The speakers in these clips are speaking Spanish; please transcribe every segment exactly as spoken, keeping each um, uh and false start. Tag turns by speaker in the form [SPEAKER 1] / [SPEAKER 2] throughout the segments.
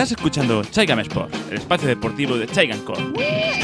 [SPEAKER 1] Estás escuchando Chaigam Sport, el espacio deportivo de Chaigam Corp.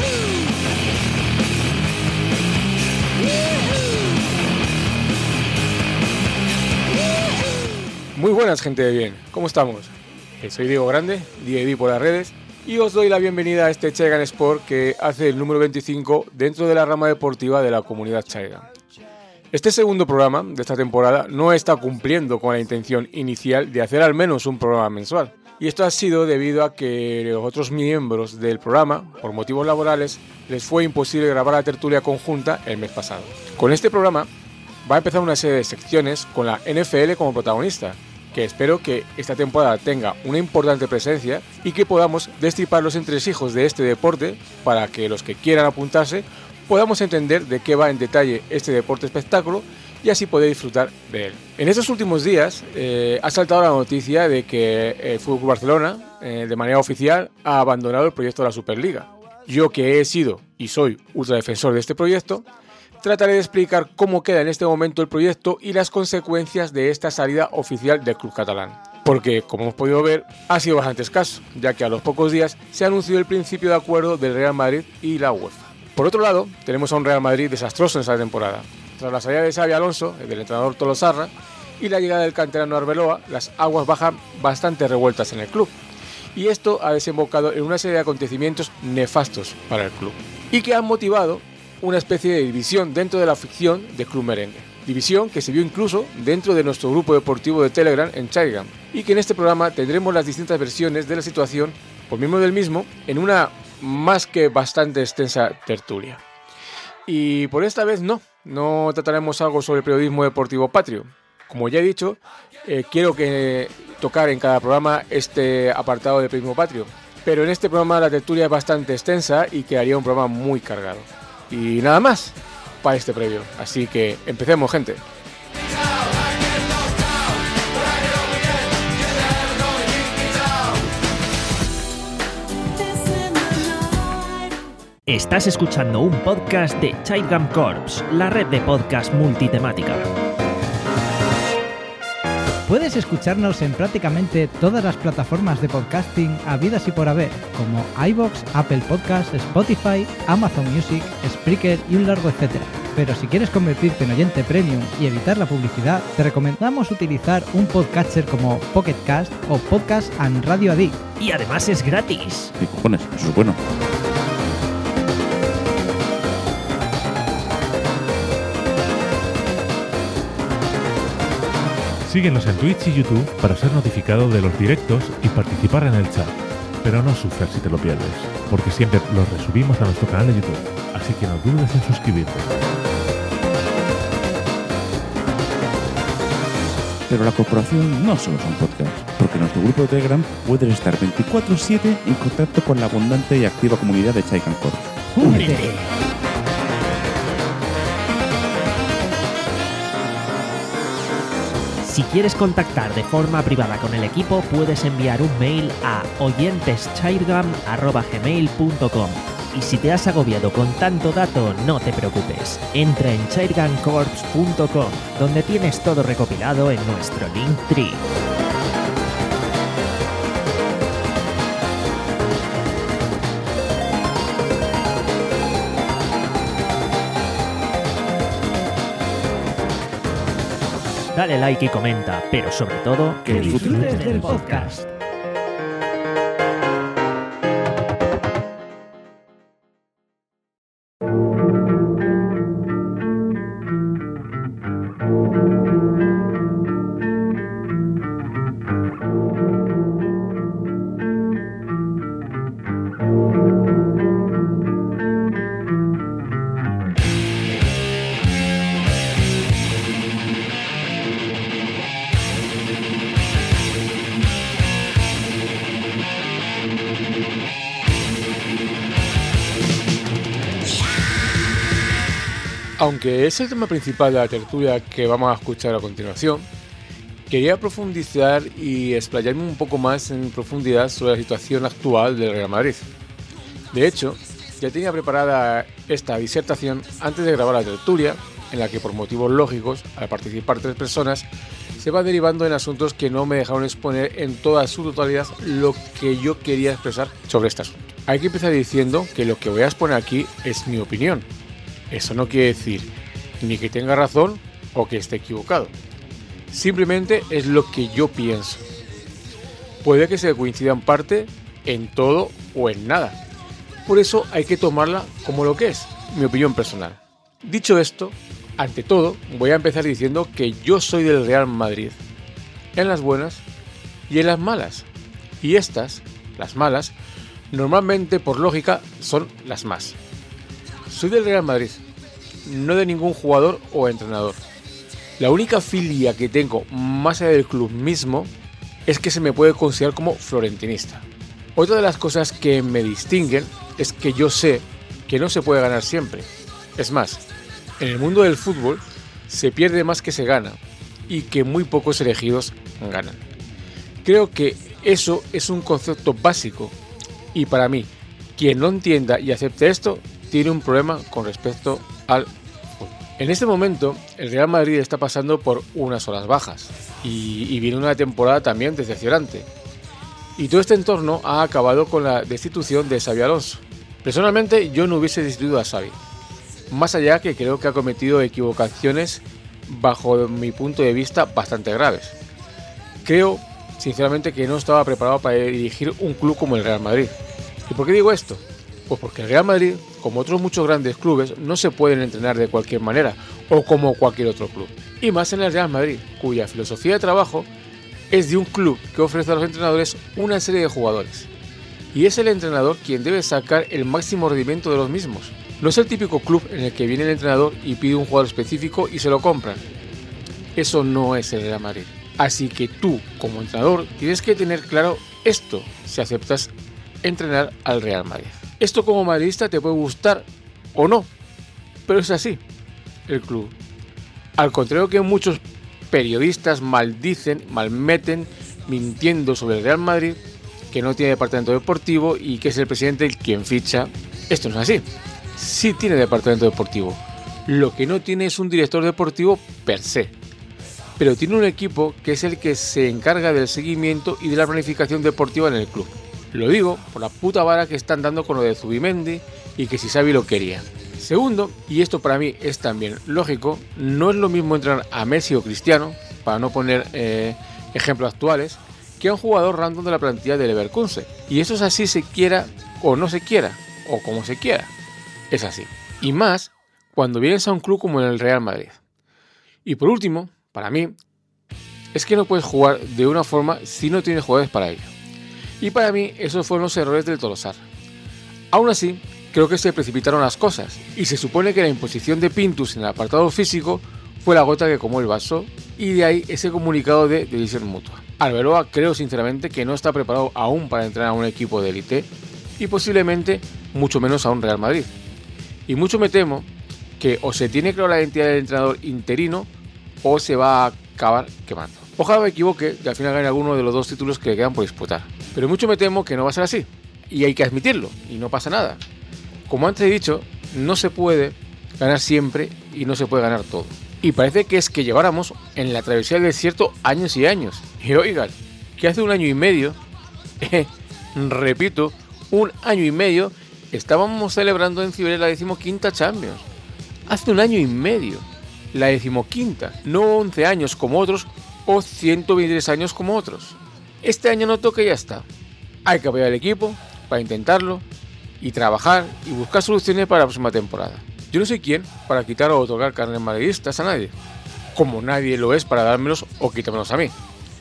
[SPEAKER 2] Muy buenas, gente de bien, ¿cómo estamos? Eh, soy Diego Grande, D A D por las redes, y os doy la bienvenida a este Chaigam Sport que hace el número veinticinco dentro de la rama deportiva de la comunidad Chaigam. Este segundo programa de esta temporada no está cumpliendo con la intención inicial de hacer al menos un programa mensual. Y esto ha sido debido a que los otros miembros del programa, por motivos laborales, les fue imposible grabar la tertulia conjunta el mes pasado. Con este programa va a empezar una serie de secciones con la N F L como protagonista, que espero que esta temporada tenga una importante presencia y que podamos destripar los entresijos de este deporte para que los que quieran apuntarse podamos entender de qué va en detalle este deporte espectáculo y así poder disfrutar de él. En estos últimos días eh, ha saltado la noticia de que el F C Barcelona, eh, de manera oficial, ha abandonado el proyecto de la Superliga. Yo, que he sido y soy ultradefensor de este proyecto, trataré de explicar cómo queda en este momento el proyecto y las consecuencias de esta salida oficial del club catalán. Porque, como hemos podido ver, ha sido bastante escaso, ya que a los pocos días se anunció el principio de acuerdo del Real Madrid y la UEFA. Por otro lado, tenemos a un Real Madrid desastroso en esta temporada. Tras la salida de Xabi Alonso, el del entrenador Tolosarra, y la llegada del canterano Arbeloa, las aguas bajan bastante revueltas en el club. Y esto ha desembocado en una serie de acontecimientos nefastos para el club, y que han motivado una especie de división dentro de la afición de Club Merengue. División que se vio incluso dentro de nuestro grupo deportivo de Telegram en Chaigam, y que en este programa tendremos las distintas versiones de la situación por miembros del mismo en una más que bastante extensa tertulia. Y por esta vez no, no trataremos algo sobre el periodismo deportivo patrio. Como ya he dicho, eh, quiero que tocar en cada programa este apartado de periodismo patrio, pero en este programa la tertulia es bastante extensa y quedaría un programa muy cargado. Y nada más para este previo, así que empecemos, gente.
[SPEAKER 3] Estás escuchando un podcast de Chaigam Corps, la red de podcast multitemática.
[SPEAKER 4] Puedes escucharnos en prácticamente todas las plataformas de podcasting habidas y por haber, como iVoox, Apple Podcasts, Spotify, Amazon Music, Spreaker y un largo etcétera. Pero si quieres convertirte en oyente premium y evitar la publicidad, te recomendamos utilizar un podcatcher como Pocket Cast o Podcast and Radio Addict.
[SPEAKER 3] Y además es gratis.
[SPEAKER 1] ¿Qué cojones? Eso es bueno.
[SPEAKER 5] Síguenos en Twitch y YouTube para ser notificado de los directos y participar en el chat. Pero no sufras si te lo pierdes, porque siempre los resubimos a nuestro canal de YouTube, así que no dudes en suscribirte.
[SPEAKER 6] Pero la corporación no solo son podcasts, porque en nuestro grupo de Telegram puedes estar veinticuatro siete en contacto con la abundante y activa comunidad de Chaigam Corp.
[SPEAKER 4] ¡Únete!
[SPEAKER 3] Si quieres contactar de forma privada con el equipo, puedes enviar un mail a oyenteschaigam arroba gmail punto com. Y si te has agobiado con tanto dato, no te preocupes. Entra en chaigam corps punto com, donde tienes todo recopilado en nuestro Linktree. Dale like y comenta, pero sobre todo,
[SPEAKER 4] Que disfrutes del podcast.
[SPEAKER 2] Aunque es el tema principal de la tertulia que vamos a escuchar a continuación, quería profundizar y explayarme un poco más en profundidad sobre la situación actual del Real Madrid. De hecho, ya tenía preparada esta disertación antes de grabar la tertulia, en la que por motivos lógicos, al participar tres personas, se va derivando en asuntos que no me dejaron exponer en toda su totalidad lo que yo quería expresar sobre este asunto. Hay que empezar diciendo que lo que voy a exponer aquí es mi opinión. Eso no quiere decir ni que tenga razón o que esté equivocado. Simplemente es lo que yo pienso. Puede que se coincida en parte, en todo o en nada. Por eso hay que tomarla como lo que es, mi opinión personal. Dicho esto, ante todo, voy a empezar diciendo que yo soy del Real Madrid, en las buenas y en las malas. Y estas, las malas, normalmente por lógica son las más. Soy del Real Madrid, no de ningún jugador o entrenador. La única filia que tengo más allá del club mismo es que se me puede considerar como florentinista. Otra de las cosas que me distinguen es que yo sé que no se puede ganar siempre. Es más, en el mundo del fútbol se pierde más que se gana y que muy pocos elegidos ganan. Creo que eso es un concepto básico y para mí, quien no entienda y acepte esto, tiene un problema con respecto al fútbol. En este momento, el Real Madrid está pasando por unas horas bajas y, y viene una temporada también decepcionante. Y todo este entorno ha acabado con la destitución de Xabi Alonso. Personalmente, yo no hubiese destituido a Xabi. Más allá que creo que ha cometido equivocaciones, bajo mi punto de vista, bastante graves. Creo, sinceramente, que no estaba preparado para dirigir un club como el Real Madrid. ¿Y por qué digo esto? Pues porque el Real Madrid, como otros muchos grandes clubes, no se pueden entrenar de cualquier manera, o como cualquier otro club. Y más en el Real Madrid, cuya filosofía de trabajo es de un club que ofrece a los entrenadores una serie de jugadores. Y es el entrenador quien debe sacar el máximo rendimiento de los mismos. No es el típico club en el que viene el entrenador y pide un jugador específico y se lo compran. Eso no es el Real Madrid. Así que tú, como entrenador, tienes que tener claro esto si aceptas entrenar al Real Madrid. Esto como madridista te puede gustar o no, pero es así, el club. Al contrario que muchos periodistas maldicen, malmeten, mintiendo sobre el Real Madrid, que no tiene departamento deportivo y que es el presidente el quien ficha. Esto no es así. Sí tiene departamento deportivo. Lo que no tiene es un director deportivo per se. Pero tiene un equipo que es el que se encarga del seguimiento y de la planificación deportiva en el club. Lo digo por la puta vara que están dando con lo de Zubimendi y que si Xabi lo quería. Segundo, y esto para mí es también lógico, no es lo mismo entrenar a Messi o Cristiano, para no poner eh, ejemplos actuales, que a un jugador random de la plantilla del Leverkusen. Y eso es así se quiera o no se quiera, o como se quiera. Es así. Y más cuando vienes a un club como el Real Madrid. Y por último, para mí, es que no puedes jugar de una forma si no tienes jugadores para ello. Y para mí, esos fueron los errores del Tolosar. Aún así, creo que se precipitaron las cosas, y se supone que la imposición de Pintus en el apartado físico fue la gota que comó el vaso, y de ahí ese comunicado de decisión mutua. Arbeloa creo sinceramente que no está preparado aún para entrenar a un equipo de élite, y posiblemente mucho menos a un Real Madrid. Y mucho me temo que o se tiene claro la identidad del entrenador interino, o se va a acabar quemando. Ojalá me equivoque y al final gane alguno de los dos títulos que le quedan por disputar. Pero mucho me temo que no va a ser así. Y hay que admitirlo, y no pasa nada. Como antes he dicho, no se puede ganar siempre y no se puede ganar todo. Y parece que es que lleváramos en la travesía del desierto años y años. Y oigan, que hace un año y medio, eh, repito, un año y medio, estábamos celebrando en Cibeles la decimoquinta Champions. Hace un año y medio, la decimoquinta, no once años como otros o ciento veintitrés años como otros. Este año no toca y ya está. Hay que apoyar al equipo para intentarlo y trabajar y buscar soluciones para la próxima temporada. Yo no soy quien para quitar o otorgar carnes madridistas a nadie, como nadie lo es para dármelos o quitármelos a mí.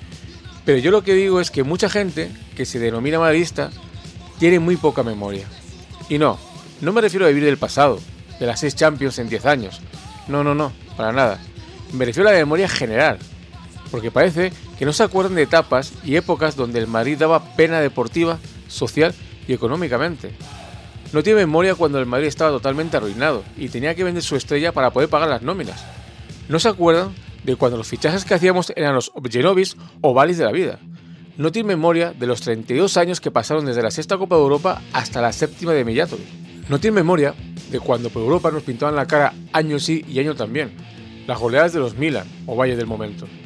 [SPEAKER 2] Pero yo lo que digo es que mucha gente que se denomina madridista tiene muy poca memoria. Y no, no me refiero a vivir del pasado, de las seis Champions en diez años. No, no, no, para nada. Me refiero a la memoria general, porque parece que no se acuerdan de etapas y épocas donde el Madrid daba pena deportiva, social y económicamente. No tiene memoria cuando el Madrid estaba totalmente arruinado y tenía que vender su estrella para poder pagar las nóminas. No se acuerdan de cuando los fichajes que hacíamos eran los Objenovis o Valis de la vida. No tiene memoria de los treinta y dos años que pasaron desde la sexta Copa de Europa hasta la séptima de Mijatovic. No tiene memoria de cuando por Europa nos pintaban la cara año sí y año también. Las goleadas de los Milan o Valle del momento.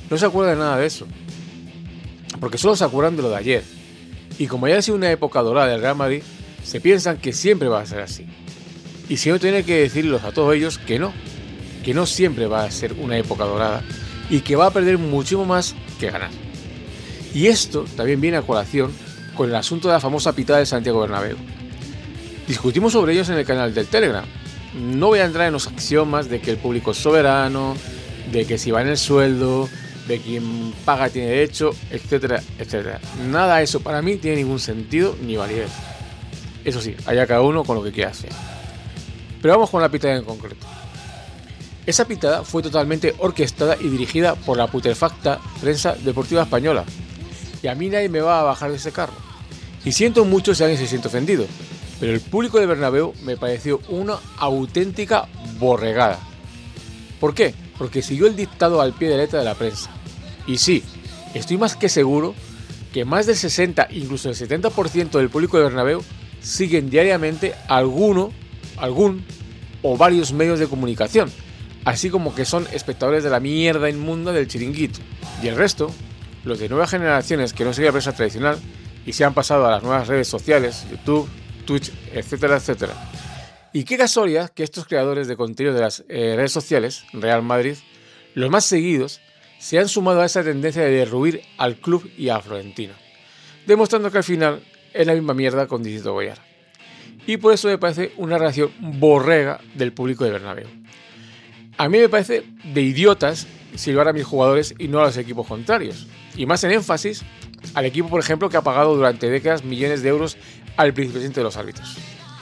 [SPEAKER 2] no se acuerdan de nada de eso, porque solo se acuerdan de lo de ayer. Y como ya ha sido una época dorada del Real Madrid, se piensan que siempre va a ser así. Y si no, tiene que decirles a todos ellos que no, que no siempre va a ser una época dorada y que va a perder muchísimo más que ganar. Y esto también viene a colación con el asunto de la famosa pitada de Santiago Bernabéu. Discutimos sobre ellos en el canal del Telegram. No voy a entrar en los axiomas de que el público es soberano, de que si va en el sueldo, de quien paga tiene derecho, etcétera, etcétera. Nada de eso para mí tiene ningún sentido ni validez. Eso sí, allá cada uno con lo que quiera hacer. Pero vamos con la pitada en concreto. Esa pitada fue totalmente orquestada y dirigida por la putrefacta prensa deportiva española. Y a mí nadie me va a bajar de ese carro. Y siento mucho si alguien se siente ofendido, pero el público de Bernabéu me pareció una auténtica borregada. ¿Por qué? Porque siguió el dictado al pie de letra de la prensa. Y sí, estoy más que seguro que más del sesenta, incluso el setenta por ciento del público de Bernabéu siguen diariamente alguno, algún o varios medios de comunicación, así como que son espectadores de la mierda inmunda del chiringuito. Y el resto, los de nuevas generaciones que no siguen la prensa tradicional y se han pasado a las nuevas redes sociales, YouTube, Twitch, etcétera, etcétera. Y qué casualidad que estos creadores de contenido de las eh, redes sociales, Real Madrid, los más seguidos, se han sumado a esa tendencia de derruir al club y a Florentino, demostrando que al final es la misma mierda con distinto Goyar. Y por eso me parece una reacción borrega del público de Bernabéu. A mí me parece de idiotas silbar a mis jugadores y no a los equipos contrarios, y más en énfasis al equipo, por ejemplo, que ha pagado durante décadas millones de euros al presidente de los árbitros.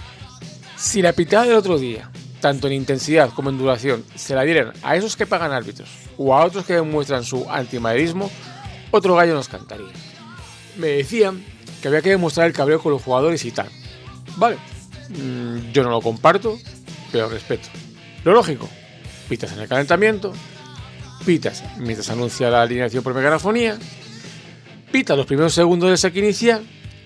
[SPEAKER 2] Si la pitada del otro día, tanto en intensidad como en duración, se la dieran a esos que pagan árbitros o a otros que demuestran su antimadridismo, otro gallo nos cantaría. Me decían que había que demostrar el cabreo con los jugadores y tal. Vale, mm, yo no lo comparto, pero respeto. Lo lógico, pitas en el calentamiento, pitas mientras anuncia la alineación por megarafonía, pitas los primeros segundos del saque inicial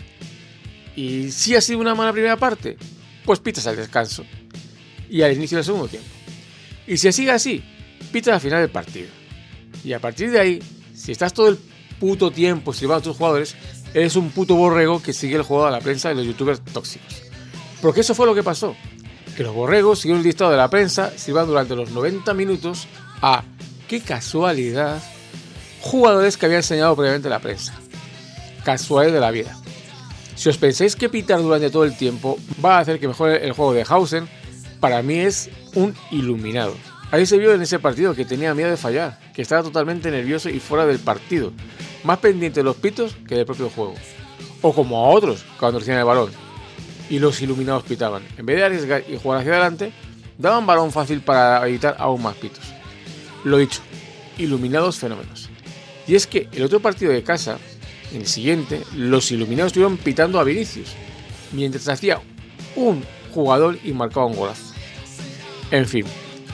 [SPEAKER 2] y si ha sido una mala primera parte, pues pitas al descanso y al inicio del segundo tiempo. Y si sigue así, pitas al final del partido. Y a partir de ahí, si estás todo el puto tiempo silbando a tus jugadores, eres un puto borrego que sigue el juego de la prensa y los youtubers tóxicos. Porque eso fue lo que pasó, que los borregos siguieron el dictado de la prensa, silbando durante los noventa minutos a, qué casualidad, jugadores que había enseñado previamente la prensa. Casualidad de la vida. Si os pensáis que pitar durante todo el tiempo va a hacer que mejore el juego de Hausen, para mí es un iluminado. Ahí se vio en ese partido que tenía miedo de fallar, que estaba totalmente nervioso y fuera del partido, más pendiente de los pitos que del propio juego. O como a otros cuando recibían el balón y los iluminados pitaban. En vez de arriesgar y jugar hacia adelante, daban balón fácil para evitar aún más pitos. Lo dicho, iluminados fenómenos. Y es que el otro partido de casa, en el siguiente, los iluminados estuvieron pitando a Vinicius, mientras hacía un jugador y marcaba un golazo. En fin.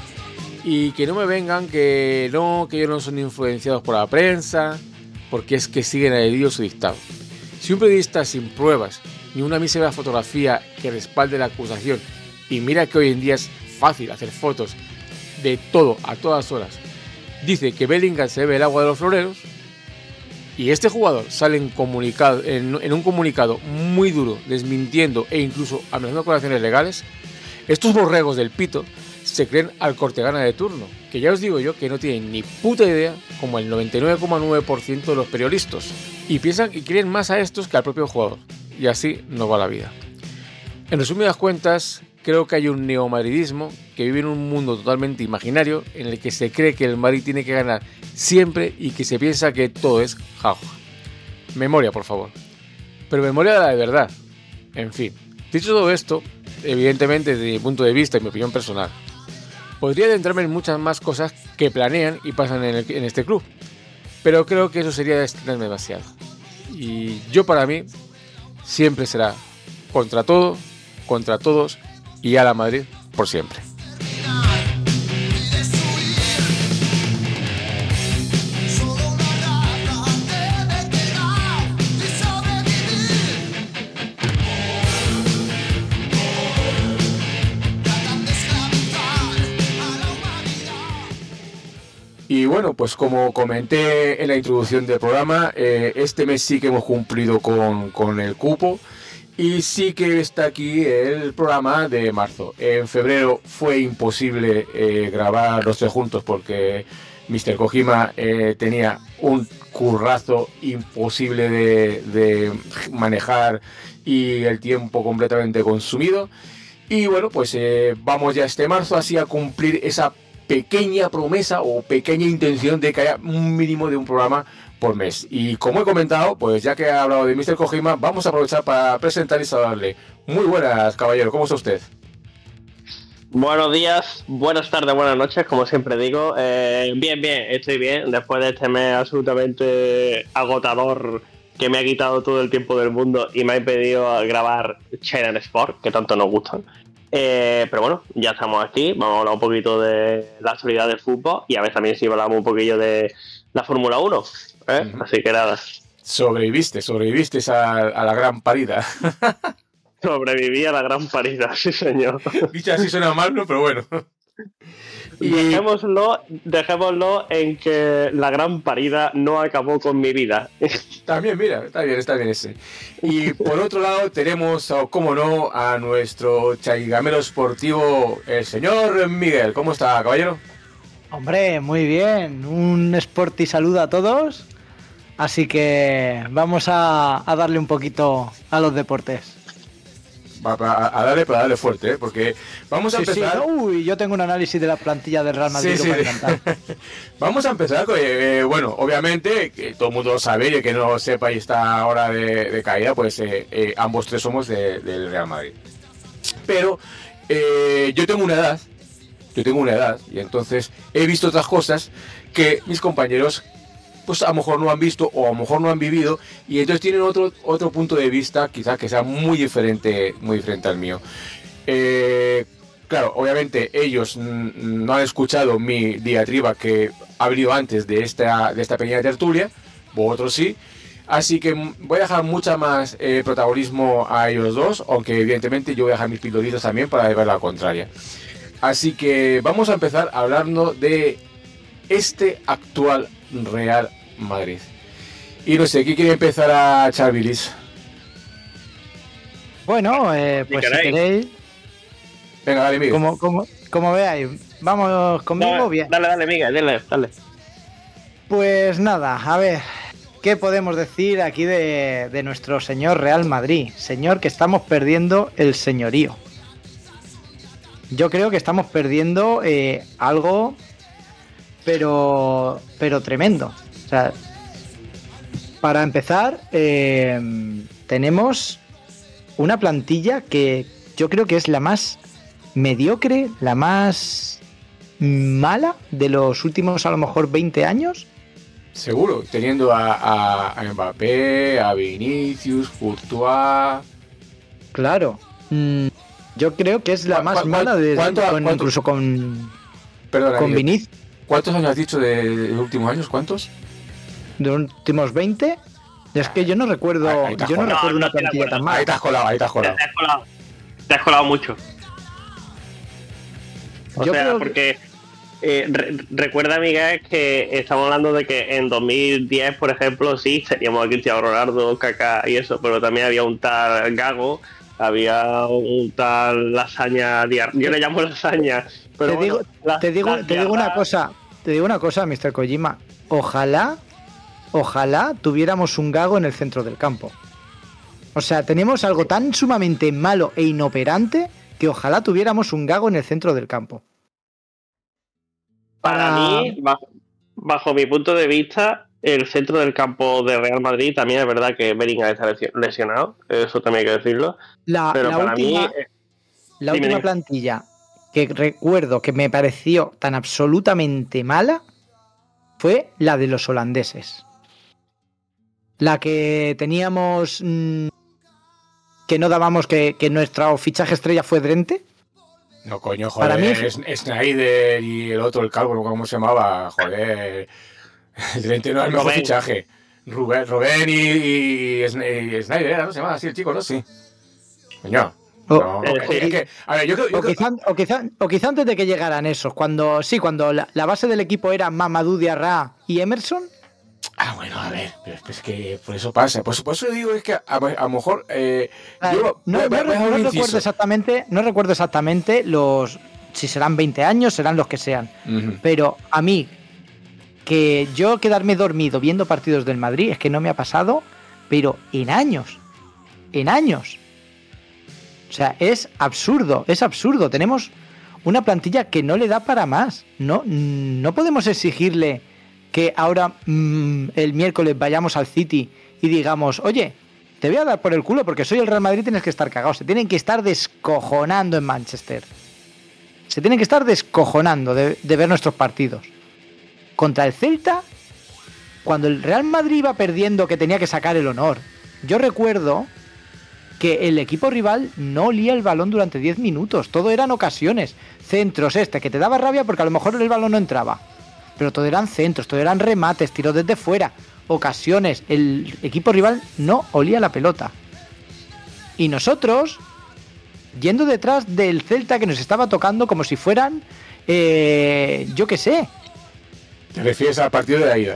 [SPEAKER 2] Y que no me vengan que no, que ellos no son influenciados por la prensa, porque es que siguen adheridos a su dictado. Si un periodista sin pruebas, ni una mísera fotografía que respalde la acusación, y mira que hoy en día es fácil hacer fotos de todo a todas horas, dice que Bellingham se bebe el agua de los floreros, y este jugador sale en, comunicado, en, en un comunicado muy duro, desmintiendo e incluso amenazando con acciones legales, estos borregos del pito se creen al Cortegana de turno, que ya os digo yo que no tienen ni puta idea, como el noventa y nueve coma nueve por ciento de los periodistas, y piensan y creen más a estos que al propio jugador, y así no va la vida. En resumidas cuentas, creo que hay un neomadridismo que vive en un mundo totalmente imaginario en el que se cree que el Madrid tiene que ganar siempre y que se piensa que todo es jaja. Memoria, por favor. Pero memoria de la de verdad. En fin, dicho todo esto, evidentemente desde mi punto de vista y mi opinión personal, podría adentrarme en muchas más cosas que planean y pasan en, el, en este club, pero creo que eso sería extenderme demasiado. Y yo para mí siempre será contra todo, contra todos y a la Madrid por siempre. Y bueno, pues como comenté en la introducción del programa, eh, este mes sí que hemos cumplido con, con el cupo y sí que está aquí el programa de marzo. En febrero fue imposible eh, grabar los tres juntos porque mister Kojima eh, tenía un currazo imposible de, de manejar y el tiempo completamente consumido. Y bueno, pues eh, vamos ya este marzo así a cumplir esa pequeña promesa o pequeña intención de que haya un mínimo de un programa por mes. Y como he comentado, pues ya que he hablado de mister Kojima, vamos a aprovechar para presentar y saludarle. Muy buenas, caballero, ¿cómo está usted?
[SPEAKER 7] Buenos días, buenas tardes, buenas noches, como siempre digo. Eh, bien, bien, estoy bien. Después de este mes absolutamente agotador que me ha quitado todo el tiempo del mundo y me ha impedido grabar China Sport, que tanto nos gustan. Eh, pero bueno, ya estamos aquí. Vamos a hablar un poquito de la actualidad del fútbol y a ver también si hablamos un poquillo de la Fórmula uno. ¿eh? Uh-huh. Así que nada.
[SPEAKER 2] Sobreviviste, sobreviviste a, a la gran parida.
[SPEAKER 7] Sobreviví a la gran parida, sí señor.
[SPEAKER 2] Dicho así suena mal, ¿no? Pero bueno.
[SPEAKER 7] Y dejémoslo, dejémoslo en que la gran parida no acabó con mi vida.
[SPEAKER 2] También, mira, está bien, está bien ese. Y por otro lado tenemos, como no, a nuestro chaigamero esportivo, el señor Miguel. ¿Cómo está, caballero?
[SPEAKER 4] Hombre, muy bien. Un sporty saludo a todos. Así que vamos a, a darle un poquito a los deportes.
[SPEAKER 2] A, a, a darle para darle fuerte, ¿eh? Porque vamos a
[SPEAKER 4] sí,
[SPEAKER 2] empezar...
[SPEAKER 4] Sí. Uy, yo tengo un análisis de la plantilla del Real Madrid.
[SPEAKER 2] Sí, sí. Vamos a empezar con, eh, bueno, obviamente, que todo el mundo lo sabe y el que no lo sepa y está ahora de, de caída, pues eh, eh, ambos tres somos de, del Real Madrid. Pero eh, yo tengo una edad, yo tengo una edad, y entonces he visto otras cosas que mis compañeros pues a lo mejor no han visto o a lo mejor no han vivido y entonces tienen otro otro punto de vista quizás que sea muy diferente muy diferente al mío. Eh, claro, obviamente ellos n- no han escuchado mi diatriba que ha habido antes de esta de esta pequeña tertulia, vosotros sí, así que voy a dejar mucha más eh, protagonismo a ellos dos, aunque evidentemente yo voy a dejar mis pilotitos también para ver la contraria. Así que vamos a empezar hablando de este actual Real Madrid. Y no sé, ¿quién quiere empezar a echar bilis?
[SPEAKER 4] Bueno, eh, pues si queréis.
[SPEAKER 2] Venga, dale, Miguel.
[SPEAKER 4] Como, como, como veáis, vamos conmigo,
[SPEAKER 7] dale,
[SPEAKER 4] bien.
[SPEAKER 7] Dale, dale, Miguel, dale, dale.
[SPEAKER 4] Pues nada, a ver, ¿qué podemos decir aquí de, de nuestro señor Real Madrid? Señor, que estamos perdiendo el señorío. Yo creo que estamos perdiendo eh, algo... Pero, pero tremendo. O sea, para empezar, eh, tenemos una plantilla que yo creo que es la más mediocre, la más mala de los últimos a lo mejor veinte años.
[SPEAKER 2] Seguro, teniendo a, a, a Mbappé, a Vinicius, Courtois.
[SPEAKER 4] Claro. Mm, yo creo que es la más mala de,
[SPEAKER 2] ¿cuánto,
[SPEAKER 4] con,
[SPEAKER 2] cuánto?
[SPEAKER 4] incluso con,
[SPEAKER 2] Perdona,
[SPEAKER 4] con Vinicius.
[SPEAKER 2] ¿Cuántos años has dicho de, de los últimos años? ¿Cuántos?
[SPEAKER 4] ¿De los últimos veinte? Es que yo no recuerdo,
[SPEAKER 2] ahí, ahí
[SPEAKER 4] yo no
[SPEAKER 7] colado.
[SPEAKER 4] recuerdo
[SPEAKER 7] No,
[SPEAKER 4] una
[SPEAKER 7] no
[SPEAKER 4] plantilla tan mala.
[SPEAKER 2] Ahí te has colado, ahí te has colado.
[SPEAKER 7] Te has colado, te has colado mucho. O
[SPEAKER 4] Yo
[SPEAKER 7] sea,
[SPEAKER 4] creo
[SPEAKER 7] porque eh, re- recuerda, Miguel, que estamos hablando de que en dos mil diez, por ejemplo, sí, teníamos a Cristiano Ronaldo, Kaká y eso, pero también había un tal Gago, había un tal Lasaña, yo le llamo Lasaña. Pero
[SPEAKER 4] te
[SPEAKER 7] bueno,
[SPEAKER 4] digo,
[SPEAKER 7] la,
[SPEAKER 4] te digo,
[SPEAKER 7] la
[SPEAKER 4] te digo una
[SPEAKER 7] diarra-
[SPEAKER 4] cosa, te digo una cosa, mister Kojima. Ojalá, ojalá tuviéramos un Gago en el centro del campo. O sea, tenemos algo tan sumamente malo e inoperante que ojalá tuviéramos un Gago en el centro del campo.
[SPEAKER 7] Para
[SPEAKER 4] Para-
[SPEAKER 7] mí, bajo, bajo mi punto de vista, el centro del campo de Real Madrid también es verdad que Bellingham está lesio- lesionado, eso también hay que decirlo.
[SPEAKER 4] La,
[SPEAKER 7] Pero
[SPEAKER 4] la
[SPEAKER 7] para
[SPEAKER 4] última,
[SPEAKER 7] mí, eh,
[SPEAKER 4] la
[SPEAKER 7] dime,
[SPEAKER 4] última
[SPEAKER 7] dime.
[SPEAKER 4] plantilla que recuerdo que me pareció tan absolutamente mala fue la de los holandeses. La que teníamos mmm, que no dábamos que, que nuestro fichaje estrella fue Drente.
[SPEAKER 2] No, coño, joder,
[SPEAKER 4] Para mí
[SPEAKER 2] es, Snyder y el otro, el calvo, ¿cómo se llamaba? Joder, el Drente no es el mejor
[SPEAKER 7] Robben.
[SPEAKER 2] fichaje. Rubén, Rubén y, y, y Snyder, ¿no? Se llamaba así el chico, ¿no? Sí. Coño.
[SPEAKER 4] O,
[SPEAKER 2] No,
[SPEAKER 7] eh,
[SPEAKER 2] es
[SPEAKER 7] sí.
[SPEAKER 2] que- es que- a ver, yo creo, yo
[SPEAKER 4] o,
[SPEAKER 2] creo-
[SPEAKER 4] quizá, o, quizá, o quizá antes de que llegaran esos, cuando sí, cuando la, la base del equipo era Mamadou Diarra y Emerson.
[SPEAKER 2] Ah, bueno, a ver, pero es que, es que por eso pasa. Por eso, por eso digo es que a, a lo mejor. Eh,
[SPEAKER 4] Ah,
[SPEAKER 2] yo,
[SPEAKER 4] no,
[SPEAKER 2] voy- voy-
[SPEAKER 4] no,
[SPEAKER 2] voy a hacer
[SPEAKER 4] no
[SPEAKER 2] un
[SPEAKER 4] recuerdo
[SPEAKER 2] inciso.
[SPEAKER 4] exactamente, no recuerdo exactamente los si serán veinte años, serán los que sean.
[SPEAKER 2] Ujú.
[SPEAKER 4] Pero a mí, que yo quedarme dormido viendo partidos del Madrid, es que no me ha pasado, pero en años. En años. O sea, es absurdo, es absurdo. Tenemos una plantilla que no le da para más. No, no podemos exigirle que ahora mmm, el miércoles vayamos al City y digamos, oye, te voy a dar por el culo porque soy el Real Madrid, tienes que estar cagado. Se tienen que estar descojonando en Manchester. Se tienen que estar descojonando de, de ver nuestros partidos. Contra el Celta, cuando el Real Madrid iba perdiendo, que tenía que sacar el honor, yo recuerdo que el equipo rival no olía el balón durante diez minutos. Todo eran ocasiones, centros este, que te daba rabia porque a lo mejor el balón no entraba. Pero todo eran centros, todo eran remates, tiros desde fuera, ocasiones. El equipo rival no olía la pelota. Y nosotros, yendo detrás del Celta que nos estaba tocando como si fueran, eh, yo qué sé.
[SPEAKER 2] Te refieres al partido de la ida.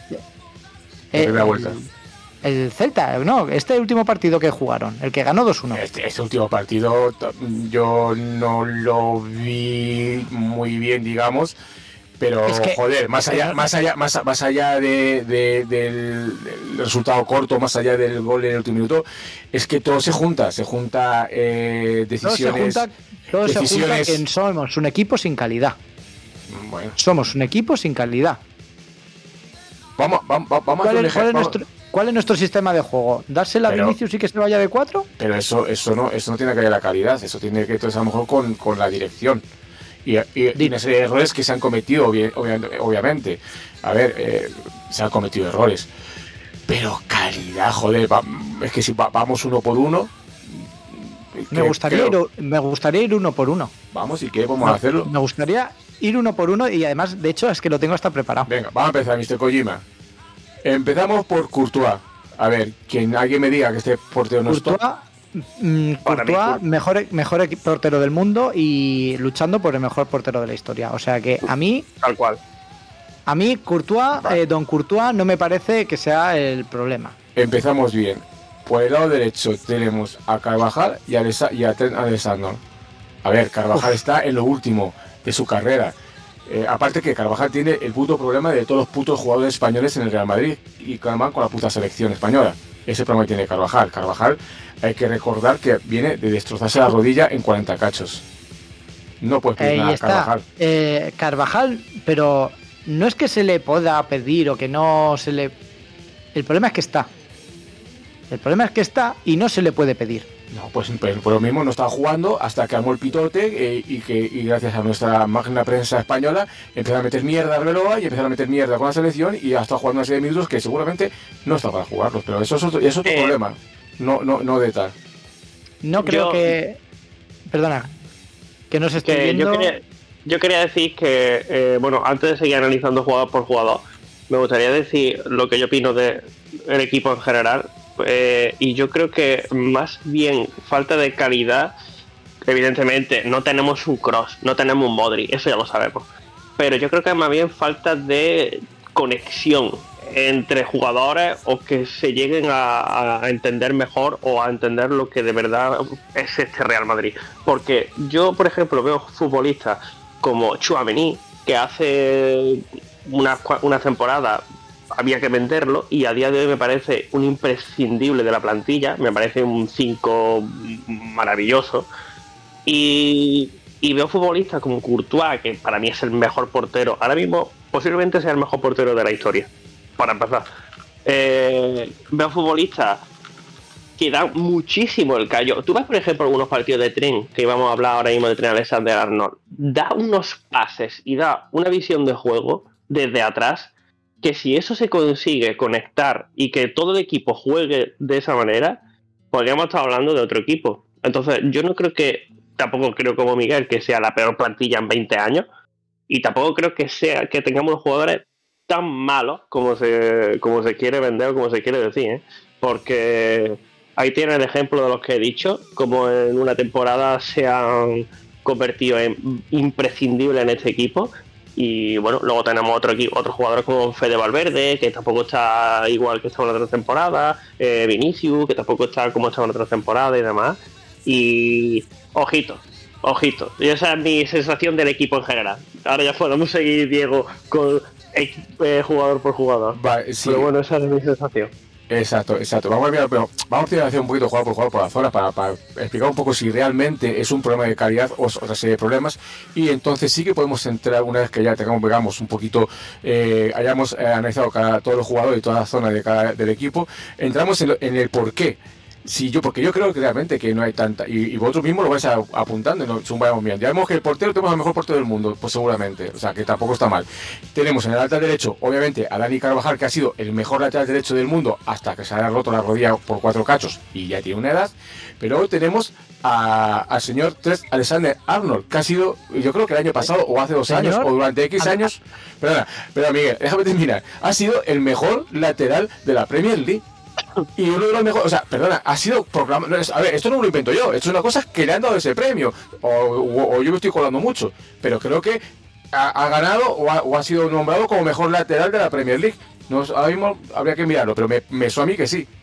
[SPEAKER 2] La
[SPEAKER 4] Eh,
[SPEAKER 2] primera vuelta.
[SPEAKER 4] El Celta, no, este último partido que jugaron, el que ganó dos uno.
[SPEAKER 2] Este, este último partido t- yo no lo vi muy bien, digamos. Pero,
[SPEAKER 4] Es que-
[SPEAKER 2] joder, más allá, más allá, más, más allá de, de- del, del resultado corto, más allá del gol en el último minuto, es que todo se junta, se junta eh,
[SPEAKER 4] Todo se
[SPEAKER 2] decisiones.
[SPEAKER 4] junta, todo se junta
[SPEAKER 2] decisiones-
[SPEAKER 4] en somos un equipo sin calidad.
[SPEAKER 2] Bueno,
[SPEAKER 4] Somos un equipo sin calidad.
[SPEAKER 2] vamos, vamos, vamos a
[SPEAKER 4] ¿Cuál
[SPEAKER 2] hacer un
[SPEAKER 4] es, cuál es
[SPEAKER 2] ejemplo.
[SPEAKER 4] nuestro, cuál es nuestro sistema de juego? ¿Dársela a
[SPEAKER 2] Pero-
[SPEAKER 4] Vinicius y que se vaya de cuatro?
[SPEAKER 2] Pero eso, eso no, eso no tiene que ver la calidad, eso tiene que ver a lo mejor con, con la dirección. Y, y, y una serie de errores que se han cometido, obvi- obvi- obviamente. A ver, eh, se han cometido errores. Pero calidad, joder, va- es que si va- vamos uno por uno.
[SPEAKER 4] Me
[SPEAKER 2] que-
[SPEAKER 4] gustaría,
[SPEAKER 2] creo-
[SPEAKER 4] ir, me gustaría ir uno por uno.
[SPEAKER 2] Vamos, ¿y qué? Vamos a hacerlo.
[SPEAKER 4] Me gustaría ir uno por uno y además, de hecho, es que lo tengo hasta preparado.
[SPEAKER 2] Venga, vamos a empezar, mister Kojima. Empezamos por Courtois. A ver, quien alguien me diga que este portero no es top.
[SPEAKER 4] Courtois, mm,
[SPEAKER 7] Para mí,
[SPEAKER 4] Courtois
[SPEAKER 7] Cour-
[SPEAKER 4] mejor, mejor equi- portero del mundo y luchando por el mejor portero de la historia. O sea que a mí,
[SPEAKER 7] Tal cual.
[SPEAKER 4] a mí Courtois,
[SPEAKER 2] Vale.
[SPEAKER 4] eh, Don Courtois, no me parece que sea el problema.
[SPEAKER 2] Empezamos bien. Por el lado derecho tenemos a Carvajal y a, Alessa- y a Trent Alexander. A ver, Carvajal
[SPEAKER 4] Uf.
[SPEAKER 2] está en lo último de su carrera. Eh, aparte que Carvajal tiene el puto problema de todos los putos jugadores españoles en el Real Madrid y Carvajal con la puta selección española. Ese problema que tiene Carvajal. Carvajal hay que recordar que viene de destrozarse la rodilla en cuarenta cachos. No puedes pedir
[SPEAKER 4] Ahí
[SPEAKER 2] nada a
[SPEAKER 4] está.
[SPEAKER 2] Carvajal.
[SPEAKER 4] Eh, Carvajal, pero no es que se le pueda pedir o que no se le... El problema es que está. El problema es que está y no se le puede pedir.
[SPEAKER 2] No, pues pero por lo mismo no estaba jugando hasta que armó el pitote eh, y que y gracias a nuestra magna prensa española empezó a meter mierda al Arbeloa y empezó a meter mierda con la selección y ha estado jugando una serie de minutos que seguramente no está para jugarlos, pero eso es otro, es otro
[SPEAKER 7] Eh.
[SPEAKER 2] problema, no, no, no de tal.
[SPEAKER 4] No creo
[SPEAKER 7] Yo-
[SPEAKER 4] que... Perdona. Que no se esté
[SPEAKER 7] Que
[SPEAKER 4] viendo...
[SPEAKER 7] yo, quería, yo quería decir que, eh, bueno, antes de seguir analizando jugador por jugador, me gustaría decir lo que yo opino del equipo en general. Eh, y yo creo que más bien falta de calidad. Evidentemente, no tenemos un Cross, no tenemos un Modric, eso ya lo sabemos. Pero yo creo que más bien falta de conexión entre jugadores o que se lleguen a, a entender mejor o a entender lo que de verdad es este Real Madrid. Porque yo, por ejemplo, veo futbolistas como Tchouaméni, que hace una, una temporada había que venderlo y a día de hoy me parece un imprescindible de la plantilla, me parece un cinco maravilloso. Y, y veo futbolistas como Courtois, que para mí es el mejor portero, ahora mismo posiblemente sea el mejor portero de la historia, para empezar. Eh, veo futbolistas que dan muchísimo el callo. Tú ves, por ejemplo, algunos partidos de Tren, que vamos a hablar ahora mismo de Trent Alexander-Arnold, da unos pases y da una visión de juego desde atrás, que si eso se consigue conectar y que todo el equipo juegue de esa manera, podríamos estar hablando de otro equipo. Entonces, yo no creo que, tampoco creo como Miguel, que sea la peor plantilla en veinte años, y tampoco creo que sea que tengamos los jugadores tan malos como se, como se quiere vender o como se quiere decir, ¿eh? Porque ahí tienen el ejemplo de los que he dicho, como en una temporada se han convertido en imprescindibles en este equipo. Y bueno, luego tenemos otro equipo, otros jugadores como Fede Valverde, que tampoco está igual que estaba en la otra temporada, eh, Vinicius, que tampoco está como estaba en la otra temporada y demás. Y ojito, ojito. Y esa es mi sensación del equipo en general. Ahora ya podemos seguir, Diego, con eh, jugador por jugador.
[SPEAKER 2] Vale, sí.
[SPEAKER 7] Pero bueno, esa es mi sensación.
[SPEAKER 2] Exacto, exacto. Vamos a mirar, pero vamos a hacer un poquito jugador por jugador por la zona para, para explicar un poco si realmente es un problema de calidad o es otra serie de problemas. Y entonces sí que podemos entrar, una vez que ya tengamos, digamos, un poquito, eh, hayamos eh, analizado cada, todos los jugadores y toda la zona de cada, del equipo, entramos en, lo, en el por qué. Sí, yo, porque yo creo que realmente que no hay tanta, y, y vosotros mismos lo vais a, apuntando, no, según vayamos mirando. Ya vemos que el portero, tenemos el mejor portero del mundo, pues seguramente, o sea, que tampoco está mal. Tenemos en el lateral derecho, obviamente, a Dani Carvajal, que ha sido el mejor lateral derecho del mundo hasta que se haya roto la rodilla por cuatro cachos y ya tiene una edad. Pero luego tenemos al señor Trent Alexander-Arnold, que ha sido, yo creo que el año pasado, o hace dos años, o durante X años, perdona, perdona Miguel, déjame terminar, ha sido el mejor lateral de la Premier League. Y uno de los mejores, o sea, perdona, ha sido programado. A ver, esto no me lo invento yo, esto es una cosa que le han dado ese premio. O, o, o yo me estoy colando mucho, pero creo que ha, ha ganado o ha, o ha sido nombrado como mejor lateral de la Premier League. No, ahora mismo habría que mirarlo, pero me, me suena a mí que sí.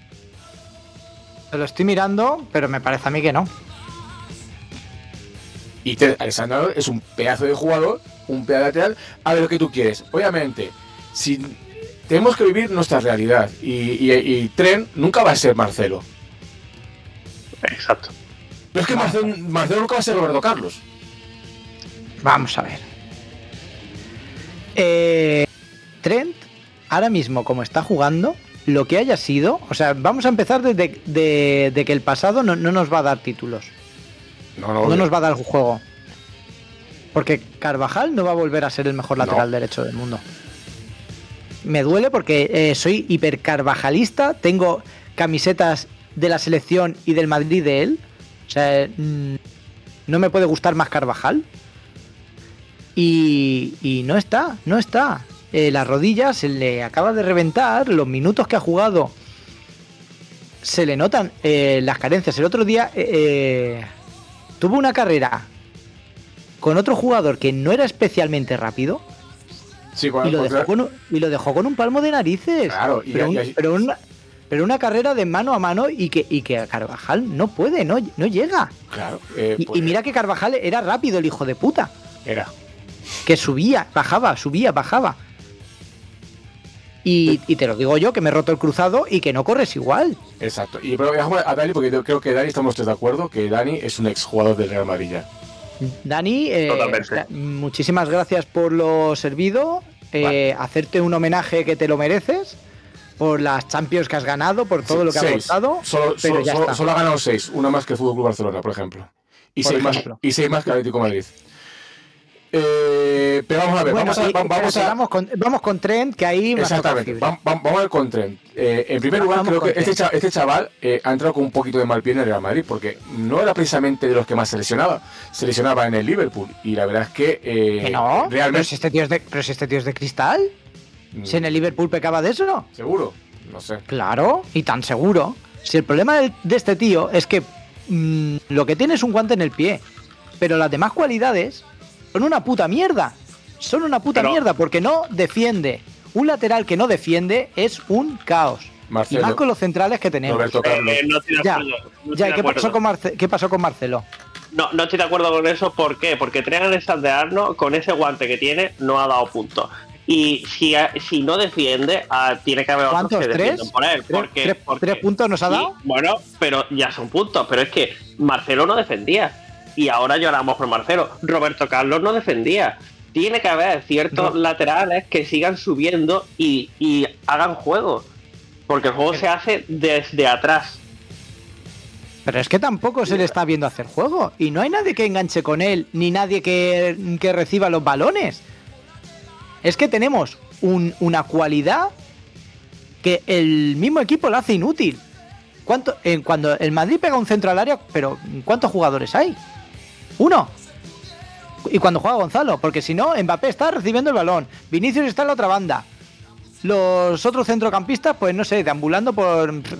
[SPEAKER 8] Lo estoy mirando, pero me parece a mí que no.
[SPEAKER 2] Y Trent Alexander es un pedazo de jugador, un pedazo de lateral. A ver lo que tú quieres. Obviamente, si. Tenemos que vivir nuestra realidad y, y, y Trent nunca va a ser Marcelo.
[SPEAKER 7] Exacto.
[SPEAKER 2] Pero es que Marcelo, Marcelo nunca va a ser Roberto Carlos.
[SPEAKER 8] Vamos a ver. Eh, Trent, ahora mismo como está jugando, lo que haya sido, o sea, vamos a empezar desde de, de que el pasado no, no nos va a dar títulos.
[SPEAKER 2] No, no,
[SPEAKER 8] no nos va a dar el juego. Porque Carvajal no va a volver a ser el mejor lateral no. derecho del mundo. Me duele porque eh, soy hipercarvajalista, tengo camisetas de la selección y del Madrid de él. O sea, mmm, no me puede gustar más Carvajal. Y, y no está, no está. Eh, la rodilla se le acaba de reventar, los minutos que ha jugado se le notan eh, las carencias. El otro día eh, tuvo una carrera con otro jugador que no era especialmente rápido.
[SPEAKER 2] Sí, bueno,
[SPEAKER 8] y, lo dejó con un, y lo dejó con un palmo de narices.
[SPEAKER 2] Claro, y,
[SPEAKER 8] pero,
[SPEAKER 2] y,
[SPEAKER 8] un,
[SPEAKER 2] y,
[SPEAKER 8] pero, una, pero una carrera de mano a mano y que, y que Carvajal no puede, no, no llega.
[SPEAKER 2] Claro, eh,
[SPEAKER 8] y,
[SPEAKER 2] pues,
[SPEAKER 8] y mira que Carvajal era rápido, el hijo de puta.
[SPEAKER 2] Era.
[SPEAKER 8] Que subía, bajaba, subía, bajaba. Y, y te lo digo yo, que me he roto el cruzado y que no corres igual.
[SPEAKER 2] Exacto. Y pero dejamos a Dani, porque creo que Dani, estamos todos de acuerdo, que Dani es un exjugador del Real Madrid ya.
[SPEAKER 8] Dani, eh, muchísimas gracias por lo servido. Eh, vale. Hacerte un homenaje que te lo mereces por las Champions que has ganado, por todo sí, lo que seis. has costado.
[SPEAKER 2] Solo,
[SPEAKER 8] pero
[SPEAKER 2] solo,
[SPEAKER 8] ya
[SPEAKER 2] solo,
[SPEAKER 8] está.
[SPEAKER 2] solo ha ganado seis, una más que el Fútbol Club Barcelona, por ejemplo. Y, por seis, ejemplo. Más, y seis más que el Atlético de Madrid. Eh, pero vamos a ver,
[SPEAKER 8] bueno,
[SPEAKER 2] vamos, a,
[SPEAKER 8] y,
[SPEAKER 2] vamos, a,
[SPEAKER 8] vamos, con, vamos con Trent, que ahí me
[SPEAKER 2] exactamente, vamos, vamos a ver con Trent. Eh, en primer lugar, creo que este chaval, este chaval eh, ha entrado con un poquito de mal pie en el Real Madrid, porque no era precisamente de los que más se lesionaba, se lesionaba en el Liverpool, y la verdad es que eh,
[SPEAKER 8] ¿Que no?
[SPEAKER 2] realmente...
[SPEAKER 8] ¿Pero si este tío es de, pero si este tío es de cristal? Mm. ¿Si en el Liverpool pecaba de eso, no?
[SPEAKER 2] ¿Seguro? No sé.
[SPEAKER 8] Claro, y tan seguro. Si el problema de, de este tío es que mmm, lo que tiene es un guante en el pie, pero las demás cualidades son una puta mierda. Son una puta Pero, mierda porque no defiende. Un lateral que no defiende es un caos.
[SPEAKER 2] Marcelo,
[SPEAKER 8] y más con los centrales que tenemos.
[SPEAKER 2] Roberto Carlos.
[SPEAKER 7] Eh, no estoy de acuerdo.
[SPEAKER 8] Ya,
[SPEAKER 7] no
[SPEAKER 8] ya
[SPEAKER 7] de
[SPEAKER 8] ¿qué,
[SPEAKER 7] acuerdo.
[SPEAKER 8] pasó con Marce- ¿qué pasó con Marcelo?
[SPEAKER 7] No, no estoy de acuerdo con eso. ¿Por qué? Porque Trent Alexander-Arnold, con ese guante que tiene, no ha dado puntos. Y si, si no defiende, uh, tiene que haber otros
[SPEAKER 8] ¿Cuántos?
[SPEAKER 7] que
[SPEAKER 8] ¿Tres?
[SPEAKER 7] defienden por él.
[SPEAKER 8] ¿Tres,
[SPEAKER 7] Porque,
[SPEAKER 8] tres,
[SPEAKER 7] porque,
[SPEAKER 8] ¿Tres puntos nos ha dado?
[SPEAKER 7] Y, bueno, pero ya son puntos. Pero es que Marcelo no defendía. Y ahora lloramos por Marcelo. Roberto Carlos no defendía. Tiene que haber ciertos no. laterales que sigan subiendo y, y hagan juego. Porque el juego se hace desde atrás.
[SPEAKER 8] Pero es que tampoco se le está viendo hacer juego. Y no hay nadie que enganche con él, ni nadie que, que reciba los balones. Es que tenemos un, una cualidad que el mismo equipo la hace inútil. ¿Cuánto, eh, cuando el Madrid pega un centro al área, pero ¿cuántos jugadores hay? Uno. Y cuando juega Gonzalo, porque si no, Mbappé está recibiendo el balón, Vinicius está en la otra banda, los otros centrocampistas, pues no sé, deambulando por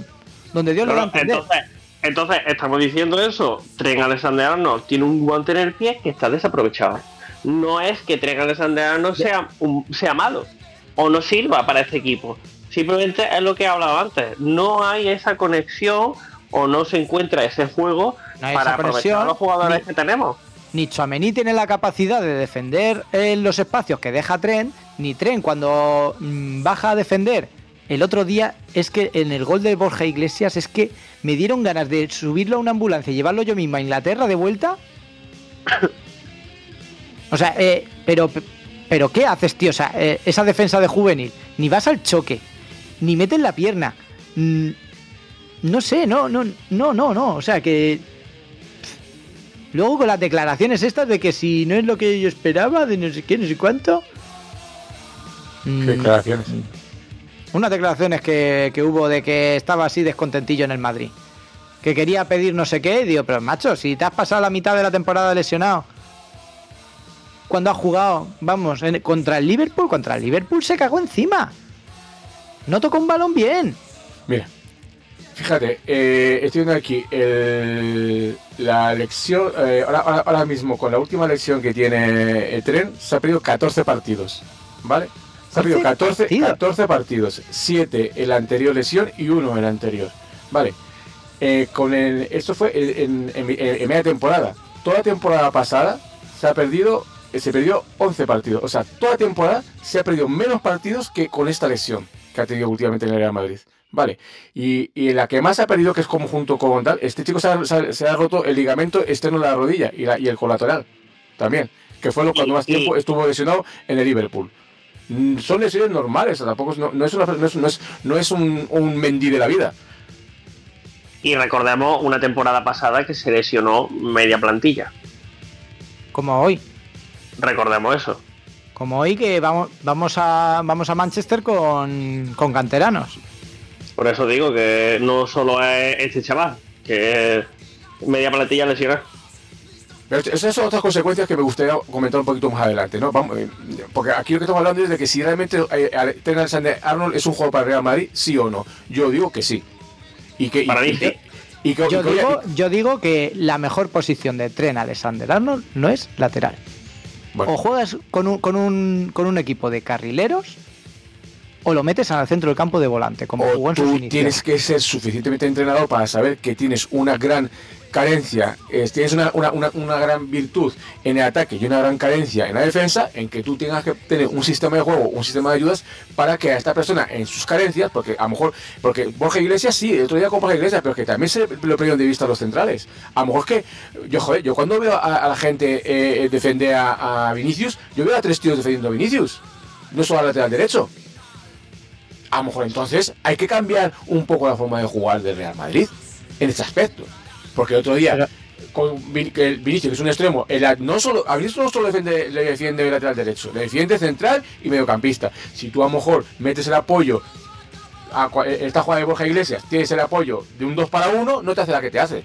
[SPEAKER 8] donde Dios lo va a
[SPEAKER 7] Claro,
[SPEAKER 8] entender.
[SPEAKER 7] entonces, entonces, estamos diciendo eso. Trent Alexander-Arnold tiene un guante en el pie que está desaprovechado. No es que Trent Alexander-Arnold sea, un- sea malo o no sirva para este equipo. Simplemente es lo que he hablado antes. No hay esa conexión o no se encuentra ese juego
[SPEAKER 8] No hay
[SPEAKER 7] para
[SPEAKER 8] esa
[SPEAKER 7] aprovechar
[SPEAKER 8] conexión,
[SPEAKER 7] a los jugadores
[SPEAKER 8] ni-
[SPEAKER 7] que tenemos.
[SPEAKER 8] Ni Tchouaméni tiene la capacidad de defender en los espacios que deja Trent, ni Trent cuando mm, baja a defender. El otro día es que en el gol de Borja Iglesias es que me dieron ganas de subirlo a una ambulancia y llevarlo yo mismo a Inglaterra de vuelta. O sea, eh, pero, pero ¿qué haces, tío? O sea, eh, esa defensa de juvenil, ni vas al choque, ni metes la pierna. Mm, no sé, no, no, no, no, no. O sea, que luego con las declaraciones estas de que si no es lo que yo esperaba, de no sé qué, no sé cuánto.
[SPEAKER 2] ¿Qué
[SPEAKER 8] Mm,
[SPEAKER 2] declaraciones?
[SPEAKER 8] unas declaraciones que, que hubo de que estaba así descontentillo en el Madrid. Que quería pedir no sé qué. Y digo, pero macho, si te has pasado la mitad de la temporada lesionado. Cuando has jugado, vamos, en- contra el Liverpool, contra el Liverpool se cagó encima. No tocó un balón bien.
[SPEAKER 2] Mira, fíjate, eh, estoy viendo aquí el- la lección, eh, ahora, ahora- ahora mismo con la última lección que tiene el Tren, se ha perdido catorce partidos, ¿vale? Se ha perdido catorce,
[SPEAKER 8] partidos.
[SPEAKER 2] catorce partidos, siete en la anterior lesión y uno en la anterior, ¿vale? Eh, con el, esto fue en, en- en- en media temporada. Toda la temporada pasada se ha perdido, eh, se perdió once partidos, o sea, toda la temporada se ha perdido menos partidos que con esta lesión que ha tenido últimamente en el Real Madrid. Vale, y, y la que más se ha perdido, que es como junto con tal, este chico se ha, se ha- se ha roto el ligamento externo de la rodilla y, la- y el colateral también, que fue lo cuando
[SPEAKER 7] Y-
[SPEAKER 2] más tiempo
[SPEAKER 7] y-
[SPEAKER 2] estuvo lesionado en el Liverpool. Mm, Son lesiones normales, o sea, tampoco es, no, no es, una, no es, no es, no es un, un Mendy de la vida.
[SPEAKER 7] Y recordemos una temporada pasada que se lesionó media plantilla.
[SPEAKER 8] Como hoy.
[SPEAKER 7] Recordemos eso.
[SPEAKER 8] Como hoy que vamos, vamos a vamos a Manchester con, con canteranos.
[SPEAKER 7] Por eso digo que no solo es este chaval, que es media plantilla lesionada.
[SPEAKER 2] Pero esas son otras consecuencias que me gustaría comentar un poquito más adelante, ¿no? Vamos, eh, porque aquí lo que estamos hablando es de que si realmente eh, Trent Alexander-Arnold es un jugador para el Real Madrid, sí o no. Yo digo que sí. Y que, y-
[SPEAKER 7] Para mí
[SPEAKER 2] y-
[SPEAKER 7] sí.
[SPEAKER 2] y que-
[SPEAKER 8] Yo
[SPEAKER 2] y que-
[SPEAKER 8] digo, yo digo que la mejor posición de Trent Alexander-Arnold no es lateral.
[SPEAKER 2] bueno,
[SPEAKER 8] O juegas con un, con un con un equipo de carrileros o lo metes al centro del campo de volante, como
[SPEAKER 2] o
[SPEAKER 8] jugó en sus
[SPEAKER 2] tú
[SPEAKER 8] inicios.
[SPEAKER 2] tienes que ser suficientemente entrenador para saber que tienes una gran carencia, eh, tienes una, una, una, una gran virtud en el ataque y una gran carencia en la defensa, en que tú tengas que tener un sistema de juego, un sistema de ayudas para que a esta persona en sus carencias, porque a lo mejor, porque Borja Iglesias sí, el otro día con Borja Iglesias, pero que también se lo perdieron de vista los centrales. A lo mejor que, yo joder, yo cuando veo a, a la gente eh, defender a, a Vinicius, yo veo a tres tíos defendiendo a Vinicius, no solo al lateral derecho. A lo mejor entonces hay que cambiar un poco la forma de jugar del Real Madrid en este aspecto. Porque el otro día,
[SPEAKER 8] Pero-
[SPEAKER 2] con Vin- que el Vinicius, que es un extremo, el, a- no solo, a Vinicius no solo defiende, le defiende el lateral derecho, le defiende central y mediocampista. Si tú a lo mejor metes el apoyo, a cua- esta jugada de Borja Iglesias, tienes el apoyo de un dos para uno, no te hace la que te hace.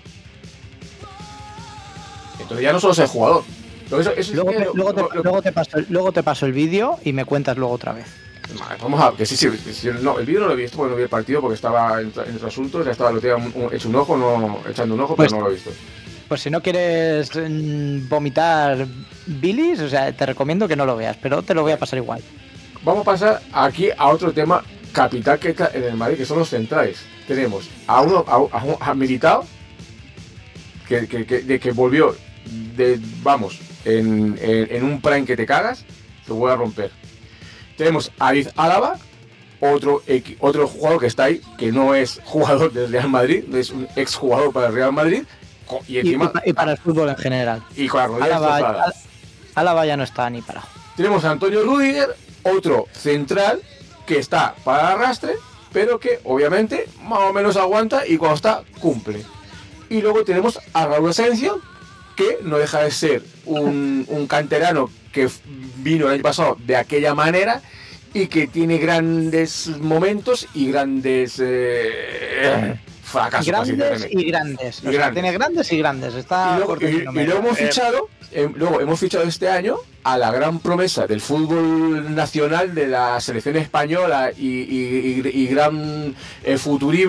[SPEAKER 2] Entonces ya no solo es el jugador. Pero eso- eso sí
[SPEAKER 8] Luego
[SPEAKER 2] que
[SPEAKER 8] te,
[SPEAKER 2] lo-
[SPEAKER 8] luego te-
[SPEAKER 2] lo- lo-
[SPEAKER 8] luego te paso, el- luego te paso el vídeo y me cuentas luego otra vez.
[SPEAKER 2] Vale, vamos a que sí, sí, que sí, no, el vídeo no lo he visto porque no vi el partido porque estaba en, en otro asunto, ya estaba lo tenía un- un- hecho un ojo, no echando un ojo,
[SPEAKER 8] Pues-
[SPEAKER 2] pero no lo he visto.
[SPEAKER 8] Pues si no quieres mm, vomitar bilis, o sea, te recomiendo que no lo veas, pero te lo voy a pasar igual.
[SPEAKER 2] Vamos a pasar aquí a otro tema capital que está en el Madrid, que son los centrales. Tenemos a uno, a, a, un- a Militao, que, que, que, de que volvió, de, vamos, en, en, en un prime que te cagas, se vuelve a romper. Tenemos a Ariz Álava, otro, equi- otro jugador que está ahí, que no es jugador del Real Madrid, es un exjugador para el Real Madrid, co- y
[SPEAKER 8] Y, y
[SPEAKER 2] encima
[SPEAKER 8] pa- y para el fútbol en general.
[SPEAKER 2] y con la rodilla
[SPEAKER 8] Álava,
[SPEAKER 2] destrozada.
[SPEAKER 8] Al- Álava ya no está ni para.
[SPEAKER 2] Tenemos a Antonio Rüdiger, otro central que está para el arrastre, pero que obviamente más o menos aguanta y cuando está cumple. Y luego tenemos a Raúl Asensio, que no deja de ser un, un canterano que f- vino el año pasado de aquella manera y que tiene grandes momentos y grandes eh, fracasos.
[SPEAKER 8] Grandes
[SPEAKER 2] básicamente.
[SPEAKER 8] y grandes. O
[SPEAKER 2] Y
[SPEAKER 8] sea,
[SPEAKER 2] grandes.
[SPEAKER 8] tiene grandes y grandes. Está
[SPEAKER 2] Y luego,
[SPEAKER 8] corto el
[SPEAKER 2] y- y
[SPEAKER 8] número.
[SPEAKER 2] luego hemos
[SPEAKER 7] Eh,
[SPEAKER 2] fichado, eh, luego hemos fichado este año a la gran promesa del fútbol nacional de la selección española y, y- y- y gran eh, futurible,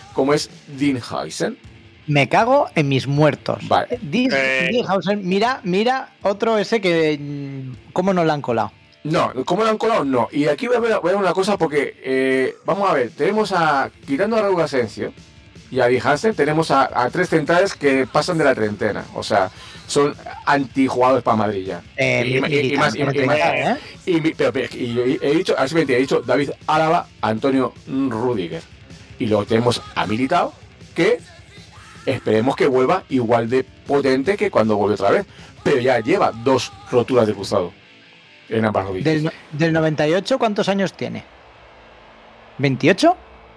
[SPEAKER 2] como es Dinhausen.
[SPEAKER 8] Me cago en mis muertos.
[SPEAKER 2] Vale.
[SPEAKER 8] Dis-
[SPEAKER 7] Eh.
[SPEAKER 8] Dinhausen, mira, mira otro ese que... mm, ¿Cómo nos lo han colado?
[SPEAKER 2] No, ¿cómo lo han colado? No. Y aquí voy a ver, voy a ver una cosa porque, eh, vamos a ver, tenemos a, quitando a Raúl Asensio y a Dinhausen, tenemos a, a tres centrales que pasan de la treintena. O sea, son antijugadores para Madrid ya.
[SPEAKER 8] Eh,
[SPEAKER 2] y, y- y
[SPEAKER 8] militar,
[SPEAKER 2] más, y, y más-
[SPEAKER 8] militar, ¿eh?
[SPEAKER 2] y mi- pero, pero, y yo he dicho, a ver si me entiende, he dicho David Álava, Antonio Rüdiger. Y luego tenemos a Militao, que esperemos que vuelva igual de potente que cuando vuelve otra vez. Pero ya lleva dos roturas de cruzado en ambas rodillas.
[SPEAKER 8] Del, no- del noventa y ocho, ¿cuántos años tiene? ¿veintiocho?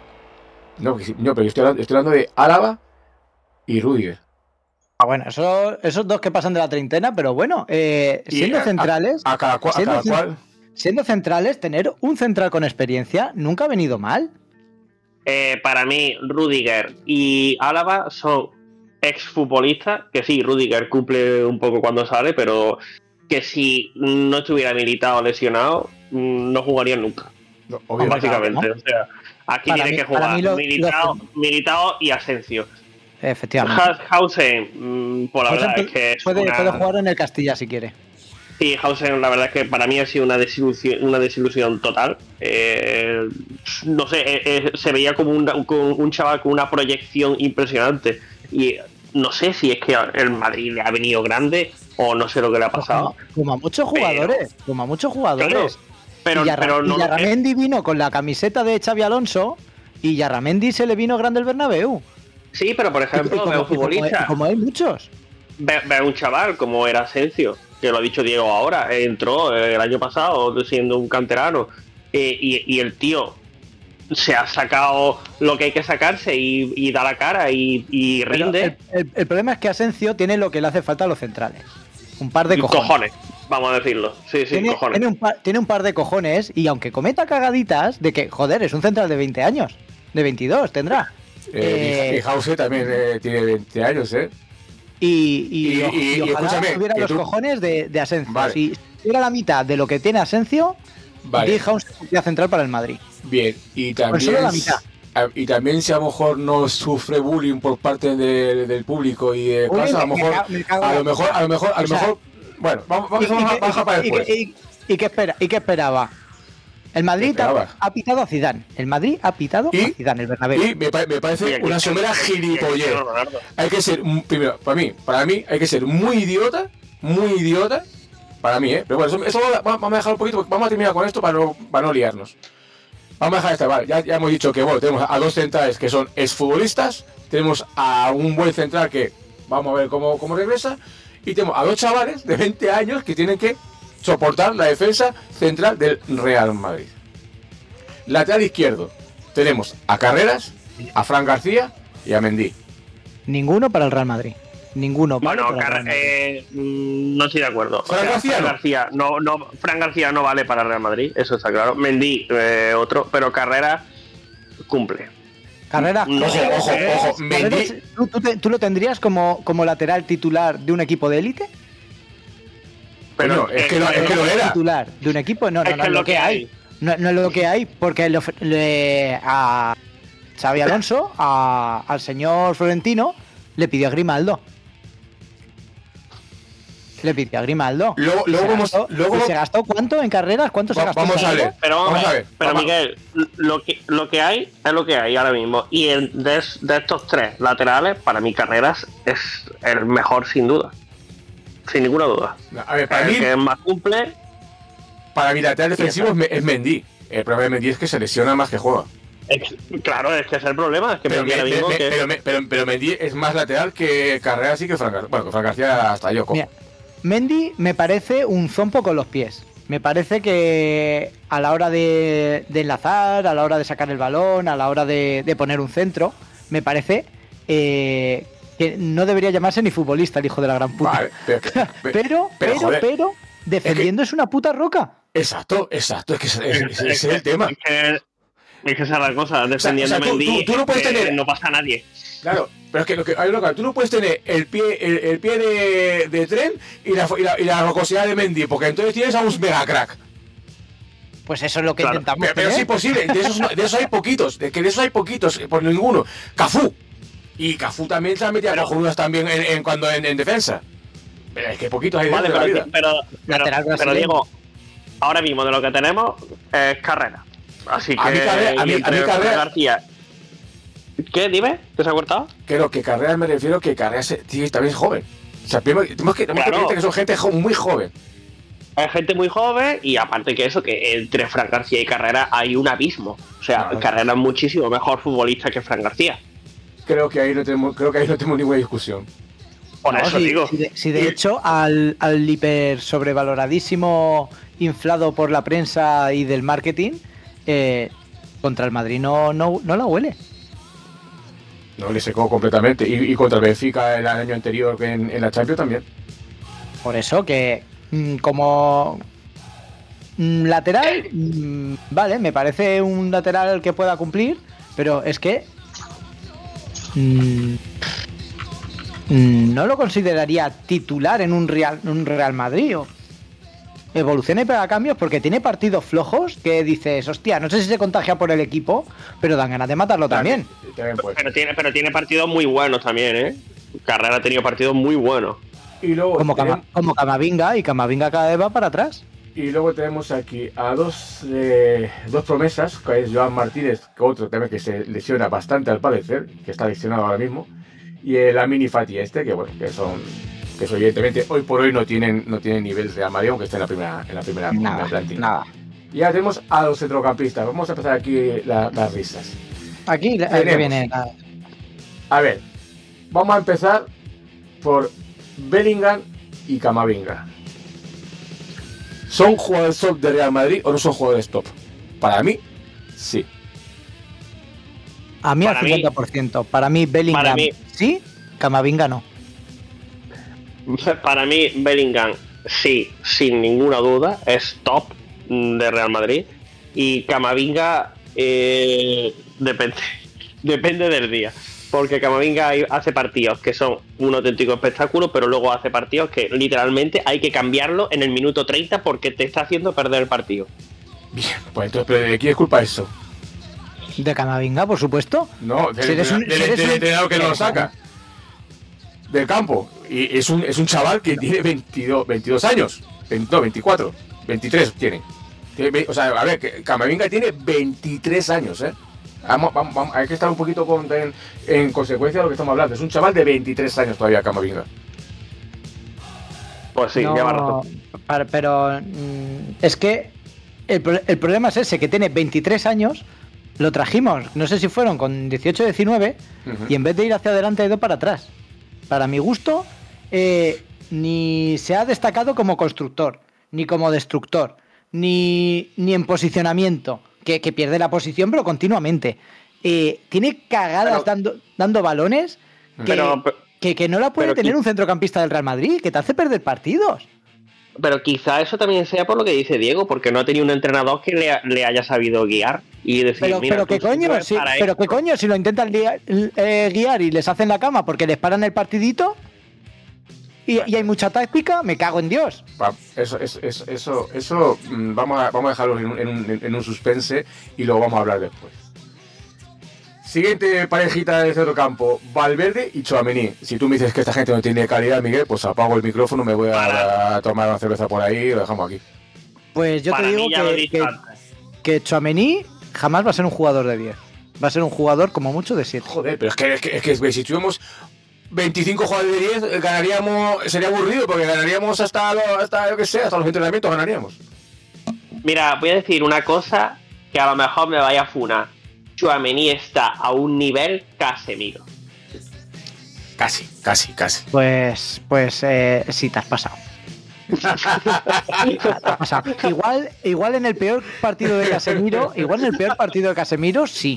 [SPEAKER 2] No, que sí, no, pero yo estoy hablando, estoy hablando de Álava y Rüdiger.
[SPEAKER 8] Ah, bueno, eso- esos dos que pasan de la treintena, pero bueno, eh,
[SPEAKER 2] Y
[SPEAKER 8] siendo
[SPEAKER 2] a-
[SPEAKER 8] centrales,
[SPEAKER 2] A cada, cua- a
[SPEAKER 8] siendo
[SPEAKER 2] cada
[SPEAKER 8] cen-
[SPEAKER 2] cual.
[SPEAKER 8] siendo centrales, tener un central con experiencia nunca ha venido mal.
[SPEAKER 7] Eh, para mí, Rüdiger y Álava son exfutbolistas, que sí, Rüdiger cumple un poco cuando sale, pero que si no estuviera militado o lesionado, mm, no jugarían nunca,
[SPEAKER 2] No, obvio,
[SPEAKER 7] básicamente.
[SPEAKER 8] ¿no?
[SPEAKER 7] O sea, aquí
[SPEAKER 8] Para
[SPEAKER 7] tiene
[SPEAKER 8] mí-
[SPEAKER 7] que
[SPEAKER 8] para
[SPEAKER 7] jugar
[SPEAKER 8] mí lo-
[SPEAKER 7] militado,
[SPEAKER 8] lo-
[SPEAKER 7] militado y Asensio.
[SPEAKER 8] Efectivamente.
[SPEAKER 7] Hausen, mm, por la
[SPEAKER 8] Hausen
[SPEAKER 7] verdad
[SPEAKER 8] pu-
[SPEAKER 7] es que es
[SPEAKER 8] puede,
[SPEAKER 7] una-
[SPEAKER 8] puede jugar en el Castilla si quiere.
[SPEAKER 7] Sí, Hausen, la verdad es que para mí ha sido una desilusión, una desilusión total. Eh, no sé, eh, eh, se veía como un, como un chaval con una proyección impresionante. Y no sé si es que el Madrid le ha venido grande o no sé lo que le ha pasado.
[SPEAKER 8] Como, como a muchos jugadores, como a muchos jugadores.
[SPEAKER 7] Claro, pero,
[SPEAKER 8] y Yarra-
[SPEAKER 7] pero no
[SPEAKER 8] y
[SPEAKER 7] lo-
[SPEAKER 8] Yarramendi vino con la camiseta de Xavi Alonso y Yarramendi se le vino grande el Bernabéu.
[SPEAKER 7] Sí, pero por
[SPEAKER 8] Y- y
[SPEAKER 7] ejemplo,
[SPEAKER 8] como-
[SPEAKER 7] ve un
[SPEAKER 8] y como-
[SPEAKER 7] futbolista,
[SPEAKER 8] y como hay muchos.
[SPEAKER 7] ve, ve a un chaval como era Asensio, que lo ha dicho Diego ahora, entró el año pasado siendo un canterano, eh, y, y el tío se ha sacado lo que hay que sacarse y, y da la cara y, y
[SPEAKER 8] Pero
[SPEAKER 7] rinde.
[SPEAKER 8] El, el- el problema es que Asensio tiene lo que le hace falta a los centrales. Un par de cojones.
[SPEAKER 7] cojones, vamos a decirlo. Sí, sí,
[SPEAKER 8] Tiene,
[SPEAKER 7] cojones.
[SPEAKER 8] tiene un par, tiene un par de cojones y aunque cometa cagaditas de que, joder, es un central de veinte años. De veintidós tendrá.
[SPEAKER 2] Eh,
[SPEAKER 8] Eh,
[SPEAKER 2] y Hause también eh, tiene veinte años, ¿eh?
[SPEAKER 8] Y, y,
[SPEAKER 2] Y-
[SPEAKER 8] o-
[SPEAKER 2] y-
[SPEAKER 8] y
[SPEAKER 2] y
[SPEAKER 8] ojalá
[SPEAKER 2] escúchame,
[SPEAKER 8] tuviera
[SPEAKER 2] que
[SPEAKER 8] los
[SPEAKER 2] tú-
[SPEAKER 8] cojones de, de Asensio.
[SPEAKER 2] Vale.
[SPEAKER 8] Si tuviera la mitad de lo que tiene Asensio,
[SPEAKER 2] Vale.
[SPEAKER 8] deja un sería central para el Madrid.
[SPEAKER 2] Bien, y
[SPEAKER 8] Pues
[SPEAKER 2] también,
[SPEAKER 8] solo la mitad.
[SPEAKER 2] a- y también si a lo mejor no sufre bullying por parte de- del público y de
[SPEAKER 8] Uy,
[SPEAKER 2] casa, a lo
[SPEAKER 8] me- me
[SPEAKER 2] mejor,
[SPEAKER 8] ca- me cago en
[SPEAKER 2] a
[SPEAKER 8] la
[SPEAKER 2] lo mejor, a lo mejor, a lo
[SPEAKER 8] O sea,
[SPEAKER 2] mejor, bueno, vamos, vamos
[SPEAKER 8] ¿Y- y
[SPEAKER 2] a
[SPEAKER 8] qué-
[SPEAKER 2] bajar para
[SPEAKER 8] y-
[SPEAKER 2] después.
[SPEAKER 8] y- y- ¿Y qué espera? ¿Y qué esperaba? El Madrid
[SPEAKER 2] ¿Qué esperaba?
[SPEAKER 8] ha, ha pitado a Zidane. El Madrid ha pitado
[SPEAKER 2] ¿Y?
[SPEAKER 8] a Zidane, el Bernabéu.
[SPEAKER 2] Y me, pa- me parece
[SPEAKER 7] Y aquí-
[SPEAKER 2] una somera
[SPEAKER 7] y aquí
[SPEAKER 2] gilipollez.
[SPEAKER 7] Cristiano Ronaldo.
[SPEAKER 2] Hay que ser, un- primero, para mí, para mí, hay que ser muy idiota, muy idiota, para mí, ¿eh? Pero bueno, eso, eso va- vamos a dejar un poquito, porque vamos a terminar con esto para no, para no liarnos. Vamos a dejar esta, vale, ya, ya hemos dicho que, bueno, tenemos a dos centrales que son exfutbolistas, tenemos a un buen central que, vamos a ver cómo, cómo regresa, y tenemos a dos chavales de veinte años que tienen que soportar la defensa central del Real Madrid. Lateral izquierdo, tenemos a Carreras, a Fran García y a Mendy.
[SPEAKER 8] Ninguno para el Real Madrid. Ninguno vale
[SPEAKER 7] Bueno,
[SPEAKER 8] para el
[SPEAKER 7] Car-
[SPEAKER 8] Real Madrid.
[SPEAKER 7] eh, mm, no estoy de acuerdo. O
[SPEAKER 2] ¿Fran
[SPEAKER 7] sea,
[SPEAKER 2] García
[SPEAKER 7] Fran
[SPEAKER 2] no?
[SPEAKER 7] García no, no, Fran García no vale para Real Madrid, eso está claro. Mendy, eh, otro, pero Carrera cumple.
[SPEAKER 8] Carreras.
[SPEAKER 7] No,
[SPEAKER 2] Ojo, ojo, ojo,
[SPEAKER 8] Carreras,
[SPEAKER 2] Mendy,
[SPEAKER 8] ¿tú, tú te- tú lo tendrías como, como lateral titular de un equipo de élite?
[SPEAKER 2] Coño, es que lo- es que lo era.
[SPEAKER 8] Titular de un equipo, no, no,
[SPEAKER 7] Es
[SPEAKER 8] no
[SPEAKER 7] que
[SPEAKER 8] es lo que hay. No, no es lo que hay, porque le, ofre- le- a Xavi Alonso, a- al señor Florentino, le pidió a Grimaldo. Le pidió a Grimaldo.
[SPEAKER 2] Luego-
[SPEAKER 8] Y
[SPEAKER 2] luego
[SPEAKER 8] se
[SPEAKER 2] vamos-
[SPEAKER 8] gastó-
[SPEAKER 2] luego
[SPEAKER 8] ¿y
[SPEAKER 2] va-
[SPEAKER 8] se gastó cuánto en carreras? ¿Cuánto se
[SPEAKER 2] Va-
[SPEAKER 8] gastó? en
[SPEAKER 2] vamos a
[SPEAKER 8] carreras?
[SPEAKER 2] ver.
[SPEAKER 7] Pero vamos,
[SPEAKER 2] Vamos
[SPEAKER 7] a
[SPEAKER 2] a
[SPEAKER 7] ver,
[SPEAKER 2] ver,
[SPEAKER 7] pero
[SPEAKER 2] vamos.
[SPEAKER 7] Miguel, lo que, lo que hay es lo que hay ahora mismo. Y el, de, es- de estos tres laterales, para mí Carreras es el mejor sin duda. Sin ninguna duda.
[SPEAKER 2] a ver, para
[SPEAKER 7] el
[SPEAKER 2] mí,
[SPEAKER 7] que más cumple.
[SPEAKER 2] para mi lateral defensivo es, Me- es Mendy. El problema de Mendy es que se lesiona más que juega.
[SPEAKER 7] es- claro, es que es el problema. Es que
[SPEAKER 2] Pero,
[SPEAKER 7] Mendy ahora
[SPEAKER 2] Me-
[SPEAKER 7] mismo
[SPEAKER 2] me-
[SPEAKER 7] que-
[SPEAKER 2] pero, me- pero, pero Mendy es más lateral que Carreras y que Fran García. Bueno, que Fran García hasta yo cojo.
[SPEAKER 8] Mira, Mendy me parece un zompo con los pies. Me parece que a la hora de, de enlazar, a la hora de sacar el balón, a la hora de, de poner un centro, me parece eh, que no debería llamarse ni futbolista el hijo de la gran puta.
[SPEAKER 2] Vale, pero, que-
[SPEAKER 8] pero,
[SPEAKER 2] pero,
[SPEAKER 8] pero,
[SPEAKER 2] joder.
[SPEAKER 8] pero, defendiendo es, una puta roca.
[SPEAKER 2] Exacto, exacto, es que ese es, es- ese es el tema.
[SPEAKER 7] Es que, es que esa es la cosa. Defendiendo
[SPEAKER 2] o sea, tú-
[SPEAKER 7] Mendy,
[SPEAKER 2] tú- tú no puedes
[SPEAKER 7] eh,
[SPEAKER 2] tener-
[SPEAKER 7] no pasa a nadie.
[SPEAKER 2] Claro, pero es que, lo que hay una cosa, tú no puedes tener el pie, el, el pie de, de tren y la, y, la, y la rocosidad de Mendy, porque entonces tienes a un mega crack.
[SPEAKER 8] Pues eso es lo que
[SPEAKER 7] Claro,
[SPEAKER 8] intentamos.
[SPEAKER 2] Pero, pero es
[SPEAKER 8] tener.
[SPEAKER 2] imposible, de esos, no- de esos hay poquitos, de que de esos hay poquitos, por ninguno. Cafú. Y Cafú también se ha metido
[SPEAKER 7] Pero-
[SPEAKER 2] cojonudas también en, en cuando en, en defensa. Pero es que poquitos hay
[SPEAKER 7] Vale,
[SPEAKER 2] dentro de la
[SPEAKER 7] pero,
[SPEAKER 2] vida.
[SPEAKER 7] pero, pero,
[SPEAKER 8] Lateral
[SPEAKER 7] pero
[SPEAKER 8] brasileño.
[SPEAKER 7] Diego, ahora mismo de lo que tenemos es Carrera. Así que.
[SPEAKER 2] A mí Carrera- a mí-
[SPEAKER 7] y
[SPEAKER 2] a mí
[SPEAKER 7] entre
[SPEAKER 2] Carrera-
[SPEAKER 7] García. ¿Qué? Dime, ¿te se ha cortado?
[SPEAKER 2] Creo que Carreras me refiero que Carreras eh, tío, también es joven. O sea, primero, tenemos que, tenemos que
[SPEAKER 7] Claro.
[SPEAKER 2] pensar que son gente jo- muy joven.
[SPEAKER 7] Hay gente muy joven y aparte que eso, que entre Fran García y Carrera hay un abismo. O sea,
[SPEAKER 2] Claro.
[SPEAKER 7] Carrera es muchísimo mejor futbolista que Fran García.
[SPEAKER 2] Creo que ahí no tenemos, creo que ahí no tenemos ninguna discusión.
[SPEAKER 7] Por
[SPEAKER 8] No,
[SPEAKER 7] eso
[SPEAKER 8] si,
[SPEAKER 7] digo.
[SPEAKER 8] si de, si de hecho al, al hiper sobrevaloradísimo inflado por la prensa y del marketing, eh, contra el Madrid no, no, no la huele.
[SPEAKER 2] No le secó completamente. Y, y contra el Benfica el año anterior en, en la Champions también.
[SPEAKER 8] Por eso que mm, como mm, lateral, mm, vale, me parece un lateral que pueda cumplir, pero es que mm, mm, no lo consideraría titular en un Real, en un Real Madrid. O evoluciona y pega cambios porque tiene partidos flojos que dices, hostia, no sé si se contagia por el equipo, pero dan ganas de matarlo también.
[SPEAKER 2] También puede ser.
[SPEAKER 7] Pero tiene, pero tiene partidos muy buenos también, ¿eh? Carrera ha tenido partidos muy buenos.
[SPEAKER 2] Y luego,
[SPEAKER 8] Como,
[SPEAKER 2] tenemos,
[SPEAKER 8] Cama- como Camavinga, y Camavinga cada vez va para atrás.
[SPEAKER 2] y luego tenemos aquí a dos, eh, dos promesas, que es Joan Martínez, que otro también que se lesiona bastante al parecer, que está lesionado ahora mismo, y el Amini Fati este, que bueno, que son que eso, evidentemente hoy por hoy no tienen no tienen nivel de Mario, aunque está en la primera en la primera, en la
[SPEAKER 8] Nada,
[SPEAKER 2] plantilla.
[SPEAKER 8] nada.
[SPEAKER 2] Y ya tenemos a los centrocampistas. Vamos a empezar aquí la- las risas.
[SPEAKER 8] Aquí la-
[SPEAKER 2] Tenemos.
[SPEAKER 8] que viene la-
[SPEAKER 2] A ver, vamos a empezar por Bellingham y Camavinga. ¿Son jugadores top de Real Madrid o no son jugadores top? Para mí, sí.
[SPEAKER 8] A mí
[SPEAKER 7] Para
[SPEAKER 8] al
[SPEAKER 7] mí-
[SPEAKER 8] cincuenta por ciento. Para mí, Bellingham
[SPEAKER 7] Para mí-
[SPEAKER 8] sí, Camavinga no.
[SPEAKER 7] Para mí, Bellingham, sí, sin ninguna duda, es top de Real Madrid. Y Camavinga, eh, depende, depende del día. Porque Camavinga hay- hace partidos que son un auténtico espectáculo, pero luego hace partidos que literalmente hay que cambiarlo en el minuto treinta porque te está haciendo perder el partido.
[SPEAKER 2] Bien, pues entonces, ¿pero de quién es culpa eso?
[SPEAKER 8] De Camavinga, por supuesto.
[SPEAKER 2] No, del,
[SPEAKER 8] Si eres un-
[SPEAKER 2] del-
[SPEAKER 8] si eres
[SPEAKER 2] del
[SPEAKER 8] un-
[SPEAKER 2] entrenador que no lo saca. Del campo. Y es un, es un chaval que tiene veintidós, veintidós años. veinte, no, veinticuatro. veintitrés tiene. Tiene ve- O sea, a ver, que Camavinga tiene veintitrés años, ¿eh? Vamos, vamos, vamos, hay que estar un poquito con, en, en consecuencia de lo que estamos hablando. Es un chaval de veintitrés años todavía, Camavinga.
[SPEAKER 7] Pues sí,
[SPEAKER 8] No,
[SPEAKER 7] lleva razón.
[SPEAKER 8] para- pero mm, es que el, pro- el problema es ese, que tiene veintitrés años, lo trajimos, no sé si fueron con dieciocho o diecinueve,
[SPEAKER 2] Ujú.
[SPEAKER 8] y en vez de ir hacia adelante ha ido para atrás. Para mi gusto, eh, ni se ha destacado como constructor, ni como destructor, ni, ni en posicionamiento, que, que pierde la posición pero continuamente. Eh, tiene cagadas
[SPEAKER 7] Pero-
[SPEAKER 8] dando, dando balones que,
[SPEAKER 7] Pero,
[SPEAKER 8] que, que no la puede
[SPEAKER 7] pero
[SPEAKER 8] tener
[SPEAKER 7] qui-
[SPEAKER 8] un centrocampista del Real Madrid, que te hace perder partidos.
[SPEAKER 7] pero quizá eso también sea por lo que dice Diego, porque no ha tenido un entrenador que le, le haya sabido guiar y decir,
[SPEAKER 8] Pero,
[SPEAKER 7] mira,
[SPEAKER 8] pero
[SPEAKER 7] tú
[SPEAKER 8] qué coño,
[SPEAKER 7] sirves
[SPEAKER 8] si,
[SPEAKER 7] para
[SPEAKER 8] pero
[SPEAKER 7] esto.
[SPEAKER 8] qué coño, si lo intentan guiar, eh, guiar y les hacen la cama porque les paran el partidito y, y hay mucha táctica, me cago en Dios.
[SPEAKER 2] Pa- Eso, eso, eso, eso, eso, mm, vamos, a, vamos a dejarlo en un, en, un, en un suspense y luego vamos a hablar después. Siguiente parejita de centrocampo, Valverde y Tchouaméni. Si tú me dices que esta gente no tiene calidad, Miguel, pues apago el micrófono, me voy a, a tomar una cerveza por ahí y lo dejamos aquí.
[SPEAKER 8] Pues yo
[SPEAKER 7] Para
[SPEAKER 8] te digo
[SPEAKER 7] mí ya lo he
[SPEAKER 8] que,
[SPEAKER 7] dicho
[SPEAKER 8] que,
[SPEAKER 7] antes.
[SPEAKER 8] que Tchouaméni jamás va a ser un jugador de diez. Va a ser un jugador como mucho de siete.
[SPEAKER 2] Joder, pero es que, es que, es que güey, si tuviéramos veinticinco jugadores de diez, eh, ganaríamos, sería aburrido, porque ganaríamos hasta, lo- hasta yo que sé, hasta los entrenamientos ganaríamos.
[SPEAKER 7] Mira, voy a decir una cosa que a lo mejor me vaya a funar. Tchouaméni está a un nivel Casemiro.
[SPEAKER 2] Casi, casi, casi.
[SPEAKER 8] Pues, pues eh, sí, te has pasado. Te has pasado. Igual, igual en el peor partido de Casemiro, igual en el peor partido de Casemiro, sí.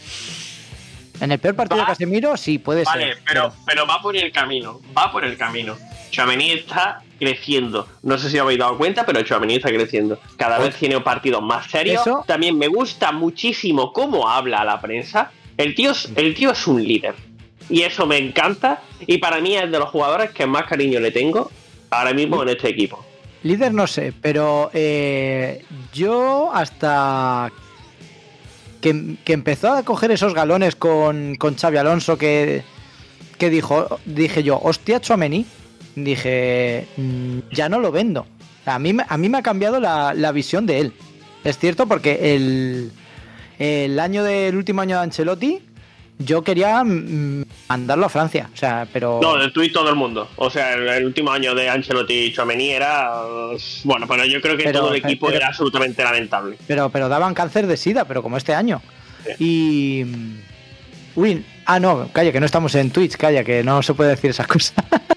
[SPEAKER 8] En el peor partido de
[SPEAKER 7] Va.
[SPEAKER 8] Casemiro, sí, puede
[SPEAKER 7] Vale,
[SPEAKER 8] ser.
[SPEAKER 7] pero, pero va por el camino, va por el camino. Tchouaméni está creciendo. No sé si os habéis dado cuenta, pero Tchouaméni está creciendo. Cada vez tiene partidos más serios.
[SPEAKER 8] Eso-
[SPEAKER 7] También me gusta muchísimo cómo habla a la prensa. El tío, es, el tío es un líder. Y eso me encanta. Y para mí es de los jugadores que más cariño le tengo ahora mismo en este equipo.
[SPEAKER 8] líder no sé, pero eh, yo hasta que, que empezó a coger esos galones con, con Xabi Alonso que, que dijo, dije yo, hostia, Tchouaméni, dije, ya no lo vendo. A mí, a mí me ha cambiado la, la visión de él. Es cierto, porque el, el año del último año de Ancelotti, yo quería mm, mandarlo a Francia. O sea, pero.
[SPEAKER 7] No, de tú y todo el mundo. O sea, el, el último año de Ancelotti y Tchouaméni era. Bueno, pero yo creo que pero, todo el equipo pero, era absolutamente lamentable.
[SPEAKER 8] Pero, pero daban cáncer de sida, pero como este año. Sí. Y. Uy, ah, no, calla, que no estamos en Twitch, calla, que no se puede decir esas cosas.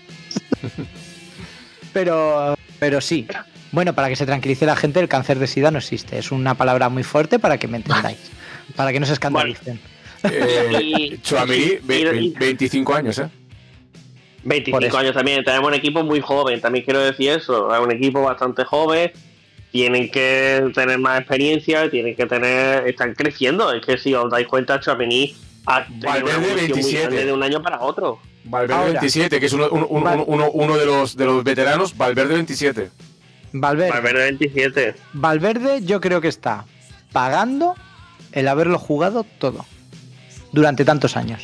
[SPEAKER 8] pero. Pero sí. Bueno, para que se tranquilice la gente, el cáncer de sida no existe. Es una palabra muy fuerte para que me entendáis. Para que no se escandalicen.
[SPEAKER 2] Eh, Tchouaméni, veinticinco años, ¿eh?
[SPEAKER 7] veinticinco años también. Tenemos un equipo muy joven, también quiero decir eso. Es un equipo bastante joven. Tienen que tener más experiencia, tienen que tener. Están creciendo. Es que si os dais cuenta, Tchouaméni ha tenido una evolución muy grande de un año para otro.
[SPEAKER 2] Valverde Ahora, veintisiete, que es uno, uno, uno, uno, uno de los de los veteranos. Valverde veintisiete.
[SPEAKER 8] Valverde.
[SPEAKER 7] Valverde veintisiete.
[SPEAKER 8] Valverde yo creo que está pagando el haberlo jugado todo durante tantos años.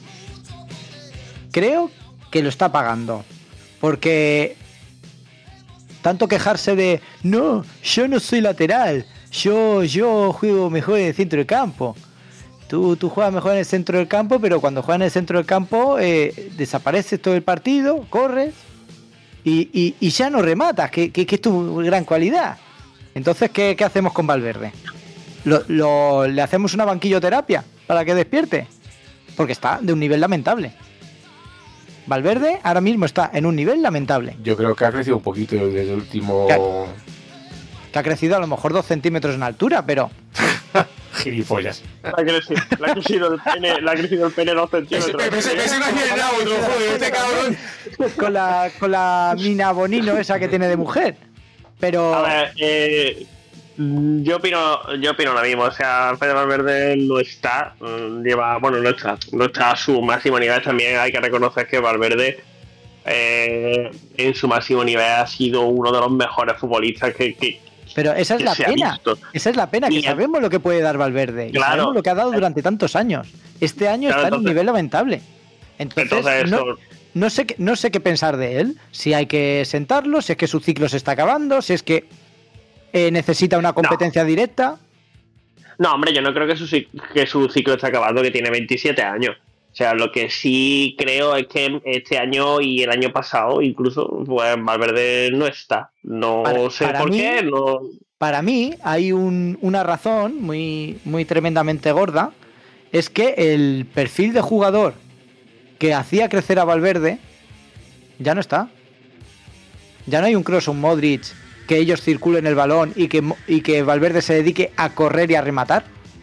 [SPEAKER 8] Creo que lo está pagando. Porque tanto quejarse de no, yo no soy lateral, yo, yo juego mejor en el centro del campo. Tú, tú juegas mejor en el centro del campo, pero cuando juegas en el centro del campo eh, desapareces todo el partido, corres y, y, y ya no rematas, que, que, que es tu gran cualidad. Entonces, ¿qué, qué hacemos con Valverde? Lo, lo, ¿Le hacemos una banquilloterapia para que despierte? Porque está de un nivel lamentable. Valverde ahora mismo está en un nivel lamentable.
[SPEAKER 2] Yo creo que ha crecido un poquito desde el último...
[SPEAKER 8] Que ha, que ha crecido a lo mejor dos centímetros en altura, pero...
[SPEAKER 2] Gilipollas.
[SPEAKER 7] Le ha crecido, le ha crecido el pene, le ha crecido el pene dos centímetros.
[SPEAKER 2] Ese, ese, ese no es el nabo, joder, este cabrón.
[SPEAKER 8] Con la, con la mina bonino esa que tiene de mujer. Pero...
[SPEAKER 7] A ver, eh, yo opino, yo opino lo mismo. O sea, Fede Valverde no está, lleva, bueno, no está, no está a su máximo nivel. También hay que reconocer que Valverde eh, en su máximo nivel ha sido uno de los mejores futbolistas que, que
[SPEAKER 8] Pero esa es la pena, esa es la pena, que sabemos lo que puede dar Valverde,
[SPEAKER 7] claro,
[SPEAKER 8] sabemos lo que ha dado durante tantos años. Este año claro, está entonces, en un nivel lamentable. Entonces, entonces no, no, sé, no sé qué pensar de él, si hay que sentarlo, si es que su ciclo se está acabando, si es que eh, necesita una competencia no. directa.
[SPEAKER 7] No, hombre, yo no creo que su, que su ciclo esté acabando, que tiene veintisiete años. O sea, lo que sí creo es que este año y el año pasado incluso, pues Valverde no está. No para, sé para por mí, qué. No...
[SPEAKER 8] Para mí hay un, una razón muy, muy tremendamente gorda. Es que el perfil de jugador que hacía crecer a Valverde ya no está. Ya no hay un Kroos o un Modric que ellos circulen el balón y que, y que Valverde se dedique a correr y a rematar.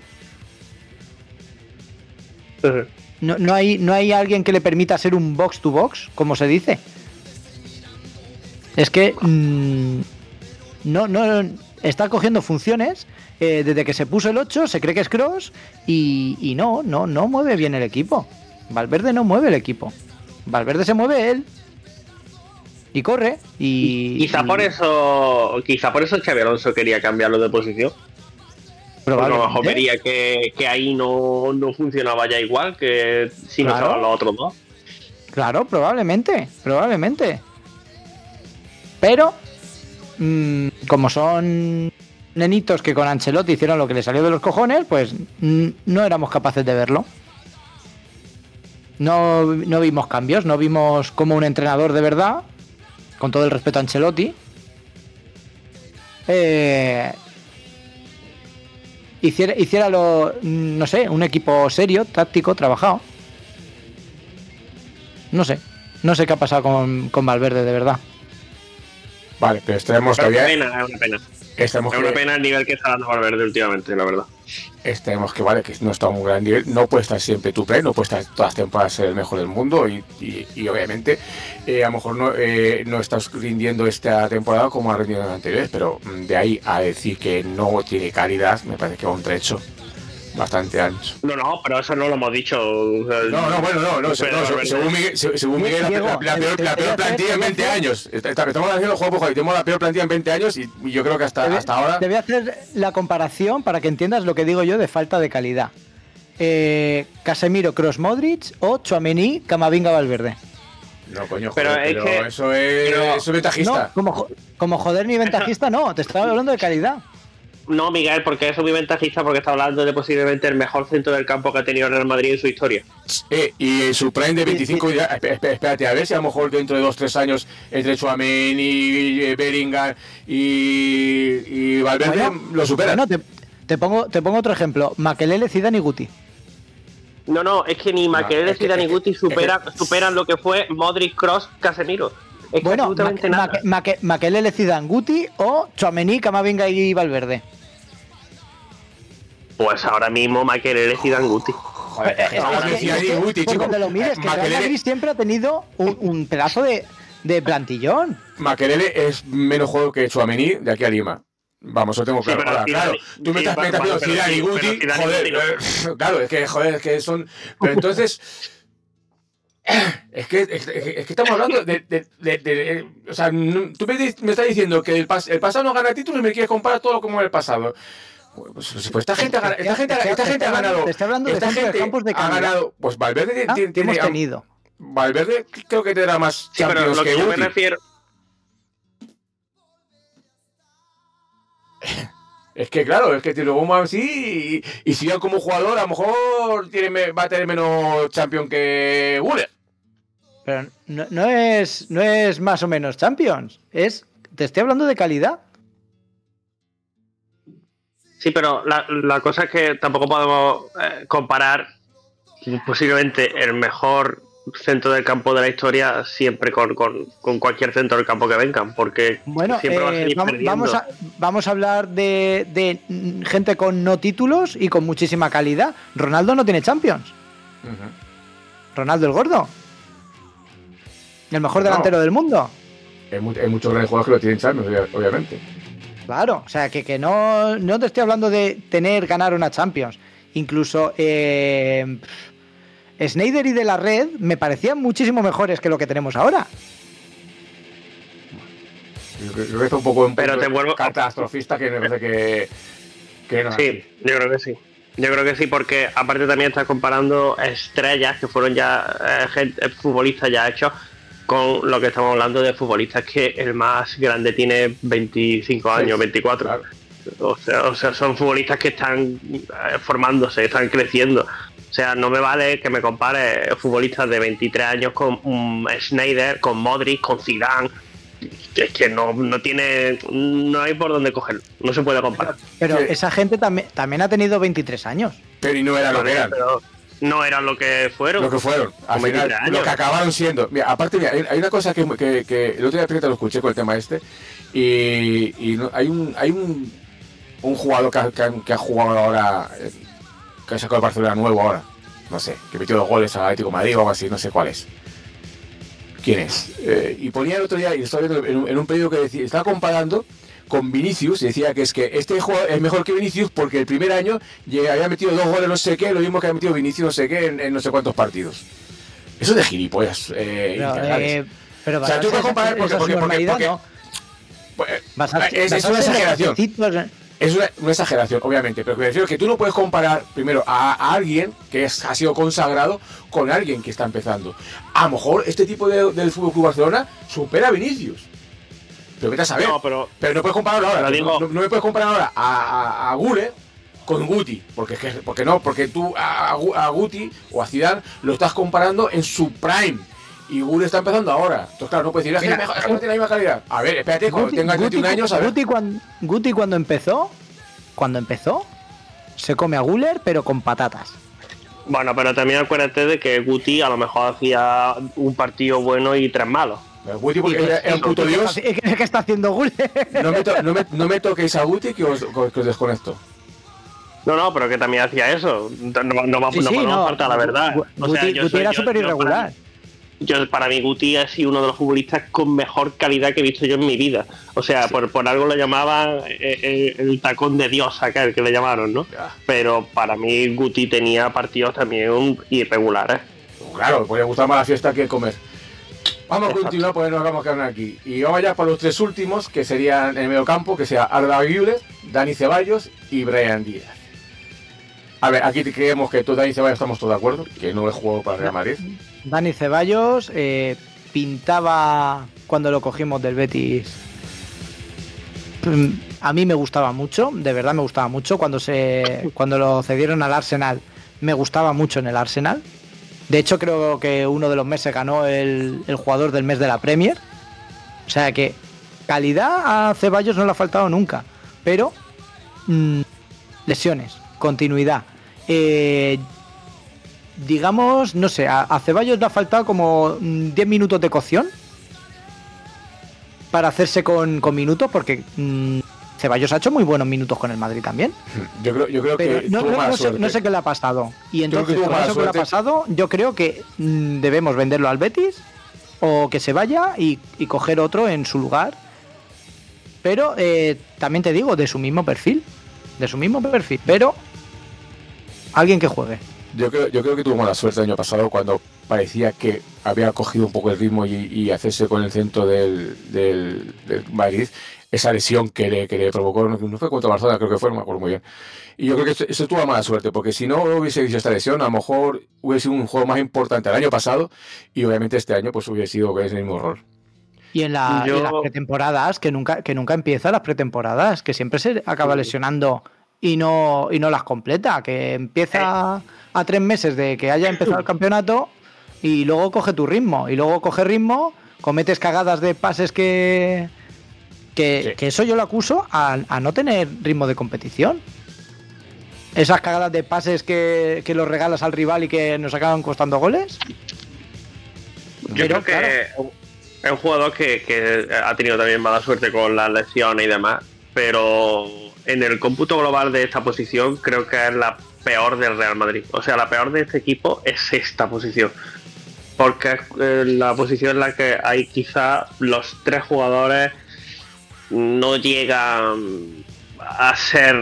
[SPEAKER 8] Uh-huh. No, no, hay, no hay alguien que le permita ser un box to box, como se dice. Es que mmm, no, no está cogiendo funciones eh, desde que se puso el ocho, se cree que es Kroos y, y no, no, no mueve bien el equipo. Valverde no mueve el equipo. Valverde se mueve él y corre y
[SPEAKER 7] quizá y... por eso, quizá por eso Xabi Alonso quería cambiarlo de posición. Porque a lo mejor vería que, que ahí no, no funcionaba ya igual que si claro. no estaban los otros dos.
[SPEAKER 8] Claro, probablemente, probablemente. Pero, mmm, como son nenitos que con Ancelotti hicieron lo que les salió de los cojones, pues mmm, no éramos capaces de verlo. No, no vimos cambios, no vimos como un entrenador de verdad, con todo el respeto a Ancelotti, eh... Hiciera, hiciera lo, no sé, un equipo serio, táctico, trabajado. No sé, no sé qué ha pasado con, con Valverde, de verdad.
[SPEAKER 2] Vale, pero estaremos todavía...
[SPEAKER 7] Es una pena, es una pena.
[SPEAKER 2] Estamos
[SPEAKER 7] es
[SPEAKER 2] que...
[SPEAKER 7] una pena el nivel que está dando Valverde últimamente, la verdad.
[SPEAKER 2] Estemos que vale, que no está a un gran nivel, no puede estar siempre tu play, no puede estar todas las temporadas ser el mejor del mundo y, y, y obviamente eh, a lo mejor no, eh, no estás rindiendo esta temporada como ha rendido en las anteriores, pero de ahí a decir que no tiene calidad me parece que va un trecho. bastante años.
[SPEAKER 7] No, no, pero eso no lo hemos dicho. O sea,
[SPEAKER 2] No, no, bueno, no, no, no,
[SPEAKER 7] pero,
[SPEAKER 2] no
[SPEAKER 7] pero,
[SPEAKER 2] según Miguel, se- según Miguel la,
[SPEAKER 8] Diego,
[SPEAKER 2] la- la peor,
[SPEAKER 8] te-
[SPEAKER 2] la
[SPEAKER 8] te voy
[SPEAKER 2] peor
[SPEAKER 8] a hacer-
[SPEAKER 2] plantilla en
[SPEAKER 8] te voy a
[SPEAKER 2] veinte
[SPEAKER 8] hacer-
[SPEAKER 2] años. Está- Estamos haciendo juego por juego, tenemos la peor plantilla en veinte años y y yo creo que hasta,
[SPEAKER 8] Te voy-
[SPEAKER 2] hasta ahora...
[SPEAKER 8] Te voy a hacer la comparación para que entiendas lo que digo yo de falta de calidad. Eh, Casemiro, Kroos, Modric o Tchouaméni, Camavinga, Valverde.
[SPEAKER 2] No, coño,
[SPEAKER 7] Pero
[SPEAKER 2] joder,
[SPEAKER 7] es
[SPEAKER 2] pero,
[SPEAKER 7] que-
[SPEAKER 2] eso es,
[SPEAKER 7] pero-
[SPEAKER 2] eso es ventajista.
[SPEAKER 8] No, como, jo- como joder ni ventajista no, te estaba hablando de calidad.
[SPEAKER 7] No, Miguel, porque eso es muy ventajista porque está hablando de posiblemente el mejor centro del campo que ha tenido el Real Madrid en su historia.
[SPEAKER 2] Eh, y en su prime de veinticinco, ya- esp- esp- espérate, a ver si a lo mejor dentro de dos tres años entre Tchouaméni, eh, Bellingham y, y Valverde
[SPEAKER 8] Bueno,
[SPEAKER 2] lo superan.
[SPEAKER 8] Bueno, te, te pongo, te pongo otro ejemplo. Makelele, Zidane y Guti.
[SPEAKER 7] No, no, es que ni Makelele,
[SPEAKER 2] es que-
[SPEAKER 7] Zidane ni
[SPEAKER 2] es que-
[SPEAKER 7] Guti superan,
[SPEAKER 2] es que-
[SPEAKER 7] superan lo que fue Modric, Kroos, Casemiro. Es que
[SPEAKER 8] Bueno,
[SPEAKER 7] absolutamente
[SPEAKER 8] Ma-
[SPEAKER 7] nada.
[SPEAKER 8] Ma- Make- Makelele, Zidane, Guti o Tchouaméni, Camavinga y Valverde.
[SPEAKER 7] Pues ahora mismo Makelele, Zidane, Guti.
[SPEAKER 2] Joder,
[SPEAKER 8] Eh, eh,
[SPEAKER 2] ahora
[SPEAKER 8] es que-
[SPEAKER 2] decía
[SPEAKER 8] es que,
[SPEAKER 2] Di Guti,
[SPEAKER 8] por
[SPEAKER 2] chico.
[SPEAKER 8] donde lo mires, que el Real
[SPEAKER 2] Makelele-
[SPEAKER 8] Madrid siempre ha tenido un, un pedazo de, de plantillón.
[SPEAKER 2] Makelele es menos juego que Tchouaméni de aquí a Lima. Vamos, lo tengo
[SPEAKER 7] Sí,
[SPEAKER 2] claro.
[SPEAKER 7] pero
[SPEAKER 2] Ahora,
[SPEAKER 7] Zidane-
[SPEAKER 2] claro, tú me
[SPEAKER 7] sí,
[SPEAKER 2] estás
[SPEAKER 7] vale,
[SPEAKER 2] metiendo
[SPEAKER 7] vale, pero
[SPEAKER 2] Zidane y
[SPEAKER 7] sí,
[SPEAKER 2] Guti,
[SPEAKER 7] pero Zidane y
[SPEAKER 2] joder,
[SPEAKER 7] Guti no.
[SPEAKER 2] eh, claro, es que, joder, es que son... Pero entonces... Es que, es, que- es que estamos hablando de... de, de- de- o sea, no- tú me, di- me estás diciendo que el, pas- el pasado no gana títulos y me quieres comparar todo como el pasado. Pues, pues, pues esta gente ha ganado... Esta gente,
[SPEAKER 8] Te- te-
[SPEAKER 2] esta
[SPEAKER 8] te
[SPEAKER 2] gente ha
[SPEAKER 8] estoy hablando-
[SPEAKER 2] ganado...
[SPEAKER 8] te eestoy hablando de
[SPEAKER 2] esta
[SPEAKER 8] centro de
[SPEAKER 2] gente
[SPEAKER 8] campos de
[SPEAKER 2] ha
[SPEAKER 8] calidad.
[SPEAKER 2] ganado... Pues Valverde tiene...
[SPEAKER 8] Ah,
[SPEAKER 2] tiene-
[SPEAKER 8] que hemos
[SPEAKER 2] tiene-
[SPEAKER 8] tenido.
[SPEAKER 2] Valverde creo que tendrá más
[SPEAKER 7] Sí, pero
[SPEAKER 2] Champions
[SPEAKER 7] lo que
[SPEAKER 2] que
[SPEAKER 7] yo me
[SPEAKER 2] Guti.
[SPEAKER 7] refiero.
[SPEAKER 2] Es que claro, es que te lo vamos así y, y si ya como jugador a lo mejor tiene, me- va a tener menos champion que Guller.
[SPEAKER 8] Pero no, no es, no es más o menos Champions. Es, te estoy hablando de calidad.
[SPEAKER 7] Sí, pero la, la cosa es que tampoco podemos eh, comparar posiblemente el mejor centro del campo de la historia siempre con, con, con cualquier centro del campo que vengan, porque
[SPEAKER 8] Bueno,
[SPEAKER 7] siempre va a
[SPEAKER 8] eh,
[SPEAKER 7] seguir
[SPEAKER 8] vamos,
[SPEAKER 7] perdiendo.
[SPEAKER 8] vamos a, vamos a hablar de, de mm, gente con no títulos y con muchísima calidad. Ronaldo no tiene Champions. Ronaldo el gordo. El mejor
[SPEAKER 2] No.
[SPEAKER 8] delantero del mundo.
[SPEAKER 2] Hay, mu- hay muchos grandes jugadores que lo tienen Champions, obvia- obviamente.
[SPEAKER 8] Claro, o sea, que, que no, no te estoy hablando de tener, ganar una Champions. Incluso eh, Sneijder y De la Red me parecían muchísimo mejores que lo que tenemos ahora.
[SPEAKER 2] Yo creo, yo creo que está un poco un
[SPEAKER 7] Pero
[SPEAKER 2] punto
[SPEAKER 7] te vuelvo-
[SPEAKER 2] catastrofista que me parece que, que no es
[SPEAKER 7] Sí,
[SPEAKER 2] así.
[SPEAKER 7] yo creo que sí. Yo creo que sí, porque aparte también estás comparando estrellas que fueron ya eh, gente- futbolistas ya hechos con lo que estamos hablando de futbolistas que el más grande tiene veinticinco años, veinticuatro.
[SPEAKER 2] Claro.
[SPEAKER 7] O sea, o sea, son futbolistas que están eh, formándose, están creciendo. O sea, no me vale que me compare futbolistas de veintitrés años con um, Sneijder, con Modric, con Zidane. Es que no, no tiene, no hay por dónde cogerlo, no se puede comparar.
[SPEAKER 8] Pero
[SPEAKER 2] Sí.
[SPEAKER 8] esa gente también, también ha tenido veintitrés años.
[SPEAKER 2] Pero y no era lo que eran.
[SPEAKER 7] Pero no eran lo que fueron.
[SPEAKER 2] Lo que fueron, al
[SPEAKER 7] Con
[SPEAKER 2] final,
[SPEAKER 7] veintitrés años.
[SPEAKER 2] lo que acabaron siendo. Mira, aparte, mira, hay, hay una cosa que, que, que el otro día te lo escuché con el tema este, y, y no- hay un hay un, un jugador que ha, que ha- que ha jugado ahora, eh, que ha sacado el Barcelona nuevo ahora, no sé, que metió dos goles al Atlético de Madrid o algo así, no sé cuál es. ¿Quién es? Eh, y ponía el otro día, y estaba viendo en un, en un pedido que decía, estaba comparando con Vinicius y decía que es que este jugador es mejor que Vinicius porque el primer año lleg- había metido dos goles no sé qué, lo mismo que había metido Vinicius no sé qué en, en no sé cuántos partidos. Eso es de gilipollas. Eh,
[SPEAKER 8] Pero,
[SPEAKER 2] infernales.
[SPEAKER 8] eh, pero
[SPEAKER 2] O sea, tú puedes comparar porque-
[SPEAKER 8] esa
[SPEAKER 2] porque- porque-
[SPEAKER 8] normalidad,
[SPEAKER 2] porque-
[SPEAKER 8] ¿no?
[SPEAKER 2] Pues, eh,
[SPEAKER 8] Basarse-
[SPEAKER 2] es, es
[SPEAKER 8] basarse
[SPEAKER 2] una
[SPEAKER 8] en
[SPEAKER 2] exageración.
[SPEAKER 8] requisitos-
[SPEAKER 2] Es una, una exageración, obviamente, pero me refiero que tú no puedes comparar primero a, a alguien que es, ha sido consagrado con alguien que está empezando. A lo mejor este tipo de, del Fútbol Club Barcelona supera a Vinicius. Pero vete a saber.
[SPEAKER 7] No, pero
[SPEAKER 2] Pero no puedes compararlo ahora.
[SPEAKER 7] Pero digo-
[SPEAKER 2] no, no me puedes comparar ahora a, a, a Gule con Guti. Porque, es que, porque no, porque tú a, a Gu- a Guti o a Zidane lo estás comparando en su prime. Y Gule está empezando ahora. Entonces, claro, no puedes decir, es que,
[SPEAKER 8] Mira,
[SPEAKER 2] es mejor, es que no tiene la misma calidad. A ver, espérate, cuando
[SPEAKER 8] Guti-
[SPEAKER 2] tengas veintiún
[SPEAKER 8] Guti-
[SPEAKER 2] años, a ver.
[SPEAKER 8] Guti cuando, Guti cuando empezó, cuando empezó, se come a Guller, pero con patatas.
[SPEAKER 7] bueno, pero también acuérdate de que Guti a lo mejor hacía un partido bueno y tres malos.
[SPEAKER 2] Guti porque era, era un puto dios.
[SPEAKER 8] ¿Qué qué está haciendo Guller?
[SPEAKER 2] No me, to- no, me, no me toquéis a Guti que os, que os desconecto.
[SPEAKER 7] No, no, pero que también hacía eso. No, no, no,
[SPEAKER 8] Sí,
[SPEAKER 7] no
[SPEAKER 8] sí,
[SPEAKER 7] podemos
[SPEAKER 8] no.
[SPEAKER 7] faltar la verdad.
[SPEAKER 8] Gu-
[SPEAKER 7] O sea,
[SPEAKER 8] Guti,
[SPEAKER 7] yo
[SPEAKER 8] Guti
[SPEAKER 7] soy-
[SPEAKER 8] era
[SPEAKER 7] yo-
[SPEAKER 8] súper
[SPEAKER 7] yo
[SPEAKER 8] irregular.
[SPEAKER 7] para- yo para mí Guti ha sido uno de los futbolistas con mejor calidad que he visto yo en mi vida. O sea, sí. por, por algo lo llamaban el, el tacón de Dios, aquel que le llamaron, ¿no? Ya. Pero para mí Guti tenía partidos también irregulares.
[SPEAKER 2] Claro, podría gustar más la fiesta que comer. Vamos a continuar, pues nos vamos a quedar aquí. Y vamos ya para los tres últimos, que serían en el medio campo, que sea Arda Güler, Dani Ceballos y Brahim Díaz. A ver, aquí creemos que tú, Dani Ceballos, estamos todos de acuerdo, que no es juego para Real Madrid.
[SPEAKER 8] Dani Ceballos eh, pintaba cuando lo cogimos del Betis. A mí me gustaba mucho, de verdad me gustaba mucho. Cuando se cuando lo cedieron al Arsenal, me gustaba mucho en el Arsenal. De hecho, creo que uno de los meses ganó el, el jugador del mes de la Premier. O sea que calidad a Ceballos no le ha faltado nunca. Pero mmm, lesiones, continuidad. Eh, digamos, no sé, a, a Ceballos le ha faltado como diez minutos de cocción para hacerse con, con minutos, porque mmm, Ceballos ha hecho muy buenos minutos con el Madrid también.
[SPEAKER 2] Yo creo, yo creo
[SPEAKER 8] Pero
[SPEAKER 2] que
[SPEAKER 8] no,
[SPEAKER 2] tuvo
[SPEAKER 8] no,
[SPEAKER 2] mala
[SPEAKER 8] no, sé,
[SPEAKER 2] suerte.
[SPEAKER 8] no sé qué le ha pasado. Y entonces,
[SPEAKER 2] con
[SPEAKER 8] eso que le ha pasado, yo creo que mmm, debemos venderlo al Betis o que se vaya y, y coger otro en su lugar. Pero eh, también te digo, de su mismo perfil. De su mismo perfil. Pero alguien que juegue.
[SPEAKER 2] Yo creo, yo creo que tuvo mala suerte el año pasado cuando parecía que había cogido un poco el ritmo y, y hacerse con el centro del, del, del Madrid. Esa lesión que le, que le provocó, no fue contra Barcelona, creo que fue, no me acuerdo muy bien. Y yo creo que eso, eso tuvo mala suerte, porque si no hubiese hecho esta lesión, a lo mejor hubiese sido un juego más importante el año pasado, y obviamente este año pues hubiese sido el mismo error.
[SPEAKER 8] Y en, la,
[SPEAKER 7] yo...
[SPEAKER 8] y en las pretemporadas, que nunca, que nunca empieza las pretemporadas, que siempre se acaba lesionando y no, y no las completa, que empieza a tres meses de que haya empezado el campeonato y luego coge tu ritmo, y luego coge ritmo, cometes cagadas de pases que... Que, sí. que eso yo lo acuso a, a no tener ritmo de competición. Esas cagadas de pases que, que los regalas al rival y que nos acaban costando goles.
[SPEAKER 7] Yo Pero, creo que claro. es un jugador que, que ha tenido también mala suerte con las lesiones y demás, pero en el cómputo global de esta posición creo que es la peor del Real Madrid. O sea, la peor de este equipo es esta posición, porque es la posición en la que hay quizá los tres jugadores no llegan a ser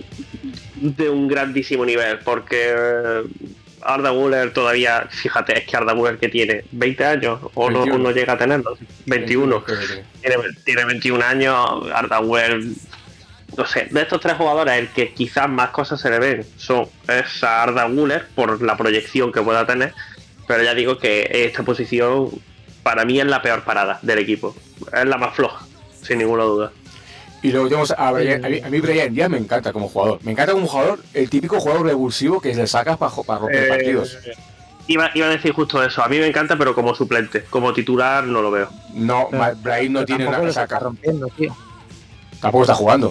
[SPEAKER 7] de un grandísimo nivel, porque Arda Güler todavía, fíjate, es que Arda Güler que tiene veinte años o no, no llega a tenerlos, veintiuno, tiene, tiene veintiún años. Arda Güler, no sé, de estos tres jugadores el que quizás más cosas se le ven son es a Arda Güler por la proyección que pueda tener, pero ya digo que esta posición para mí es la peor parada del equipo, es la más floja, sin ninguna duda.
[SPEAKER 2] Y luego tenemos a Brahim. A mí, a mí Brahim Díaz me encanta como jugador. Me encanta como jugador, el típico jugador revulsivo que le sacas para, para romper eh, partidos.
[SPEAKER 7] Iba, iba a decir justo eso. A mí me encanta, pero como suplente. Como titular no lo veo.
[SPEAKER 2] No, pero, Brahim no tiene nada que sacar.
[SPEAKER 8] Rompiendo, tío.
[SPEAKER 2] Tampoco está jugando.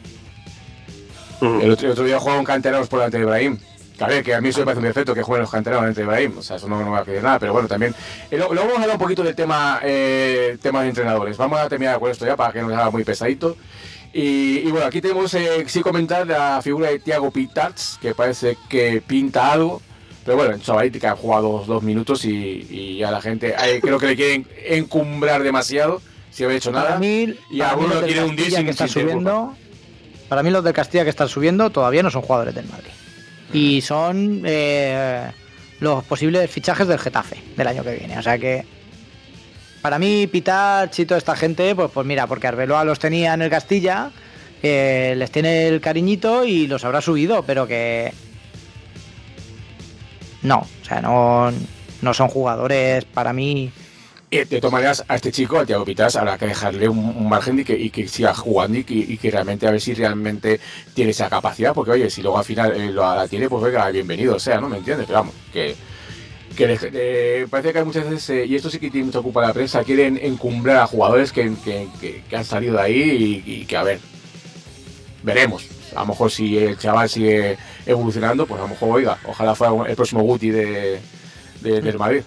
[SPEAKER 2] Uh-huh. El, otro, el otro día jugaba un canteranos por delante de Brahim. Que a ver, que a mí eso me parece un defecto que jueguen los canteranos delante de Brahim. O sea, eso no, no me va a pedir nada. Pero bueno, también. Eh, luego vamos a hablar un poquito del tema, eh, tema de entrenadores. Vamos a terminar con esto ya para que no nos haga muy pesadito. Y, y bueno, aquí tenemos eh, sí comentar la figura de Thiago Pittats, que parece que pinta algo. Pero bueno, en chavalito que ha jugado dos, dos minutos y, y a la gente eh, creo que le quieren encumbrar demasiado si había hecho nada.
[SPEAKER 8] Para mí,
[SPEAKER 2] y a algunos quieren hundir sin,
[SPEAKER 8] que está
[SPEAKER 2] sin
[SPEAKER 8] subiendo. Para mí los del Castilla que están subiendo todavía no son jugadores del Madrid. Y son eh, los posibles fichajes del Getafe del año que viene. O sea que para mí Pittats y toda esta gente, pues, pues mira, porque Arbeloa los tenía en el Castilla, eh, les tiene el cariñito y los habrá subido, pero que no, o sea, no, no son jugadores para mí.
[SPEAKER 2] Y de todas maneras, a este chico, a Thiago Pittats, habrá que dejarle un, un margen y que, y que siga jugando y que, y que realmente a ver si realmente tiene esa capacidad, porque oye, si luego al final eh, lo la tiene, pues venga, bienvenido sea, ¿no? ¿Me entiendes? Pero vamos, que... que le, eh, parece que hay muchas veces, eh, y esto sí que tiene mucha culpa de la prensa, quieren encumbrar a jugadores que, que, que, que han salido de ahí y, y que, a ver, veremos. A lo mejor si el chaval sigue evolucionando, pues a lo mejor, oiga, ojalá fuera el próximo Guti de, de, del Madrid.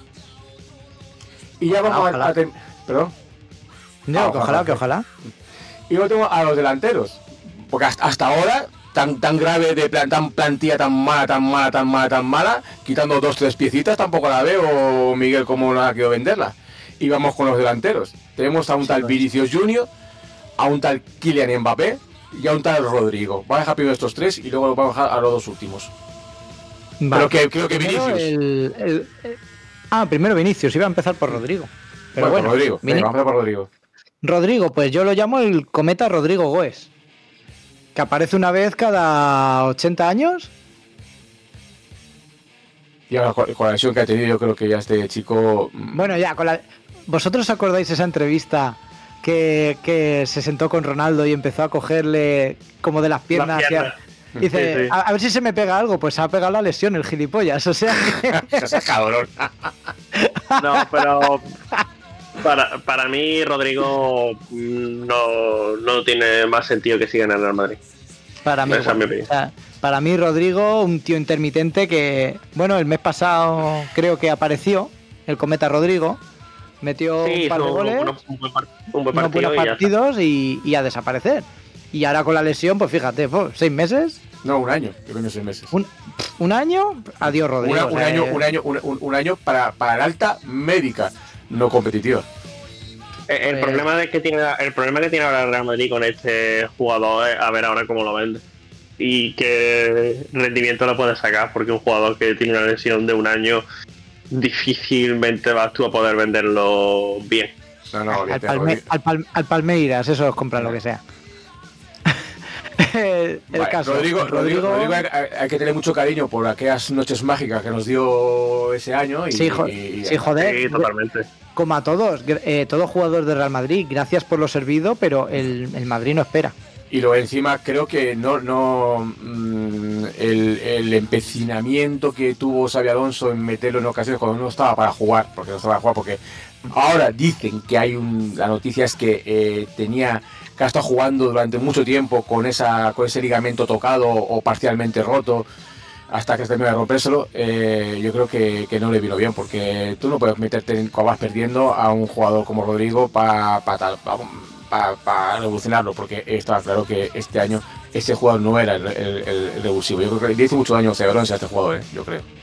[SPEAKER 2] Y ya vamos
[SPEAKER 8] ojalá.
[SPEAKER 2] a... a ten, ¿Perdón?
[SPEAKER 8] No, ah, que ojalá, ojalá, que ojalá.
[SPEAKER 2] Y luego tengo a los delanteros, porque hasta, hasta ahora tan tan grave, de plan, tan plantilla tan mala, tan mala, tan mala, tan mala, quitando dos, tres piecitas, tampoco la veo, Miguel, cómo no ha querido venderla. Y vamos con los delanteros. Tenemos a un tal Vinicius Junior, a un tal Kylian Mbappé y a un tal Rodrigo. Voy a dejar primero estos tres y luego vamos a dejar a los dos últimos.
[SPEAKER 8] Vale.
[SPEAKER 2] Pero que creo que
[SPEAKER 8] Primero
[SPEAKER 2] Vinicius.
[SPEAKER 8] el- el- el- Ah, primero Vinicius, iba a empezar por Rodrigo. Pero
[SPEAKER 2] bueno,
[SPEAKER 8] bueno,
[SPEAKER 2] por Rodrigo.
[SPEAKER 8] Vini-
[SPEAKER 2] Venga, vamos a por Rodrigo.
[SPEAKER 8] Rodrigo, pues yo lo llamo el cometa Rodrigo Goes. Que aparece una vez cada ochenta años.
[SPEAKER 2] Y ahora con, con la lesión que ha tenido, yo creo que ya este chico.
[SPEAKER 8] Bueno, ya, con la... ¿Vosotros acordáis esa entrevista que, que se sentó con Ronaldo y empezó a cogerle como de las piernas?
[SPEAKER 7] Las
[SPEAKER 8] y a-
[SPEAKER 7] piernas.
[SPEAKER 8] Dice,
[SPEAKER 7] Sí, sí.
[SPEAKER 8] A, a ver si se me pega algo. Pues se ha pegado la lesión, el gilipollas. O sea que...
[SPEAKER 2] Ese cabrón.
[SPEAKER 7] No, pero para, para mí Rodrigo mm, no, no tiene más sentido que siga en el Real Madrid.
[SPEAKER 8] Para mí,
[SPEAKER 7] Esa es mi
[SPEAKER 8] bueno,
[SPEAKER 7] opinión.
[SPEAKER 8] o sea, para mí Rodrigo, un tío intermitente que, bueno, el mes pasado creo que apareció, el cometa Rodrigo, metió
[SPEAKER 7] Sí,
[SPEAKER 8] un par de
[SPEAKER 7] hizo
[SPEAKER 8] goles,
[SPEAKER 7] unos- un buen, par- un buen
[SPEAKER 8] unos
[SPEAKER 7] partido
[SPEAKER 8] buenos
[SPEAKER 7] y ya está.
[SPEAKER 8] partidos y, y a desaparecer. Y ahora con la lesión, pues fíjate, pues, seis meses,
[SPEAKER 2] No, un año. Yo coño, seis meses.
[SPEAKER 8] un, un año, adiós Rodrigo.
[SPEAKER 2] Una-
[SPEAKER 8] o
[SPEAKER 2] un,
[SPEAKER 8] sea,
[SPEAKER 2] año,
[SPEAKER 8] eh,
[SPEAKER 2] un año, un, un- un año para, para la alta médica, no competitiva.
[SPEAKER 7] El, el
[SPEAKER 8] Pues-
[SPEAKER 7] problema de que tiene el problema que tiene ahora el Real Madrid con este jugador es a ver ahora cómo lo vende y qué rendimiento lo puede sacar, porque un jugador que tiene una lesión de un año difícilmente vas tú a poder venderlo bien.
[SPEAKER 2] No, no,
[SPEAKER 8] al,
[SPEAKER 2] olvídate,
[SPEAKER 8] Palme-
[SPEAKER 2] Rodrigo.
[SPEAKER 8] al Pal- al Palmeiras, eso os compran lo que sea. el el
[SPEAKER 2] Vale,
[SPEAKER 8] caso,
[SPEAKER 2] Rodrigo, Rodrigo,
[SPEAKER 8] Rodrigo-
[SPEAKER 2] Rodrigo hay, hay- hay que tener mucho cariño por aquellas noches mágicas que nos dio ese año. Y,
[SPEAKER 8] Sí, jo-
[SPEAKER 2] y- y-
[SPEAKER 8] sí, joder.
[SPEAKER 7] Sí, totalmente.
[SPEAKER 8] Como a todos, gr- eh, todo jugador de Real Madrid, gracias por lo servido, pero el, el Madrid no espera.
[SPEAKER 2] Y luego encima creo que no, no mm, el, el empecinamiento que tuvo Xabi Alonso en meterlo en ocasiones cuando no estaba para jugar, porque no estaba para jugar, porque ahora dicen que hay un, la noticia es que eh, tenía que ha estado jugando durante mucho tiempo con esa con ese ligamento tocado o parcialmente roto hasta que terminó de rompérselo. Eh, yo creo que, que no le vino bien, porque tú no puedes meterte en, cuando vas perdiendo a un jugador como Rodrigo para pa, tal- pa- para pa revolucionarlo, porque estaba claro que este año ese jugador no era el, el, el- el revulsivo. Yo creo que le hizo mucho daño a Ceballos a este jugador, ¿eh? Yo creo.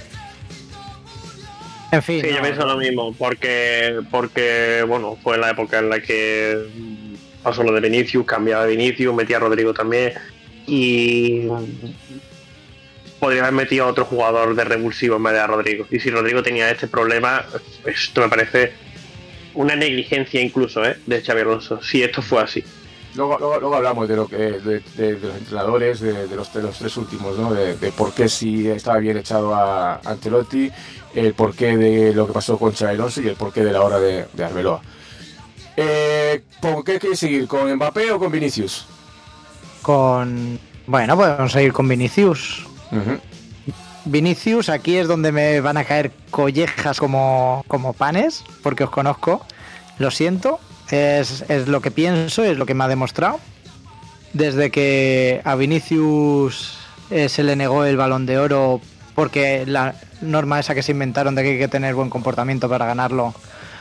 [SPEAKER 8] En fin,
[SPEAKER 7] Sí, yo
[SPEAKER 8] no,
[SPEAKER 7] pienso lo mismo, porque, porque bueno, fue la época en la que pasó lo de Vinicius, cambiaba de Vinicius, metía a Rodrigo también, y podría haber metido a otro jugador de revulsivo en vez de a Rodrigo. Y si Rodrigo tenía este problema, esto me parece una negligencia incluso, ¿eh? de Xabi Alonso, si esto fue así.
[SPEAKER 2] Luego, luego, luego hablamos de lo que de, de- de los entrenadores, de, de los, de los tres últimos, ¿no? De, de por qué si estaba bien echado a Ancelotti, el porqué de lo que pasó con Xabi Alonso y el porqué de la hora de, de Arbeloa. Eh, ¿Con qué quieres seguir? ¿Con Mbappé o con Vinicius?
[SPEAKER 8] con... Bueno, podemos seguir con Vinicius.
[SPEAKER 2] Ujú.
[SPEAKER 8] Vinicius, aquí es donde me van a caer collejas como, como panes, porque os conozco. Lo siento, es, es lo que pienso, es lo que me ha demostrado. Desde que a Vinicius eh, se le negó el Balón de Oro porque la norma esa que se inventaron de que hay que tener buen comportamiento para ganarlo.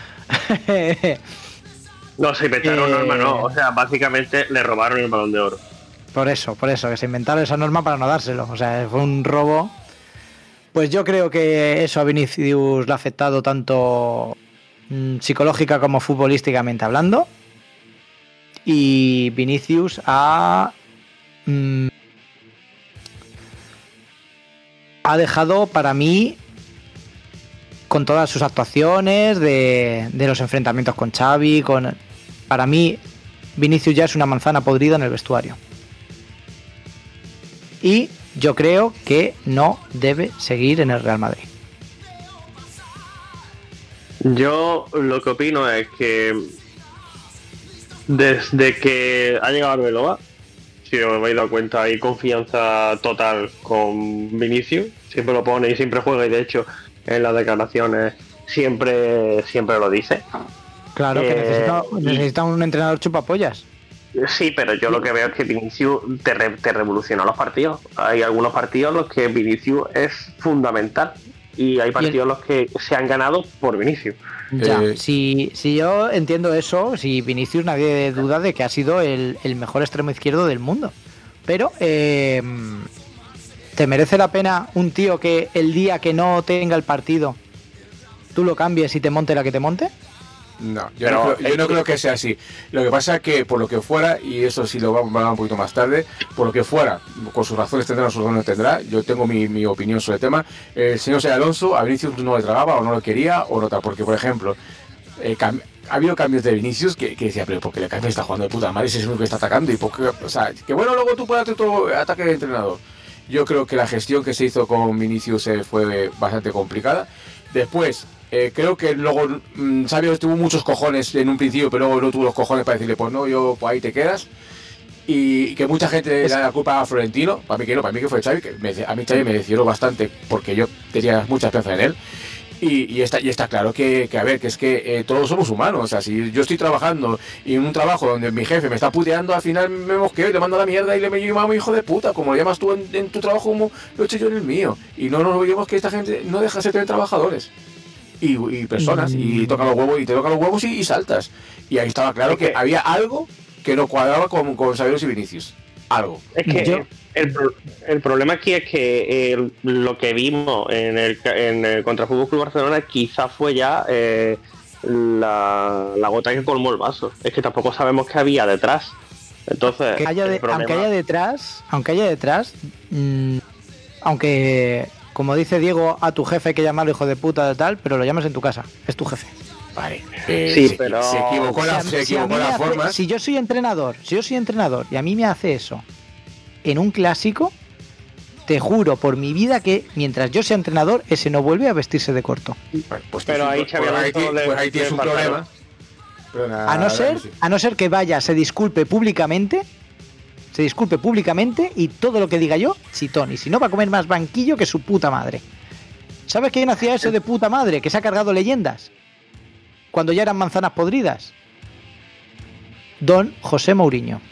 [SPEAKER 7] No, se inventaron
[SPEAKER 8] Eh,
[SPEAKER 7] norma, no, o sea, básicamente le robaron el Balón de Oro.
[SPEAKER 8] Por eso, por eso, que se inventaron esa norma para no dárselo. O sea, fue un robo. Pues yo creo que eso a Vinicius le ha afectado tanto mm, psicológica como futbolísticamente hablando. Y Vinicius ha... mm, ha dejado para mí, con todas sus actuaciones, de, de los enfrentamientos con Xavi, con... Para mí, Vinicius ya es una manzana podrida en el vestuario. Y yo creo que no debe seguir en el Real Madrid.
[SPEAKER 7] Yo lo que opino es que desde que ha llegado Arbeloa, si os habéis dado cuenta, hay confianza total con Vinicius. Siempre lo pone y siempre juega, y de hecho en las declaraciones siempre siempre lo dice.
[SPEAKER 8] Claro que
[SPEAKER 7] Eh,
[SPEAKER 8] necesita,
[SPEAKER 7] y-
[SPEAKER 8] necesita un entrenador chupapollas.
[SPEAKER 7] Sí, pero yo lo que veo es que Vinicius te, re- te revoluciona los partidos. Hay algunos partidos en los que Vinicius es fundamental, y hay partidos en los que se han ganado por Vinicius.
[SPEAKER 8] Ya,
[SPEAKER 2] Eh,
[SPEAKER 8] si, si yo entiendo eso, si Vinicius nadie duda de que ha sido el, el mejor extremo izquierdo del mundo. Pero, eh, ¿te merece la pena un tío que el día que no tenga el partido, tú lo cambies y te monte la que te monte?
[SPEAKER 2] No, yo, no creo, yo no creo que sea así. Lo que pasa es que por lo que fuera, y eso sí lo vamos a hablar un poquito más tarde, por lo que fuera, con sus razones tendrá, sus razones tendrá, yo tengo mi, mi opinión sobre el tema. El señor Xabi Alonso a Vinicius no le tragaba o no lo quería o no tal, porque por ejemplo, eh, cam- ha habido cambios de Vinicius que, que decía, pero porque le cambia, está jugando de puta madre, ese es el único que está atacando y porque, o sea, que bueno, luego tú puedes hacer todo ataque de entrenador. Yo creo que la gestión que se hizo con Vinicius eh, fue bastante complicada. Después, Eh, creo que luego mmm, Xabi tuvo muchos cojones en un principio, pero luego no tuvo los cojones para decirle, pues no, yo pues ahí te quedas. Y que mucha gente le da la culpa a Florentino, para mí que no, para mí que fue Xabi, que me, a mí Xabi me decidieron bastante porque yo tenía mucha esperanza en él. Y, y, está, y está claro que, que, a ver, que es que eh, todos somos humanos. O sea, si yo estoy trabajando y en un trabajo donde mi jefe me está puteando, al final me mosqueo y le mando a la mierda y le me llamo hijo de puta, como lo llamas tú en, en tu trabajo, como lo he hecho yo en el mío. Y no nos olvidemos que esta gente no deja de ser trabajadores. Y, y personas, y tocan los huevos, y te tocan los huevos y, y saltas. Y ahí estaba claro que había algo que no cuadraba con, con Xabi y Vinicius. Algo.
[SPEAKER 7] Es que
[SPEAKER 8] Yo-
[SPEAKER 7] el, pro- el problema aquí es que eh, lo que vimos en el, en el contra Fútbol Club Barcelona quizás fue ya eh, la, la gota que colmó el vaso. Es que tampoco sabemos qué había detrás. Entonces,
[SPEAKER 8] Que haya de-
[SPEAKER 7] el problema-
[SPEAKER 8] aunque haya detrás, aunque haya detrás, mmm, aunque como dice Diego, a tu jefe hay que llamarlo hijo de puta de tal, pero lo llamas en tu casa, es tu jefe.
[SPEAKER 2] Vale. Eh,
[SPEAKER 7] Sí,
[SPEAKER 2] se,
[SPEAKER 7] pero-
[SPEAKER 2] se equivocó la,
[SPEAKER 8] Si a-
[SPEAKER 2] se
[SPEAKER 8] si a
[SPEAKER 2] equivocó
[SPEAKER 8] mí me
[SPEAKER 2] la
[SPEAKER 8] hace-
[SPEAKER 2] forma.
[SPEAKER 8] Si yo soy entrenador, si yo soy entrenador y a mí me hace eso en un clásico, te juro por mi vida que mientras yo sea entrenador, ese no vuelve a vestirse de corto.
[SPEAKER 2] Bueno, pues
[SPEAKER 7] Pero
[SPEAKER 2] pues,
[SPEAKER 7] ahí
[SPEAKER 2] pues,
[SPEAKER 7] Xabi
[SPEAKER 2] pues ahí,
[SPEAKER 7] Alonso
[SPEAKER 2] ti-
[SPEAKER 7] le-
[SPEAKER 2] pues ahí
[SPEAKER 7] le
[SPEAKER 2] tienes un
[SPEAKER 7] faltaron.
[SPEAKER 2] problema. Perdona,
[SPEAKER 8] A no ser,
[SPEAKER 2] sí.
[SPEAKER 8] a no ser que vaya, se disculpe públicamente, se disculpe públicamente y todo lo que diga yo, chitón. Y si no, va a comer más banquillo que su puta madre. ¿Sabes quién hacía eso de puta madre? Que se ha cargado leyendas. Cuando ya eran manzanas podridas. Don José Mourinho.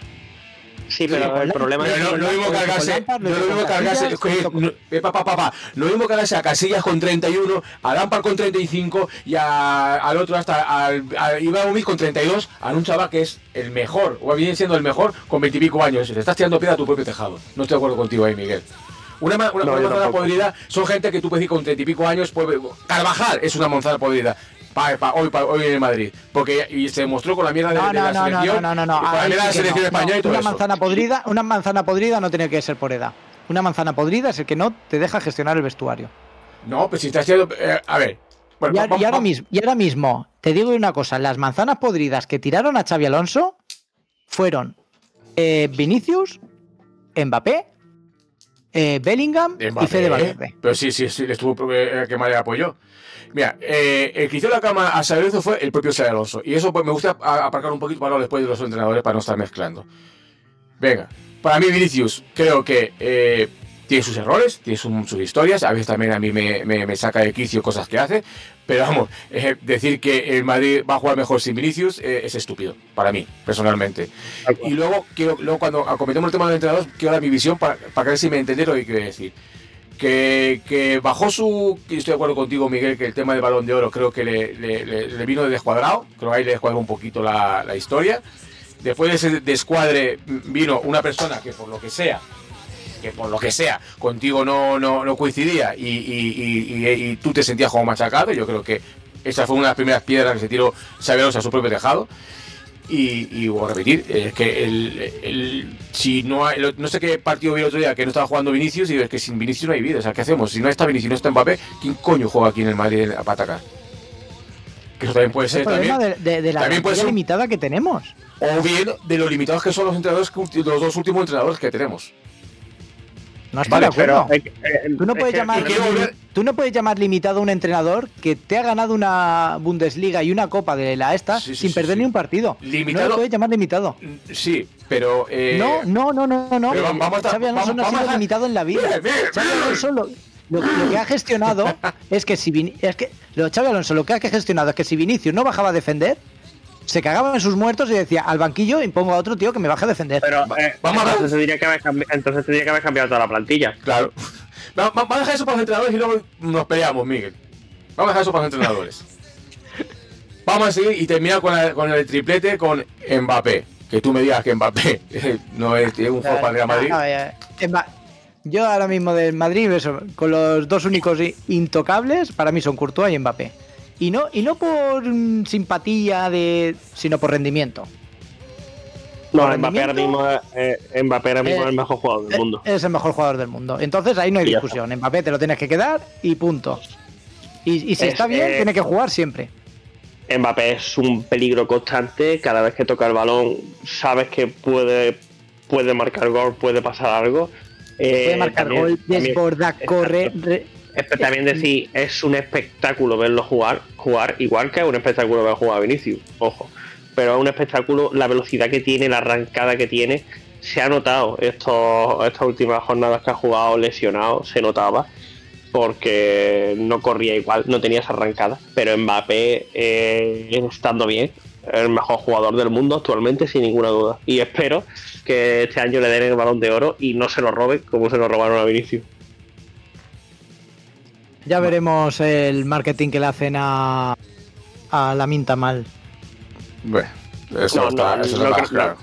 [SPEAKER 7] Sí, pero el problema
[SPEAKER 2] Pero
[SPEAKER 7] es
[SPEAKER 2] no,
[SPEAKER 7] que
[SPEAKER 2] no mismo cargarse, no lo mismo cargarse, eh, no, eh, papá, papá, no mismo cargarse a Casillas con treinta y uno, a Lampard con treinta y cinco y a, al otro hasta al, a Ibrahimovic con treinta y dos, a un chaval que es el mejor, o viene siendo el mejor con veintipico años. Te estás tirando piedra a tu propio tejado. No estoy de acuerdo contigo ahí, Miguel. Una, ma- una,
[SPEAKER 7] No,
[SPEAKER 2] una
[SPEAKER 7] yo
[SPEAKER 2] manzana
[SPEAKER 7] tampoco.
[SPEAKER 2] podrida son gente que tú puedes decir con treinta y pico años. Pues, Carvajal es una manzana podrida. Pa, pa, hoy, pa, hoy en Madrid. Porque y se demostró con la mierda de,
[SPEAKER 8] No,
[SPEAKER 2] de
[SPEAKER 8] no,
[SPEAKER 2] la
[SPEAKER 8] no, no,
[SPEAKER 2] selección.
[SPEAKER 8] no, no, no,
[SPEAKER 2] Con la
[SPEAKER 8] ahí
[SPEAKER 2] mierda de la
[SPEAKER 8] sí que
[SPEAKER 2] selección
[SPEAKER 8] no,
[SPEAKER 2] española
[SPEAKER 8] no.
[SPEAKER 2] y todo
[SPEAKER 8] Una
[SPEAKER 2] eso.
[SPEAKER 8] manzana podrida, una manzana podrida no tiene que ser por edad. Una manzana podrida es el que no te deja gestionar el vestuario.
[SPEAKER 2] No, pues si estás haciendo. Eh, a ver. Bueno,
[SPEAKER 8] Y,
[SPEAKER 2] va-
[SPEAKER 8] a-
[SPEAKER 2] va-
[SPEAKER 8] y ahora
[SPEAKER 2] va-
[SPEAKER 8] mismo, y ahora mismo, te digo una cosa, las manzanas podridas que tiraron a Xabi Alonso fueron eh, Vinicius, Mbappé, eh, Bellingham y
[SPEAKER 2] Mbappé,
[SPEAKER 8] Fede
[SPEAKER 2] ¿eh?
[SPEAKER 8] Valverde.
[SPEAKER 2] Pero sí, sí, sí, le estuvo eh, que mal le apoyó. Mira, eh, el que hizo la cama a Xabi Alonso fue el propio Xabi Alonso. Y eso pues, me gusta a- aparcar un poquito para hablar después de los entrenadores para no estar mezclando. Venga, para mí Vinicius creo que eh, tiene sus errores, tiene su- sus historias. A veces también a mí me, me, me saca de quicio cosas que hace. Pero vamos, eh, decir que el Madrid va a jugar mejor sin Vinicius eh, es estúpido, para mí, personalmente. Y luego, quiero, luego cuando cometemos el tema del entrenador, quiero dar mi visión para, para ver si me entendéis lo que quiero decir. Que, que bajó su... y estoy de acuerdo contigo, Miguel, que el tema del Balón de Oro creo que le, le, le- le vino de descuadrado. Creo que ahí le descuadró un poquito la, la historia. Después de ese descuadre vino una persona que por lo que sea, que por lo que sea, contigo no, no, no coincidía y, y, y, y, y tú te sentías como machacado. Yo creo que esa fue una de las primeras piedras que se tiró Xabi Alonso a su propio tejado. Y, y voy a repetir, es que el, el, si no hay, no sé qué partido vi el otro día que no estaba jugando Vinicius y es que sin Vinicius no hay vida. O sea, ¿qué hacemos? Si no está Vinicius y no está Mbappé, ¿quién coño juega aquí en el Madrid para atacar? Que eso también puede
[SPEAKER 8] Es el
[SPEAKER 2] ser
[SPEAKER 8] problema
[SPEAKER 2] también.
[SPEAKER 8] de, de- de la
[SPEAKER 2] también puede
[SPEAKER 8] plantilla
[SPEAKER 2] ser un-
[SPEAKER 8] limitada que tenemos.
[SPEAKER 2] O bien de lo limitados que son los entrenadores, que ulti- los dos últimos entrenadores que tenemos.
[SPEAKER 8] No estoy
[SPEAKER 2] Vale,
[SPEAKER 8] de acuerdo.
[SPEAKER 7] Pero, eh, eh,
[SPEAKER 8] Tú no,
[SPEAKER 7] es
[SPEAKER 8] puedes
[SPEAKER 7] que-
[SPEAKER 8] llamar,
[SPEAKER 2] y quiero volver-
[SPEAKER 8] tú no puedes llamar limitado a un entrenador que te ha ganado una Bundesliga y una Copa de la esta
[SPEAKER 2] Sí, sí,
[SPEAKER 8] sin
[SPEAKER 2] sí,
[SPEAKER 8] perder
[SPEAKER 2] sí.
[SPEAKER 8] ni un partido.
[SPEAKER 2] Limitado-
[SPEAKER 8] No lo puedes llamar limitado.
[SPEAKER 2] Sí, pero. Eh,
[SPEAKER 8] No, no, no, no, no.
[SPEAKER 2] pero vamos a estar-
[SPEAKER 8] Xabi Alonso
[SPEAKER 2] vamos-
[SPEAKER 8] no ha
[SPEAKER 2] vamos
[SPEAKER 8] sido
[SPEAKER 2] a-
[SPEAKER 8] limitado en la vida.
[SPEAKER 2] Bien, bien,
[SPEAKER 8] Xabi
[SPEAKER 2] bien.
[SPEAKER 8] Alonso lo, lo- lo que ha gestionado es que si Vin- es que lo Xabi Alonso lo que ha gestionado es que si Vinicius no bajaba a defender, se cagaba en sus muertos y decía al banquillo impongo a otro tío que me baje a defender.
[SPEAKER 7] Pero eh,
[SPEAKER 2] Vamos a ver.
[SPEAKER 7] entonces tendría que haber cambi- entonces tendría que haber cambiado toda la plantilla.
[SPEAKER 2] Claro. Va- va- Vamos a dejar eso para los entrenadores y luego nos peleamos, Miguel. Vamos a dejar eso para los entrenadores. Vamos a seguir y terminar con, la- con el triplete con Mbappé. que tú me digas que Mbappé no es, es un juego para el Real Madrid.
[SPEAKER 8] No, no, no, yo ahora mismo del Madrid, eso, con los dos únicos intocables, para mí son Courtois y Mbappé. Y no, y no por mm, simpatía, de, sino por rendimiento.
[SPEAKER 7] No, por Mbappé ahora mismo, eh, Mbappé ahora mismo eh, es el mejor jugador del mundo.
[SPEAKER 8] Es el mejor jugador del mundo. Entonces ahí no hay discusión. Mbappé te lo tienes que quedar y punto. Y, y si es, está bien, eh, tiene que jugar siempre.
[SPEAKER 7] Mbappé es un peligro constante. Cada vez que toca el balón, sabes que puede, puede marcar gol, puede pasar algo.
[SPEAKER 8] Eh, puede marcar también, gol, desborda, corre. Re...
[SPEAKER 7] También decir, es un espectáculo verlo jugar, jugar igual que es un espectáculo ver jugar a Vinicius, ojo. Pero es un espectáculo, la velocidad que tiene, la arrancada que tiene, se ha notado estos, estas últimas jornadas que ha jugado lesionado, se notaba, porque no corría igual, no tenía esa arrancada. Pero Mbappé, eh, estando bien, es el mejor jugador del mundo actualmente, sin ninguna duda. Y espero que este año le den el Balón de Oro y no se lo roben como se lo robaron a Vinicius.
[SPEAKER 8] Ya veremos el marketing que le hacen a, a Lamine Yamal.
[SPEAKER 2] Bueno, eso no, está,
[SPEAKER 7] no,
[SPEAKER 2] eso
[SPEAKER 7] no,
[SPEAKER 2] está
[SPEAKER 7] no,
[SPEAKER 2] claro.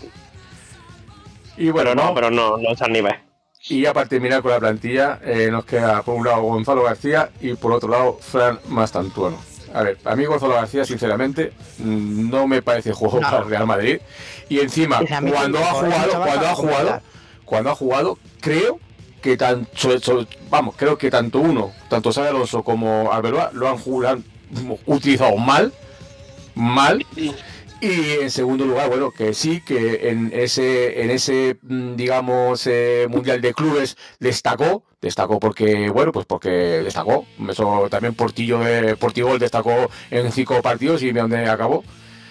[SPEAKER 7] Y bueno, pero no, no, pero no, no está al nivel.
[SPEAKER 2] Y ya para terminar con la plantilla, eh, nos queda por un lado Gonzalo García y por otro lado Fran Mastantuono. A ver, a mí Gonzalo García, sinceramente, no me parece juego no. para el Real Madrid. Y encima, cuando ha jugado, cuando ha jugado, cuando ha jugado, creo que tanto, vamos, creo que tanto uno, tanto Xabi Alonso como Arbeloa lo han, lo han utilizado mal, mal. Y en segundo lugar, bueno, que sí, que en ese, en ese digamos, eh, Mundial de Clubes destacó, destacó porque, bueno, pues porque destacó. Eso también Portillo, eh, Portigol destacó en cinco partidos y mira dónde acabó.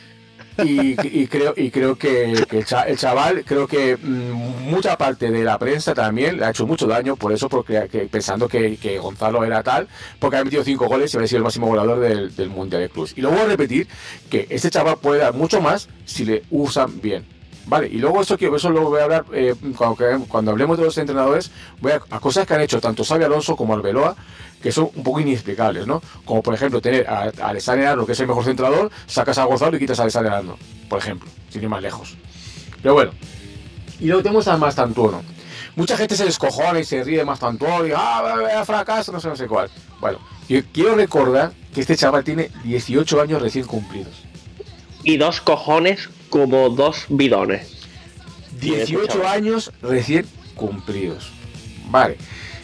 [SPEAKER 2] Y, y creo y creo que, que el chaval, creo que mmm, mucha parte de la prensa también le ha hecho mucho daño por eso, porque que, pensando que, que Gonzalo era tal, porque ha metido cinco goles y ha sido el máximo goleador del, del Mundial de Clubes. Y luego voy a repetir que este chaval puede dar mucho más si le usan bien. Vale, y luego eso, eso lo voy a hablar eh, cuando, cuando hablemos de los entrenadores, voy a, a cosas que han hecho tanto Xabi Alonso como Arbeloa, que son un poco inexplicables, ¿no? Como por ejemplo tener a, a Alessandro Arno, que es el mejor centrador, sacas a Gonzalo y quitas a Alessandro Arno, por ejemplo, sin ir más lejos. Pero bueno, y luego tenemos a Mastantuono. Mucha gente se descojona y se ríe de Mastantuono y ah, fracaso, no sé, no sé cuál. Bueno, yo quiero recordar que este chaval tiene dieciocho años recién cumplidos.
[SPEAKER 7] Y dos cojones como dos bidones.
[SPEAKER 2] dieciocho años recién cumplidos. Vale.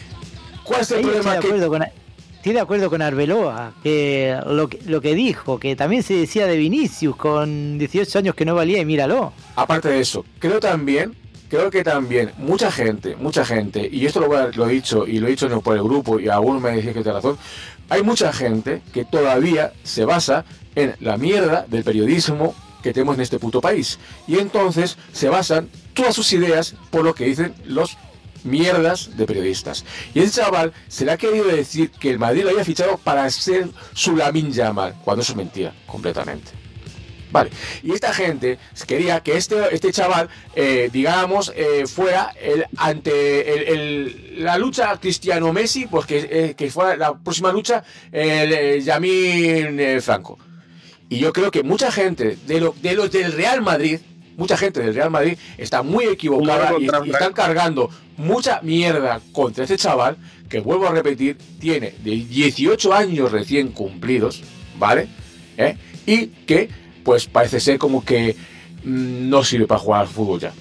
[SPEAKER 2] ¿Cuál es el problema?
[SPEAKER 8] Estoy de acuerdo, que... con, estoy de acuerdo con Arbeloa, que lo, que lo que dijo, que también se decía de Vinicius con dieciocho años que no valía y míralo.
[SPEAKER 2] Aparte de eso, creo también, creo que también mucha gente, mucha gente, y esto lo, voy a, lo he dicho y lo he dicho por el grupo y algunos me decían que tiene razón, hay mucha gente que todavía se basa en la mierda del periodismo que tenemos en este puto país. Y entonces se basan todas sus ideas por lo que dicen los mierdas de periodistas. Y el chaval se le ha querido decir que el Madrid lo había fichado para ser su Lamine Yamal, cuando eso es mentira, completamente. Vale, y esta gente quería que este, este chaval, eh, digamos, eh, fuera el ante el, el, la lucha Cristiano-Messi, pues que, eh, que fuera la próxima lucha el, el Yamil eh, Franco. Y yo creo que mucha gente de, lo, de los del Real Madrid, mucha gente del Real Madrid está muy equivocada y, y están cargando mucha mierda contra este chaval, que vuelvo a repetir, tiene de dieciocho años recién cumplidos, ¿vale? ¿Eh? Y que, pues parece ser como que mmm, no sirve para jugar al fútbol ya.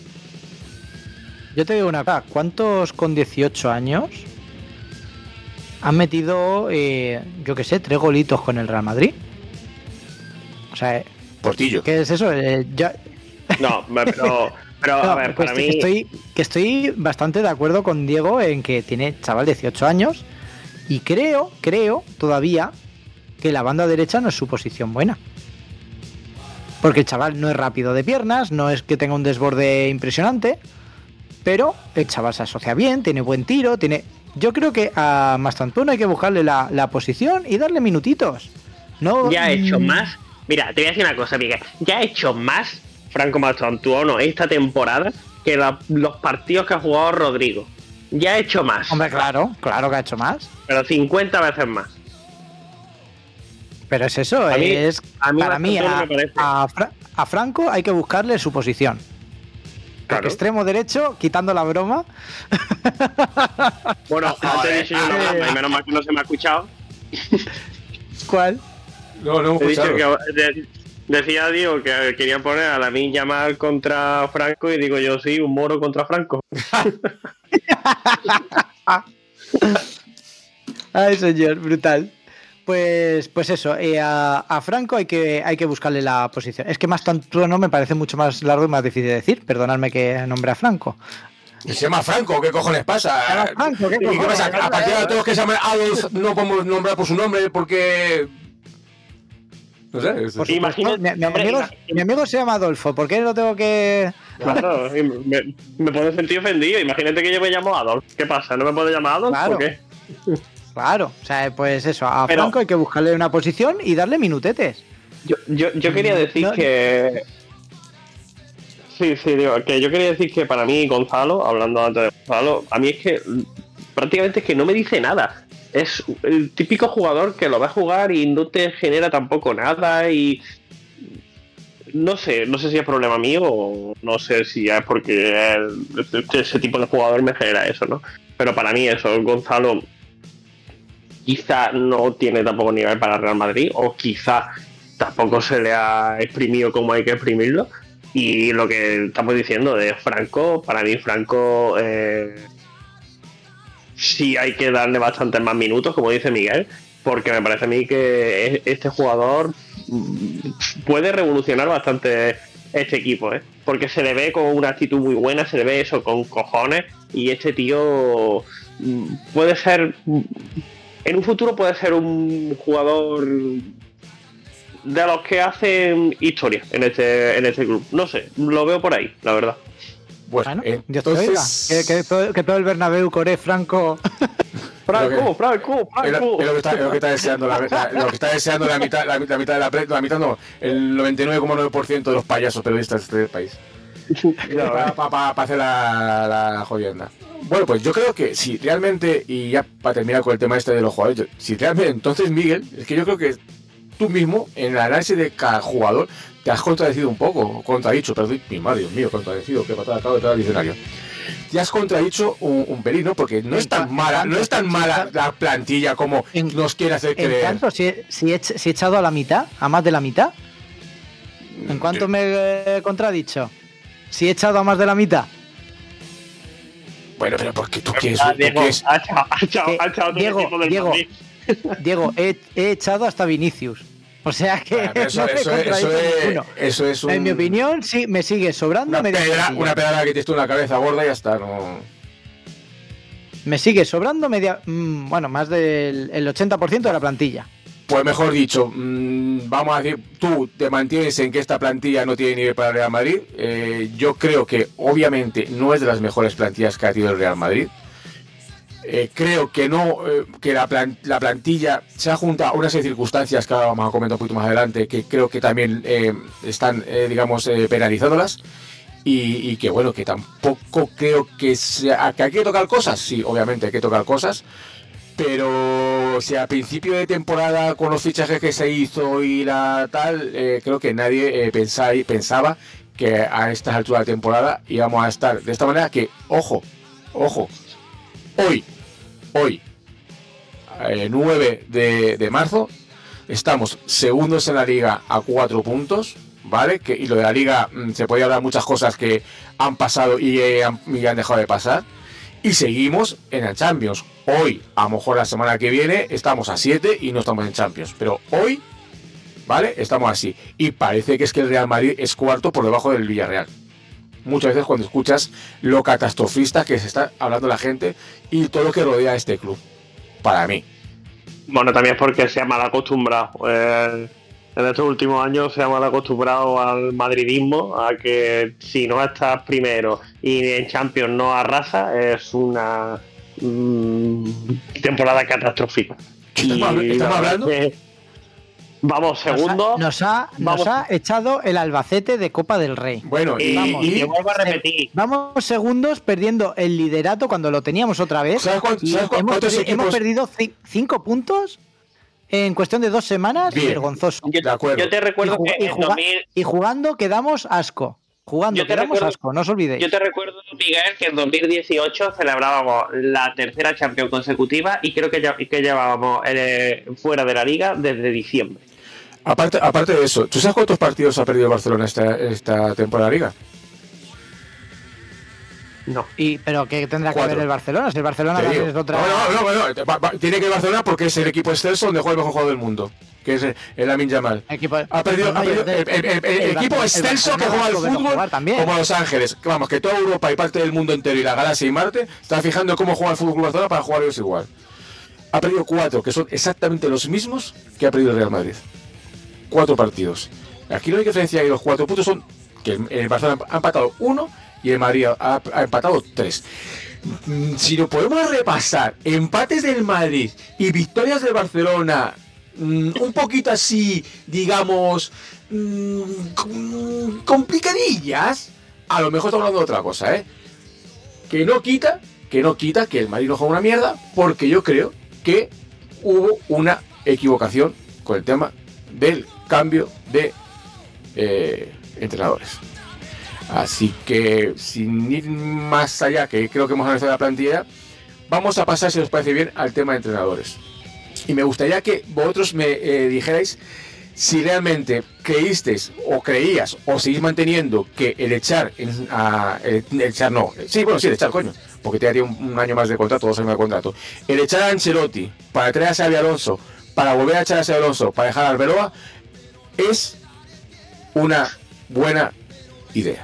[SPEAKER 8] Yo te digo una cosa, ¿cuántos con dieciocho años han metido, eh, yo qué sé, tres golitos con el Real Madrid? O sea,
[SPEAKER 2] Portillo.
[SPEAKER 8] ¿Qué es eso? Eh, yo...
[SPEAKER 7] No, pero, pero no, a ver,
[SPEAKER 8] pues
[SPEAKER 7] para mí...
[SPEAKER 8] Estoy, que estoy bastante de acuerdo con Diego en que tiene chaval dieciocho años y creo, creo todavía que la banda derecha no es su posición buena. Porque el chaval no es rápido de piernas, no es que tenga un desborde impresionante, pero el chaval se asocia bien, tiene buen tiro, tiene... Yo creo que a Mastantuono hay que buscarle la, la posición y darle minutitos. No...
[SPEAKER 7] Ya ha hecho más... Mira, te voy a decir una cosa, Miguel. Ya ha hecho más Franco Mastantuono esta temporada que la, los partidos que ha jugado Rodrigo. Ya ha hecho más.
[SPEAKER 8] Hombre, claro, claro que ha hecho más.
[SPEAKER 7] Pero cincuenta veces más.
[SPEAKER 8] Pero es eso,
[SPEAKER 7] a mí,
[SPEAKER 8] es
[SPEAKER 7] a mí
[SPEAKER 8] para mí a,
[SPEAKER 7] me
[SPEAKER 8] a, Fra- a Franco hay que buscarle su posición.
[SPEAKER 7] Claro.
[SPEAKER 8] Extremo derecho, quitando la broma.
[SPEAKER 7] Bueno, antes he dicho yo una broma y menos mal que no se me ha escuchado.
[SPEAKER 8] ¿Cuál?
[SPEAKER 2] No, no hemos
[SPEAKER 7] He dicho
[SPEAKER 2] escuchado.
[SPEAKER 7] que de- decía Diego que querían poner a Lamine Yamal contra Franco y digo yo, sí, un moro contra Franco.
[SPEAKER 8] Ay, señor, brutal. Pues, pues eso, eh, a, a Franco hay que, hay que buscarle la posición. Es que más tanto no me parece mucho más largo y más difícil de decir. Perdonadme que nombre a Franco.
[SPEAKER 2] Se llama Franco, ¿qué cojones pasa?
[SPEAKER 8] Se llama Franco, ¿qué
[SPEAKER 2] ¿Y qué
[SPEAKER 8] cojones?
[SPEAKER 2] pasa? A partir de ahora todos que se llaman Adolf no podemos nombrar por su nombre porque... No sé. es-
[SPEAKER 8] Por
[SPEAKER 7] Imagina-
[SPEAKER 8] supuesto, mi, mi
[SPEAKER 7] hombre,
[SPEAKER 8] amigo,
[SPEAKER 7] imagina-
[SPEAKER 8] mi amigo se llama Adolfo. ¿Por qué lo tengo que...?
[SPEAKER 7] Claro, y me, me puedo sentir ofendido. Imagínate que yo me llamo Adolf. ¿Qué pasa? ¿No me puedo llamar Adolf?
[SPEAKER 8] Claro.
[SPEAKER 7] ¿Por qué?
[SPEAKER 8] Claro, o sea, pues eso, a
[SPEAKER 7] Pero-
[SPEAKER 8] Franco hay que buscarle una posición y darle minutetes.
[SPEAKER 7] Yo, yo, yo quería decir
[SPEAKER 8] No-
[SPEAKER 7] que. Sí, sí, digo, que yo quería decir que para mí Gonzalo, hablando antes de Gonzalo, a mí es que mm, prácticamente es que no me dice nada. Es el típico jugador que lo ves jugar y no te genera tampoco nada y. No sé, no sé si es problema mío o no sé si es porque el- ese tipo de jugador me genera eso, ¿no? Pero para mí eso, Gonzalo quizá no tiene tampoco nivel para Real Madrid o quizá tampoco se le ha exprimido como hay que exprimirlo. Y lo que estamos diciendo de Franco, para mí Franco eh, sí hay que darle bastantes más minutos, como dice Miguel, porque me parece a mí que este jugador mm, puede revolucionar bastante este equipo, ¿eh? Porque se le ve con una actitud muy buena, se le ve eso con cojones y este tío mm, puede ser, mm, en un futuro puede ser un jugador de los que hacen historia en este en este club. No sé, lo veo por ahí, la verdad.
[SPEAKER 8] Bueno,
[SPEAKER 2] Bueno,
[SPEAKER 8] Dios te oiga.
[SPEAKER 2] entonces...
[SPEAKER 8] Que, que, todo- que todo el Bernabéu, Coré, Franco...
[SPEAKER 7] Franco, Franco,
[SPEAKER 2] Es lo,
[SPEAKER 7] Franco.
[SPEAKER 2] es lo que está, es lo que está deseando la, la- lo que está deseando la mitad, la, la mitad de la, pre- la mitad no, el noventa y nueve coma nueve por ciento de los payasos periodistas de este país. Para pa, pa, pa hacer la, la jodienda. Bueno, pues yo creo que si realmente, y ya para terminar con el tema este de los jugadores, yo- si realmente, entonces Miguel, es que yo creo que tú mismo, en el análisis de cada jugador, te has contradecido un poco, contradicho, perdón, mi madre, Dios mío, contradecido, que patada acabo de traer al diccionario. Te has contradicho un, un pelín, ¿no? Porque no es tan mala, no es tan mala la plantilla como
[SPEAKER 8] En-
[SPEAKER 2] nos quiere hacer
[SPEAKER 8] ¿En
[SPEAKER 2] creer.
[SPEAKER 8] cuánto? Si, he- si, he, ech- si he echado a la mitad, a más de la mitad. ¿En cuánto me he contradicho? Si he echado a más de la mitad.
[SPEAKER 2] Bueno, pero porque tú quieres,
[SPEAKER 7] Ah,
[SPEAKER 2] tú
[SPEAKER 7] Diego,
[SPEAKER 2] quieres-
[SPEAKER 7] ha echado, ha echado,
[SPEAKER 8] Que-
[SPEAKER 7] ha echado todo el
[SPEAKER 8] Diego,
[SPEAKER 7] equipo del
[SPEAKER 8] Diego,
[SPEAKER 7] Madrid.
[SPEAKER 8] Diego, he, he echado hasta Vinicius. O sea que
[SPEAKER 2] Bueno, pero eso,
[SPEAKER 8] no me he
[SPEAKER 2] eso, es- eso
[SPEAKER 8] contradicho
[SPEAKER 2] es,
[SPEAKER 8] ninguno.
[SPEAKER 2] eso es un-
[SPEAKER 8] En mi opinión, sí, me sigue sobrando
[SPEAKER 2] una
[SPEAKER 8] media
[SPEAKER 2] pedra,
[SPEAKER 8] plantilla.
[SPEAKER 2] una pedra que tienes tú en la cabeza gorda y ya está. No...
[SPEAKER 8] Me sigue sobrando media... mm, bueno, más del el ochenta por ciento de la plantilla.
[SPEAKER 2] Pues mejor dicho, mmm, vamos a decir, tú te mantienes en que esta plantilla no tiene nivel para el Real Madrid. Eh, yo creo que obviamente no es de las mejores plantillas que ha tenido el Real Madrid. Eh, creo que no, eh, que la, plan- la plantilla se ha juntado a una serie de circunstancias que ahora vamos a comentar un poquito más adelante, que creo que también eh, están, eh, digamos, eh, penalizándolas. Y, y que bueno, que tampoco creo que sea, que hay que tocar cosas, sí, obviamente hay que tocar cosas, pero si a principio de temporada con los fichajes que se hizo y la tal, eh, creo que nadie eh, pensaba, pensaba que a estas alturas de temporada íbamos a estar de esta manera. Que, ojo, ojo, hoy, hoy, eh, nueve de, de marzo, estamos segundos en la liga a cuatro puntos, ¿vale? Que, y lo de la liga, mmm, se podía hablar muchas cosas que han pasado y, eh, han, y han dejado de pasar. Y seguimos en el Champions. Hoy, a lo mejor la semana que viene, estamos a siete y no estamos en Champions. Pero hoy, ¿vale? Estamos así. Y parece que es que el Real Madrid es cuarto por debajo del Villarreal. Muchas veces cuando escuchas lo catastrofista que se está hablando la gente y todo lo que rodea a este club. Para mí.
[SPEAKER 7] Bueno, también es porque se ha mal acostumbrado. Eh, en estos últimos años se ha mal acostumbrado al madridismo, a que si no estás primero y en Champions no arrasa, es una mm, temporada catastrófica.
[SPEAKER 2] ¿Qué estamos, habl-
[SPEAKER 7] Y
[SPEAKER 2] estamos
[SPEAKER 7] la verdad
[SPEAKER 2] hablando?
[SPEAKER 7] es que vamos, segundo.
[SPEAKER 8] Nos ha, nos
[SPEAKER 7] vamos-
[SPEAKER 8] ha echado el Albacete de Copa del Rey.
[SPEAKER 2] Bueno, y,
[SPEAKER 7] y,
[SPEAKER 8] vamos,
[SPEAKER 2] y-
[SPEAKER 7] y vuelvo a repetir.
[SPEAKER 8] Vamos segundos perdiendo el liderato cuando lo teníamos otra vez.
[SPEAKER 2] ¿sabes cuántos,
[SPEAKER 8] Y
[SPEAKER 2] sabes cu-
[SPEAKER 8] hemos,
[SPEAKER 2] cuántos
[SPEAKER 8] perdi-
[SPEAKER 2] equipos?
[SPEAKER 8] hemos perdido ci- cinco puntos en cuestión de dos semanas.
[SPEAKER 2] Bien.
[SPEAKER 8] Vergonzoso.
[SPEAKER 7] Yo,
[SPEAKER 2] de acuerdo.
[SPEAKER 7] yo te recuerdo
[SPEAKER 8] y, jug-
[SPEAKER 7] que
[SPEAKER 8] y
[SPEAKER 7] en
[SPEAKER 8] juga-
[SPEAKER 7] dos mil,
[SPEAKER 8] y jugando quedamos asco. jugando, que éramos asco, no os olvidéis.
[SPEAKER 7] Yo te recuerdo, Miguel, que en dos mil dieciocho celebrábamos la tercera Champions consecutiva y creo que, ya, que llevábamos eh, fuera de la liga desde diciembre.
[SPEAKER 2] Aparte, aparte de eso, ¿tú sabes cuántos partidos ha perdido el Barcelona esta, esta temporada de liga?
[SPEAKER 7] No.
[SPEAKER 8] Y, ¿Pero qué tendrá
[SPEAKER 2] Cuatro.
[SPEAKER 8] que ver el Barcelona? Si el Barcelona
[SPEAKER 2] Te
[SPEAKER 8] también
[SPEAKER 2] digo.
[SPEAKER 8] es otra...
[SPEAKER 2] No, no, no, no, va- va- tiene que ir Barcelona porque es el equipo excelso donde juega el mejor jugador del mundo, que es el, el Lamine Yamal.
[SPEAKER 8] Equipo...
[SPEAKER 2] Ha perdido,
[SPEAKER 8] No,
[SPEAKER 2] ha perdido
[SPEAKER 8] yo-
[SPEAKER 2] el, el- el- el
[SPEAKER 8] el
[SPEAKER 2] equipo
[SPEAKER 8] Barcelona-
[SPEAKER 2] excelso
[SPEAKER 8] el
[SPEAKER 2] que juega al
[SPEAKER 8] Barcelona lo veo
[SPEAKER 2] fútbol
[SPEAKER 8] jugar también.
[SPEAKER 2] como Los Ángeles. Que Vamos, que toda Europa y parte del mundo entero y la galaxia y Marte está fijando cómo juega el fútbol Barcelona para jugar ellos igual. Ha perdido cuatro, que son exactamente los mismos que ha perdido el Real Madrid. Cuatro partidos. Aquí la única diferencia de los cuatro puntos son que el, el Barcelona ha empatado uno y el Madrid ha, ha empatado tres. Mm, Si lo podemos repasar, empates del Madrid y victorias del Barcelona, mm, un poquito así, digamos, mm, com- complicadillas, a lo mejor estamos hablando de otra cosa, ¿eh? Que no quita, que no quita que el Madrid no juega una mierda, porque yo creo que hubo una equivocación con el tema del cambio de eh, entrenadores. Así que, sin ir más allá, que creo que hemos analizado la plantilla, vamos a pasar, si os parece bien, al tema de entrenadores. Y me gustaría que vosotros me eh, dijerais si realmente creísteis o creías o seguís manteniendo que el echar, en, a, el, el echar no, sí, bueno, sí, el echar, coño, porque te daría un, un año más de contrato, dos años de contrato, el echar a Ancelotti para traer a Xabi Alonso, para volver a echar a Xabi Alonso, para dejar a Arbeloa, es una buena idea.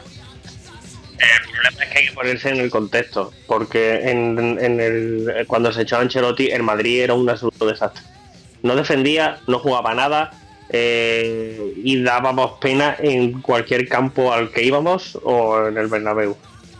[SPEAKER 7] El problema es que hay que ponerse en el contexto, porque en, en el, cuando se echó a Ancelotti, el Madrid era un absoluto desastre. No defendía, no jugaba nada eh, y dábamos pena en cualquier campo al que íbamos o en el Bernabéu.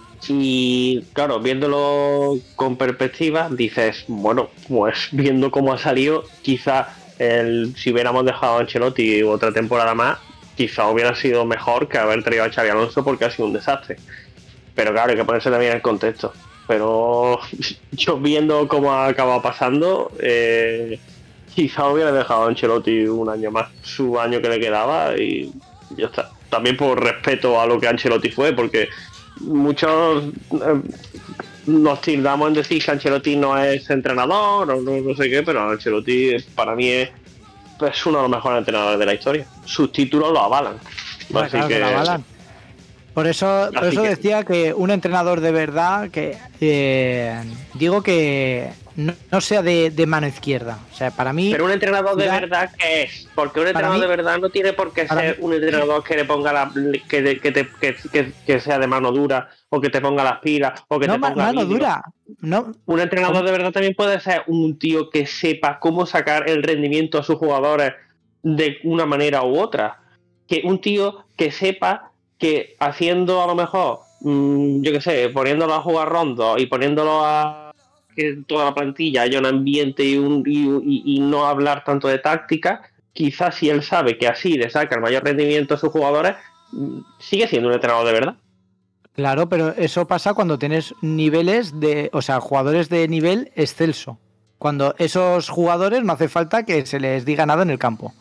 [SPEAKER 7] Y claro, viéndolo con perspectiva, dices, bueno, pues viendo cómo ha salido, quizá el, si hubiéramos dejado a Ancelotti otra temporada más, quizá hubiera sido mejor que haber traído a Xabi Alonso, porque ha sido un desastre. Pero claro, hay que ponerse también en el contexto. Pero yo viendo cómo ha acabado pasando, eh, quizá hubiera dejado a Ancelotti un año más, su año que le quedaba, y ya está. También por respeto a lo que Ancelotti fue, porque muchos eh, nos tildamos en decir que Ancelotti no es entrenador o no, no sé qué, pero Ancelotti para mí es, es uno de los mejores entrenadores de la historia. Sus títulos lo avalan.
[SPEAKER 8] Bueno,
[SPEAKER 7] Así
[SPEAKER 8] claro que
[SPEAKER 7] que
[SPEAKER 8] lo avalan. Por eso, por
[SPEAKER 7] Así
[SPEAKER 8] eso
[SPEAKER 7] que-
[SPEAKER 8] decía que un entrenador de verdad, que eh, digo que no, no sea de, de mano izquierda. O sea, para mí...
[SPEAKER 7] Pero un entrenador de
[SPEAKER 8] Zidane-
[SPEAKER 7] verdad, ¿qué es? Porque un
[SPEAKER 8] Para
[SPEAKER 7] entrenador
[SPEAKER 8] mí-
[SPEAKER 7] de verdad no tiene por qué
[SPEAKER 8] para
[SPEAKER 7] ser
[SPEAKER 8] mí-
[SPEAKER 7] un entrenador que le ponga la, que, de- que, te- que, que- que sea de mano dura, o que te ponga las pilas, o que
[SPEAKER 8] no,
[SPEAKER 7] te
[SPEAKER 8] ma-
[SPEAKER 7] ponga
[SPEAKER 8] mano
[SPEAKER 7] vidrio.
[SPEAKER 8] dura. No,
[SPEAKER 7] Un entrenador de verdad también puede ser un tío que sepa cómo sacar el rendimiento a sus jugadores de una manera u otra. Que un tío que sepa que haciendo a lo mejor, mmm, yo qué sé, poniéndolo a jugar rondo y poniéndolo a que toda la plantilla haya un ambiente y, un, y, y, y no hablar tanto de táctica, quizás si él sabe que así le saca el mayor rendimiento a sus jugadores, mm, sigue siendo un entrenador de verdad.
[SPEAKER 8] claro, pero eso pasa cuando tienes niveles de... O sea, jugadores de nivel excelso. Cuando esos jugadores no hace falta que se les diga nada en el campo.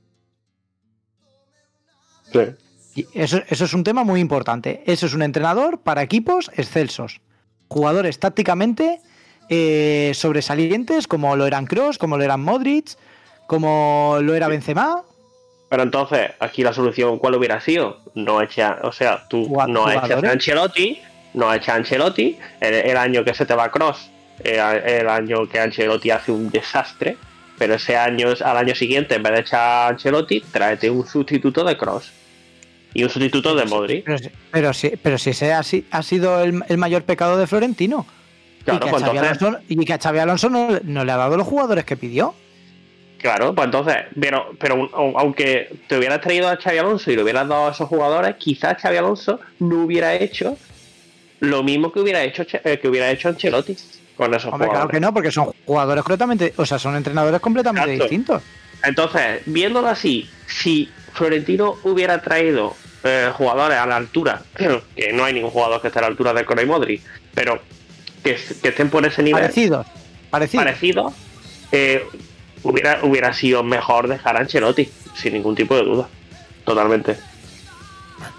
[SPEAKER 7] Sí.
[SPEAKER 8] Y eso, eso es un tema muy importante. Eso es un entrenador para equipos excelsos. Jugadores tácticamente eh, sobresalientes, como lo eran Kroos, como lo eran Modric, como lo era Benzema.
[SPEAKER 7] Pero entonces, aquí la solución, ¿cuál hubiera sido? No echa, o sea, tú
[SPEAKER 8] Jugad-
[SPEAKER 7] no echas
[SPEAKER 8] jugadores.
[SPEAKER 7] a Ancelotti, no echas a Ancelotti, el, el año que se te va Kroos, el, el año que Ancelotti hace un desastre, pero ese año, al año siguiente, en vez de echar a Ancelotti, tráete un sustituto de Kroos y un sustituto de Modric.
[SPEAKER 8] Pero, si- pero, si, pero si ese ha, si- ha sido el, el mayor pecado de Florentino.
[SPEAKER 7] Claro,
[SPEAKER 8] y, que a
[SPEAKER 7] pues
[SPEAKER 8] Xabi
[SPEAKER 7] entonces-
[SPEAKER 8] Alonso, y que a Xabi Alonso no, no le ha dado los jugadores que pidió.
[SPEAKER 7] Claro, pues entonces, pero, pero aunque te hubieras traído a Xabi Alonso y le hubieras dado a esos jugadores, quizás Xabi Alonso no hubiera hecho lo mismo que hubiera hecho eh, que hubiera hecho Ancelotti con esos
[SPEAKER 8] Hombre, claro
[SPEAKER 7] jugadores.
[SPEAKER 8] que no, porque son jugadores completamente, o sea, son entrenadores completamente
[SPEAKER 7] Exacto.
[SPEAKER 8] distintos.
[SPEAKER 7] Entonces, viéndolo así, si Florentino hubiera traído eh, jugadores a la altura, que no hay ningún jugador que esté a la altura de Kroos y Modric, pero que, que estén por ese nivel
[SPEAKER 8] Parecidos, parecidos.
[SPEAKER 7] parecido, eh, hubiera, hubiera sido mejor dejar a Ancelotti, sin ningún tipo de duda. Totalmente.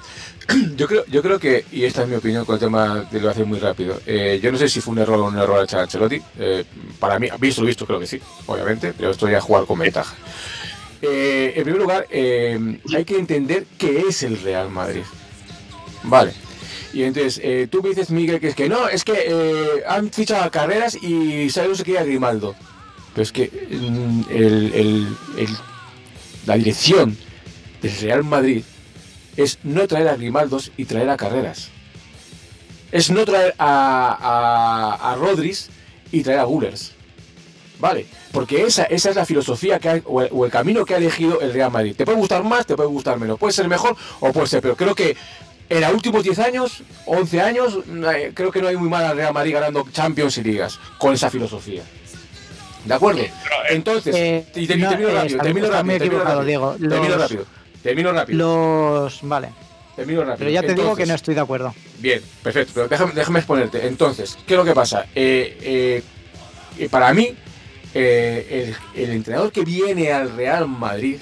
[SPEAKER 2] Yo creo, yo creo que, y esta es mi opinión con el tema de lo hace muy rápido, eh, yo no sé si fue un error o un error al echar a Ancelotti, eh, para mí, visto lo visto, creo que sí, obviamente, pero esto ya jugar con ventaja. Eh, en primer lugar, eh, hay que entender qué es el Real Madrid. Vale. Y entonces, eh, tú me dices, Miguel, que es que no, es que eh, han fichado a Carreras y Xabi se quería Grimaldo. Pero es que mm, el, el, el, la dirección del Real Madrid es no traer a Grimaldos y traer a Carreras. Es no traer a, a, a Rodríguez y traer a Gullers. Vale, porque esa, esa es la filosofía que ha, o, el, o el camino que ha elegido el Real Madrid. Te puede gustar más, te puede gustar menos. Puede ser mejor o puede ser peor. Creo que en los últimos diez años, once años, creo que no hay muy mal al Real Madrid ganando Champions y Ligas con esa filosofía. ¿De acuerdo? Entonces,
[SPEAKER 8] eh,
[SPEAKER 2] y te,
[SPEAKER 8] no,
[SPEAKER 2] termino
[SPEAKER 8] eh,
[SPEAKER 2] rápido,
[SPEAKER 8] está,
[SPEAKER 2] termino
[SPEAKER 8] está
[SPEAKER 2] rápido, termino rápido,
[SPEAKER 8] Diego. Los,
[SPEAKER 2] termino rápido, termino rápido.
[SPEAKER 8] Los, vale.
[SPEAKER 2] Termino rápido.
[SPEAKER 8] Pero ya te
[SPEAKER 2] Entonces,
[SPEAKER 8] digo que no estoy de acuerdo.
[SPEAKER 2] Bien, perfecto, pero déjame, déjame exponerte. Entonces, ¿qué es lo que pasa? Eh, eh, para mí, eh, el, el entrenador que viene al Real Madrid,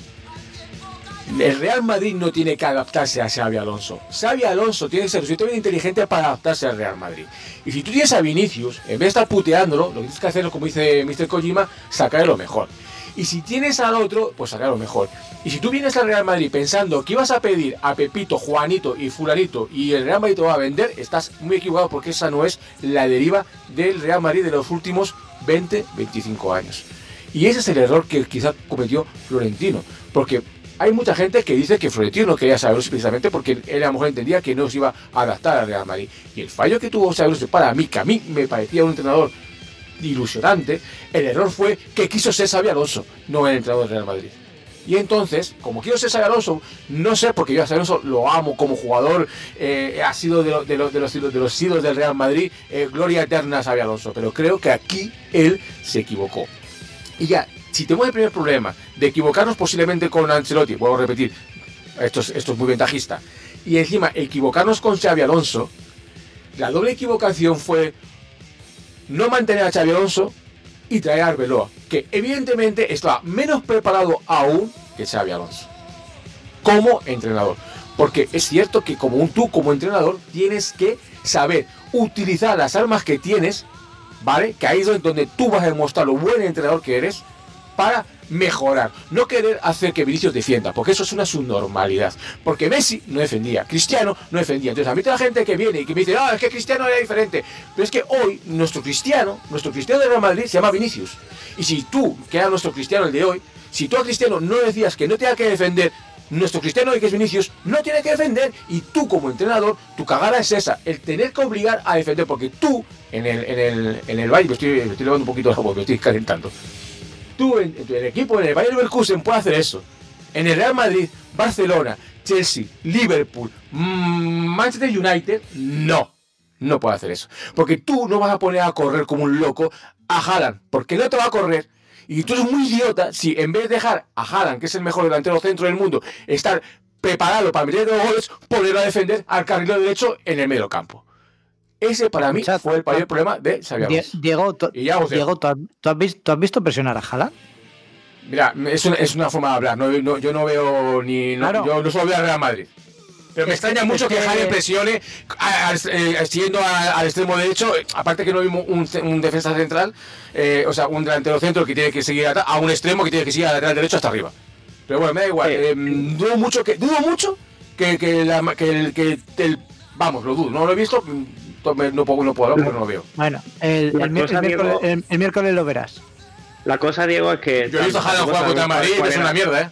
[SPEAKER 2] el Real Madrid no tiene que adaptarse a Xabi Alonso. Xabi Alonso tiene que ser suficientemente inteligente para adaptarse al Real Madrid. Y si tú tienes a Vinicius, en vez de estar puteándolo, lo que tienes que hacer, como dice mister Kojima, sacarle lo mejor. Y si tienes al otro, pues sacar lo mejor. Y si tú vienes al Real Madrid pensando que ibas a pedir a Pepito, Juanito y Fulanito y el Real Madrid te va a vender, estás muy equivocado, porque esa no es la deriva del Real Madrid de los últimos veinte, veinticinco años. Y ese es el error que quizá cometió Florentino, porque hay mucha gente que dice que Florentino no quería Xabi Alonso precisamente porque él a lo mejor entendía que no se iba a adaptar al Real Madrid. Y el fallo que tuvo Xabi Alonso, para mí, que a mí me parecía un entrenador ilusionante, el error fue que quiso ser Xabi Alonso, no el entrenador del Real Madrid. Y entonces, como quiero ser Xabi Alonso, no sé, porque yo a Xabi Alonso lo amo como jugador, eh, ha sido de, lo, de, lo, de, los, de los ídolos del Real Madrid, eh, gloria eterna a Xabi Alonso, pero creo que aquí él se equivocó. Y ya, si tenemos el primer problema de equivocarnos posiblemente con Ancelotti, vuelvo a repetir, esto es, esto es muy ventajista, y encima equivocarnos con Xabi Alonso, la doble equivocación fue no mantener a Xabi Alonso y traer a Arbeloa, que evidentemente estaba menos preparado aún que Xabi Alonso como entrenador, porque es cierto que como un tú como entrenador tienes que saber utilizar las armas que tienes, ¿vale? Que ahí es donde tú vas a demostrar lo buen entrenador que eres para mejorar, no querer hacer que Vinicius defienda, porque eso es una subnormalidad, porque Messi no defendía, Cristiano no defendía. Entonces a mí toda la gente que viene y que me dice, ah, es que Cristiano era diferente, pero es que hoy nuestro Cristiano, nuestro Cristiano de Real Madrid se llama Vinicius, y si tú, que era nuestro Cristiano el de hoy, si tú a Cristiano no decías que no tenga que defender, nuestro Cristiano hoy que es Vinicius no tiene que defender, y tú como entrenador, tu cagada es esa, el tener que obligar a defender, porque tú en el, en el, en el Valle, me estoy, me estoy levando un poquito la voz, me estoy calentando. Tú, en, en el equipo, en el Bayern Leverkusen, puede hacer eso. En el Real Madrid, Barcelona, Chelsea, Liverpool, mmm, Manchester United, no. No puede hacer eso. Porque tú no vas a poner a correr como un loco a Haaland, porque no te va a correr. Y tú eres muy idiota si en vez de dejar a Haaland, que es el mejor delantero centro del mundo, estar preparado para meter dos goles, ponerlo a defender al carrilero derecho en el medio campo. Ese para mí fue el mayor problema de Xabi Alonso.
[SPEAKER 8] Diego, tú, Diego ¿tú, has, ¿tú, has visto, ¿tú has visto presionar a Haaland?
[SPEAKER 2] Mira, es una, es una forma de hablar. No, no, yo no veo ni. No, claro. Yo no solo veo al Real Madrid. Pero me es extraña que, mucho que, que Haaland presione siguiendo al extremo derecho. Aparte que no vimos un, un defensa central, eh, o sea, un delantero centro que tiene que seguir a, a un extremo que tiene que seguir al lateral derecho hasta arriba. Pero bueno, me da igual. Eh, eh, dudo mucho que dudo mucho que, que, la, que, el, que el. Vamos, lo dudo. No lo he visto. No puedo, no puedo hablar porque no lo veo.
[SPEAKER 8] Bueno, el, el, el, miércoles, Diego, el, el miércoles lo verás.
[SPEAKER 7] La cosa, Diego, es que...
[SPEAKER 2] Yo he visto a Haaland jugar contra Madrid y es una mierda, ¿eh?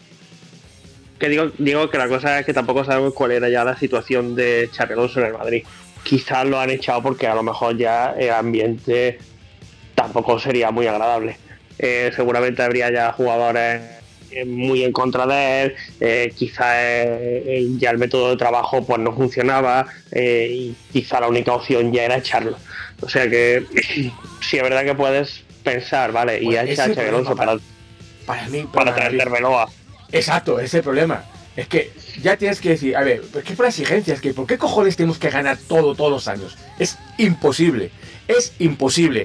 [SPEAKER 7] Que digo, digo que la cosa es que tampoco sabemos cuál era ya la situación de Xabi Alonso en el Madrid. Quizás lo han echado porque a lo mejor ya el ambiente tampoco sería muy agradable. Eh, seguramente habría ya jugadores muy en contra de él, eh, quizá eh, ya el método de trabajo pues no funcionaba, eh, y quizá la única opción ya era echarlo. O sea que sí es verdad que puedes pensar, vale, pues y a echar a Xabi Alonso para,
[SPEAKER 2] para mí
[SPEAKER 7] para, para traer Arbeloa.
[SPEAKER 2] Exacto, ese es el problema. Es que ya tienes que decir, a ver, es que por exigencia, es que ¿por qué cojones tenemos que ganar todo todos los años? Es imposible, es imposible.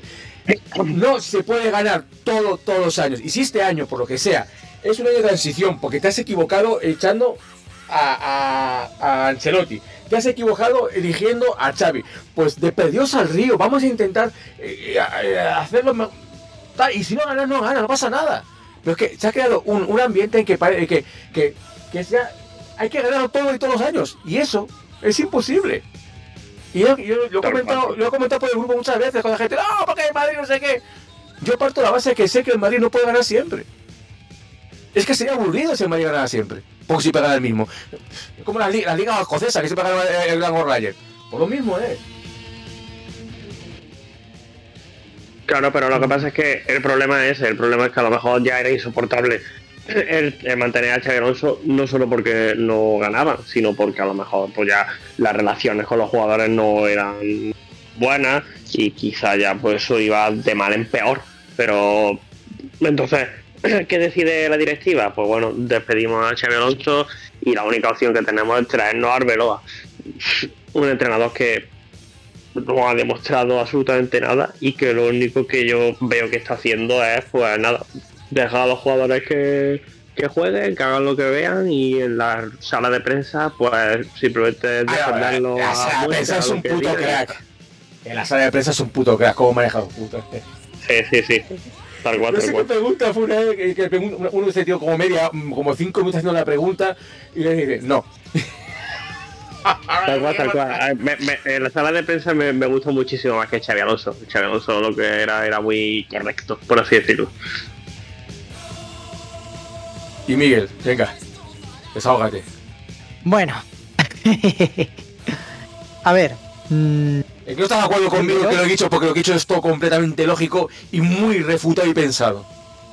[SPEAKER 2] No se puede ganar todo todos los años. Y si este año, por lo que sea, es un año de transición, porque te has equivocado echando a, a, a Ancelotti, te ya se ha equivocado eligiendo a Xavi. Pues de perdidos al río, vamos a intentar eh, eh, hacerlo mejor. Y si no ganas, no ganas, no pasa nada. Pero es que se ha creado un, un ambiente en que, que, que, que sea, hay que ganar todo y todos los años. Y eso es imposible. Y yo, yo lo, he comentado, lo he comentado por el grupo muchas veces con la gente, no, porque el Madrid no sé qué. Yo parto de la base de que sé que el Madrid no puede ganar siempre. Es que sería aburrido si el Madrid ganara siempre. Porque siempre gana el mismo. Es como la, la Liga Escocesa, que siempre gana el, el Gran Roger. Por lo mismo es.
[SPEAKER 7] Claro, pero lo que pasa es que el problema es, el problema es que a lo mejor ya era insoportable el, el mantener a Xabi Alonso, no solo porque no ganaban, sino porque a lo mejor pues ya las relaciones con los jugadores no eran buenas y quizá ya pues eso iba de mal en peor. Pero entonces, ¿qué decide la directiva? Pues bueno, despedimos a Xabi Alonso y la única opción que tenemos es traernos a Arbeloa, un entrenador que no ha demostrado absolutamente nada y que lo único que yo veo que está haciendo es, pues nada, dejar a los jugadores que, que jueguen, que hagan lo que vean y en la sala de prensa, pues simplemente defenderlo.
[SPEAKER 2] La sala de prensa es un puto crack. En la sala de prensa es un puto crack, ¿cómo maneja los putos?
[SPEAKER 7] Sí, sí, sí. Tal cual,
[SPEAKER 2] no
[SPEAKER 7] tal
[SPEAKER 2] sé
[SPEAKER 7] cual.
[SPEAKER 2] qué pregunta fue una vez que, que uno se dio como media, como cinco minutos haciendo la pregunta y le dice, no.
[SPEAKER 7] Tal cual, tal cual. Me, me, en la sala de prensa me, me gustó muchísimo más que Xabi Alonso. Xabi Alonso lo que era era muy correcto, por así decirlo.
[SPEAKER 2] Y Miguel, venga, desahógate.
[SPEAKER 8] Bueno. A ver. Mmm,
[SPEAKER 2] ¿En qué no estás de acuerdo conmigo que lo he dicho? Porque lo que he dicho es todo completamente lógico y muy refutado y pensado.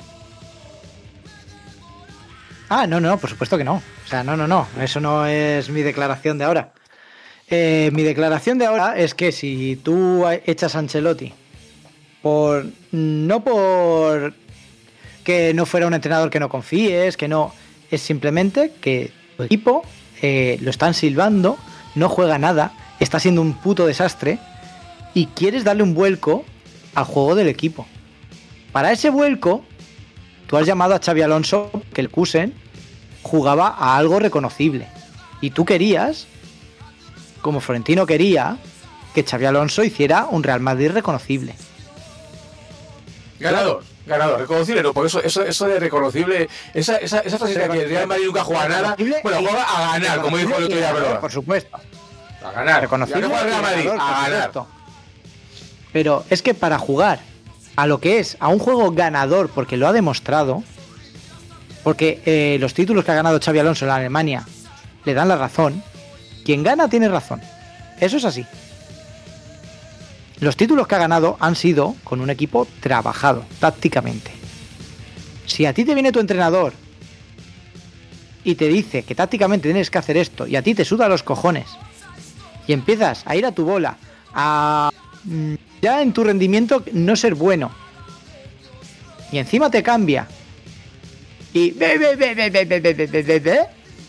[SPEAKER 8] Ah, no, no, por supuesto que no. O sea, no, no, no. Eso no es mi declaración de ahora. Eh, mi declaración de ahora es que si tú echas a Ancelotti por no por que no fuera un entrenador que no confíes, que no, es simplemente que tu equipo eh, lo están silbando, no juega nada, está siendo un puto desastre y quieres darle un vuelco al juego del equipo. Para ese vuelco, tú has llamado a Xabi Alonso que el Kusen jugaba a algo reconocible. Y tú querías, como Florentino quería, que Xabi Alonso hiciera un Real Madrid reconocible.
[SPEAKER 2] Ganador, ganador, reconocible, no, por eso, eso, eso de reconocible, esa, esa, esa frase de que el Real Madrid nunca juega nada, bueno, juega a ganar, como dijo el otro día, pero
[SPEAKER 8] por supuesto.
[SPEAKER 2] A ganar,
[SPEAKER 8] reconocible,
[SPEAKER 2] ya no juega el Real Madrid, a ganar.
[SPEAKER 8] Pero es que para jugar a lo que es, a un juego ganador, porque lo ha demostrado, porque eh, los títulos que ha ganado Xabi Alonso en la Alemania le dan la razón, quien gana tiene razón, eso es así. Los títulos que ha ganado han sido con un equipo trabajado, tácticamente. Si a ti te viene tu entrenador y te dice que tácticamente tienes que hacer esto y a ti te suda los cojones y empiezas a ir a tu bola, a ya en tu rendimiento no ser bueno y encima te cambia y be, be, be, be, be, be, be, be, be, be,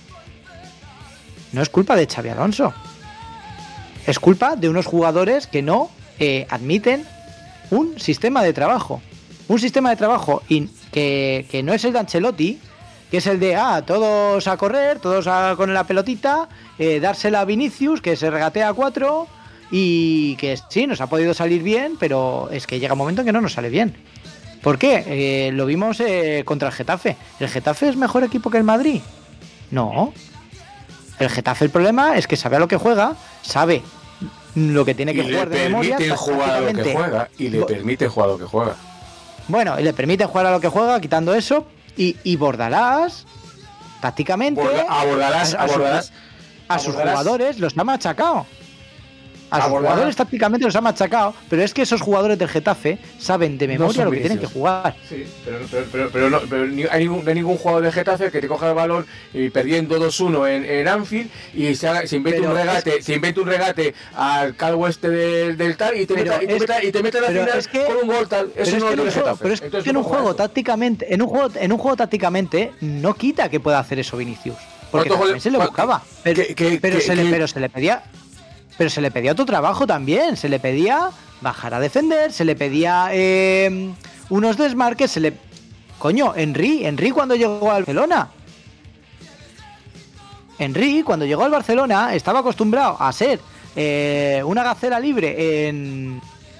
[SPEAKER 8] no es culpa de Xabi Alonso, es culpa de unos jugadores que no eh, admiten un sistema de trabajo, un sistema de trabajo y que, que no es el de Ancelotti, que es el de ah, todos a correr, todos a, con la pelotita, eh, dársela a Vinicius que se regatea a cuatro y que sí, nos ha podido salir bien, pero es que llega un momento en que no nos sale bien. ¿Por qué? Eh, lo vimos eh, contra el Getafe. ¿El Getafe es mejor equipo que el Madrid? No. El Getafe, el problema es que sabe a lo que juega, sabe lo que tiene que
[SPEAKER 2] y
[SPEAKER 8] jugar de memoria.
[SPEAKER 2] Le permite jugar a lo que juega y le permite jugar a lo que juega.
[SPEAKER 8] Bueno, y le permite jugar a lo que juega, quitando eso, y, y Bordalás, tácticamente,
[SPEAKER 2] Borda, a Bordalás, a, a,
[SPEAKER 8] Bordalás,
[SPEAKER 2] sus,
[SPEAKER 8] a, a sus Bordalás, jugadores los ha machacado. A, a sus Bordalás. jugadores tácticamente los ha machacado, pero es que esos jugadores del Getafe saben de memoria no lo que Vinicius. Tienen que jugar.
[SPEAKER 2] Sí, pero, pero, pero, pero, no, pero ni, hay, ningún, no hay ningún jugador del Getafe que te coja el balón y perdiendo dos uno en, en Anfield y se, haga, se invente pero un regate, es, se invente un regate al calvo este del, del tal y te meta, y te meta, y te meta la final es que, con un gol tal. Eso no es del Getafe.
[SPEAKER 8] Pero es Entonces, que en un juego eso. tácticamente, en un juego, en un juego tácticamente no quita que pueda hacer eso Vinicius, porque también se le buscaba, pero, que, que, pero, que, se le, que, pero se le pedía. Pero se le pedía otro trabajo también, se le pedía bajar a defender, se le pedía eh, unos desmarques, se le... Coño, Henry, Henry cuando llegó a Barcelona. Henry, cuando llegó al Barcelona, estaba acostumbrado a ser eh, una gacela libre en,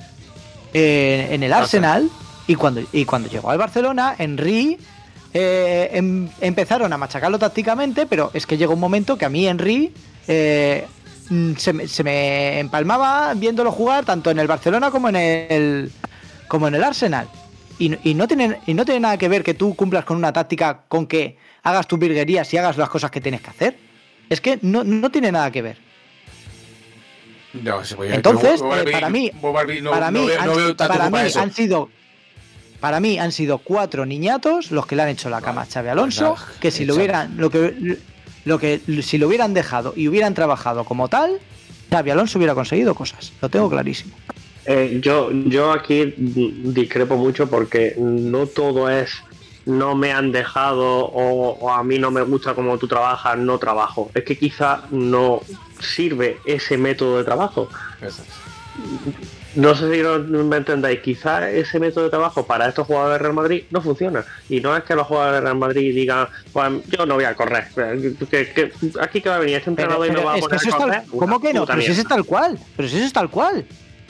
[SPEAKER 8] en, en el Arsenal, y cuando, y cuando llegó al Barcelona, Henry eh, em, empezaron a machacarlo tácticamente, pero es que llegó un momento que a mí Henry eh, se, me, se me empalmaba viéndolo jugar tanto en el Barcelona como en el, como en el Arsenal. Y, y, no tiene, y no tiene nada que ver que tú cumplas con una táctica con que hagas tus virguerías y hagas las cosas que tienes que hacer. Es que no, no tiene nada que ver.
[SPEAKER 2] No, se puede.
[SPEAKER 8] Entonces,
[SPEAKER 2] no, no,
[SPEAKER 8] eh, para mí,
[SPEAKER 2] no,
[SPEAKER 8] para mí,
[SPEAKER 2] no veo,
[SPEAKER 8] han,
[SPEAKER 2] no veo tanto
[SPEAKER 8] para mí
[SPEAKER 2] eso.
[SPEAKER 8] han sido, para mí han sido cuatro niñatos los que le han hecho la cama a Xabi Alonso,
[SPEAKER 2] pues,
[SPEAKER 8] que si lo hubieran, lo que, lo que, si lo hubieran dejado y hubieran trabajado como tal, Xabi Alonso hubiera conseguido cosas. Lo tengo clarísimo.
[SPEAKER 7] Eh, yo, yo aquí discrepo mucho porque no todo es no me han dejado o, o a mí no me gusta cómo tú trabajas, no trabajo. Es que quizá no sirve ese método de trabajo.
[SPEAKER 2] Eso.
[SPEAKER 7] No sé si me entendéis, quizá ese método de trabajo para estos jugadores de Real Madrid no funciona. Y no es que los jugadores de Real Madrid digan, pues yo no voy a correr. Que, que, aquí que va a venir este entrenador y no va a poner a correr.
[SPEAKER 8] Tal, ¿Cómo que no? Pero si eso es tal cual. Pero si eso es tal cual.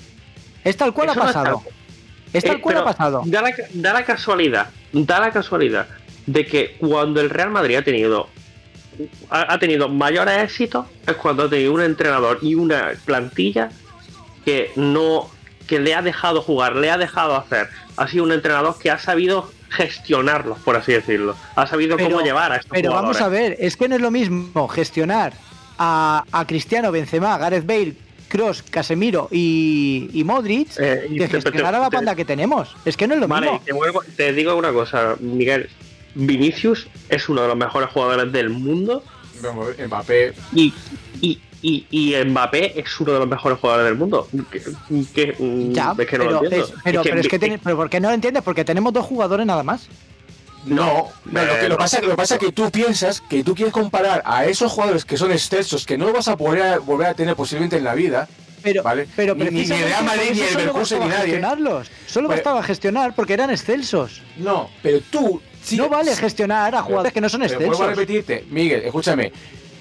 [SPEAKER 8] Es tal cual ha pasado. Es tal cual ha pasado.
[SPEAKER 7] Da la, da la casualidad, da la casualidad de que cuando el Real Madrid ha tenido ha, ha tenido mayores éxitos es cuando ha tenido un entrenador y una plantilla que no que le ha dejado jugar, le ha dejado hacer. Ha sido un entrenador que ha sabido gestionarlos, por así decirlo. Ha sabido pero, cómo llevar a estos
[SPEAKER 8] pero
[SPEAKER 7] jugadores.
[SPEAKER 8] Pero vamos a ver, es que no es lo mismo gestionar a, a Cristiano, Benzema, Gareth Bale, Kroos, Casemiro y, y Modric eh, y que te, gestionar te, a la banda te, que tenemos. Es que no es lo
[SPEAKER 7] vale,
[SPEAKER 8] mismo.
[SPEAKER 7] Te, vuelvo, te digo una cosa, Miguel. Vinicius es uno de los mejores jugadores del mundo.
[SPEAKER 2] Mbappé.
[SPEAKER 7] Y, y, y, y Mbappé es uno de los mejores jugadores del mundo. Que, que,
[SPEAKER 8] ya,
[SPEAKER 7] es que no
[SPEAKER 8] pero,
[SPEAKER 7] lo entiendo.
[SPEAKER 8] Es, pero, es que, pero, es que ten, pero ¿por qué no lo entiendes? Porque tenemos dos jugadores nada más.
[SPEAKER 2] No, no, eh, lo que lo pasa, lo pasa es que tú piensas que tú quieres comparar a esos jugadores que son excelsos, que no lo vas a poder volver a tener posiblemente en la vida,
[SPEAKER 8] pero,
[SPEAKER 2] ¿vale?
[SPEAKER 8] Pero
[SPEAKER 2] ni, ni Real Madrid ni el Leverkusen ni nadie.
[SPEAKER 8] Solo pues, bastaba gestionar porque eran excelsos.
[SPEAKER 2] No, pero tú
[SPEAKER 8] sí, no vale gestionar a jugadores pero, que no son excelsos.
[SPEAKER 2] Vuelvo a repetirte, Miguel, escúchame.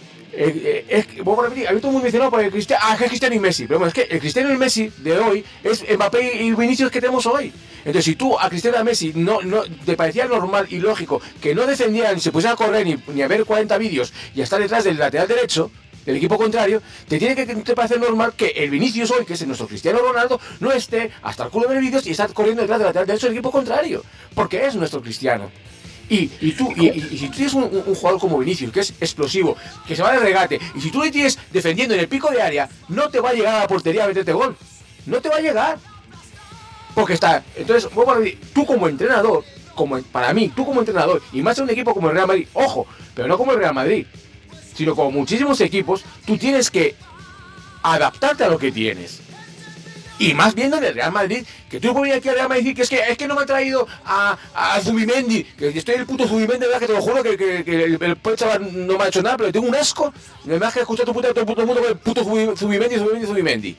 [SPEAKER 2] Eh, eh, es, vuelvo a repetir, a mí todo el mundo dice no, porque Cristiano, ah, es Cristiano y Messi, pero bueno, es que el Cristiano y Messi de hoy es Mbappé y Vinicius que tenemos hoy. Entonces, si tú a Cristiano y a Messi no, no te parecía normal y lógico que no defendieran ni se pusieran a correr ni, ni a ver cuarenta vídeos y a estar detrás del lateral derecho del equipo contrario, te tiene que te parece normal que el Vinicius hoy, que es nuestro Cristiano Ronaldo, no esté hasta el culo de vídeos y está corriendo detrás del lateral derecho del equipo contrario, porque es nuestro Cristiano. Y, y tú y, y, y si tú tienes un, un jugador como Vinicius, que es explosivo, que se va de regate, y si tú le tienes defendiendo en el pico de área, no te va a llegar a la portería a meterte gol. No te va a llegar. Porque está. Entonces, tú como entrenador, como para mí, tú como entrenador, y más en un equipo como el Real Madrid, ojo, pero no como el Real Madrid, sino como muchísimos equipos, tú tienes que adaptarte a lo que tienes. Y más viendo en el Real Madrid, que tú puedes venir aquí al Real Madrid y decir que es que, es que no me han traído a, a Zubimendi, que estoy el puto Zubimendi, verdad que te lo juro que, que, que el, el pobre chaval no me ha hecho nada, pero tengo un asco, me más que escuchar tu puta todo el puto mundo con el puto Zubimendi, Zubimendi, Zubimendi.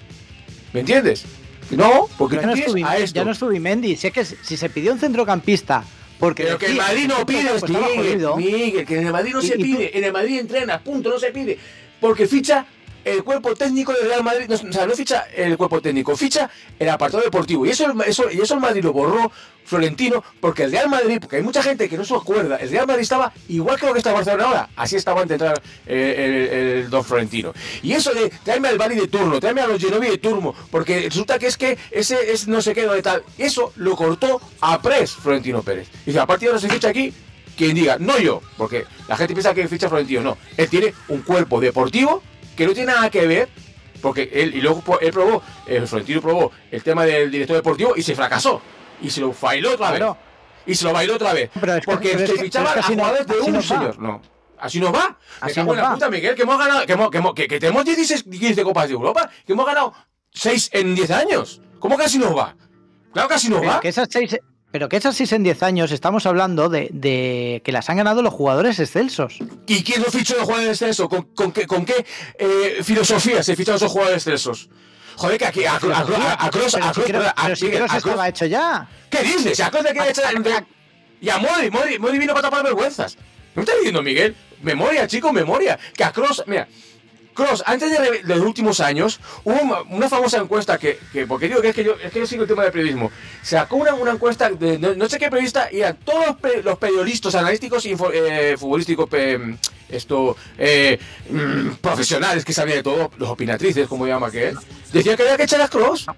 [SPEAKER 2] ¿Me entiendes? No, porque
[SPEAKER 8] ya
[SPEAKER 2] tú
[SPEAKER 8] no
[SPEAKER 2] tienes
[SPEAKER 8] Zubi,
[SPEAKER 2] a esto.
[SPEAKER 8] Ya no es Zubimendi, si es que si se pidió un centrocampista, porque
[SPEAKER 2] pero que el Madrid no pide, pues Miguel, Miguel, que en el Madrid no y, se y pide, tú... en el Madrid entrena, punto, no se pide, porque ficha el cuerpo técnico del Real Madrid, no, o sea, no ficha el cuerpo técnico, ficha el apartado deportivo. Y eso, eso, y eso el Madrid lo borró Florentino, porque el Real Madrid, porque hay mucha gente que no se acuerda, el Real Madrid estaba igual que lo que está Barcelona ahora, así estaba antes de entrar el, el, el don Florentino. Y eso de tráeme al Bari de turno, tráeme a los Genovi de turno, porque resulta que es que ese es no sé qué, de tal. Eso lo cortó a pres Florentino Pérez. Y dice, a partir de ahora se ficha aquí quien diga, no yo, porque la gente piensa que ficha Florentino, no. Él tiene un cuerpo deportivo que no tiene nada que ver, porque él, y luego él probó, el Florentino probó el tema del director deportivo y se fracasó. Y se lo bailó otra vez. Claro. Y se lo bailó otra vez.
[SPEAKER 8] Pero es que,
[SPEAKER 2] porque
[SPEAKER 8] pero
[SPEAKER 2] se
[SPEAKER 8] es que,
[SPEAKER 2] fichaba a jugadores no, de un no señor. No. Así nos va. Me cago en la puta, Miguel, que hemos ganado, que, hemos, que, hemos, que, que tenemos dieciséis, quince copas de Europa, que hemos ganado seis en diez años. ¿Cómo que así nos va? Claro que así nos
[SPEAKER 8] pero
[SPEAKER 2] va.
[SPEAKER 8] Que esas seis, pero que esas seis en diez años estamos hablando de, de que las han ganado los jugadores excelsos.
[SPEAKER 2] ¿Y quién los fichó los jugadores excelsos? ¿Con, con, qué, con qué eh, filosofía se ficharon esos jugadores excelsos? Joder, que aquí a Kroos a Kroos a
[SPEAKER 8] Kroos estaba hecho ya.
[SPEAKER 2] ¿Qué dices? ¿A Kroos le quiere echar? Y a Modric, Modric, Modric vino para tapar vergüenzas. ¿No me estás diciendo, Miguel? Memoria, chicos, memoria. Que a Kroos, mira, Kroos, antes de, de los últimos años, hubo una, una famosa encuesta que, que, porque digo que es que yo, es que yo sigo el tema del periodismo, sacó una, una encuesta de no, no sé qué periodista, y eran todos los, pe, los periodistas analíticos y info, eh, futbolísticos, eh, esto, eh, mm, profesionales que sabían de todo, los opinatrices, como llama que él, decían que había que echar a Kroos.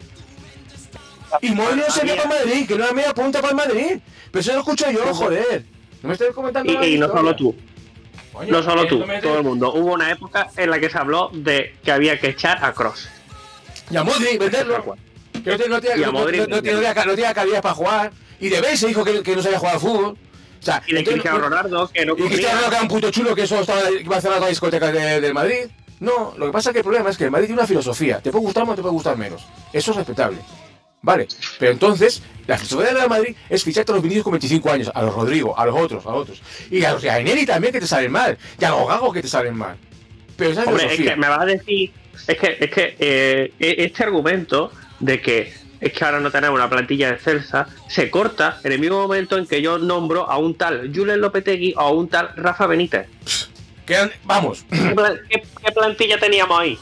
[SPEAKER 2] Y Modric no se ve para Madrid, que no era media punta para el Madrid. Pero eso lo escucho yo, joder. No me estés comentando nada.
[SPEAKER 7] Y, y no solo tú.
[SPEAKER 2] Coño,
[SPEAKER 7] no solo tú,
[SPEAKER 2] me
[SPEAKER 7] todo el mundo. Hubo una época en la que se habló de que había que echar a Kroos.
[SPEAKER 2] Y a Modric, venderlo. Que no tiene no tiene no, no, no, no tiene calidad para jugar. Y de Bale se dijo que, que no sabía jugar al fútbol. O sea,
[SPEAKER 7] y de Cristiano Ronaldo, que no
[SPEAKER 2] corría. Y Cristiano Ronaldo, que era un puto chulo, que eso estaba, iba a cerrar toda la discoteca de, del Madrid. No, lo que pasa es que el problema es que el Madrid tiene una filosofía. Te puede gustar más o te puede gustar menos. Eso es respetable. Vale, pero entonces la filosofía del Real Madrid es ficharte a los Vinicius con veinticinco años, a los Rodrigo, a los otros, a los otros. Y a los Raineri también, que te salen mal. Y a los Gago, que te salen mal. Pero esa
[SPEAKER 7] Hombre,
[SPEAKER 2] filosofía.
[SPEAKER 7] Es que me vas a decir, es que, es que eh, este argumento de que es que ahora no tenemos una plantilla de Celsa se corta en el mismo momento en que yo nombro a un tal Julen Lopetegui o a un tal Rafa Benítez.
[SPEAKER 2] Quedan, vamos.
[SPEAKER 7] ¿Qué, qué, ¿Qué plantilla teníamos ahí?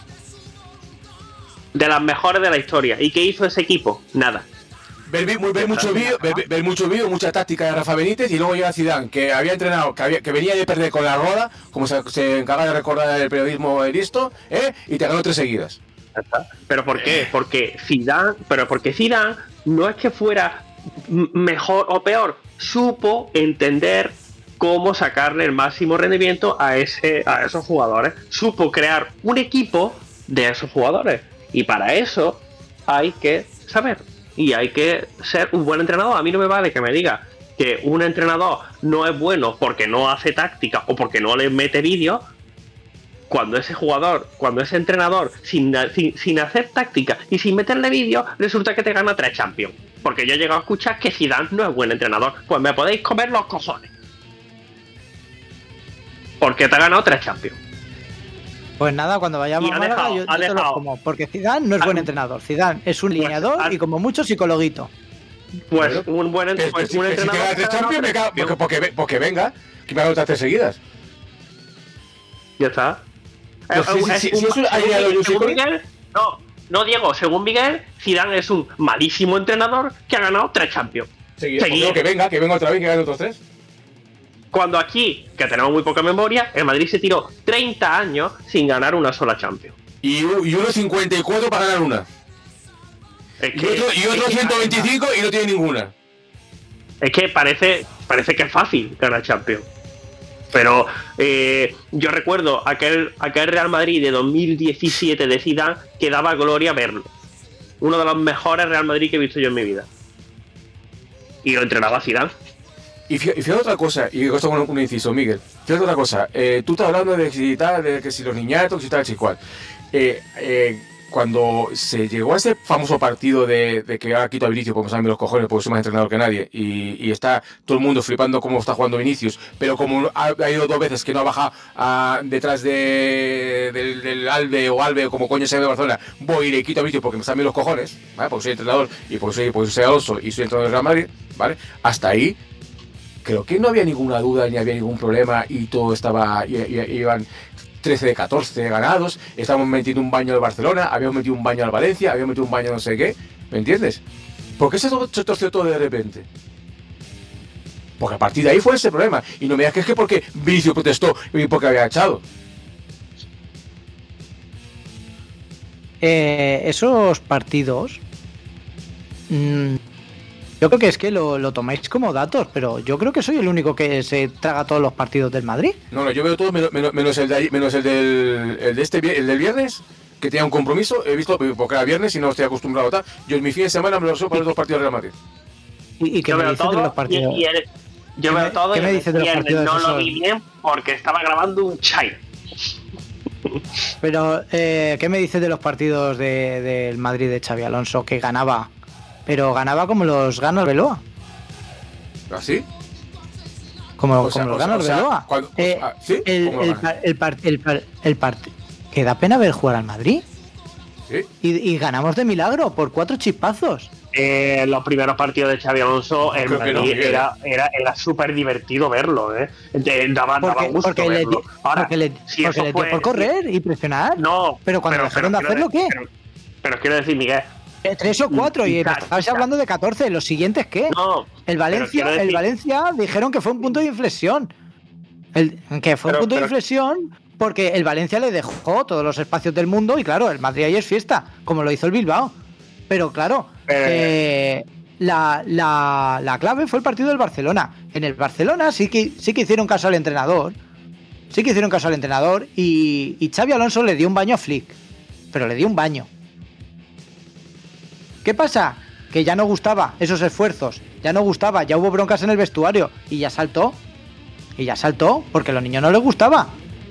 [SPEAKER 7] De las mejores de la historia. ¿Y qué hizo ese equipo? Nada.
[SPEAKER 2] Ver, ver, ver mucho vídeo, ver, ver mucho vídeo, mucha táctica de Rafa Benítez, y luego llega Zidane, que había entrenado, que, había, que venía de perder con la Roda, como se, se encarga de recordar el periodismo listo, ¿eh? Y te ganó tres seguidas.
[SPEAKER 7] ¿Pero por qué? Porque Zidane, pero porque Zidane no es que fuera mejor o peor, supo entender cómo sacarle el máximo rendimiento a ese, a esos jugadores. Supo crear un equipo de esos jugadores. Y para eso hay que saber. Y hay que ser un buen entrenador. A mí no me vale que me diga que un entrenador no es bueno porque no hace táctica o porque no le mete vídeo, cuando ese jugador, cuando ese entrenador, sin, sin, sin hacer táctica y sin meterle vídeo, resulta que te gana tres Champions. Porque yo he llegado a escuchar que Zidane no es buen entrenador. Pues me podéis comer los cojones. Porque te ha ganado tres Champions.
[SPEAKER 8] Pues nada, cuando vayamos a Málaga yo, yo te lo como, porque Zidane no es buen entrenador. Zidane es un lineador pues, y como mucho psicologuito.
[SPEAKER 7] Pues bueno, un buen ent pues, un
[SPEAKER 2] si, entrenador. Si tres Champions, me cago, porque, porque, porque venga, que me haga otras tres seguidas.
[SPEAKER 7] Ya está.
[SPEAKER 2] Pues, eh, si, si, un, si es un alineador y un
[SPEAKER 7] Miguel, no, no, Diego, según Miguel, Zidane es un malísimo entrenador que ha ganado tres Champions.
[SPEAKER 2] Seguido. Seguido. Que venga, que venga otra vez y que gane otros tres.
[SPEAKER 7] Cuando aquí, que tenemos muy poca memoria, el Madrid se tiró treinta años sin ganar una sola Champions.
[SPEAKER 2] Y, y uno cincuenta y cuatro para ganar una. Es que, y otro, y otro es ciento veinticinco y no tiene ninguna.
[SPEAKER 7] Es que parece, parece que es fácil ganar Champions. Pero eh, yo recuerdo aquel, aquel Real Madrid de dos mil diecisiete de Zidane que daba gloria verlo. Uno de los mejores Real Madrid que he visto yo en mi vida. Y lo entrenaba Zidane.
[SPEAKER 2] Y fíjate otra cosa, y esto con un inciso, Miguel. Fíjate otra cosa, eh, tú estás hablando de si, tal, de que si los niñatos, si tal, si cual. Eh, eh, cuando se llegó a ese famoso partido de, de que ahora quito a Vinicius, porque me salen los cojones, porque soy más entrenador que nadie, y, y está todo el mundo flipando cómo está jugando Vinicius, pero como ha, ha ido dos veces que no ha bajado a, detrás de, del, del Albe o Albe, o como coño se ve de Barcelona, voy y le quito a Vinicius porque me salen los cojones, ¿vale? Porque soy entrenador y porque soy, porque soy Alonso y soy entrenador del Real Madrid, ¿vale? Hasta ahí. Creo que no había ninguna duda ni había ningún problema y todo estaba, y, y, y iban trece de catorce ganados, estábamos metiendo un baño al Barcelona, habíamos metido un baño al Valencia, habíamos metido un baño no sé qué, ¿me entiendes? ¿Por qué se, se torció todo de repente? Porque a partir de ahí fue ese problema, y no me digas que es que porque Vinicius protestó y porque había echado.
[SPEAKER 8] Eh, esos partidos... Mmm, Yo creo que es que lo, lo tomáis como datos, pero yo creo que soy el único que se traga todos los partidos del Madrid.
[SPEAKER 2] No, no, yo veo todo menos, menos, menos el de menos el del el de este el del viernes, que tenía un compromiso, he visto porque era viernes y no estoy acostumbrado a tal. Yo en mi fin de semana me lo suelo para los dos partidos del Real Madrid.
[SPEAKER 8] ¿Y, y qué
[SPEAKER 7] yo
[SPEAKER 8] me
[SPEAKER 7] veo
[SPEAKER 8] dices
[SPEAKER 7] todo,
[SPEAKER 8] de los partidos?
[SPEAKER 7] Y, y el, yo veo
[SPEAKER 8] me,
[SPEAKER 7] todo
[SPEAKER 8] ¿qué
[SPEAKER 7] y
[SPEAKER 8] me dices de los partidos
[SPEAKER 7] no
[SPEAKER 8] esos?
[SPEAKER 7] Lo vi bien porque estaba grabando un chai.
[SPEAKER 8] Pero, eh, ¿qué me dices de los partidos de, del Madrid de Xabi Alonso que ganaba? Pero ganaba como los gana el Beloa.
[SPEAKER 2] ¿Así?
[SPEAKER 8] Como,
[SPEAKER 2] o sea,
[SPEAKER 8] como los
[SPEAKER 2] o sea,
[SPEAKER 8] gana el
[SPEAKER 2] o sea,
[SPEAKER 8] Beloa.
[SPEAKER 2] cuando,
[SPEAKER 8] eh,
[SPEAKER 2] ah, ¿sí?
[SPEAKER 8] El, el, el, par, el, par, el, par, el part... que da pena ver jugar al Madrid.
[SPEAKER 2] ¿Sí?
[SPEAKER 8] Y, y ganamos de milagro por cuatro chispazos.
[SPEAKER 7] Eh, los primeros partidos de Xabi Alonso en
[SPEAKER 2] Creo que no,
[SPEAKER 7] Madrid
[SPEAKER 2] Miguel.
[SPEAKER 7] era, era, era súper divertido verlo, ¿eh? De- Daba, daba
[SPEAKER 8] Porque,
[SPEAKER 7] gusto
[SPEAKER 8] porque le,
[SPEAKER 7] verlo.
[SPEAKER 8] di-
[SPEAKER 7] Ahora,
[SPEAKER 8] porque le,
[SPEAKER 7] si
[SPEAKER 8] porque
[SPEAKER 7] eso
[SPEAKER 8] le dio
[SPEAKER 7] fue-
[SPEAKER 8] por correr y presionar.
[SPEAKER 7] No,
[SPEAKER 8] Pero cuando dejaron de
[SPEAKER 7] quiero
[SPEAKER 8] hacerlo,
[SPEAKER 7] decir-
[SPEAKER 8] ¿qué?
[SPEAKER 7] Pero, pero quiero decir, Miguel,
[SPEAKER 8] Eh, Tres o cuatro, y,
[SPEAKER 7] Y
[SPEAKER 8] me
[SPEAKER 7] ca-
[SPEAKER 8] estabas
[SPEAKER 7] ca-
[SPEAKER 8] hablando de catorce. ¿Los siguientes qué?
[SPEAKER 7] no.
[SPEAKER 8] El
[SPEAKER 7] pero
[SPEAKER 8] Valencia,
[SPEAKER 7] quiero decir-
[SPEAKER 8] el Valencia dijeron que fue un punto de inflexión. El, que fue
[SPEAKER 7] Pero-
[SPEAKER 8] un punto de
[SPEAKER 7] pero-
[SPEAKER 8] inflexión porque el Valencia le dejó todos los espacios del mundo y claro, el Madrid ahí es fiesta, como lo hizo el Bilbao. Pero claro,
[SPEAKER 7] Eh.
[SPEAKER 8] eh, la, la, la clave fue el partido del Barcelona. En el Barcelona sí que, sí que hicieron caso al entrenador. Sí que hicieron caso al entrenador y, y Xabi Alonso le dio un baño a Flick. Pero le dio un baño. ¿Qué pasa? Que ya no gustaba esos esfuerzos, ya no gustaba, ya hubo broncas en el vestuario y ya saltó. Y ya saltó porque a los niños no les gustaba.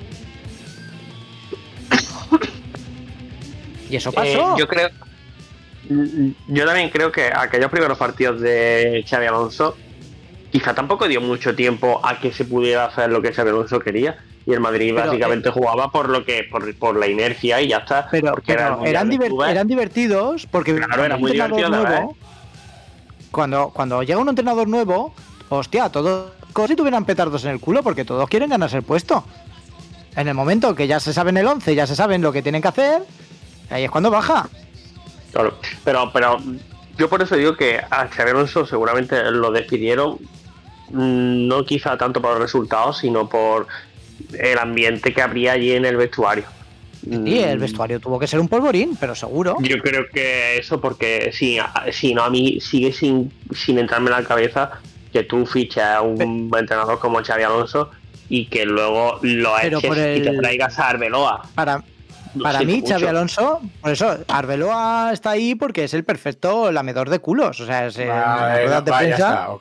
[SPEAKER 8] Y eso pasó.
[SPEAKER 7] Eh, yo creo. Yo también creo que aquellos primeros partidos de Xabi Alonso quizá tampoco dio mucho tiempo a que se pudiera hacer lo que Xabi Alonso quería. Y el Madrid
[SPEAKER 8] Pero,
[SPEAKER 7] básicamente jugaba por lo que por, por la inercia y ya está.
[SPEAKER 8] Pero,
[SPEAKER 7] porque era el
[SPEAKER 8] pero
[SPEAKER 7] Mundial
[SPEAKER 8] eran,
[SPEAKER 7] de
[SPEAKER 8] diver-
[SPEAKER 7] Clubes.
[SPEAKER 8] eran divertidos porque
[SPEAKER 7] Claro,
[SPEAKER 8] cuando
[SPEAKER 7] era
[SPEAKER 8] un
[SPEAKER 7] muy
[SPEAKER 8] entrenador
[SPEAKER 7] divertido, la
[SPEAKER 8] nuevo, cuando, cuando llega un entrenador nuevo, hostia, todos como si tuvieran petardos en el culo porque todos quieren ganarse el puesto. En el momento que ya se saben el once, ya se saben lo que tienen que hacer, ahí es cuando baja.
[SPEAKER 7] Claro, pero, pero yo por eso digo que a Xabi Alonso seguramente lo despidieron, mm, no quizá tanto por los resultados, sino por el ambiente que habría allí en el vestuario.
[SPEAKER 8] Y el vestuario tuvo que ser un polvorín, pero seguro.
[SPEAKER 7] Yo creo que eso, porque si, si no, a mí sigue sin, sin entrarme en la cabeza que tú fiches a un entrenador como Xabi Alonso y que luego lo
[SPEAKER 8] Pero
[SPEAKER 7] eches
[SPEAKER 8] por el-
[SPEAKER 7] y te traigas a Arbeloa.
[SPEAKER 8] Para,
[SPEAKER 7] Lo
[SPEAKER 8] para
[SPEAKER 7] siento
[SPEAKER 8] mí,
[SPEAKER 7] mucho.
[SPEAKER 8] Xabi Alonso, por eso, Arbeloa está ahí porque es el perfecto lamedor de culos. O sea, es, eh,
[SPEAKER 2] Vale,
[SPEAKER 8] ruedas de
[SPEAKER 2] va, ya
[SPEAKER 8] prensa.
[SPEAKER 2] está, ok.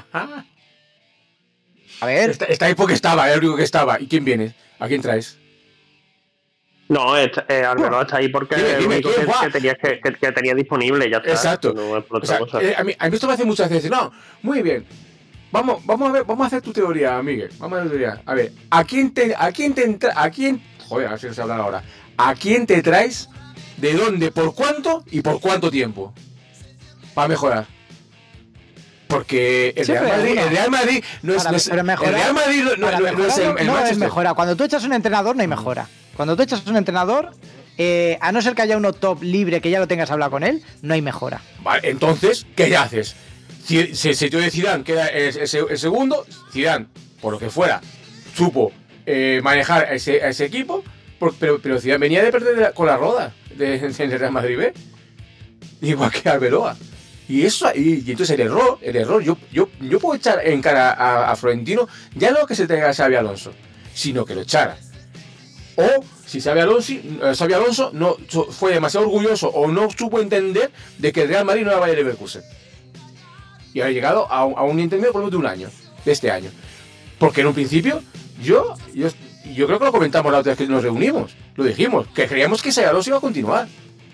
[SPEAKER 8] A ver,
[SPEAKER 2] está, está ahí porque estaba, era el único que estaba. ¿Y quién viene? ¿A quién traes?
[SPEAKER 7] No, es- eh, Arbeloa está ahí porque
[SPEAKER 2] Dime,
[SPEAKER 7] es
[SPEAKER 2] dime,
[SPEAKER 7] el único
[SPEAKER 2] ¿quién
[SPEAKER 7] que,
[SPEAKER 2] va?
[SPEAKER 7] que tenía, que, que- que tenía disponible, ya está.
[SPEAKER 2] Exacto.
[SPEAKER 7] No es por
[SPEAKER 2] O
[SPEAKER 7] otra
[SPEAKER 2] sea,
[SPEAKER 7] cosa.
[SPEAKER 2] eh, a, mí, a mí esto me hace muchas veces. No, muy bien. Vamos, vamos a ver, vamos a hacer tu teoría, Miguel. Vamos a hacer tu teoría. A ver, ¿a quién te, a quién te entra, a quién, joder, a ver si no sé hablar ahora. ¿A quién te traes? ¿De dónde? ¿Por cuánto? ¿Y por cuánto tiempo? Para mejorar. Porque el
[SPEAKER 8] Siempre
[SPEAKER 2] Real Madrid,
[SPEAKER 8] hay uno.
[SPEAKER 2] el Real Madrid no es,
[SPEAKER 8] Para-
[SPEAKER 2] no es-
[SPEAKER 8] pero mejorar-
[SPEAKER 2] el Real Madrid no, no-
[SPEAKER 8] para
[SPEAKER 2] no- no es
[SPEAKER 8] mejorar
[SPEAKER 2] el,
[SPEAKER 8] no,
[SPEAKER 2] el
[SPEAKER 8] no es
[SPEAKER 2] Manchester.
[SPEAKER 8] mejora. Cuando tú echas un entrenador, no hay mejora. Cuando tú echas un entrenador, eh, a no ser que haya uno top libre que ya lo tengas hablado con él, no hay mejora.
[SPEAKER 2] Vale, entonces, ¿qué ya haces? Si se si, si de Zidane queda el, el- el segundo, Zidane, por lo que fuera, supo eh, manejar a ese, a ese equipo, por- pero, pero Zidane venía de perder la- con la roda de, de Real Madrid B, igual que Arbeloa. Y eso y, y entonces el error, el error, yo, yo, yo puedo echar en cara a, a Florentino, ya no que se tenga a Xabi Alonso, sino que lo echara. O si Xabi Alonso, eh, Xabi Alonso no so- fue demasiado orgulloso o no supo entender de que el Real Madrid no era Bayer Leverkusen. Y ha llegado a un, a un intermedio por lo menos de un año, de este año. Porque en un principio, yo, yo, yo creo que lo comentamos la otra vez que nos reunimos, lo dijimos, que creíamos que Xabi Alonso iba a continuar.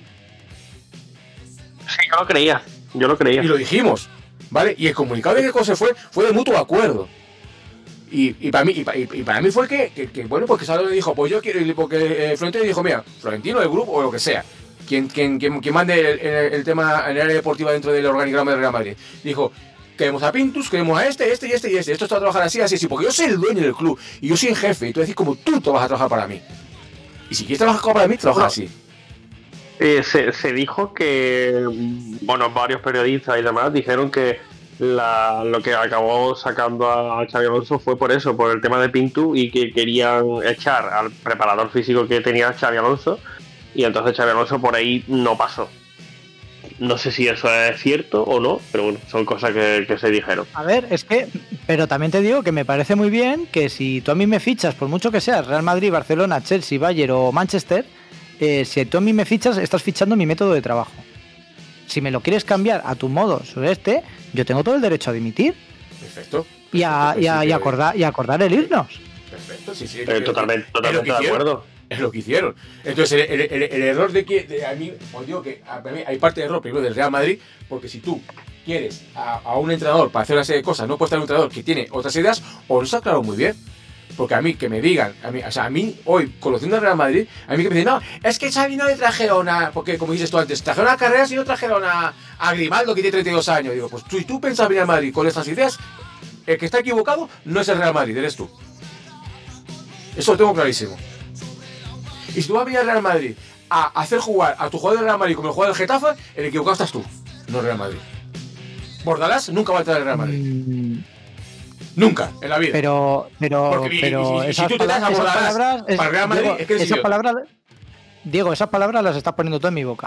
[SPEAKER 7] Sí, yo lo creía. Yo lo creía.
[SPEAKER 2] Y lo dijimos, ¿vale? Y el comunicado de que se fue fue de mutuo acuerdo. Y, y para mí y, pa- y- y para mí fue que, que, que, bueno, porque Salón dijo, pues yo quiero, y porque eh, Florentino dijo, mira, Florentino, el grupo o lo que sea, quien, quien, quien, quien mande el, el- el tema en el área deportiva dentro del organigrama del Real Madrid, dijo, queremos a Pintus, queremos a este, este y este y este, esto está a trabajar así, así, así, porque yo soy el dueño del club y yo soy el jefe, y tú decís como tú te vas a trabajar para mí. Y si quieres trabajar para mí, trabaja así.
[SPEAKER 7] Eh, se, se dijo que, mm, bueno, varios periodistas y demás dijeron que la, lo que acabó sacando a Xabi Alonso fue por eso, por el tema de Pintu, y que querían echar al preparador físico que tenía Xabi Alonso, y entonces Xabi Alonso por ahí no pasó. No sé si eso es cierto o no, pero bueno, son cosas que, que se dijeron.
[SPEAKER 8] A ver, es que, pero también te digo que me parece muy bien que si tú a mí me fichas, por mucho que seas Real Madrid, Barcelona, Chelsea, Bayern o Manchester, eh, si tú a mí me fichas, estás fichando mi método de trabajo. Si me lo quieres cambiar a tu modo sobre este, yo tengo todo el derecho a dimitir
[SPEAKER 2] Perfecto.
[SPEAKER 8] y a, y a- y a acordar, y a acordar el irnos.
[SPEAKER 2] Perfecto, sí, sí.
[SPEAKER 7] Eh, totalmente
[SPEAKER 2] es lo que
[SPEAKER 7] totalmente de
[SPEAKER 2] hicieron.
[SPEAKER 7] acuerdo.
[SPEAKER 2] Es lo que hicieron. Entonces, el, el- el- el error de que. de- a mí, os digo que a mí hay parte de error primero del Real Madrid, porque si tú quieres a, a un entrenador para hacer una serie de cosas, no puedes tener un entrenador que tiene otras ideas, o no se ha aclarado muy bien. Porque a mí, que me digan, a mí, o sea, a mí, hoy, conociendo al Real Madrid, a mí que me dicen, no, es que Xavi no le trajeron a, porque como dices tú antes, trajeron a Carreras y no trajeron a, a Grimaldo, que tiene treinta y dos años. Digo, pues tú, si tú pensabas venir al Madrid con estas ideas, el que está equivocado no es el Real Madrid, eres tú. Eso lo tengo clarísimo. Y si tú vas a venir al Real Madrid a hacer jugar a tu jugador del Real Madrid como el jugador del Getafe, el equivocado estás tú, no el Real Madrid. Bordalás nunca va a entrar al Real Madrid. Mm. Nunca, en la vida.
[SPEAKER 8] Pero, pero,
[SPEAKER 2] Porque,
[SPEAKER 8] pero
[SPEAKER 2] y, y, y,
[SPEAKER 8] esas,
[SPEAKER 2] si tú te das a
[SPEAKER 8] palabras,
[SPEAKER 2] para el Real Madrid,
[SPEAKER 8] Diego,
[SPEAKER 2] es que es
[SPEAKER 8] esas palabras, Diego, esas palabras las estás poniendo tú en mi boca.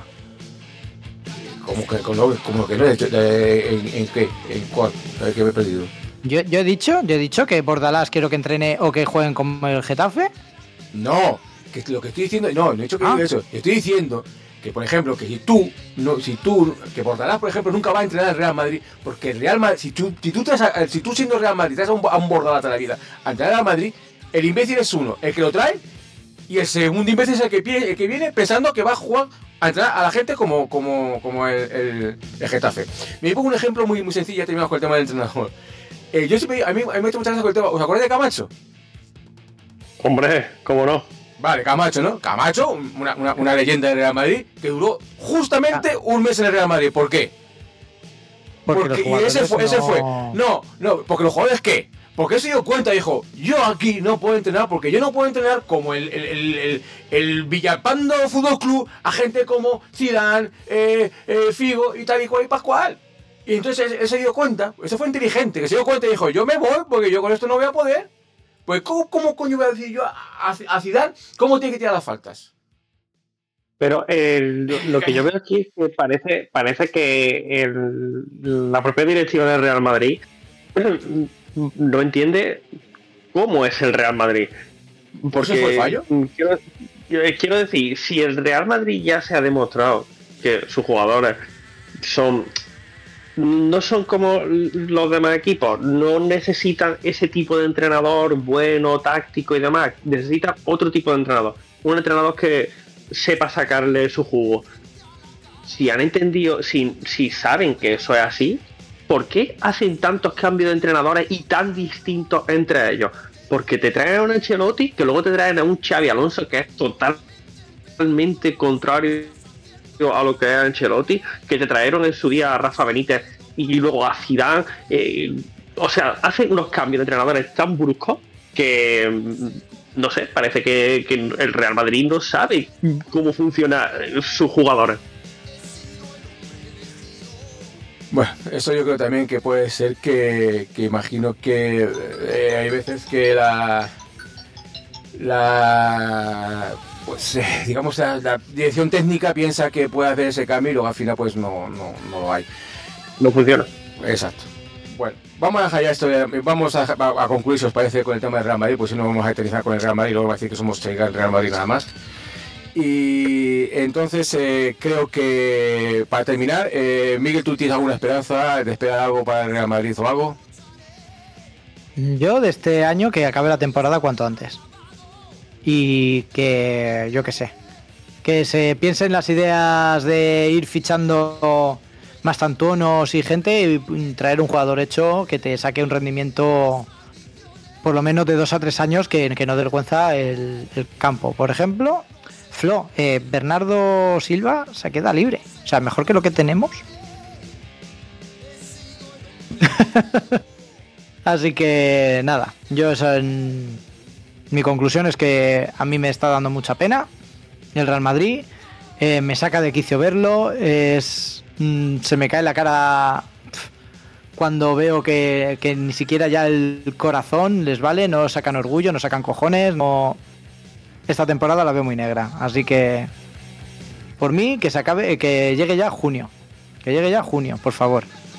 [SPEAKER 2] ¿Cómo que, como, como que no? ¿En, en qué? ¿En cuál? A ver, que me he perdido.
[SPEAKER 8] Yo, yo he dicho, yo he dicho que Bordalás quiero que entrene o que jueguen como el Getafe.
[SPEAKER 2] No, que lo que estoy diciendo, no, no he dicho que ah. eso. Estoy diciendo que, por ejemplo, que si tú, no, si tú, que Bordalás, por ejemplo, nunca va a entrenar al Real Madrid, porque el Real Madrid, si tú, si tú, traes a, si tú siendo Real Madrid traes a un, a un Bordalás de la vida a entrenar al Madrid, el imbécil es uno, el que lo trae, y el segundo imbécil es el que, el que viene pensando que va a jugar a entrenar a la gente como, como, como el, el, el Getafe. Me pongo un ejemplo muy, muy sencillo, ya terminamos con el tema del entrenador. Eh, yo siempre, a mí, a mí me he hecho muchas gracias con el tema. ¿Os acordáis de Camacho?
[SPEAKER 7] Hombre, ¿cómo no?
[SPEAKER 2] Vale, Camacho, ¿no? Camacho, una, una, una leyenda del Real Madrid que duró justamente ah. un mes en el Real Madrid. ¿Por qué?
[SPEAKER 8] Porque,
[SPEAKER 2] porque y ese fue, no... ese fue. No, no, porque los jugadores, ¿qué? Porque él se dio cuenta y dijo, yo aquí no puedo entrenar porque yo no puedo entrenar como el, el, el, el, el Villalpando Fútbol Club a gente como Zidane, eh, eh, Figo y tal y cual y Pascual. Y entonces él, él se dio cuenta, ese fue inteligente, que se dio cuenta y dijo, yo me voy porque yo con esto no voy a poder. Pues ¿cómo, cómo coño voy a decir yo a, a Zidane cómo tiene que tirar las faltas?
[SPEAKER 7] Pero el, lo que yo veo aquí es que parece, parece que el, la propia directiva del Real Madrid no entiende cómo es el Real Madrid. Porque
[SPEAKER 2] ¿Ese fue el fallo?
[SPEAKER 7] Quiero, quiero decir, si el Real Madrid ya se ha demostrado que sus jugadores son... no son como los demás equipos, no necesitan ese tipo de entrenador bueno, táctico y demás, necesitan otro tipo de entrenador, un entrenador que sepa sacarle su jugo. Si han entendido, si, si saben que eso es así, ¿por qué hacen tantos cambios de entrenadores y tan distintos entre ellos? Porque te traen a un Ancelotti, que luego te traen a un Xavi Alonso que es totalmente contrario a lo que es Ancelotti, que te trajeron en su día a Rafa Benítez y luego a Zidane. Eh, o sea, hacen unos cambios de entrenadores tan bruscos que, no sé, parece que, que el Real Madrid no sabe cómo funcionan sus jugadores.
[SPEAKER 2] Bueno, eso yo creo también que puede ser que, que imagino que eh, hay veces que la la pues eh, digamos la, la dirección técnica piensa que puede hacer ese cambio y luego al final pues no, no, no lo hay.
[SPEAKER 7] No funciona.
[SPEAKER 2] Exacto. Bueno, vamos a dejar ya esto, vamos a, a, a concluir si os parece con el tema del Real Madrid, pues si no vamos a eternizar con el Real Madrid, luego vamos a decir que somos Chaigan Real Madrid nada más. Y entonces eh, creo que para terminar, eh, Miguel, ¿tú tienes alguna esperanza de esperar algo para el Real Madrid o algo?
[SPEAKER 8] Yo de este año que acabe la temporada cuanto antes. Y que, yo qué sé, que se piensen las ideas de ir fichando más tantuonos y gente y traer un jugador hecho que te saque un rendimiento por lo menos de dos a tres años que, que no vergüenza el, el campo. Por ejemplo, Flo, eh, Bernardo Silva se queda libre. O sea, mejor que lo que tenemos. Así que nada, yo esa en... mi conclusión es que a mí me está dando mucha pena el Real Madrid. Eh, me saca de quicio verlo. Es, mm, se me cae la cara pf, cuando veo que, que ni siquiera ya el corazón les vale. No sacan orgullo, no sacan cojones. No... Esta temporada la veo muy negra. Así que por mí que se acabe, que llegue ya junio. Que llegue ya junio, por favor.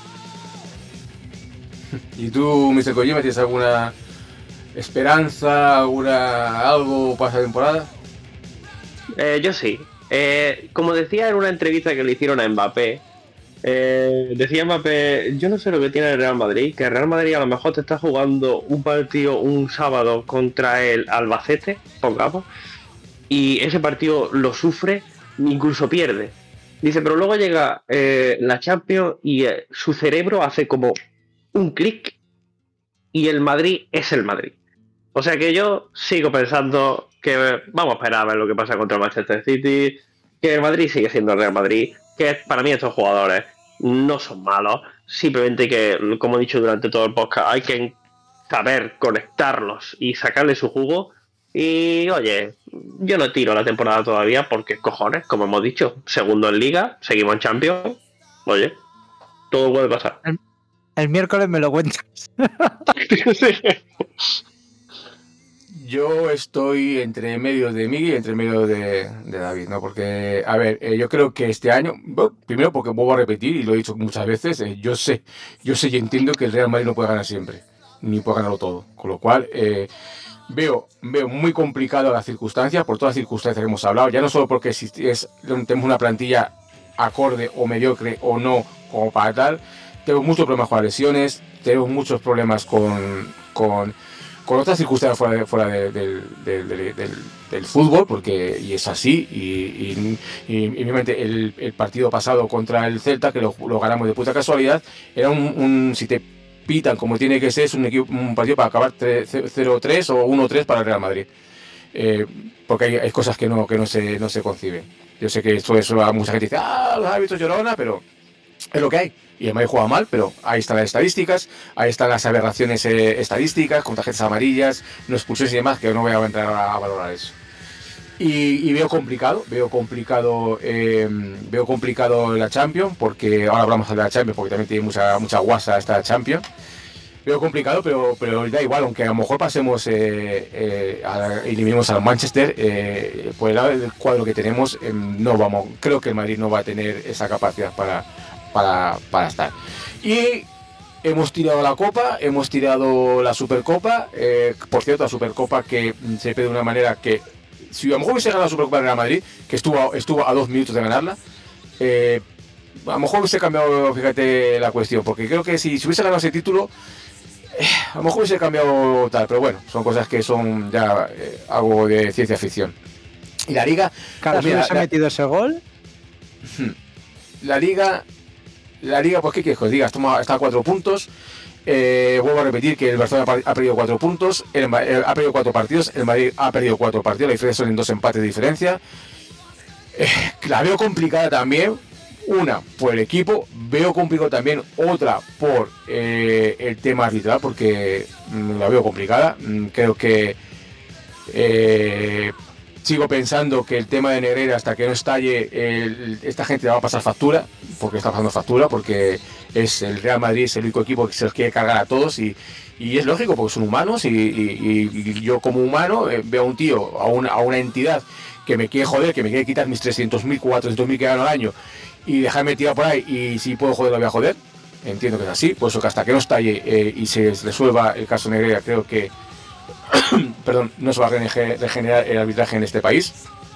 [SPEAKER 2] ¿Y tú, mister Kojima, tienes alguna esperanza, alguna algo para esta temporada?
[SPEAKER 7] Eh, yo sí. Eh, como decía en una entrevista que le hicieron a Mbappé, eh, decía Mbappé, yo no sé lo que tiene el Real Madrid, que el Real Madrid a lo mejor te está jugando un partido un sábado contra el Albacete, pongamos, y ese partido lo sufre, incluso pierde. Dice, pero luego llega eh, la Champions y eh, su cerebro hace como un clic y el Madrid es el Madrid. O sea que yo sigo pensando que vamos a esperar a ver lo que pasa contra el Manchester City, que el Madrid sigue siendo el Real Madrid, que para mí estos jugadores no son malos, simplemente que, como he dicho durante todo el podcast, hay que saber conectarlos y sacarle su jugo. Y oye, yo no tiro la temporada todavía porque cojones, como hemos dicho, segundo en Liga, seguimos en Champions, oye, todo puede pasar.
[SPEAKER 8] El, el miércoles me lo cuentas.
[SPEAKER 2] Yo estoy entre medio de Miguel y entre medio de, de David, ¿no? Porque, a ver, eh, yo creo que este año, bueno, primero porque vuelvo a repetir, y lo he dicho muchas veces, eh, yo sé, yo sé y entiendo que el Real Madrid no puede ganar siempre, ni puede ganarlo todo. Con lo cual, eh, veo, veo muy complicado las circunstancias, por todas las circunstancias que hemos hablado, ya no solo porque si es, tenemos una plantilla acorde o mediocre o no, como para tal, tenemos muchos problemas con las lesiones, tenemos muchos problemas con... con con otras circunstancias fuera, de, fuera de, de, de, de, del, del fútbol, porque y es así, y, y, y, y obviamente el, el partido pasado contra el Celta, que lo, lo ganamos de puta casualidad, era un, un, si te pitan como tiene que ser, es un, equipo, un partido para acabar cero tres o uno tres para el Real Madrid, eh, porque hay, hay cosas que no, que no, se, no se conciben. Yo sé que eso, eso a mucha gente dice, ah, los árbitros llorona, pero es lo que hay. Y el Madrid juega mal, pero ahí están las estadísticas, ahí están las aberraciones eh, estadísticas, con tarjetas amarillas, no expulsiones y demás, que no voy a entrar a, a valorar eso. Y, y veo complicado, veo complicado, eh, veo complicado la Champions, porque ahora hablamos de la Champions, porque también tiene mucha, mucha guasa esta Champions. Veo complicado, pero, pero da igual, aunque a lo mejor pasemos, eh, eh, a, eliminemos al Manchester, eh, por el lado del cuadro que tenemos, eh, no vamos, creo que el Madrid no va a tener esa capacidad para... Para, para estar. Y hemos tirado la Copa, hemos tirado la Supercopa, eh, por cierto, la Supercopa que se pide de una manera que, si a lo mejor hubiese ganado la Supercopa de Real Madrid, que estuvo, estuvo a dos minutos de ganarla, eh, a lo mejor hubiese cambiado, fíjate, la cuestión, porque creo que si, si hubiese ganado ese título, eh, a lo mejor hubiese cambiado tal, pero bueno, son cosas que son ya eh, algo de ciencia ficción. Y la Liga...
[SPEAKER 8] Cada vez se ha metido ese gol.
[SPEAKER 2] La Liga... La Liga, pues qué quieres que os diga, está a cuatro puntos. Eh, vuelvo a repetir que el Barcelona ha perdido cuatro puntos, el, el, ha perdido cuatro partidos, el Madrid ha perdido cuatro partidos, la diferencia son en dos empates de diferencia. Eh, la veo complicada también, una por el equipo, veo complicado también otra por eh, el tema arbitral, porque mm, la veo complicada. Mm, creo que eh, sigo pensando que el tema de Negreira, hasta que no estalle, el, esta gente va a pasar factura, porque está pasando factura, porque es el Real Madrid, es el único equipo que se los quiere cargar a todos, y, y es lógico, porque son humanos, y, y, y yo como humano eh, veo a un tío, a una, a una entidad que me quiere joder, que me quiere quitar mis trescientos mil, cuatrocientos mil que gano al año, y dejarme tirar por ahí, y si puedo joder, lo voy a joder. Entiendo que es así, por eso que hasta que no estalle eh, y se resuelva el caso Negreira, creo que perdón, no se va a regenerar el arbitraje en este país.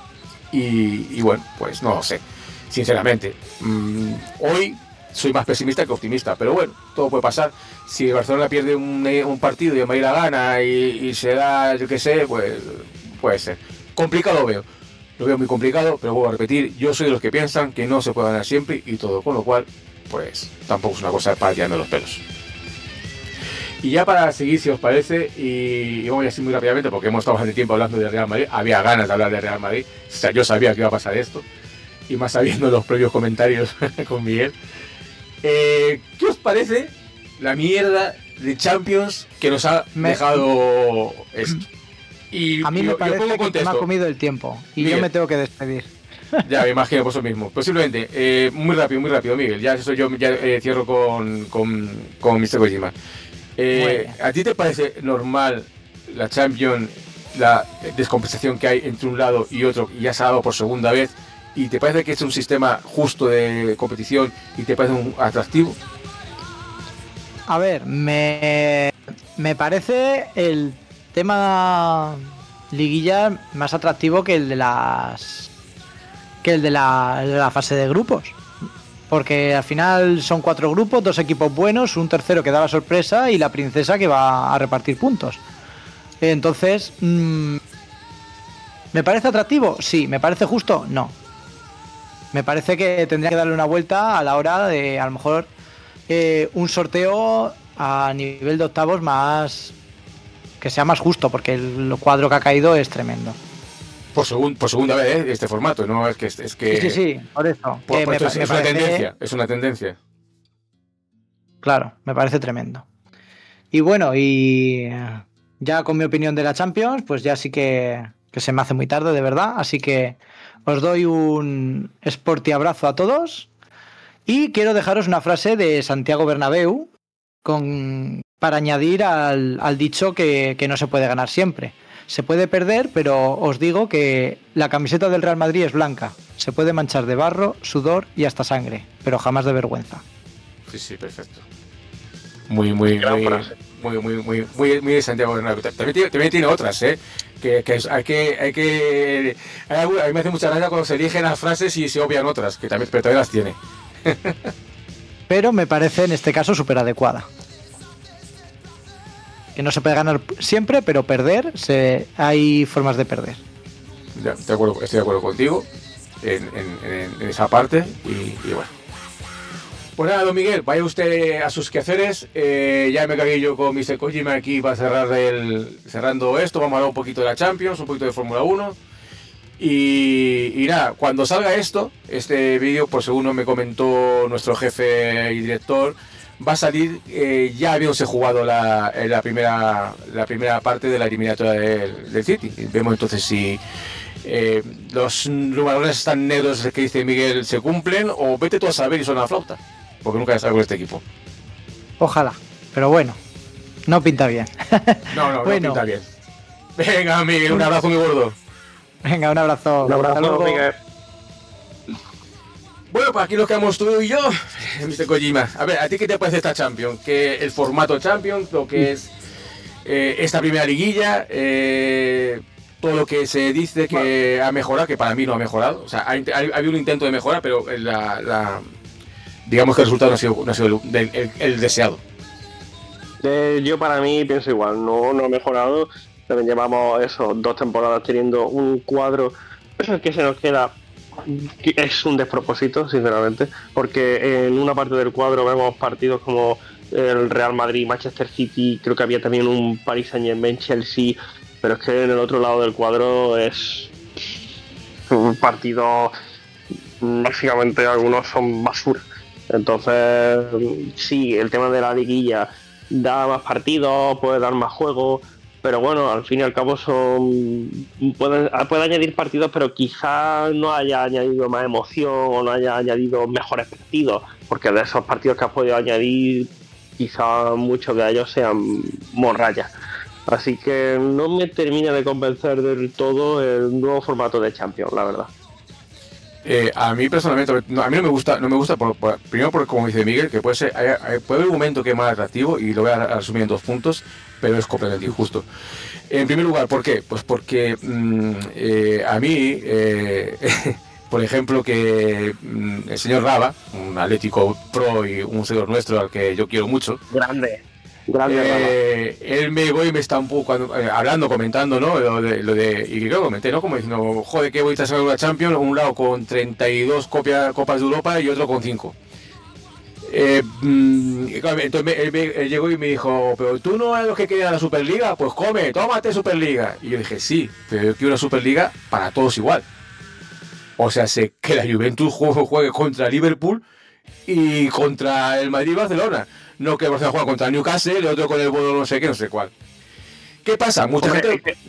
[SPEAKER 2] Y, y bueno, pues no lo sé, sinceramente. Mm, hoy soy más pesimista que optimista, pero bueno, todo puede pasar. Si el Barcelona pierde un, un partido y el Madrid la gana y, y se da, yo qué sé, pues puede ser. Complicado lo veo, lo veo muy complicado, pero vuelvo a repetir, yo soy de los que piensan que no se puede ganar siempre y todo, con lo cual, pues tampoco es una cosa para tirarme los pelos. Y ya para seguir, si os parece, y, y vamos a decir muy rápidamente, porque hemos estado bastante tiempo hablando de Real Madrid, había ganas de hablar de Real Madrid, o sea, yo sabía que iba a pasar esto, y más sabiendo los previos comentarios con Miguel. Eh, ¿Qué os parece la mierda de Champions que nos ha me, dejado esto? Y
[SPEAKER 8] a mí me yo, parece yo que me ha comido el tiempo, y Miguel, yo me tengo que despedir.
[SPEAKER 2] Ya, me imagino por eso mismo. Posiblemente, eh, muy rápido, muy rápido, Miguel, ya eso yo ya eh, cierro con, con, con mister Kojima. Eh, ¿A ti te parece normal la Champions, la descompensación que hay entre un lado y otro, y ya se ha dado por segunda vez, y te parece que es un sistema justo de competición y te parece un atractivo?
[SPEAKER 8] A ver, me, me parece el tema liguilla más atractivo que el de las que el de la, de la fase de grupos. Porque al final son cuatro grupos, dos equipos buenos, un tercero que da la sorpresa y la princesa que va a repartir puntos. Entonces, mmm, ¿me parece atractivo? Sí. ¿Me parece justo? No. Me parece que tendría que darle una vuelta a la hora de, a lo mejor, eh, un sorteo a nivel de octavos más que sea más justo, porque el cuadro que ha caído es tremendo.
[SPEAKER 2] Por, segun, por segunda vez, ¿eh? Este formato, ¿no? Es que... Es que
[SPEAKER 8] sí, sí, sí, por eso.
[SPEAKER 2] Por,
[SPEAKER 8] que
[SPEAKER 2] por
[SPEAKER 8] me,
[SPEAKER 2] esto es,
[SPEAKER 8] me
[SPEAKER 2] es
[SPEAKER 8] parece,
[SPEAKER 2] una tendencia, es una tendencia.
[SPEAKER 8] Claro, me parece tremendo. Y bueno, y ya con mi opinión de la Champions, pues ya sí que, que se me hace muy tarde, de verdad. Así que os doy un sporty abrazo a todos. Y quiero dejaros una frase de Santiago Bernabéu con, para añadir al, al dicho que, que no se puede ganar siempre. Se puede perder, pero os digo que la camiseta del Real Madrid es blanca. Se puede manchar de barro, sudor y hasta sangre, pero jamás de vergüenza.
[SPEAKER 2] Sí, sí, perfecto. Muy, muy, muy, muy, muy, muy, muy, muy de Santiago Bernabéu. También tiene, también tiene otras, ¿eh? Que, que hay que, hay que, hay, a mí me hace mucha gracia cuando se eligen las frases y se obvian otras, que también, pero también las tiene.
[SPEAKER 8] Pero me parece en este caso súper adecuada. Que no se puede ganar siempre, pero perder, se, hay formas de perder.
[SPEAKER 2] Ya, de acuerdo, estoy de acuerdo contigo en, en, en esa parte y, y bueno. Pues nada, don Miguel, vaya usted a sus quehaceres. Eh, ya me cagué yo con mister Kojima aquí para cerrar el, cerrando esto. Vamos a hablar un poquito de la Champions, un poquito de Fórmula uno. Y, y nada, cuando salga esto, este vídeo, por según me comentó nuestro jefe y director, va a salir eh, ya habiéndose jugado la, la, primera, la primera parte de la eliminatoria del, del City. Vemos entonces si eh, los números tan negros que dice Miguel se cumplen o vete tú a saber y suena la flauta. Porque nunca he estado con este equipo.
[SPEAKER 8] Ojalá, pero bueno, no pinta bien.
[SPEAKER 2] No, no,
[SPEAKER 8] bueno.
[SPEAKER 2] no pinta bien. Venga, Miguel, un abrazo muy gordo.
[SPEAKER 8] Venga, un abrazo.
[SPEAKER 7] Un abrazo, Miguel.
[SPEAKER 2] Bueno, pues aquí nos quedamos tú y yo, mister Kojima. A ver, ¿a ti qué te parece esta Champions? Que el formato Champions, lo que es eh, esta primera liguilla, eh, todo lo que se dice que ha mejorado, que para mí no ha mejorado. O sea, ha, ha, ha habido un intento de mejora, pero la, la, digamos que el resultado no ha sido, no ha sido el, el, el, el deseado.
[SPEAKER 7] Eh, yo para mí pienso igual, no, no ha mejorado. También llevamos eso, dos temporadas teniendo un cuadro que se nos queda, que es un despropósito, sinceramente, porque en una parte del cuadro vemos partidos como el Real Madrid, Manchester City, creo que había también un Paris Saint-Germain, Chelsea, pero es que en el otro lado del cuadro es un partido, básicamente algunos son basura. Entonces, sí, el tema de la liguilla da más partidos, puede dar más juego, pero bueno, al fin y al cabo son puede, puede añadir partidos, pero quizá no haya añadido más emoción o no haya añadido mejores partidos, porque de esos partidos que has podido añadir, quizá muchos de ellos sean morrayas. Así que no me termina de convencer del todo el nuevo formato de Champions, la verdad.
[SPEAKER 2] Eh, a mí personalmente, no, a mí no me gusta, no me gusta por, por, primero porque, como dice Miguel, que puede ser, hay, hay, puede haber un momento que es más atractivo y lo voy a resumir en dos puntos, pero es completamente injusto. En primer lugar, ¿por qué? Pues porque mmm, eh, a mí, eh, por ejemplo, que mmm, el señor Raba, un Atlético Pro y un seguidor nuestro al que yo quiero mucho,
[SPEAKER 7] grande. Grande,
[SPEAKER 2] eh, él me llegó y me está un poco cuando, eh, hablando, comentando, ¿no? Lo de, lo de, y creo que comenté, ¿no? Como diciendo, joder, qué bonita sacar una Champions, un lado con treinta y dos copia, copas de Europa y otro con cinco. Eh, mm, entonces él, él, él llegó y me dijo, pero tú no eres los que querían la Superliga, pues come, tómate Superliga. Y yo dije, sí, pero yo quiero una Superliga para todos igual. O sea, sé que la Juventus juegue, juegue contra Liverpool y contra el Madrid y Barcelona. No que el Barcelona juega contra el Newcastle, el otro con el Bodo no sé qué, no sé cuál. ¿Qué pasa? Mucha
[SPEAKER 7] Hombre,
[SPEAKER 2] gente...
[SPEAKER 7] es que...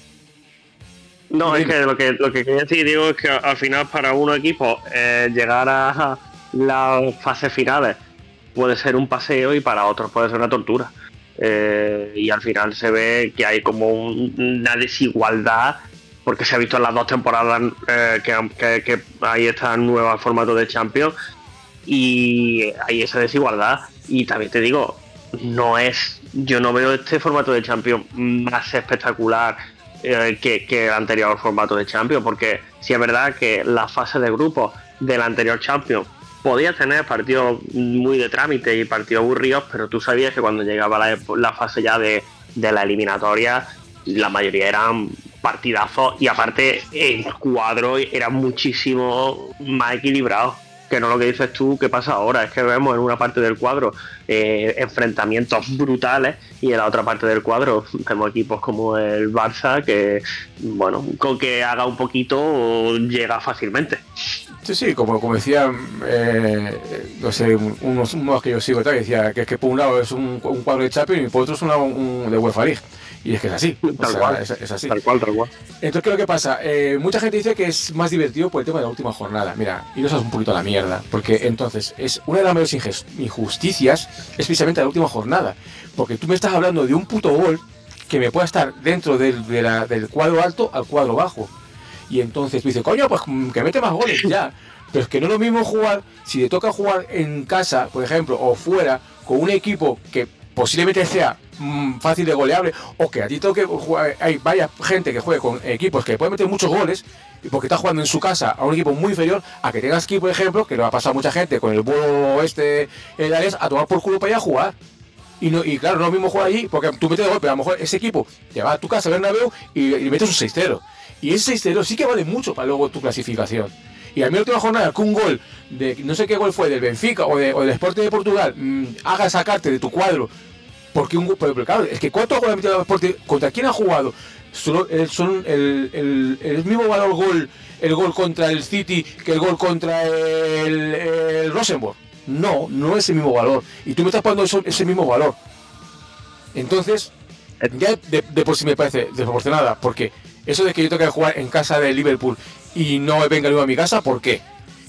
[SPEAKER 7] No, es que lo que lo que quería decir, digo, es que al final para unos equipos eh, llegar a las fases finales puede ser un paseo y para otros puede ser una tortura. Eh, y al final se ve que hay como un, una desigualdad, porque se ha visto en las dos temporadas eh, que, que, que hay este nuevo formato de Champions y hay esa desigualdad. Y también te digo, no es, yo no veo este formato de Champions más espectacular eh, que, que el anterior formato de Champions, porque sí es verdad que la fase de grupos del anterior Champions podía tener partidos muy de trámite y partidos aburridos, pero tú sabías que cuando llegaba la, la fase ya de, de la eliminatoria, la mayoría eran partidazos y aparte el cuadro era muchísimo más equilibrado. que no lo que dices tú que pasa ahora, es que vemos en una parte del cuadro eh, enfrentamientos brutales y en la otra parte del cuadro vemos equipos como el Barça que, bueno, con que haga un poquito llega fácilmente.
[SPEAKER 2] Sí, sí, como, como decía, eh, no sé, unos, unos que yo sigo, tal, que decía que es que por un lado es un, un cuadro de Champions y por otro es una, un de UEFA League. Y es que es así,
[SPEAKER 7] tal
[SPEAKER 2] o sea,
[SPEAKER 7] cual,
[SPEAKER 2] es, es así.
[SPEAKER 7] Tal cual, tal cual.
[SPEAKER 2] Entonces, ¿qué es lo que pasa? Eh, mucha gente dice que es más divertido por el tema de la última jornada. Mira, y eso es un poquito a la mierda, porque entonces es una de las mayores injusticias es precisamente la última jornada. Porque tú me estás hablando de un puto gol que me pueda estar dentro del, de la, del cuadro alto al cuadro bajo. Y entonces tú dices, coño, pues que mete más goles ya. Pero es que no es lo mismo jugar, si te toca jugar en casa, por ejemplo, o fuera, con un equipo que posiblemente sea mmm, fácil de goleable, o que a ti toque jugar, hay vaya gente que juegue con equipos que pueden meter muchos goles, porque está jugando en su casa a un equipo muy inferior, a que tengas que ir, por ejemplo, que lo ha pasado mucha gente con el vuelo este, el Ares, a tomar por culo para ir a jugar. Y, no, y claro, no es lo mismo jugar allí, porque tú metes de gol, pero a lo mejor ese equipo te va a tu casa, Bernabéu, y, y metes un seis cero. Y ese seis cero sí que vale mucho para luego tu clasificación. Y a mí la última jornada, que un gol, de no sé qué gol fue, del Benfica o, de, o del Sporting de Portugal, mmm, haga sacarte de tu cuadro, porque un pero, pero claro, es que ¿cuántos goles ha metido el Sporting? ¿Contra quién ha jugado? Solo, el, son el, el, el mismo valor gol, el gol contra el City, que el gol contra el, el Rosenborg. No, no es el mismo valor. Y tú me estás poniendo eso, ese mismo valor. Entonces, ya de, de por sí me parece desproporcionada, porque eso de que yo tenga que jugar en casa de Liverpool y no venga luego a mi casa, ¿por qué?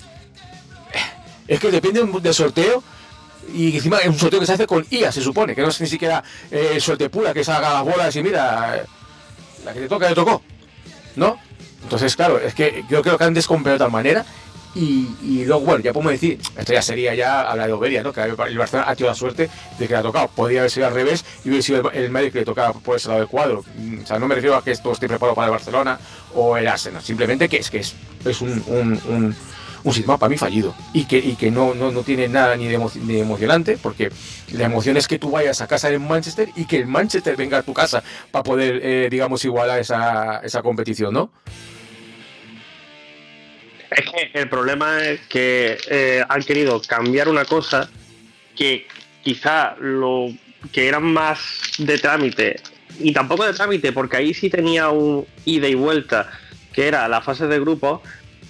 [SPEAKER 2] Es que depende del sorteo, y encima es un sorteo que se hace con I A, se supone, que no es ni siquiera eh, suerte pura, que salga las bolas y mira, la que te toca, te tocó, ¿no? Entonces, claro, es que yo creo que han descomprado de tal manera. Y, y luego, bueno, ya podemos decir, esto ya sería ya hablar de Oberia, ¿no? Que el Barcelona ha tenido la suerte de que le ha tocado. Podría haber sido al revés y hubiera sido el, el Madrid que le tocaba por ese lado del cuadro. O sea, no me refiero a que esto esté preparado para el Barcelona o el Arsenal. Simplemente que es que es, es un, un, un, un sistema para mí fallido. Y que, y que no, no, no tiene nada ni de, emo, ni de emocionante, porque la emoción es que tú vayas a casa en Manchester y que el Manchester venga a tu casa para poder, eh, digamos, igualar esa, esa competición, ¿no?
[SPEAKER 7] Es que el problema es que eh, han querido cambiar una cosa que quizá lo que era más de trámite, y tampoco de trámite porque ahí sí tenía un ida y vuelta, que era la fase de grupos,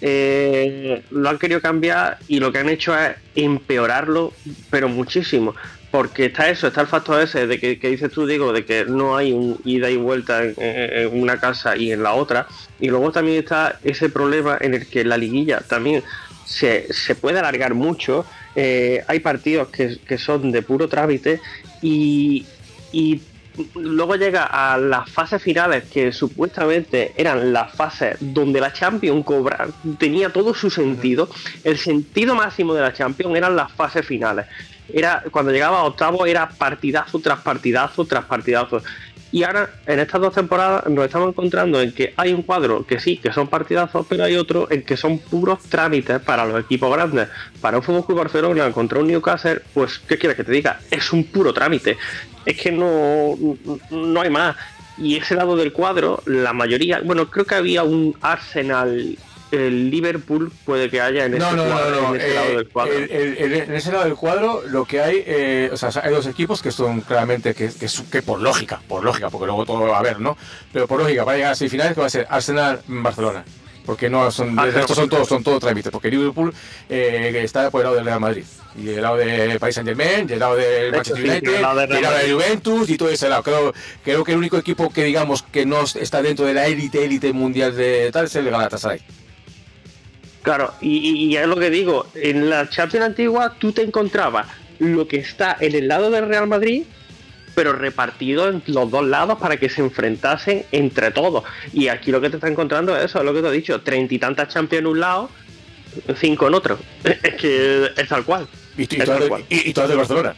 [SPEAKER 7] eh, lo han querido cambiar y lo que han hecho es empeorarlo, pero muchísimo. Porque está eso, está el factor ese de que, que dices tú, digo, de que no hay un ida y vuelta en, en una casa y en la otra. Y luego también está ese problema en el que la liguilla también se, se puede alargar mucho. Eh, hay partidos que, que son de puro trámite y, y luego llega a las fases finales, que supuestamente eran las fases donde la Champions cobra, tenía todo su sentido. El sentido máximo de la Champions eran las fases finales. Era cuando llegaba a octavo era partidazo tras partidazo tras partidazo. Y ahora en estas dos temporadas nos estamos encontrando en que hay un cuadro que sí, que son partidazos, pero hay otro en que son puros trámites para los equipos grandes. Para un F C Barcelona contra un Newcastle, pues ¿qué quieres que te diga? Es un puro trámite. Es que no, no hay más. Y ese lado del cuadro, la mayoría, bueno, creo que había un Arsenal, el Liverpool puede que haya en ese,
[SPEAKER 2] no, no,
[SPEAKER 7] cuadro,
[SPEAKER 2] no, no.
[SPEAKER 7] en ese
[SPEAKER 2] eh,
[SPEAKER 7] lado del cuadro.
[SPEAKER 2] El, el, el, en ese lado del cuadro lo que hay, eh, o sea, hay dos equipos que son claramente, que, que, que por lógica, por lógica, porque luego todo va a haber, ¿no? Pero por lógica, para llegar a semifinales, que va a ser Arsenal-Barcelona. Porque no son, ah, estos son todos, son todos trámites, porque Liverpool eh, está por el lado del Real Madrid, y el lado del Paris Saint-Germain, y el lado del Manchester United, y el lado del Juventus, y todo ese lado. Creo, creo que el único equipo que digamos que no está dentro de la élite, élite mundial de tal es el Galatasaray.
[SPEAKER 7] Claro, y, y es lo que digo, en la Champions antigua tú te encontrabas lo que está en el lado del Real Madrid, pero repartido en los dos lados para que se enfrentasen entre todos. Y aquí lo que te está encontrando es eso, es lo que te he dicho, treinta y tantas Champions en un lado, cinco en otro. Es que es tal cual.
[SPEAKER 2] Y, y, todas, de, y, y todas de Barcelona.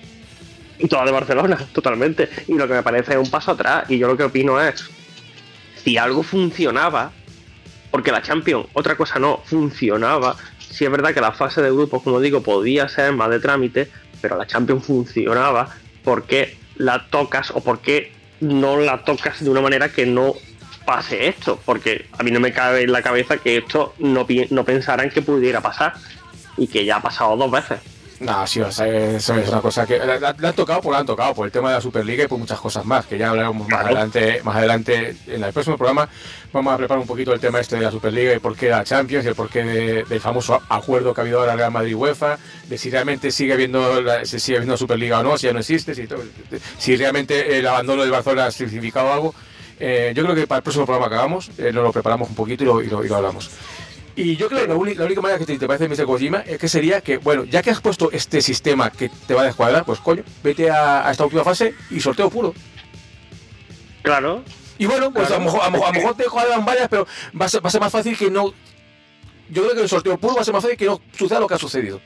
[SPEAKER 7] Y todas de Barcelona, totalmente. Y lo que me parece es un paso atrás. Y yo lo que opino es, si algo funcionaba, porque la Champions, otra cosa no, funcionaba. Sí es verdad que la fase de grupos, como digo, podía ser más de trámite, pero la Champions funcionaba. ¿Por qué la tocas o por qué no la tocas de una manera que no pase esto? Porque a mí no me cabe en la cabeza que esto no, no pensaran que pudiera pasar. y que ya ha pasado dos veces.
[SPEAKER 2] No, sí, o sea, eso es una cosa que la, la, la han tocado por la han tocado, por el tema de la Superliga y por muchas cosas más, que ya hablaremos más adelante, más adelante en el próximo programa. Vamos a preparar un poquito el tema este de la Superliga y por qué la Champions y el porqué de, del famoso acuerdo que ha habido ahora Real Madrid y UEFA, de si realmente sigue habiendo la, si sigue habiendo Superliga o no, si ya no existe, si, si realmente el abandono del Barcelona ha significado algo. Eh, yo creo que para el próximo programa que hagamos, eh, nos lo preparamos un poquito y lo, y lo, y lo hablamos. Y yo creo que la, uni- la única manera que te, te parece, mister Kojima, es que sería que, bueno, ya que has puesto este sistema que te va a descuadrar, pues coño, vete a, a esta última fase y sorteo puro.
[SPEAKER 7] Claro.
[SPEAKER 2] Y bueno, pues
[SPEAKER 7] claro.
[SPEAKER 2] a lo mejor, a lo mejor, a lo mejor te cuadran varias, pero va a, ser, va a ser más fácil que no... Yo creo que el sorteo puro va a ser más fácil que no suceda lo que ha sucedido.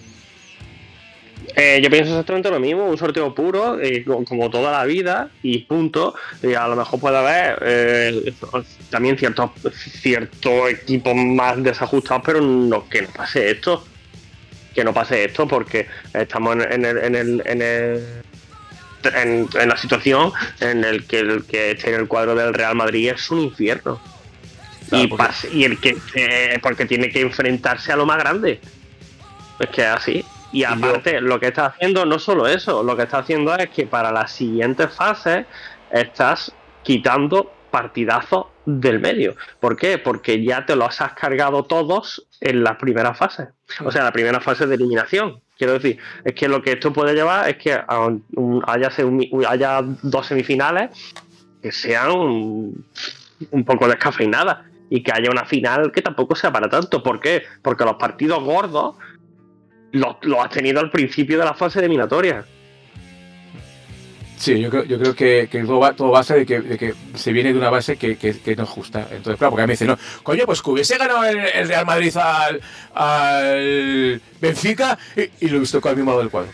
[SPEAKER 7] Eh, yo pienso exactamente lo mismo, un sorteo puro, eh, como toda la vida, y punto. Y a lo mejor puede haber eh, también ciertos ciertos equipos más desajustados, pero no que no pase esto. Que no pase esto porque estamos en, en el... En el, en el en, en la situación en el que el que esté en el cuadro del Real Madrid es un infierno. Claro, y, porque... pase, y el que eh, porque tiene que enfrentarse a lo más grande. Es que es así. Y aparte, yo... lo que está haciendo no solo eso, lo que está haciendo es que para las siguientes fases estás quitando partidazos del medio. ¿Por qué? Porque ya te los has cargado todos en la primera fase. O sea, la primera fase de eliminación. Quiero decir, es que lo que esto puede llevar es que haya, haya dos semifinales que sean un, un poco descafeinadas y que haya una final que tampoco sea para tanto. ¿Por qué? Porque los partidos gordos Lo, lo has tenido al principio de la fase eliminatoria.
[SPEAKER 2] Sí, yo creo, yo creo que, que todo, va, todo base de que, de que se viene de una base que, que, que no es justa. Entonces, claro, porque a mí me dicen, no, coño, pues que hubiese ganado el, el Real Madrid al, al Benfica y, y lo he visto con el mismo lado del cuadro.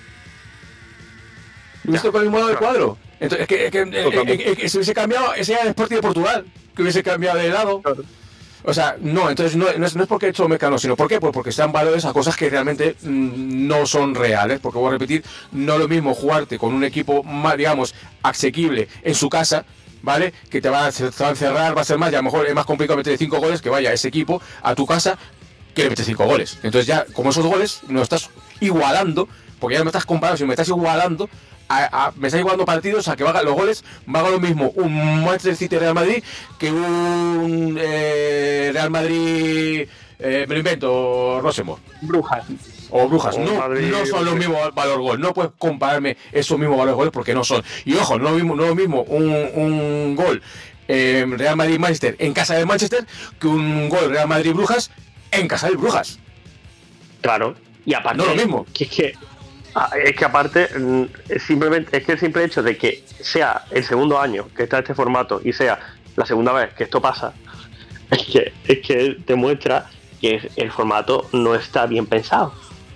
[SPEAKER 2] Lo he visto con el mismo lado del cuadro. Entonces, es que, es que, es que, es que se hubiese cambiado, ese era el Sporting de Portugal, que hubiese cambiado de lado. O sea, no, entonces no, no, es, no es porque he hecho mecano, sino ¿por qué? Pues porque sean valores a cosas que realmente mmm, no son reales. Porque voy a repetir, no es lo mismo jugarte con un equipo más, digamos, asequible en su casa, ¿vale? Que te va, a, te va a encerrar, va a ser más, y a lo mejor es más complicado meter cinco goles que vaya ese equipo a tu casa que le metes cinco goles. Entonces ya, como esos goles, no estás igualando, porque ya no me estás comparando, sino me estás igualando. A, a, me estás igualando partidos a que valgan los goles, valga lo mismo un Manchester City Real Madrid que un eh, Real Madrid, eh, me lo invento, Rosemont.
[SPEAKER 7] Brujas.
[SPEAKER 2] O Brujas.
[SPEAKER 7] O
[SPEAKER 2] no,
[SPEAKER 7] Madrid,
[SPEAKER 2] no son los mismos valor gol. No puedes compararme esos mismos valores goles porque no son. Y ojo, no es lo mismo, no es lo mismo un, un gol eh, Real Madrid-Manchester en casa del Manchester que un gol Real Madrid-Brujas en casa del Brujas.
[SPEAKER 7] Claro. Y aparte,
[SPEAKER 2] no lo mismo.
[SPEAKER 7] Que es que Es que aparte, simplemente es que el simple hecho de que sea el segundo año que está este formato y sea la segunda vez que esto pasa, es que, es que demuestra que el formato no está bien pensado.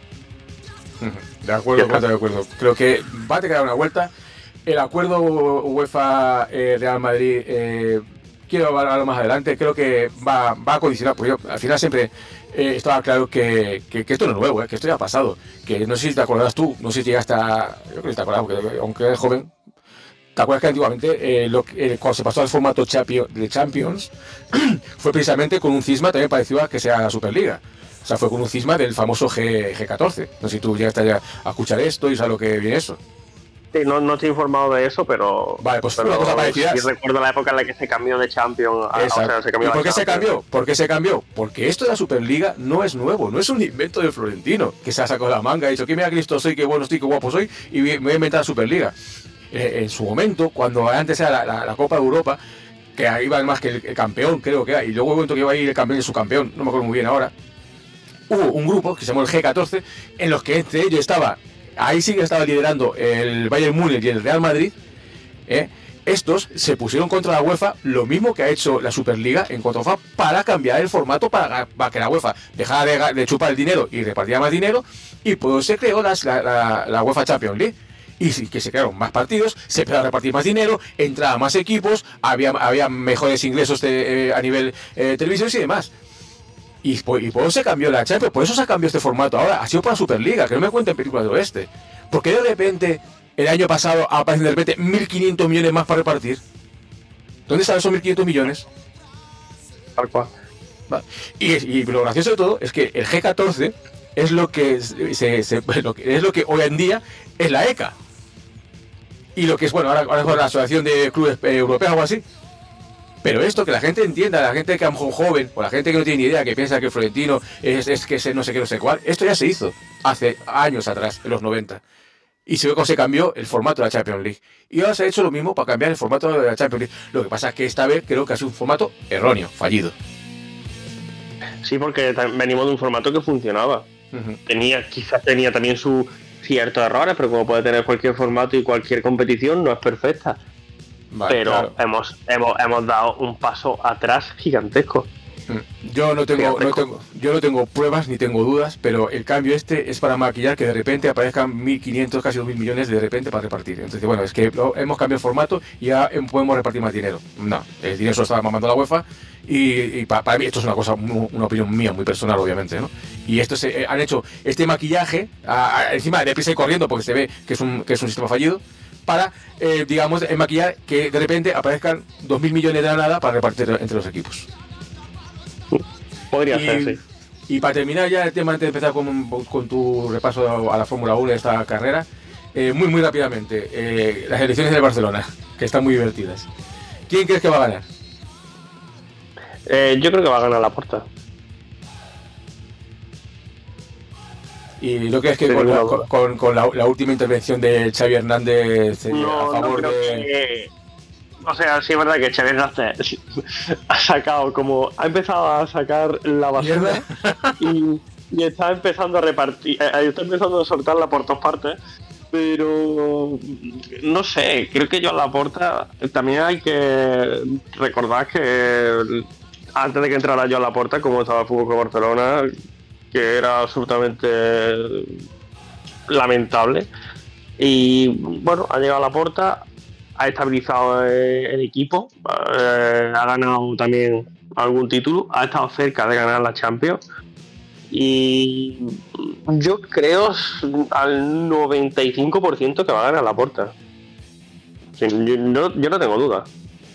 [SPEAKER 2] De acuerdo, de acuerdo. Creo que va a tener una vuelta. El acuerdo UEFA eh, Real Madrid, eh, quiero hablarlo más adelante, creo que va, va a condicionar, porque yo al final siempre eh, estaba claro que, que, que esto no es nuevo, eh, que esto ya ha pasado. Que no sé si te acordarás tú, no sé si llegaste a... Yo creo que te acordás, porque aunque eres joven, ¿te acuerdas que antiguamente eh, lo, eh, cuando se pasó al formato champion, de Champions fue precisamente con un cisma también parecido a que sea la Superliga? O sea, fue con un cisma del famoso G catorce. No sé si tú llegaste a, a escuchar esto y sabes lo que viene eso.
[SPEAKER 7] Sí, no, no estoy informado de eso, pero...
[SPEAKER 2] Vale, pues
[SPEAKER 7] pero
[SPEAKER 2] una cosa parecida.
[SPEAKER 7] Sí recuerdo la época en la que se cambió de Champions. A, o sea, se cambió
[SPEAKER 2] ¿Y por qué
[SPEAKER 7] Champions.
[SPEAKER 2] se cambió? ¿Por qué se cambió? Porque esto de la Superliga no es nuevo, no es un invento de Florentino, que se ha sacado la manga y ha dicho, que mira que listo soy, qué bueno estoy, qué guapo soy, y me voy a inventar la Superliga. Eh, en su momento, cuando antes era la, la, la Copa de Europa, que ahí iba más que el, el campeón, creo que era, y luego hubo un momento que iba a ir el campeón y su campeón, no me acuerdo muy bien ahora, hubo un grupo que se llamó el G catorce, en los que entre ellos estaba... Ahí sí que estaba liderando el Bayern Múnich y el Real Madrid. ¿eh? Estos se pusieron contra la UEFA, lo mismo que ha hecho la Superliga en contra la UEFA, para cambiar el formato, para, para que la UEFA dejara de, de chupar el dinero y repartía más dinero, y pues se creó las, la, la, la UEFA Champions League. Y sí, que se crearon más partidos, se empezó a repartir más dinero, entraban más equipos, había, había mejores ingresos de, eh, a nivel eh, televisión y demás. Y por, y por eso se cambió la Champions, por eso se cambió este formato ahora, ha sido para la Superliga, que no me cuenten películas del oeste. Porque de repente, el año pasado aparecen de repente mil quinientos millones más para repartir. ¿Dónde están esos mil quinientos millones?
[SPEAKER 7] Tal cual.
[SPEAKER 2] Vale. Y, y lo gracioso de todo es que el G catorce es lo que, se, se, lo que es lo que hoy en día es la E C A. Y lo que es, bueno, ahora, ahora es la Asociación de Clubes Europeos o algo así. Pero esto, que la gente entienda, la gente que a lo mejor joven, o la gente que no tiene ni idea, que piensa que el Florentino es, es que es no sé qué, no sé cuál, esto ya se hizo hace años atrás, en los noventa. Y se, se cambió el formato de la Champions League. Y ahora se ha hecho lo mismo para cambiar el formato de la Champions League. Lo que pasa es que esta vez creo que ha sido un formato erróneo, fallido.
[SPEAKER 7] Sí, porque venimos de un formato que funcionaba. Uh-huh. Tenía, quizás tenía también sus ciertos errores, pero como puede tener cualquier formato y cualquier competición, no es perfecta. Vale, pero claro. hemos, hemos, hemos dado un paso atrás gigantesco.
[SPEAKER 2] Yo no tengo, no tengo, yo no tengo pruebas ni tengo dudas, pero el cambio este es para maquillar que de repente aparezcan mil quinientos, casi dos mil millones de repente para repartir. Entonces, bueno, es que hemos cambiado el formato y ya podemos repartir más dinero. No, el dinero se lo está mamando la UEFA y, y para, para mí esto es una cosa, una opinión mía, muy personal, obviamente, ¿no? Y esto se eh, han hecho este maquillaje a, a, encima de prisa y corriendo porque se ve que es un, que es un sistema fallido, para, eh, digamos, maquillar que de repente aparezcan dos mil millones de la nada para repartir entre los equipos.
[SPEAKER 7] Podría
[SPEAKER 2] y,
[SPEAKER 7] ser, sí.
[SPEAKER 2] Y para terminar ya el tema, antes de empezar con, con tu repaso a la Fórmula uno de esta carrera, eh, muy muy rápidamente, eh, las elecciones de Barcelona, que están muy divertidas. ¿Quién crees que va a ganar?
[SPEAKER 7] Eh, yo creo que va a ganar Laporta.
[SPEAKER 2] ¿Y no crees que con, la, con, con la, la última intervención de Xavi Hernández eh,
[SPEAKER 7] no,
[SPEAKER 2] a favor
[SPEAKER 7] no
[SPEAKER 2] de...
[SPEAKER 7] Que... O sea, sí es verdad que Xavi Hernández ha sacado como... Ha empezado a sacar la basura y, y está empezando a repartir... Eh, está empezando a soltarla por todas partes. Pero... No sé, creo que yo a Laporta... También hay que recordar que... Antes de que entrara yo a Laporta, como estaba el Fútbol Club Barcelona... que era absolutamente lamentable. Y bueno, ha llegado a Laporta, ha estabilizado el equipo, eh, ha ganado también algún título, ha estado cerca de ganar la Champions. Y yo creo al noventa y cinco por ciento que va a ganar Laporta. Yo no, yo no tengo duda.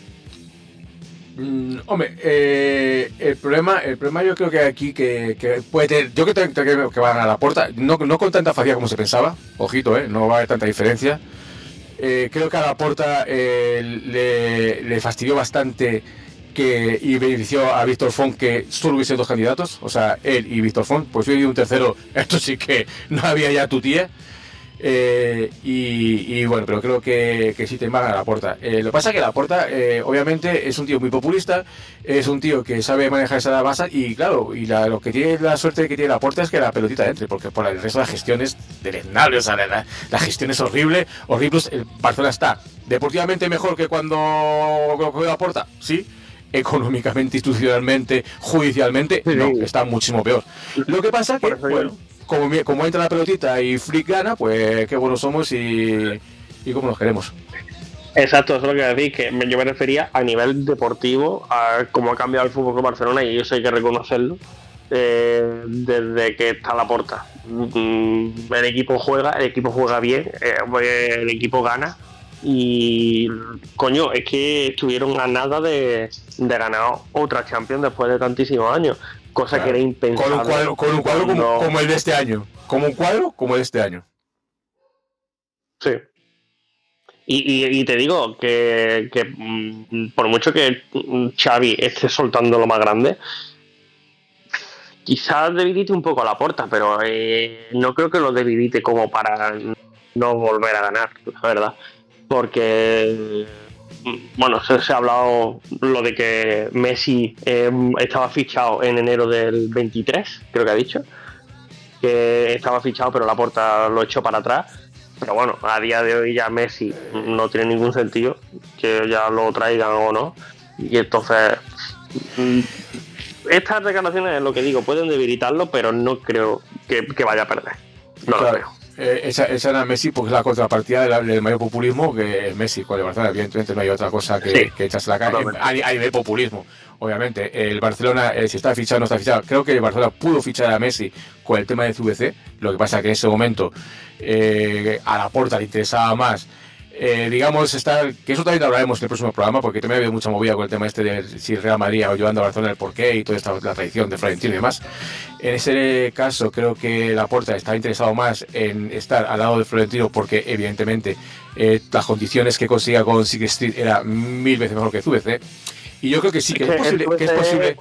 [SPEAKER 2] Mm, hombre, eh, el problema el problema yo creo que aquí que, que puede tener, yo creo que, que va a ganar Laporta, no, no con tanta facilidad como se pensaba, ojito, eh, no va a haber tanta diferencia. Eh, creo que a Laporta eh, le, le fastidió bastante que y benefició a Víctor Font que solo hubiese dos candidatos, o sea, él y Víctor Font, pues si hubiera un tercero, esto sí que no había ya tu tía. Eh, y, y bueno, pero creo que, que sí te van a Laporta. Eh, lo que pasa es que Laporta, eh, obviamente, es un tío muy populista, es un tío que sabe manejar esa base y claro, y la, lo que tiene la suerte que tiene Laporta es que la pelotita entre, porque por el resto de la gestión es deleznable, o sea, la, la gestión es horrible, horrible. El Barcelona está deportivamente mejor que cuando cogió Laporta, sí. Económicamente, institucionalmente, judicialmente, sí, no, está muchísimo peor. Lo que pasa que, bueno, como, como entra la pelotita y Flick gana, pues qué buenos somos y, y cómo nos queremos.
[SPEAKER 7] Exacto, eso es lo que decís, que yo me refería a nivel deportivo, a cómo ha cambiado el fútbol con Barcelona, y eso hay que reconocerlo, eh, desde que está Laporta. El equipo juega, el equipo juega bien, eh, el equipo gana. Y coño, es que estuvieron a nada de, de ganar otra Champions después de tantísimos años, cosa claro, que era impensable.
[SPEAKER 2] Con un cuadro, con un cuadro como, como el de este año, como un cuadro como el de este año.
[SPEAKER 7] Sí. Y, y, y te digo que, que por mucho que Xavi esté soltando lo más grande, quizás debilite un poco a Laporta, pero eh, no creo que lo debilite como para no volver a ganar, la verdad. Porque, bueno, se, se ha hablado lo de que Messi eh, estaba fichado en enero del veintitrés, creo que ha dicho, que estaba fichado pero Laporta lo echó para atrás. Pero bueno, a día de hoy ya Messi no tiene ningún sentido que ya lo traigan o no. Y entonces, estas declaraciones es lo que digo, pueden debilitarlo, pero no creo que, que vaya a perder. No claro. lo creo.
[SPEAKER 2] Eh, esa, esa era Messi porque es la contrapartida del, del mayor populismo que es Messi con el Barcelona. Evidentemente no hay otra cosa que, sí, que echarse la cara a, a nivel populismo. Obviamente, el Barcelona, eh, si está fichado o no está fichado, creo que el Barcelona pudo fichar a Messi con el tema de C V C. Lo que pasa es que en ese momento eh, a Laporta le interesaba más eh, digamos, estar, que eso también lo hablaremos en el próximo programa, porque también ha habido mucha movida con el tema este de si el Real Madrid o llevando a Barcelona el porqué y toda esta la tradición de Florentino y demás. En ese caso creo que Laporta está interesado más en estar al lado de Florentino porque evidentemente eh, las condiciones que consiga con Six Street era mil veces mejor que C V C, y yo creo que sí, que es posible, que es posible.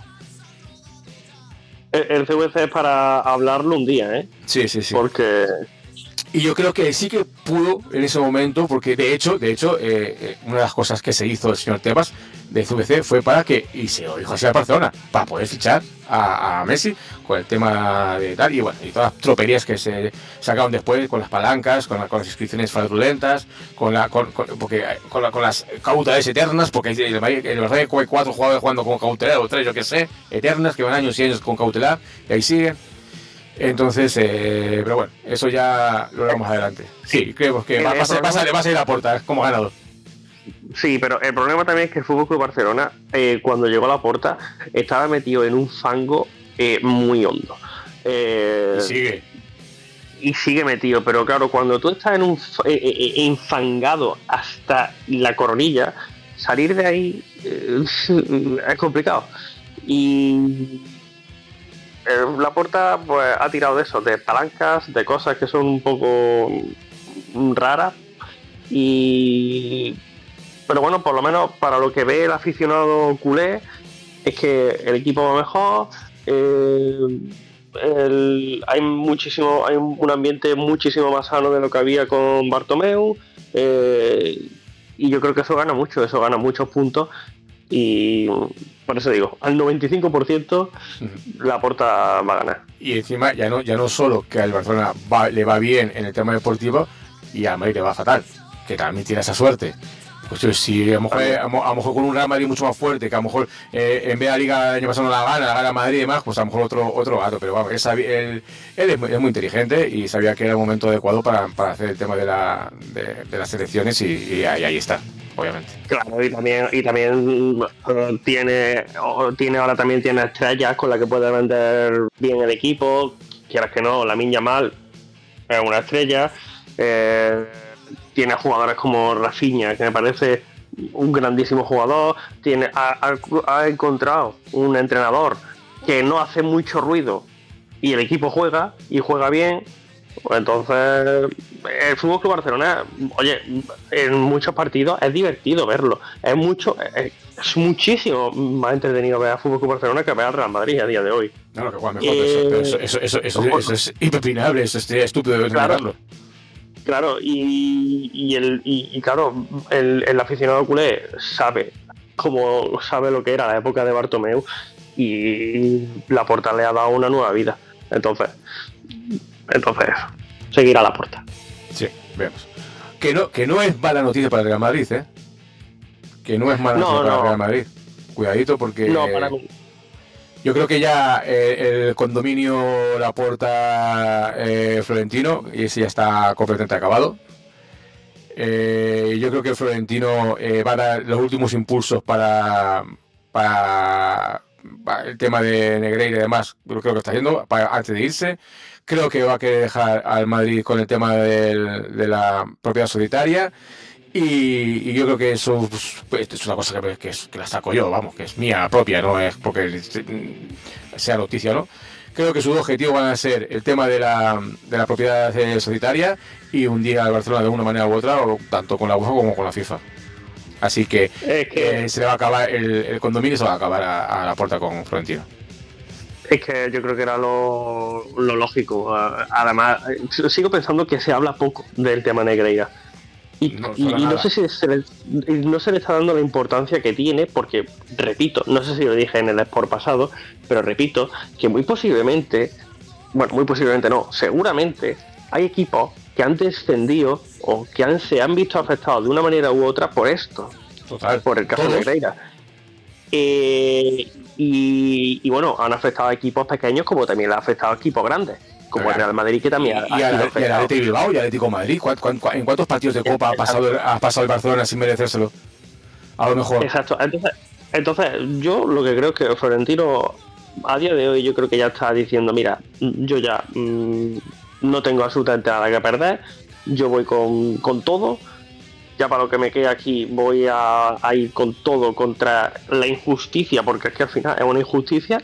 [SPEAKER 7] El C V C es para hablarlo un día, ¿eh?
[SPEAKER 2] Sí, sí, sí.
[SPEAKER 7] Porque...
[SPEAKER 2] Y yo creo que sí que pudo en ese momento, porque de hecho, de hecho, eh, eh, una de las cosas que se hizo el señor Tebas de C V C fue para que, y se lo dijo así a Barcelona, para poder fichar a, a Messi con el tema de tal, y bueno, y todas las troperías que se sacaron después con las palancas, con, la, con las inscripciones fraudulentas, con la, con, con, porque, con, la, con las cautelares eternas, porque el verdad hay cuatro jugadores jugando con cautelar, o tres, yo que sé, eternas, que van años y años con cautelar, y ahí siguen. Entonces, eh, pero bueno, eso ya lo veremos más adelante. Sí, creemos que va, va, a ser, va, a ser, va a ser Laporta como ganador.
[SPEAKER 7] Sí, pero el problema también es que el Fútbol Club Barcelona, eh, cuando llegó a Laporta, estaba metido en un fango eh, muy hondo. Eh,
[SPEAKER 2] y sigue.
[SPEAKER 7] Y sigue metido, pero claro, cuando tú estás en un eh, eh, enfangado hasta la coronilla, salir de ahí eh, es complicado. Y Laporta pues ha tirado de eso, de palancas, de cosas que son un poco raras, y pero bueno, por lo menos para lo que ve el aficionado culé es que el equipo va mejor, eh, el, hay muchísimo, hay un ambiente muchísimo más sano de lo que había con Bartomeu, eh, y yo creo que eso gana mucho, eso gana muchos puntos. Y por eso digo, al noventa y cinco por ciento Laporta va a ganar.
[SPEAKER 2] Y encima ya no ya no solo que al Barcelona va, le va bien en el tema deportivo, y al Madrid le va fatal, que también tiene esa suerte. Pues si a lo mejor, a, a lo mejor con un Real Madrid mucho más fuerte, que a lo mejor eh, en vez de la Liga el año pasado no la gana, la gana Madrid y demás, pues a lo mejor otro otro gato. Pero vamos, él, sabía, él, él es, muy, es muy inteligente y sabía que era el momento adecuado para, para hacer el tema de, la, de, de las selecciones, y, y, ahí, ahí está, obviamente.
[SPEAKER 7] Claro, y también y también uh, tiene tiene ahora también tiene estrellas con las que puede vender bien el equipo. Quieras que no, Lamine Yamal es una estrella. Eh, tiene jugadores como Rafinha, que me parece un grandísimo jugador. Tiene ha, ha, ha encontrado un entrenador que no hace mucho ruido y el equipo juega y juega bien. Entonces el F C Barcelona, oye, en muchos partidos es divertido verlo, es mucho es, es muchísimo más entretenido ver a F C Barcelona que ver al Real Madrid a día de hoy.
[SPEAKER 2] No, que juega mejor, eh, pero eso, eso, eso, eso, eso, eso es impepinable, eso es estúpido de
[SPEAKER 7] claro,
[SPEAKER 2] verlo.
[SPEAKER 7] Claro, y, y, el, y, y claro, el, el aficionado culé sabe como sabe lo que era la época de Bartomeu, y Laporta le ha dado una nueva vida. Entonces, entonces seguirá Laporta.
[SPEAKER 2] Sí, vemos. Que no, que no es mala noticia para el Real Madrid, ¿eh? Que no es mala no, noticia no. para el Real Madrid. Cuidadito, porque
[SPEAKER 7] no, para mí.
[SPEAKER 2] Yo creo que ya eh, el condominio Laporta eh, Florentino, y ese ya está completamente acabado. Eh, yo creo que Florentino eh, va a dar los últimos impulsos para, para, para el tema de Negreira y demás. Yo creo que está haciendo para, antes de irse. Creo que va a querer dejar al Madrid con el tema del, de la propiedad societaria. Y, y yo creo que eso pues, es una cosa que, que, es, que la saco yo, vamos, que es mía propia, no es porque sea noticia, ¿no? Creo que sus objetivos van a ser el tema de la, de la propiedad societaria y un día al Barcelona de una manera u otra, o tanto con la UEFA como con la FIFA. Así que, es que eh, se le va a acabar el, el condominio, se va a acabar a, a Laporta con Florentino.
[SPEAKER 7] Es que yo creo que era lo, lo lógico. Además, sigo pensando que se habla poco del tema Negreira. Y no, y, y no sé si se le, no se le está dando la importancia que tiene, porque, repito, no sé si lo dije en el Sport pasado, pero repito, que muy posiblemente, bueno, muy posiblemente no, seguramente hay equipos que han descendido o que han, se han visto afectados de una manera u otra por esto.
[SPEAKER 2] Total.
[SPEAKER 7] Por el caso
[SPEAKER 2] ¿Todos?
[SPEAKER 7] de Negreira. Eh, y, y bueno, han afectado a equipos pequeños como también le ha afectado a equipos grandes, como el Real Madrid, que también
[SPEAKER 2] y, ha, y, al, y al Atlético Bilbao y al Atlético Madrid. ¿Cuán, cuán, cuán, ¿En cuántos partidos de Copa ha pasado, ha pasado el Barcelona sin merecérselo? A lo mejor.
[SPEAKER 7] Exacto. Entonces, entonces yo lo que creo es que Florentino a día de hoy yo creo que ya está diciendo, mira, yo ya mmm, no tengo absolutamente nada que perder, yo voy con, con todo, ya para lo que me queda aquí voy a, a ir con todo contra la injusticia, porque es que al final es una injusticia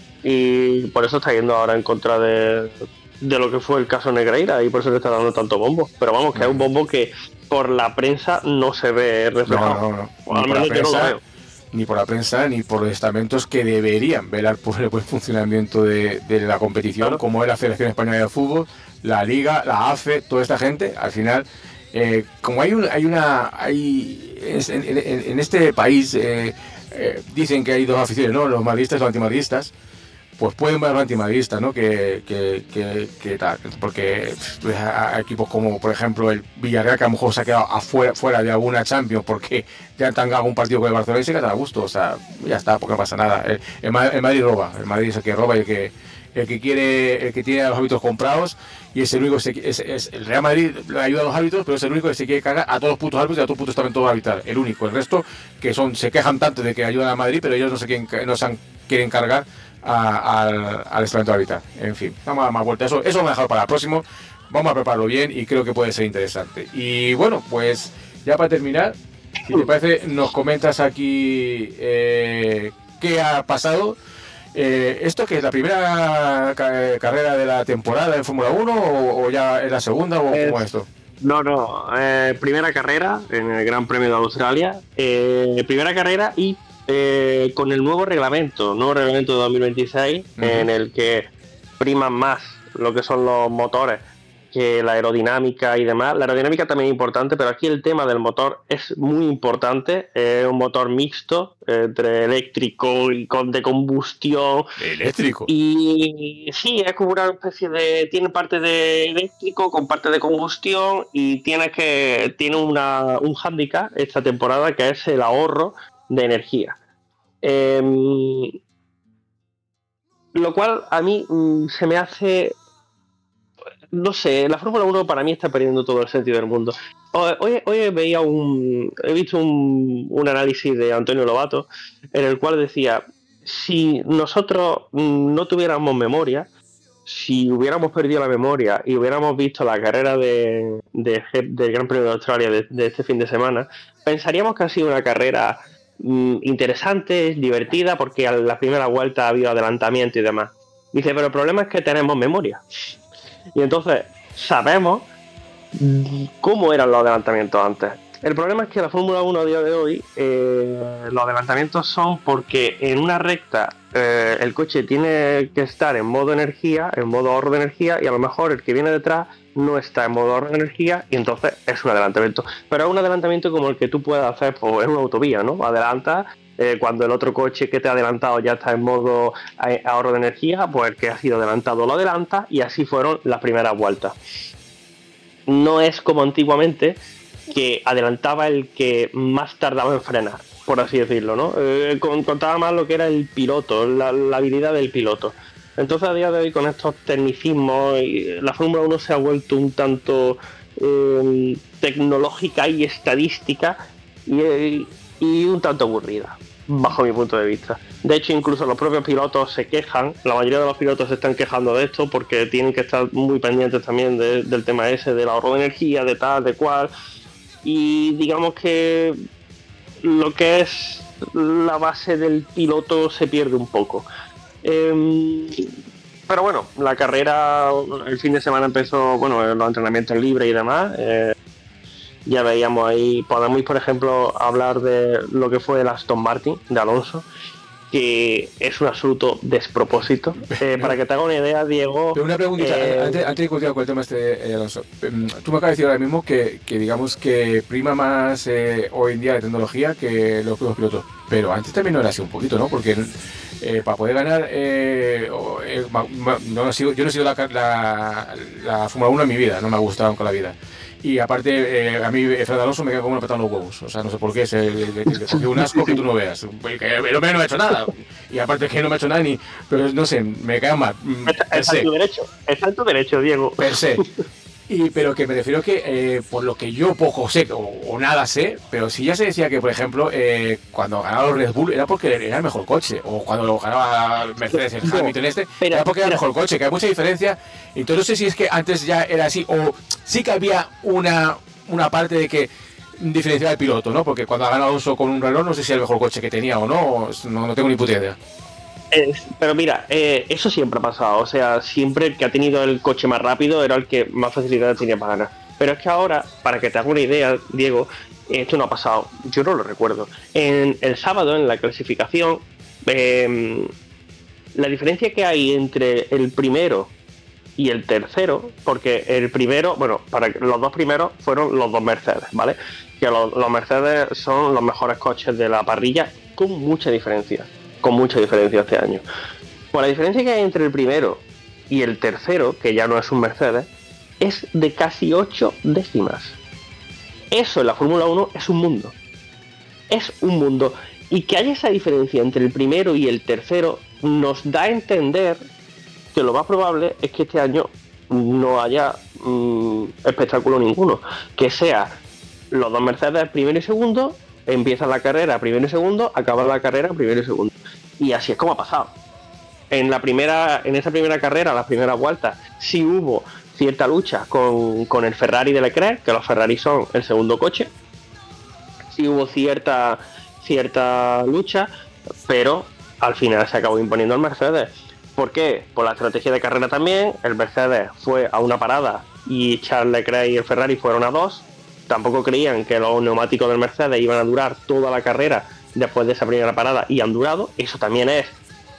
[SPEAKER 7] y por eso está yendo ahora en contra de, de lo que fue el caso Negreira y por eso le está dando tanto bombo. Pero vamos, que es un bombo que por la prensa no se ve reflejado.
[SPEAKER 2] No, no, no.
[SPEAKER 7] O al
[SPEAKER 2] Ni por la
[SPEAKER 7] menos yo no lo
[SPEAKER 2] prensa,
[SPEAKER 7] veo.
[SPEAKER 2] ni por la prensa, ni por los estamentos que deberían velar por el buen funcionamiento de, de la competición,
[SPEAKER 7] Claro.
[SPEAKER 2] como es la Federación Española de Fútbol, la Liga, la A F E, toda esta gente. Al final, eh, como hay, un, hay una... hay en, en, en este país eh, eh, dicen que hay dos aficiones, ¿no? Los madridistas y los antimadridistas. Pues pueden ver los antimadridistas, ¿no? Que, que, que, que tal, porque pues, hay equipos como, por ejemplo, el Villarreal, que a lo mejor se ha quedado afuera, fuera de alguna Champions porque ya han tangado un partido con el Barcelona y se queda a gusto, o sea, ya está, porque no pasa nada. El, el, el Madrid roba, el Madrid es el que roba y el que, el que quiere, el que tiene a los árbitros comprados, y es el único, es, es, es, el Real Madrid le ayuda a los árbitros, pero es el único que se quiere cargar a todos los putos árbitros y a todos los putos también todo arbitrar, el único. El resto, que son, se quejan tanto de que ayudan a Madrid, pero ellos no se quieren, no se han, quieren cargar A, al, al estamento arbitral. En fin, vamos a dar más vuelta. Eso, eso vamos a dejar para el próximo. Vamos a prepararlo bien y creo que puede ser interesante. Y bueno, pues ya para terminar, si te parece, nos comentas aquí eh, qué ha pasado. Eh, ¿Esto que es la primera ca- carrera de la temporada en Fórmula uno o, o ya es la segunda o
[SPEAKER 7] Es-
[SPEAKER 2] cómo es esto?
[SPEAKER 7] No, no, eh, primera carrera en el Gran Premio de Australia, eh, primera carrera y eh, con el nuevo reglamento, nuevo reglamento de dos mil veintiséis,
[SPEAKER 2] Ujú.
[SPEAKER 7] en el que priman más lo que son los motores que la aerodinámica y demás. La aerodinámica también es importante, pero aquí el tema del motor es muy importante. Es un motor mixto eh, entre eléctrico y con de combustión.
[SPEAKER 2] Eléctrico.
[SPEAKER 7] Y sí, es como una especie de... Tiene parte de eléctrico con parte de combustión y tiene que tiene una, un hándicap esta temporada que es el ahorro de energía. Em, lo cual a mí mm, se me hace... No sé, la Fórmula uno para mí está perdiendo todo el sentido del mundo. Hoy, hoy, hoy veía un... He visto un, un análisis de Antonio Lobato en el cual decía, si nosotros mm, no tuviéramos memoria, si hubiéramos perdido la memoria y hubiéramos visto la carrera de, de, del Gran Premio de Australia de, de este fin de semana, pensaríamos que ha sido una carrera mm, interesante, divertida, porque a la primera vuelta ha habido adelantamiento y demás. Dice, pero el problema es que tenemos memoria. Y entonces sabemos cómo eran los adelantamientos antes. El problema es que la Fórmula uno a día de hoy, eh, los adelantamientos son porque en una recta eh, el coche tiene que estar en modo energía, en modo ahorro de energía, y a lo mejor el que viene detrás no está en modo ahorro de energía y entonces es un adelantamiento. Pero es un adelantamiento como el que tú puedes hacer pues, en una autovía, ¿no? Adelantas. Eh, cuando el otro coche que te ha adelantado ya está en modo eh, ahorro de energía, pues el que ha sido adelantado lo adelanta y así fueron las primeras vueltas. No es como antiguamente que adelantaba el que más tardaba en frenar, por así decirlo, ¿no? Eh, contaba más lo que era el piloto, la, la habilidad del piloto. Entonces a día de hoy con estos tecnicismos la Fórmula uno se ha vuelto un tanto eh, tecnológica y estadística y, y un tanto aburrida, bajo mi punto de vista. De hecho, incluso los propios pilotos se quejan, la mayoría de los pilotos se están quejando de esto porque tienen que estar muy pendientes también de, del tema ese, del ahorro de energía, de tal, de cual, y digamos que lo que es la base del piloto se pierde un poco. Eh, pero bueno, la carrera, el fin de semana empezó, bueno, los entrenamientos libres y demás. Eh, ya veíamos ahí, podemos ir, por ejemplo, hablar de lo que fue el Aston Martin de Alonso, que es un absoluto despropósito. Eh, para que te haga una idea, Diego...
[SPEAKER 2] Pero una preguntita,
[SPEAKER 7] eh,
[SPEAKER 2] antes, antes de continuar con el tema este, eh, Alonso. Tú me acabas de decir ahora mismo que, que digamos que prima más eh, hoy en día la tecnología que los propios pilotos. Pero antes también no era así un poquito, ¿no? Porque eh, para poder ganar, eh, o, eh, ma, ma, no he sido, yo no he sido la, la, la Fórmula uno en mi vida, no me ha gustado con la vida. Y aparte, eh, a mí Fernando Alonso me queda como una patada en los huevos. O sea, no sé por qué, es el, el, el, el, un asco que tú no veas. Que el hombre no me ha hecho nada. Y aparte que no me ha hecho nada ni... Pero no sé, me cae mal.
[SPEAKER 7] Está, está en tu derecho, está en tu derecho, Diego.
[SPEAKER 2] Per se. Y, pero que me refiero que, eh, por lo que yo poco sé, o, o nada sé, pero si ya se decía que, por ejemplo, eh, cuando ganaba los Red Bull era porque era el mejor coche, o cuando lo ganaba Mercedes, el Hamilton este,
[SPEAKER 7] Pero,
[SPEAKER 2] era porque era el
[SPEAKER 7] pero-
[SPEAKER 2] mejor coche, que hay mucha diferencia. Entonces no sé si es que antes ya era así, o sí que había una, una parte de que diferenciar el piloto, ¿no? Porque cuando ha ganado Alonso con un Renault, no sé si es el mejor coche que tenía o no, no, no tengo ni puta idea.
[SPEAKER 7] Eh, pero mira, eh, eso siempre ha pasado, o sea, siempre el que ha tenido el coche más rápido era el que más facilidad tenía para ganar. Pero es que ahora, para que te hagas una idea, Diego, esto no ha pasado, yo no lo recuerdo. En el sábado, en la clasificación, eh, la diferencia que hay entre el primero y el tercero, porque el primero, bueno, para los dos primeros fueron los dos Mercedes, ¿vale? Que los, los Mercedes son los mejores coches de la parrilla, con mucha diferencia, con mucha diferencia este año. Pues la diferencia que hay entre el primero y el tercero, que ya no es un Mercedes, es de casi ocho décimas. Eso en la Fórmula uno es un mundo. Es un mundo. Y que haya esa diferencia entre el primero y el tercero nos da a entender que lo más probable es que este año no haya mmm, espectáculo ninguno. Que sea los dos Mercedes primero y segundo, empieza la carrera primero y segundo, acaba la carrera primero y segundo. Y así es como ha pasado. En la primera, en esa primera carrera, las primeras vueltas, sí hubo cierta lucha con, con el Ferrari de Leclerc, que los Ferrari son el segundo coche. Sí hubo cierta, cierta lucha, pero al final se acabó imponiendo el Mercedes. ¿Por qué? Por la estrategia de carrera también. El Mercedes fue a una parada y Charles Leclerc y el Ferrari fueron a dos. Tampoco creían que los neumáticos del Mercedes iban a durar toda la carrera después de esa primera parada, y han durado. Eso también es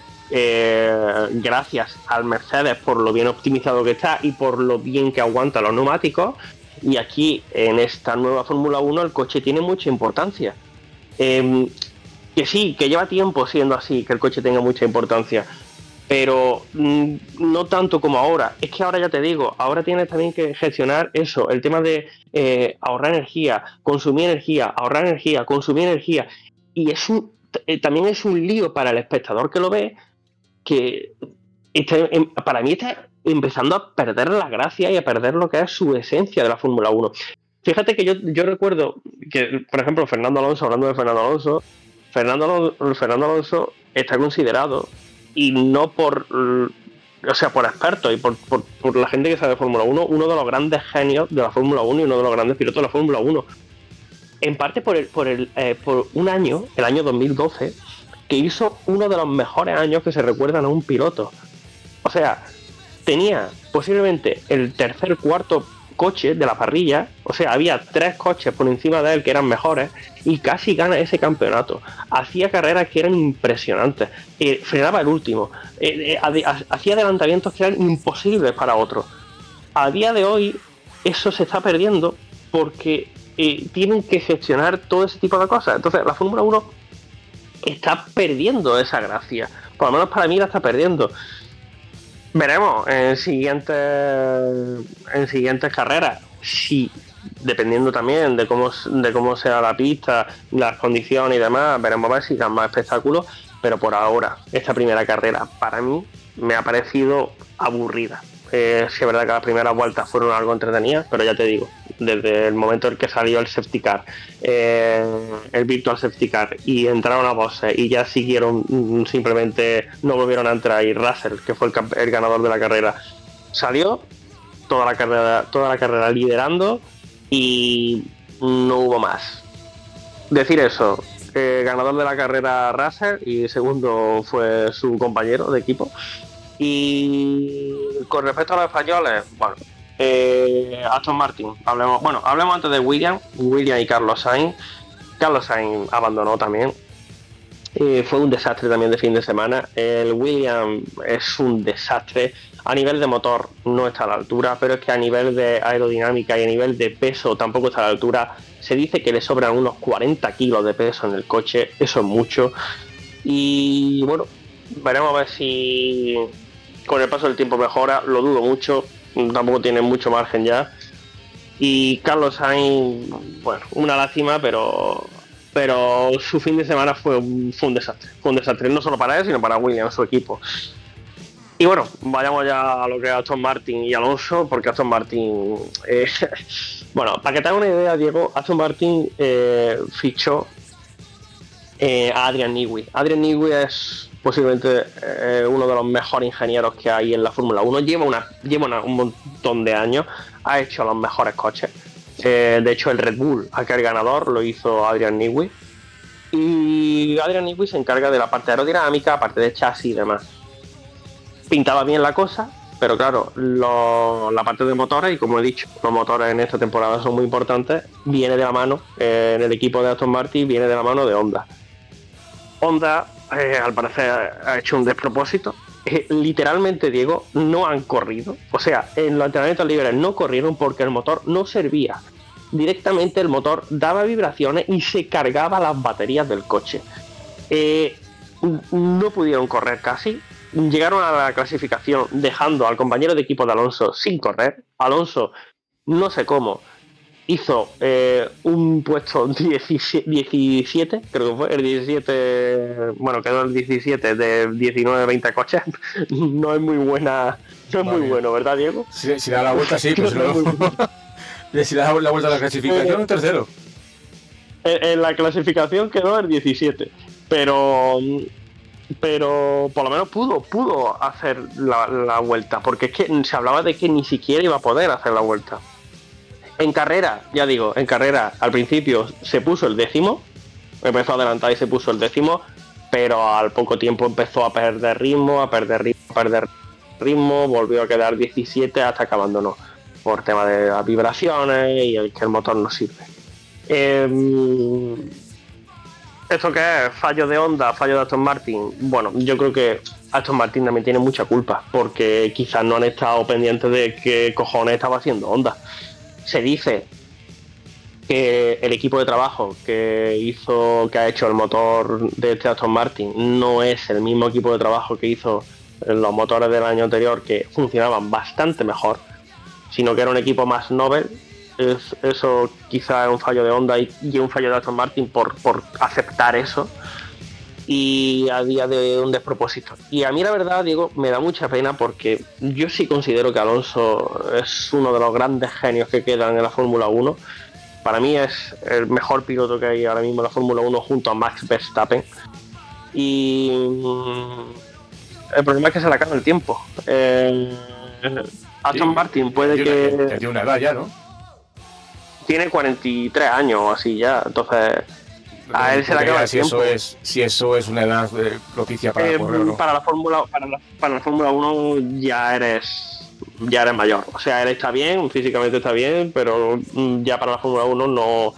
[SPEAKER 7] eh, gracias al Mercedes por lo bien optimizado que está y por lo bien que aguanta los neumáticos. Y aquí en esta nueva Fórmula uno el coche tiene mucha importancia. Eh, que sí, que lleva tiempo siendo así, que el coche tenga mucha importancia, pero mmm, no tanto como ahora. Es que ahora ya te digo, ahora tienes también que gestionar eso, el tema de eh, ahorrar energía, consumir energía, ahorrar energía, consumir energía. Y es un, eh, también es un lío para el espectador que lo ve, que está, em, para mí está empezando a perder la gracia y a perder lo que es su esencia de la Fórmula uno. Fíjate que yo, yo recuerdo que, por ejemplo, Fernando Alonso, hablando de Fernando Alonso, Fernando Alonso, Fernando Alonso está considerado, y no por, o sea, por expertos y por, por, por la gente que sabe de Fórmula uno, uno de los grandes genios de la Fórmula uno y uno de los grandes pilotos de la Fórmula uno. En parte por el, por el, eh, por un año, el año dos mil doce, que hizo uno de los mejores años que se recuerdan a un piloto. O sea, tenía posiblemente el tercer, cuarto coche de la parrilla, o sea, había tres coches por encima de él que eran mejores, y casi gana ese campeonato. Hacía carreras que eran impresionantes, eh, frenaba el último, eh, eh, hacía adelantamientos que eran imposibles para otros. A día de hoy eso se está perdiendo porque eh, tienen que gestionar todo ese tipo de cosas. Entonces la Fórmula uno está perdiendo esa gracia, por lo menos para mí la está perdiendo. Veremos en siguientes en siguientes carreras, si dependiendo también de cómo de cómo sea la pista, las condiciones y demás, veremos a ver si dan más espectáculos, pero por ahora esta primera carrera para mí me ha parecido aburrida. Eh, sí es verdad que las primeras vueltas fueron algo entretenidas, pero ya te digo, desde el momento en que salió el safety car, eh, el virtual safety car, y entraron a boxes y ya siguieron, simplemente no volvieron a entrar, y Russell, que fue el, el ganador de la carrera, salió toda la carrera, toda la carrera liderando, y no hubo más. Decir eso, eh, ganador de la carrera Russell y segundo fue su compañero de equipo. Y con respecto a los españoles, bueno, eh, Aston Martin, hablemos, bueno, hablemos antes de Williams, Williams y Carlos Sainz. Carlos Sainz abandonó también. Eh, fue un desastre también de fin de semana. El Williams es un desastre. A nivel de motor no está a la altura, pero es que a nivel de aerodinámica y a nivel de peso tampoco está a la altura. Se dice que le sobran unos cuarenta kilos de peso en el coche, eso es mucho. Y bueno, veremos a ver si con el paso del tiempo mejora, lo dudo mucho, tampoco tiene mucho margen ya. Y Carlos Sainz, bueno, una lástima, pero pero su fin de semana fue un, fue un desastre, fue un desastre, no solo para él, sino para Williams, su equipo. Y bueno, vayamos ya a lo que es Aston Martin y Alonso, porque Aston Martin, eh, bueno, para que te hagas una idea, Diego, Aston Martin eh, fichó eh, a Adrian Newey. Adrian Newey es posiblemente eh, uno de los mejores ingenieros que hay en la Fórmula uno. Lleva, una, lleva una, un montón de años, ha hecho los mejores coches. Eh, de hecho, el Red Bull, aquel ganador, lo hizo Adrian Newey. Y Adrian Newey se encarga de la parte aerodinámica, parte de chasis y demás. Pintaba bien la cosa, pero claro, lo, la parte de motores, y como he dicho, los motores en esta temporada son muy importantes, viene de la mano, eh, en el equipo de Aston Martin, viene de la mano de Honda. Honda, eh, al parecer, ha hecho un despropósito. Eh, literalmente, Diego, no han corrido. O sea, en los entrenamientos libres no corrieron porque el motor no servía. Directamente el motor daba vibraciones y se cargaba las baterías del coche. Eh, no pudieron correr casi. Llegaron a la clasificación dejando al compañero de equipo de Alonso sin correr. Alonso, no sé cómo, hizo eh, un puesto diecisiete, creo que fue el diecisiete, bueno, quedó el diecisiete de diecinueve veinte coches. No es muy buena, no es vale. muy bueno, ¿verdad, Diego?
[SPEAKER 2] Si, si da la vuelta, sí, pues no. Si da la vuelta a la clasificación, un tercero.
[SPEAKER 7] En, en la clasificación quedó el diecisiete, pero pero por lo menos pudo pudo hacer la, la vuelta, porque es que se hablaba de que ni siquiera iba a poder hacer la vuelta. En carrera, ya digo, en carrera al principio se puso el décimo, empezó a adelantar y se puso el décimo, pero al poco tiempo empezó a perder ritmo, a perder ritmo, a perder ritmo, volvió a quedar diecisiete hasta que abandonó por tema de las vibraciones y el que el motor no sirve. Eh, ¿Esto qué es? ¿Fallo de Honda? ¿Fallo de Aston Martin? Bueno, yo creo que Aston Martin también tiene mucha culpa, porque quizás no han estado pendientes de qué cojones estaba haciendo Honda. Se dice que el equipo de trabajo que hizo, que ha hecho el motor de este Aston Martin no es el mismo equipo de trabajo que hizo los motores del año anterior, que funcionaban bastante mejor, sino que era un equipo más novel. Es, eso quizá es un fallo de Honda y, y un fallo de Aston Martin por, por aceptar eso, y a día de hoy un despropósito. Y a mí la verdad, Diego, me da mucha pena, porque yo sí considero que Alonso es uno de los grandes genios que quedan en la Fórmula uno. Para mí es el mejor piloto que hay ahora mismo en la Fórmula uno junto a Max Verstappen, y el problema es que se le acaba el tiempo. eh, Aston sí, Martin puede
[SPEAKER 2] tiene,
[SPEAKER 7] que...
[SPEAKER 2] Tiene una edad ya, ¿no?
[SPEAKER 7] Tiene cuarenta y tres años o así ya, entonces a él se le acaba el
[SPEAKER 2] si
[SPEAKER 7] tiempo.
[SPEAKER 2] Eso es, si eso es una edad eh, propicia para
[SPEAKER 7] eh,
[SPEAKER 2] correr, ¿no?
[SPEAKER 7] Para la Fórmula para la, para la Fórmula uno ya eres ya eres mayor. O sea, él está bien, físicamente está bien, pero ya para la Fórmula uno no,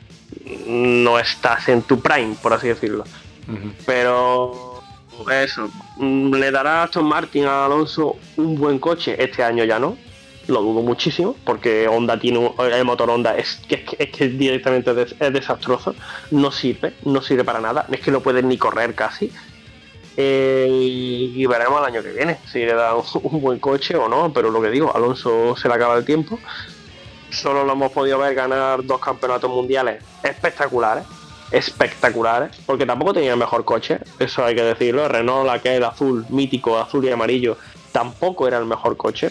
[SPEAKER 7] no estás en tu prime, por así decirlo. Uh-huh. Pero eso, ¿le dará a Aston Martin a Alonso un buen coche? Este año ya no. Lo dudo muchísimo, porque Honda tiene un, el motor Honda es que, es que, es que directamente des, es desastroso, no sirve, no sirve para nada, es que no pueden ni correr casi. Eh, y veremos el año que viene si le da un, un buen coche o no, pero lo que digo, Alonso se le acaba el tiempo. Solo lo hemos podido ver ganar dos campeonatos mundiales espectaculares, espectaculares, porque tampoco tenía el mejor coche, eso hay que decirlo. El Renault, aquel azul mítico, azul y amarillo, tampoco era el mejor coche.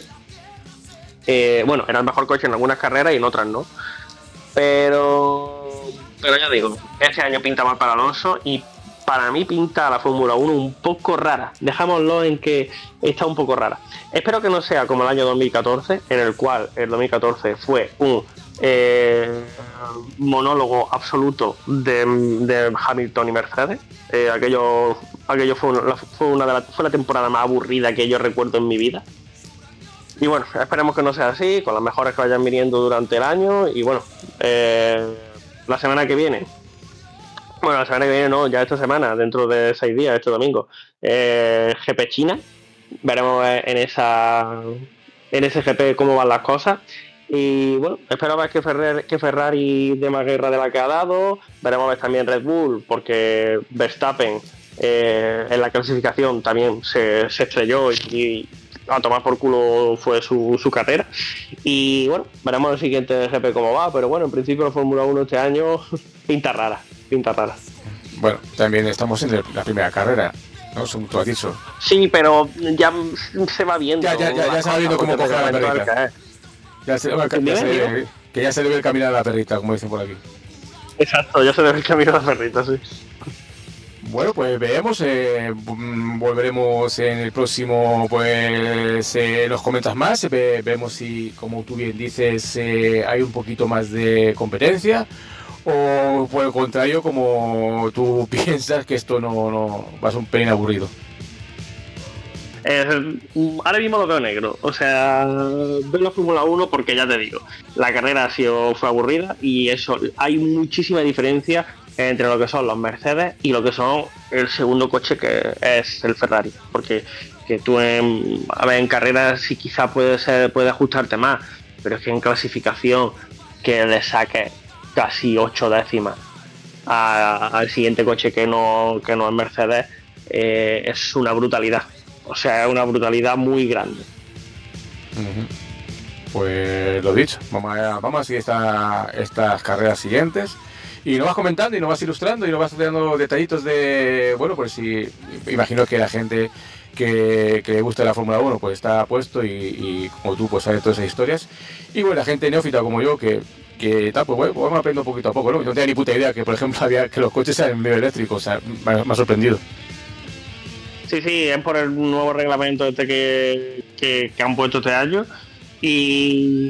[SPEAKER 7] Eh, bueno, era el mejor coche en algunas carreras y en otras no. Pero pero ya digo, este año pinta mal para Alonso, y para mí pinta la Fórmula uno un poco rara. Dejámoslo en que está un poco rara. Espero que no sea como el año dos mil catorce, en el cual el dos mil catorce fue un eh, monólogo absoluto de, de Hamilton y Mercedes. Eh, aquello aquello fue una, fue, una de la, fue la temporada más aburrida que yo recuerdo en mi vida. Y bueno, esperemos que no sea así, con las mejoras que vayan viniendo durante el año. Y bueno, eh, la semana que viene, bueno, la semana que viene no, ya esta semana, dentro de seis días, este domingo, eh, G P China. Veremos en esa en ese G P cómo van las cosas. Y bueno, espero ver que Ferrari, que Ferrari dé más guerra de la que ha dado. Veremos ver también Red Bull, porque Verstappen eh, en la clasificación también se, se estrelló y, y a tomar por culo fue su, su carrera. Y bueno, veremos el siguiente G P cómo va, pero bueno, en principio la Fórmula uno este año pinta rara, pinta rara.
[SPEAKER 2] Bueno, también estamos en la primera carrera, ¿no? Según tú has dicho.
[SPEAKER 7] Sí, pero ya se va viendo.
[SPEAKER 2] Ya, ya, ya, ya se va viendo cómo coge la perrita. Ya se, ya se, que ya se le ve el camino a la perrita, como dicen por aquí.
[SPEAKER 7] Exacto, ya se le ve el camino a la perrita, sí.
[SPEAKER 2] Bueno, pues veremos, eh, volveremos en el próximo, pues eh, nos comentas más, ve, vemos si, como tú bien dices, eh, hay un poquito más de competencia, o por el contrario, como tú piensas que esto no, no va a ser un pelín aburrido.
[SPEAKER 7] Eh, ahora mismo lo veo negro, o sea, veo la Fórmula uno porque ya te digo, la carrera ha sido, fue aburrida y eso, hay muchísima diferencia entre lo que son los Mercedes y lo que son el segundo coche que es el Ferrari, porque que tú en, a ver, en carreras sí quizá puede ser, puede ajustarte más, pero es que en clasificación que le saques casi ocho décimas a, al siguiente coche que no, que no es Mercedes, eh, es una brutalidad. O sea, es una brutalidad muy grande.
[SPEAKER 2] Uh-huh. Pues lo dicho, vamos a, vamos a seguir esta, estas carreras siguientes. Y nos vas comentando y nos vas ilustrando y nos vas dando detallitos de... Bueno, pues si... Imagino que la gente que, que le gusta la Fórmula uno pues está puesto y, y como tú pues sabes todas esas historias. Y bueno, la gente neófita como yo que... que tal, pues bueno, pues vamos aprendiendo poquito a poco, ¿no? Yo no tenía ni puta idea que, por ejemplo, había que los coches eran medio eléctricos. O sea, me, me ha sorprendido.
[SPEAKER 7] Sí, sí, es por el nuevo reglamento este que, que, que han puesto este año. Y,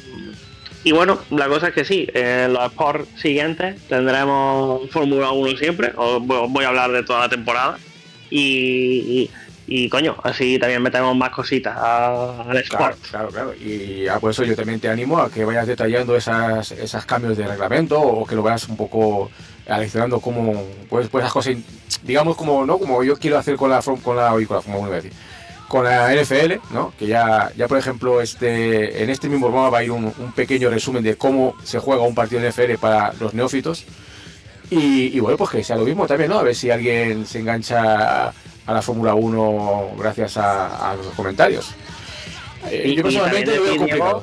[SPEAKER 7] y bueno, la cosa es que sí, en los sports siguientes tendremos Fórmula uno siempre. Os voy a hablar de toda la temporada. Y, y, y coño, así también metemos más cositas a, al sport.
[SPEAKER 2] Claro, claro, claro. Y ah, por eso yo también te animo a que vayas detallando esas, esas cambios de reglamento o que lo veas un poco adicionando como pues, pues esas cosas, digamos como no como yo quiero hacer con la con la con la Fórmula uno, decir, con la N F L, ¿no? Que ya ya por ejemplo este en este mismo programa va a ir un, un pequeño resumen de cómo se juega un partido de N F L para los neófitos y, y bueno, pues que sea lo mismo también, ¿no? A ver si alguien se engancha a la Fórmula uno gracias a, a los comentarios. Eh, yo personalmente lo veo complicado.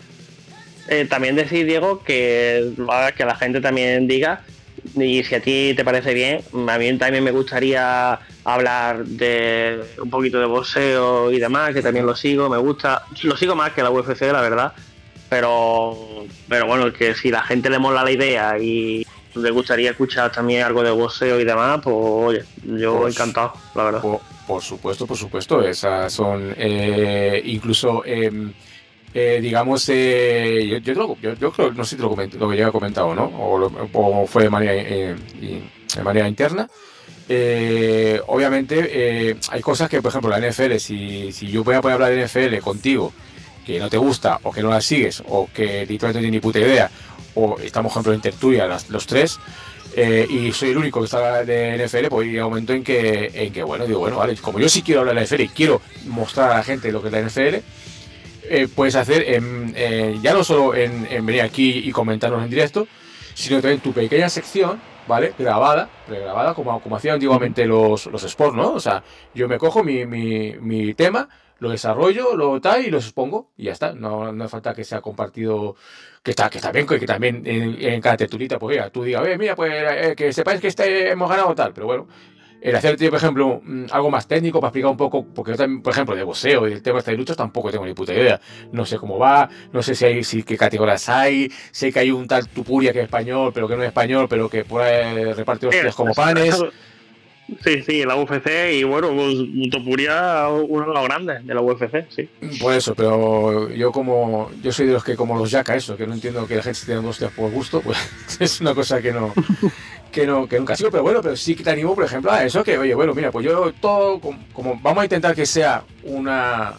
[SPEAKER 7] Eh, también decir, Diego, que, que la gente también diga. Y si a ti te parece bien, a mí también me gustaría hablar de un poquito de boxeo y demás, que también lo sigo, me gusta, lo sigo más que la U F C, la verdad, pero pero bueno, que si la gente le mola la idea y le gustaría escuchar también algo de boxeo y demás, pues oye, yo pues, encantado, la verdad.
[SPEAKER 2] Por, por supuesto, por supuesto, esas son eh, incluso... Eh, Eh, digamos, eh, yo, yo, yo, yo creo, no sé si te lo, comenté, lo que ya he comentado, ¿no? O, lo, o fue de manera, eh, de manera interna. Eh, obviamente, eh, hay cosas que, por ejemplo, la N F L, si, si yo voy a poder hablar de N F L contigo, que no te gusta, o que no la sigues, o que literalmente no tienes ni puta idea, o estamos, por ejemplo, en tertulia las, los tres, eh, y soy el único que está de N F L, pues llega un momento en que, en que, bueno, digo, bueno, vale, como yo sí quiero hablar de la N F L y quiero mostrar a la gente lo que es la N F L, Eh, puedes hacer en, eh, ya no solo en, en venir aquí y comentarnos en directo, sino también tu pequeña sección, ¿vale? Grabada, pregrabada, como, como hacían antiguamente los, los sports, ¿no? O sea, yo me cojo mi, mi, mi tema, lo desarrollo, lo tal y los expongo y ya está. No, no hace falta que sea compartido, que está, que está bien, que también en, en cada tertulita, pues oiga, tú digas, eh, mira, pues eh, que sepáis que este hemos ganado tal, pero bueno. El hacer, por ejemplo, algo más técnico para explicar un poco, porque yo también, por ejemplo, de boxeo y el tema de luchas tampoco tengo ni puta idea. No sé cómo va, no sé si hay, si qué categorías hay, sé que hay un tal Tupuria que es español, pero que no es español, pero que por ahí reparte hostias como panes.
[SPEAKER 7] Sí, sí, la U F C y bueno, pues Topuria, uno de los grandes de la U F C, sí.
[SPEAKER 2] Por eso, pero yo como, yo soy de los que como los yaca eso, que no entiendo que la gente se tenga hostias por gusto, pues es una cosa que no... Que, no, que nunca sigo, pero bueno, pero sí que te animo, por ejemplo, a eso, que oye, bueno, mira, pues yo todo, como, como vamos a intentar que sea una,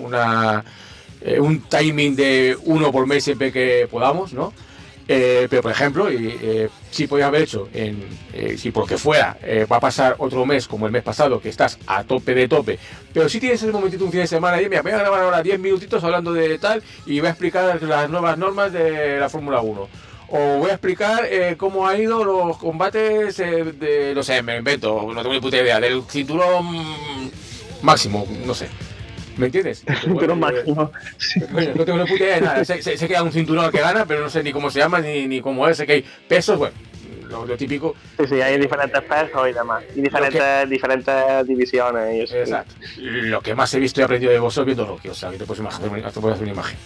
[SPEAKER 2] una eh, un timing de uno por mes siempre que podamos, ¿no? Eh, pero, por ejemplo, y, eh, sí podías haber hecho, en, eh, si por lo que fuera, eh, va a pasar otro mes como el mes pasado, que estás a tope de tope, pero si tienes ese momentito un fin de semana y mira, voy a grabar ahora diez minutitos hablando de tal y voy a explicar las nuevas normas de la Fórmula uno. O voy a explicar eh, cómo han ido los combates eh, de, no sé, me invento, no tengo ni puta idea, del cinturón máximo, no sé. ¿Me entiendes?
[SPEAKER 7] Cinturón bueno, máximo.
[SPEAKER 2] Bueno, no tengo ni puta idea de nada. Sé, sé, sé que hay un cinturón que gana, pero no sé ni cómo se llama, ni, ni cómo es. Sé que hay pesos, bueno, lo, lo típico.
[SPEAKER 7] Sí, sí, hay diferentes pesos y demás. Y diferentes, que, diferentes divisiones. Y eso,
[SPEAKER 2] exacto. Sí. Lo que más he visto y aprendido de vosotros viendo Rocky, o sea, que te puedes imaginar, te puedes hacer una imagen.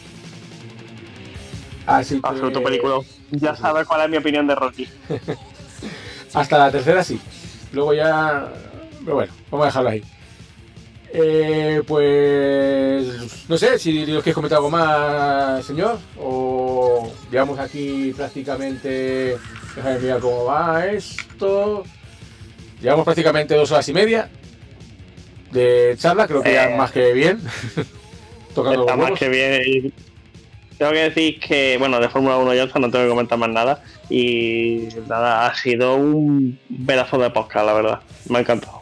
[SPEAKER 2] Así que...
[SPEAKER 7] Absoluto película. Ya sabes cuál es mi opinión de Rocky.
[SPEAKER 2] Hasta la tercera sí. luego ya... Pero bueno, vamos a dejarlo ahí. Eh, pues... No sé, si os queréis comentar algo más, señor. O... Llevamos aquí prácticamente... Déjame mirar cómo va esto. Llevamos prácticamente dos horas y media de charla, creo que eh, ya más que bien. Tocando
[SPEAKER 7] está más que bien. Tengo que decir que, bueno, de Fórmula uno ya está, no tengo que comentar más nada. Y nada, ha sido un pedazo de podcast, la verdad. Me ha encantado.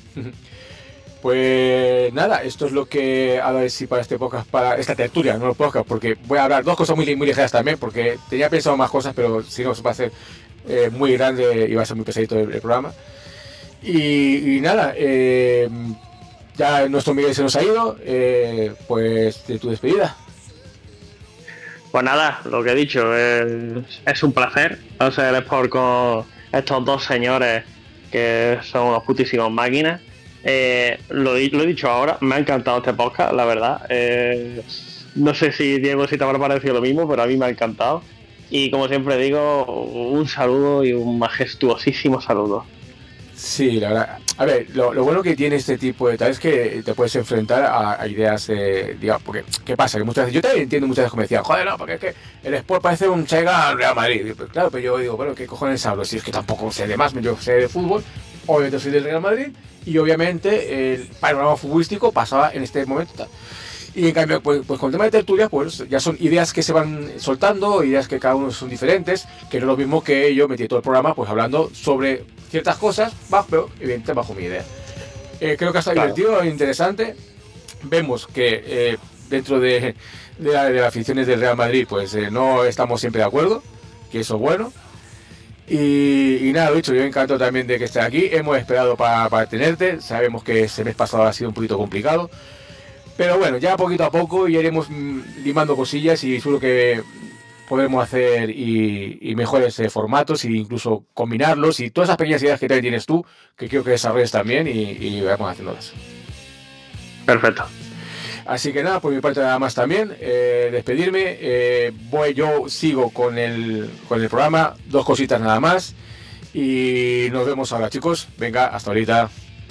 [SPEAKER 2] Pues nada, esto es lo que a ver si para este podcast, para esta tertulia, no el podcast, porque voy a hablar dos cosas muy, muy ligeras también, porque tenía pensado más cosas, pero si no va a ser eh, muy grande y va a ser muy pesadito el, el programa. Y, y nada, eh, ya nuestro Miguel se nos ha ido, eh, pues de tu despedida.
[SPEAKER 7] Pues nada, lo que he dicho, es, es un placer hacer el sport con estos dos señores que son unos putísimos máquinas. Eh, lo, lo he dicho ahora, me ha encantado este podcast, la verdad. Eh, no sé si Diego, si te habrá parecido lo mismo, pero a mí me ha encantado. Y como siempre digo, un saludo y un majestuosísimo saludo.
[SPEAKER 2] Sí, la verdad. A ver, lo, lo bueno que tiene este tipo de tal es que te puedes enfrentar a, a ideas, eh, digamos, porque ¿qué pasa? Que muchas veces, yo también entiendo muchas veces como decían, joder, no, porque es que el Sport parece un Chega al Real Madrid. Pues, claro, pero yo digo, bueno, ¿qué cojones hablo? Si es que tampoco sé de más, yo sé de fútbol, obviamente soy del Real Madrid y obviamente el panorama futbolístico pasaba en este momento tal. Y en cambio, pues, pues con el tema de tertulia, pues ya son ideas que se van soltando, ideas que cada uno son diferentes, que no es lo mismo que yo metí todo el programa pues hablando sobre ciertas cosas, bajo, pero evidentemente bajo mi idea. Eh, creo que ha estado claro. divertido, interesante. Vemos que eh, dentro de, de, la, de las aficiones del Real Madrid, pues eh, no estamos siempre de acuerdo, que eso es bueno. Y, y nada, lo dicho, yo encantado también de que estés aquí. Hemos esperado para, para tenerte, sabemos que ese mes pasado ha sido un poquito complicado. Pero bueno, ya poquito a poco ya iremos limando cosillas y seguro que podremos hacer y, y mejores eh, formatos e incluso combinarlos y todas esas pequeñas ideas que también tienes tú, que quiero que desarrolles también y, y vamos haciéndolas.
[SPEAKER 7] Perfecto.
[SPEAKER 2] Así que nada, por mi parte nada más también, eh, despedirme. Eh, voy, yo sigo con el, con el programa, dos cositas nada más y nos vemos ahora, chicos. Venga, hasta ahorita.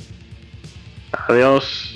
[SPEAKER 7] Adiós.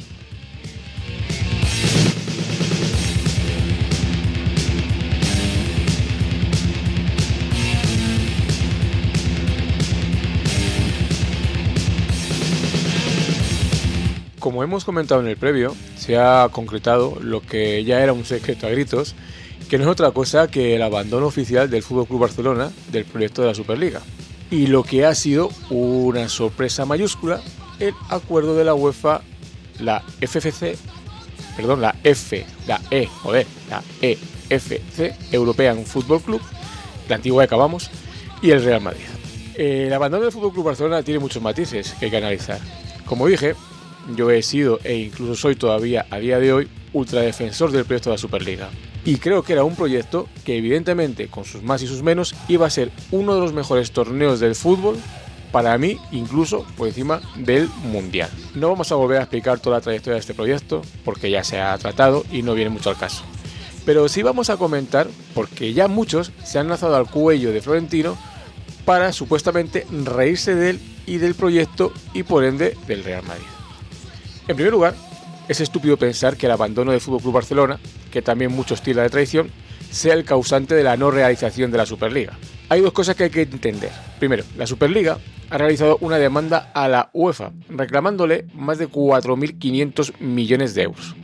[SPEAKER 2] Como hemos comentado en el previo, se ha concretado lo que ya era un secreto a gritos, que no es otra cosa que el abandono oficial del F C Barcelona del proyecto de la Superliga. Y lo que ha sido una sorpresa mayúscula, el acuerdo de la UEFA, la F F C, perdón, la F, la E, joder, la E F C, European Football Club, la antigua que acabamos, y el Real Madrid. El abandono del F C Barcelona tiene muchos matices que hay que analizar. Como dije, yo he sido e incluso soy todavía a día de hoy ultradefensor del proyecto de la Superliga. Y creo que era un proyecto que evidentemente con sus más y sus menos iba a ser uno de los mejores torneos del fútbol, para mí incluso por encima del Mundial. No vamos a volver a explicar toda la trayectoria de este proyecto porque ya se ha tratado y no viene mucho al caso. Pero sí vamos a comentar porque ya muchos se han lanzado al cuello de Florentino para supuestamente reírse de él y del proyecto y por ende del Real Madrid. En primer lugar, es estúpido pensar que el abandono del F C Barcelona, que también muchos tildan de traición, sea el causante de la no realización de la Superliga. Hay dos cosas que hay que entender. Primero, la Superliga ha realizado una demanda a la UEFA, reclamándole más de cuatro mil quinientos millones de euros.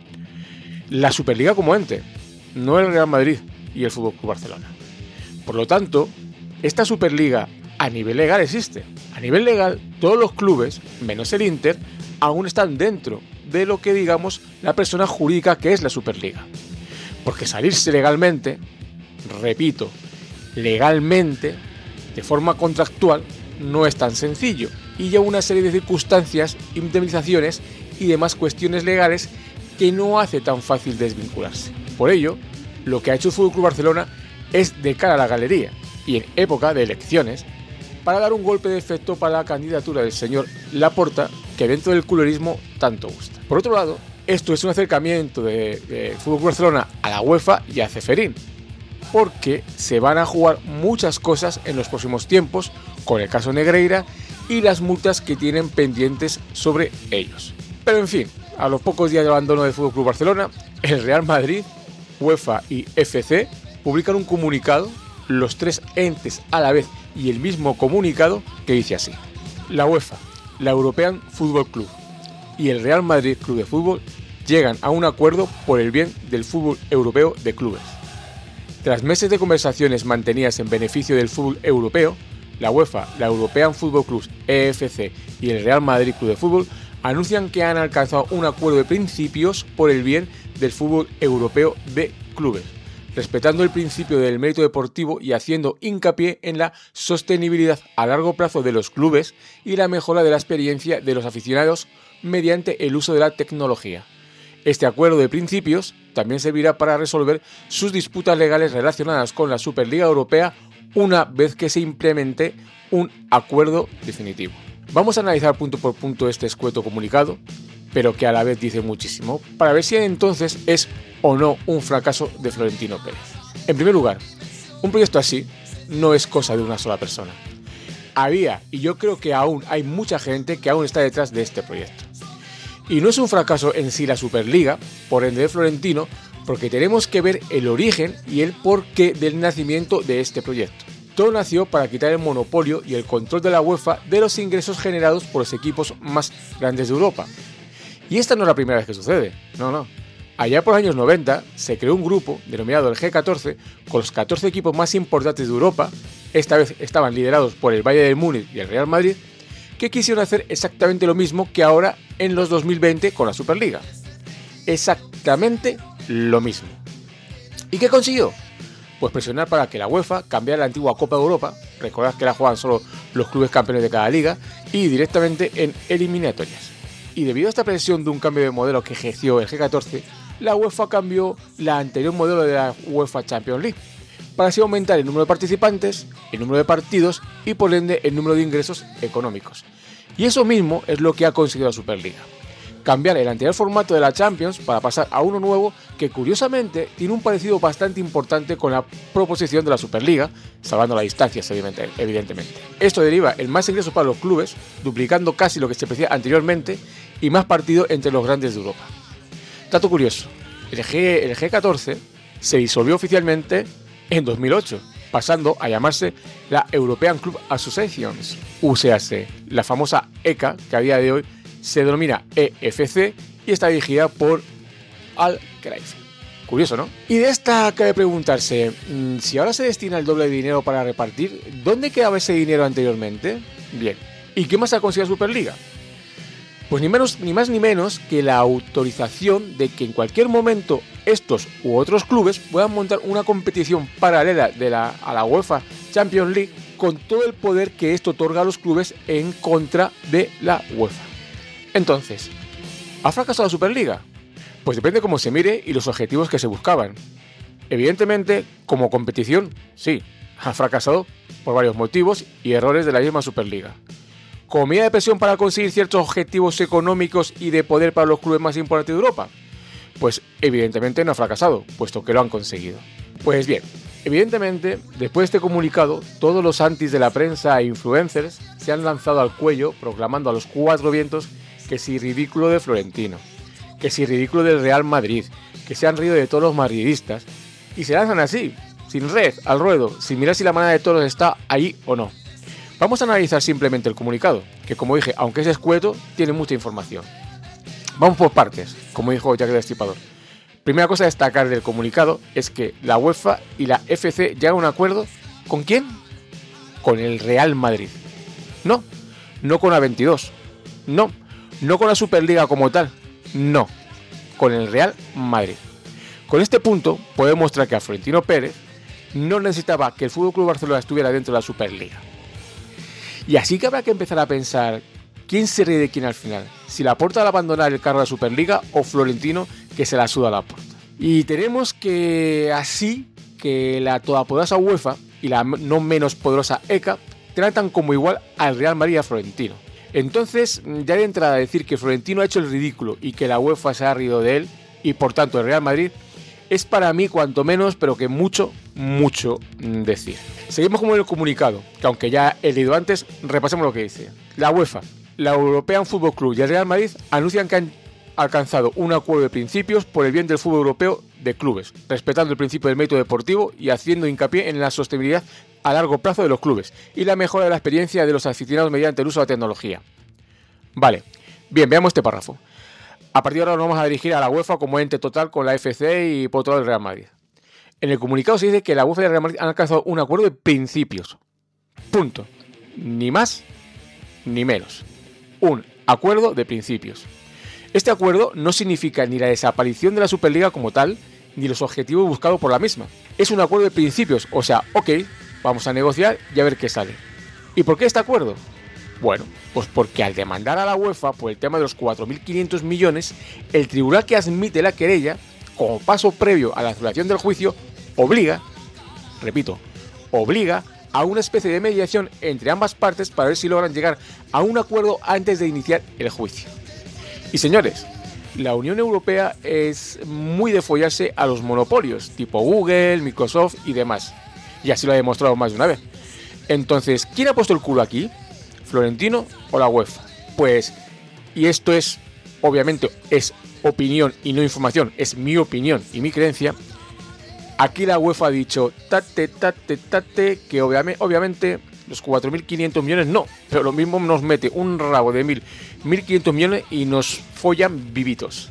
[SPEAKER 2] La Superliga como ente, no el Real Madrid y el F C Barcelona. Por lo tanto, esta Superliga a nivel legal existe. A nivel legal, todos los clubes, menos el Inter, aún están dentro de lo que digamos la persona jurídica que es la Superliga. Porque salirse legalmente, repito, legalmente, de forma contractual, no es tan sencillo. Y lleva una serie de circunstancias, indemnizaciones y demás cuestiones legales que no hace tan fácil desvincularse. Por ello, lo que ha hecho el F C Barcelona es de cara a la galería y en época de elecciones para dar un golpe de efecto para la candidatura del señor Laporta, que dentro del culerismo tanto gusta. Por otro lado, esto es un acercamiento de, de F C Barcelona a la UEFA y a Ceferín, porque se van a jugar muchas cosas en los próximos tiempos, con el caso Negreira y las multas que tienen pendientes sobre ellos. Pero en fin, a los pocos días de abandono del F C Barcelona, el Real Madrid, UEFA y F C publican un comunicado, los tres entes a la vez y el mismo comunicado, que dice así: la UEFA, la European Football Club y el Real Madrid Club de Fútbol llegan a un acuerdo por el bien del fútbol europeo de clubes. Tras meses de conversaciones mantenidas en beneficio del fútbol europeo, la UEFA, la European Football Club, E F C y el Real Madrid Club de Fútbol anuncian que han alcanzado un acuerdo de principios por el bien del fútbol europeo de clubes, respetando el principio del mérito deportivo y haciendo hincapié en la sostenibilidad a largo plazo de los clubes y la mejora de la experiencia de los aficionados mediante el uso de la tecnología. Este acuerdo de principios también servirá para resolver sus disputas legales relacionadas con la Superliga Europea una vez que se implemente un acuerdo definitivo. Vamos a analizar punto por punto este escueto comunicado, pero que a la vez dice muchísimo, para ver si entonces es o no un fracaso de Florentino Pérez. En primer lugar, un proyecto así no es cosa de una sola persona. Había, y yo creo que aún hay mucha gente que aún está detrás de este proyecto. Y no es un fracaso en sí la Superliga, por ende de Florentino, porque tenemos que ver el origen y el porqué del nacimiento de este proyecto. Todo nació para quitar el monopolio y el control de la UEFA de los ingresos generados por los equipos más grandes de Europa. Y esta no es la primera vez que sucede, no, no. Allá por los años noventa se creó un grupo denominado el G catorce con los catorce equipos más importantes de Europa, esta vez estaban liderados por el Bayern de Múnich y el Real Madrid, que quisieron hacer exactamente lo mismo que ahora en los dos mil veinte con la Superliga. Exactamente lo mismo. ¿Y qué consiguió? Pues presionar para que la UEFA cambiara la antigua Copa de Europa, recordad que la juegan solo los clubes campeones de cada liga, y directamente en eliminatorias. Y debido a esta presión de un cambio de modelo que ejerció el G catorce, la UEFA cambió la anterior modelo de la UEFA Champions League, para así aumentar el número de participantes, el número de partidos y por ende el número de ingresos económicos. Y eso mismo es lo que ha conseguido la Superliga. Cambiar el anterior formato de la Champions para pasar a uno nuevo que curiosamente tiene un parecido bastante importante con la proposición de la Superliga, salvando las distancias evidentemente. Esto deriva en más ingresos para los clubes, duplicando casi lo que se ofrecía anteriormente y más partido entre los grandes de Europa. Dato curioso, el G, el G catorce se disolvió oficialmente en dos mil ocho, pasando a llamarse la European Club Associations, U C A C, la famosa E C A que a día de hoy se denomina E F C y está dirigida por Al Khelaifi. Curioso, ¿no? Y de esta cabe preguntarse, si ahora se destina el doble de dinero para repartir, ¿dónde quedaba ese dinero anteriormente? Bien, ¿y qué más ha conseguido la Superliga? Pues ni, menos, ni más ni menos que la autorización de que en cualquier momento estos u otros clubes puedan montar una competición paralela de la, a la UEFA Champions League con todo el poder que esto otorga a los clubes en contra de la UEFA. Entonces, ¿ha fracasado la Superliga? Pues depende de cómo se mire y los objetivos que se buscaban. Evidentemente, como competición, sí, ha fracasado por varios motivos y errores de la misma Superliga. Como medida de presión para conseguir ciertos objetivos económicos y de poder para los clubes más importantes de Europa, pues evidentemente no ha fracasado, puesto que lo han conseguido. Pues bien, evidentemente, después de este comunicado, todos los antis de la prensa e influencers se han lanzado al cuello proclamando a los cuatro vientos que si ridículo de Florentino, que si ridículo del Real Madrid, que se han rido de todos los madridistas, y se lanzan así, sin red, al ruedo, sin mirar si la manada de toros está ahí o no. Vamos a analizar simplemente el comunicado, que como dije, aunque es escueto, tiene mucha información. Vamos por partes, como dijo Jack el Destripador. Primera cosa a destacar del comunicado es que la UEFA y la F C llegan a un acuerdo, ¿con quién? Con el Real Madrid. No, no con la veintidós, no, no con la Superliga como tal, no, con el Real Madrid. Con este punto puede demostrar que a Florentino Pérez no necesitaba que el F C Barcelona estuviera dentro de la Superliga. Y así que habrá que empezar a pensar quién se ríe de quién al final, si Laporta al abandonar el cargo de la Superliga o Florentino que se la suda a Laporta. Y tenemos que así que la todopoderosa UEFA y la no menos poderosa E C A tratan como igual al Real Madrid y a Florentino. Entonces, ya de entrada decir que Florentino ha hecho el ridículo y que la UEFA se ha rido de él y por tanto el Real Madrid es para mí cuanto menos, pero que mucho, mucho decir. Seguimos con el comunicado, que aunque ya he leído antes, repasemos lo que dice. La UEFA, la European Football Club y el Real Madrid anuncian que han alcanzado un acuerdo de principios por el bien del fútbol europeo de clubes, respetando el principio del mérito deportivo y haciendo hincapié en la sostenibilidad a largo plazo de los clubes y la mejora de la experiencia de los aficionados mediante el uso de la tecnología. Vale, bien, veamos este párrafo. A partir de ahora nos vamos a dirigir a la UEFA como ente total con la F C y por otro lado el Real Madrid. En el comunicado se dice que la UEFA y el Real Madrid han alcanzado un acuerdo de principios. Punto. Ni más ni menos. Un acuerdo de principios. Este acuerdo no significa ni la desaparición de la Superliga como tal, ni los objetivos buscados por la misma. Es un acuerdo de principios, o sea, ok, vamos a negociar y a ver qué sale. ¿Y por qué este acuerdo? Bueno, pues porque al demandar a la UEFA por el tema de los cuatro mil quinientos millones, el tribunal que admite la querella, como paso previo a la celebración del juicio, obliga, repito, obliga a una especie de mediación entre ambas partes para ver si logran llegar a un acuerdo antes de iniciar el juicio. Y señores, la Unión Europea es muy de follarse a los monopolios, tipo Google, Microsoft y demás. Y así lo ha demostrado más de una vez. Entonces, ¿quién ha puesto el culo aquí? ¿Florentino o la UEFA? Pues, y esto es, obviamente, es opinión y no información, es mi opinión y mi creencia. Aquí la UEFA ha dicho, tate, tate, tate, que obviamente, obviamente los cuatro mil quinientos millones no, pero lo mismo nos mete un rabo de mil, mil quinientos millones y nos follan vivitos.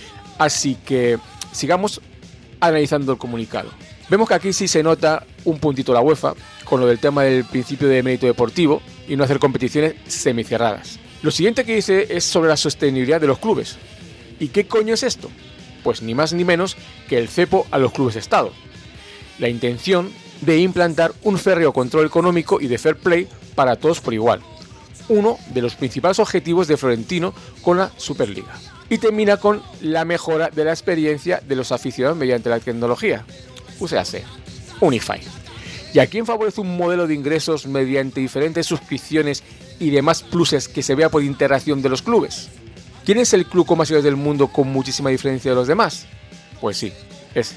[SPEAKER 2] Así que sigamos analizando el comunicado. Vemos que aquí sí se nota un puntito la UEFA con lo del tema del principio de mérito deportivo y no hacer competiciones semicerradas. Lo siguiente que dice es sobre la sostenibilidad de los clubes. ¿Y qué coño es esto? Pues ni más ni menos que el cepo a los clubes Estado. La intención de implantar un férreo control económico y de fair play para todos por igual. Uno de los principales objetivos de Florentino con la Superliga. Y termina con la mejora de la experiencia de los aficionados mediante la tecnología. O sea, Unify. ¿Y a quién favorece un modelo de ingresos mediante diferentes suscripciones y demás pluses que se vea por interacción de los clubes? ¿Quién es el club con más ciudades del mundo con muchísima diferencia de los demás? Pues sí, es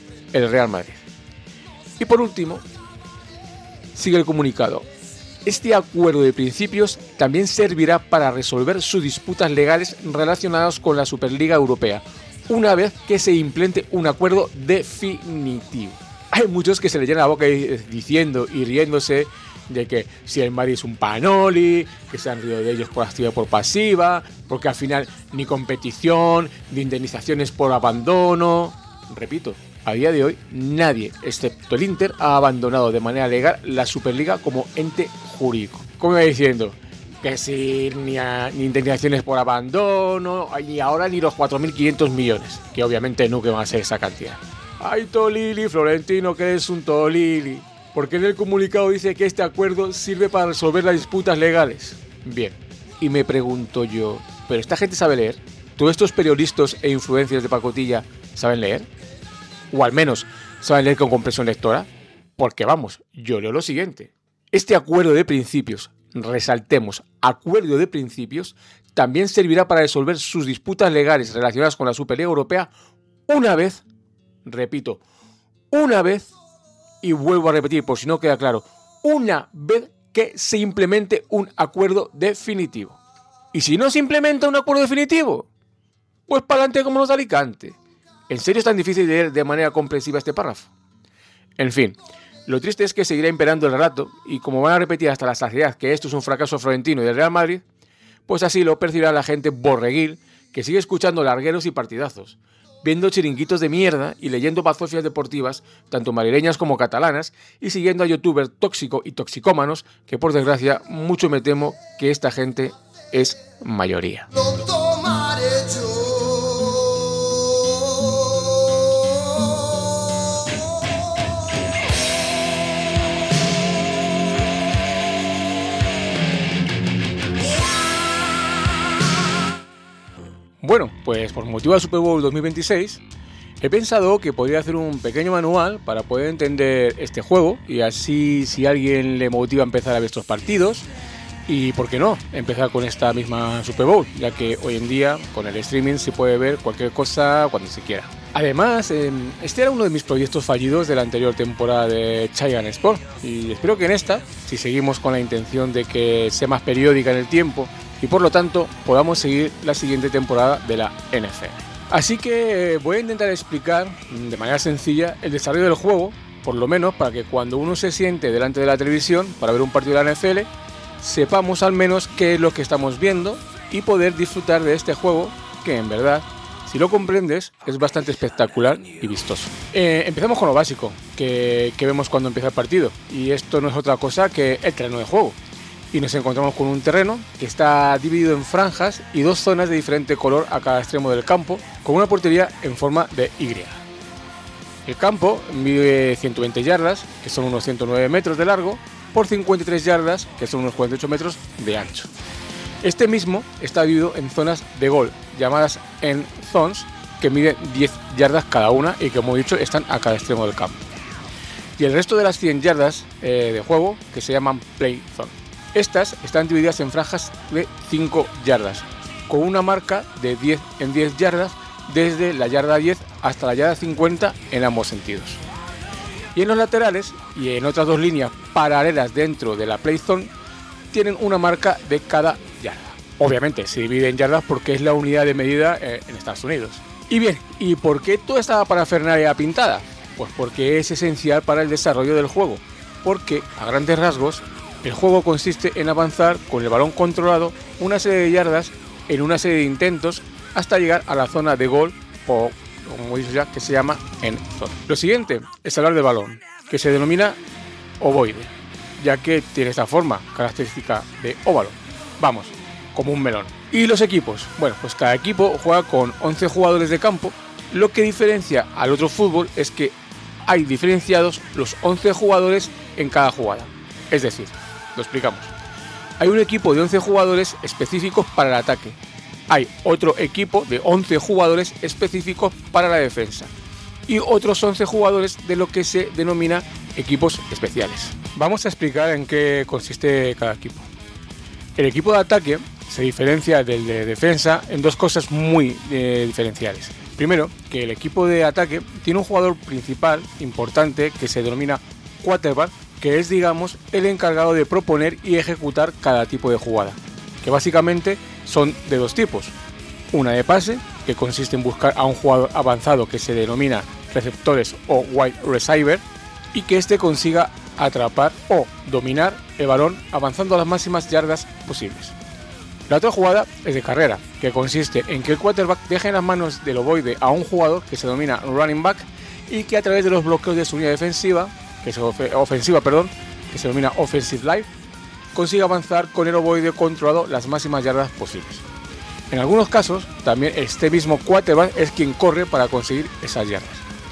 [SPEAKER 2] el Real Madrid. Y por último, sigue el comunicado. Este acuerdo de principios también servirá para resolver sus disputas legales relacionadas con la Superliga Europea, una vez que se implemente un acuerdo definitivo. Hay muchos que se le llenan la boca diciendo y riéndose de que si el Madrid es un panoli, que se han rido de ellos por activa o por pasiva, porque al final ni competición, ni indemnizaciones por abandono. Repito, a día de hoy nadie, excepto el Inter, ha abandonado de manera legal la Superliga como ente jurídico. Como iba diciendo, que si ni, a, ni indemnizaciones por abandono, ni ahora ni los cuatro mil quinientos millones, que obviamente no que van a ser esa cantidad. ¡Ay, Tolili, Florentino, que es un Tolili! Porque en el comunicado dice que este acuerdo sirve para resolver las disputas legales. Bien, y me pregunto yo, ¿pero esta gente sabe leer? ¿Todos estos periodistas e influencers de pacotilla saben leer? O al menos, ¿saben leer con comprensión lectora? Porque vamos, yo leo lo siguiente. Este acuerdo de principios, resaltemos, acuerdo de principios, también servirá para resolver sus disputas legales relacionadas con la Superliga Europea una vez, repito, una vez, y vuelvo a repetir por si no queda claro, una vez que se implemente un acuerdo definitivo. ¿Y si no se implementa un acuerdo definitivo? Pues para adelante como los de Alicante. ¿En serio es tan difícil de leer de manera comprensiva este párrafo? En fin, lo triste es que seguirá imperando el relato y como van a repetir hasta la saciedad que esto es un fracaso florentino y del Real Madrid, pues así lo percibirá la gente borreguil que sigue escuchando largueros y partidazos, viendo chiringuitos de mierda y leyendo bazofias deportivas, tanto madrileñas como catalanas, y siguiendo a youtubers tóxicos y toxicómanos, que por desgracia mucho me temo que esta gente es mayoría. Bueno, pues por motivo del Super Bowl dos mil veintiséis he pensado que podría hacer un pequeño manual para poder entender este juego y así si a alguien le motiva a empezar a ver estos partidos y por qué no, empezar con esta misma Super Bowl, ya que hoy en día con el streaming se puede ver cualquier cosa cuando se quiera. Además, eh, este era uno de mis proyectos fallidos de la anterior temporada de Chaigan Sport y espero que en esta, si seguimos con la intención de que sea más periódica en el tiempo y por lo tanto podamos seguir la siguiente temporada de la N F L. Así que eh, voy a intentar explicar de manera sencilla el desarrollo del juego, por lo menos para que cuando uno se siente delante de la televisión para ver un partido de la N F L, sepamos al menos qué es lo que estamos viendo y poder disfrutar de este juego que en verdad, si lo comprendes, es bastante espectacular y vistoso. Eh, empezamos con lo básico, que, que vemos cuando empieza el partido. Y esto no es otra cosa que el terreno de juego. Y nos encontramos con un terreno que está dividido en franjas y dos zonas de diferente color a cada extremo del campo, con una portería en forma de Y. El campo mide ciento veinte yardas, que son unos ciento nueve metros de largo, por cincuenta y tres yardas, que son unos cuarenta y ocho metros de ancho. Este mismo está dividido en zonas de gol, llamadas end zones, que miden diez yardas cada una y que, como he dicho, están a cada extremo del campo. Y el resto de las cien yardas eh, de juego, que se llaman play zone. Estas están divididas en franjas de cinco yardas, con una marca de diez en diez yardas desde la yarda diez hasta la yarda cincuenta en ambos sentidos. Y en los laterales y en otras dos líneas paralelas dentro de la play zone tienen una marca de cada yarda. Obviamente se divide en yardas porque es la unidad de medida eh, en Estados Unidos. Y bien, ¿y por qué toda esta parafernalia pintada? Pues porque es esencial para el desarrollo del juego, porque a grandes rasgos el juego consiste en avanzar con el balón controlado una serie de yardas en una serie de intentos hasta llegar a la zona de gol, o como he dicho ya, que se llama end zone. Lo siguiente es hablar del balón, que se denomina ovoide, ya que tiene esta forma característica de óvalo, vamos, como un melón. Y los equipos, bueno, pues cada equipo juega con once jugadores de campo. Lo que diferencia al otro fútbol es que hay diferenciados los once jugadores en cada jugada. Es decir, lo explicamos, hay un equipo de once jugadores específicos para el ataque, hay otro equipo de once jugadores específicos para la defensa y otros once jugadores de lo que se denomina equipos especiales. Vamos a explicar en qué consiste cada equipo. El equipo de ataque se diferencia del de defensa en dos cosas muy eh, diferenciales. Primero, que el equipo de ataque tiene un jugador principal importante que se denomina quarterback, que es, digamos, el encargado de proponer y ejecutar cada tipo de jugada, que básicamente son de dos tipos. Una de pase, que consiste en buscar a un jugador avanzado que se denomina receptores o wide receiver, y que éste consiga atrapar o dominar el balón avanzando a las máximas yardas posibles. La otra jugada es de carrera, que consiste en que el quarterback deje en las manos del ovoide a un jugador que se denomina running back y que a través de los bloqueos de su unidad defensiva, que es of- ofensiva, perdón, que se denomina offensive line, consiga avanzar con el ovoide controlado las máximas yardas posibles. En algunos casos, también este mismo quarterback es quien corre para conseguir esas yardas.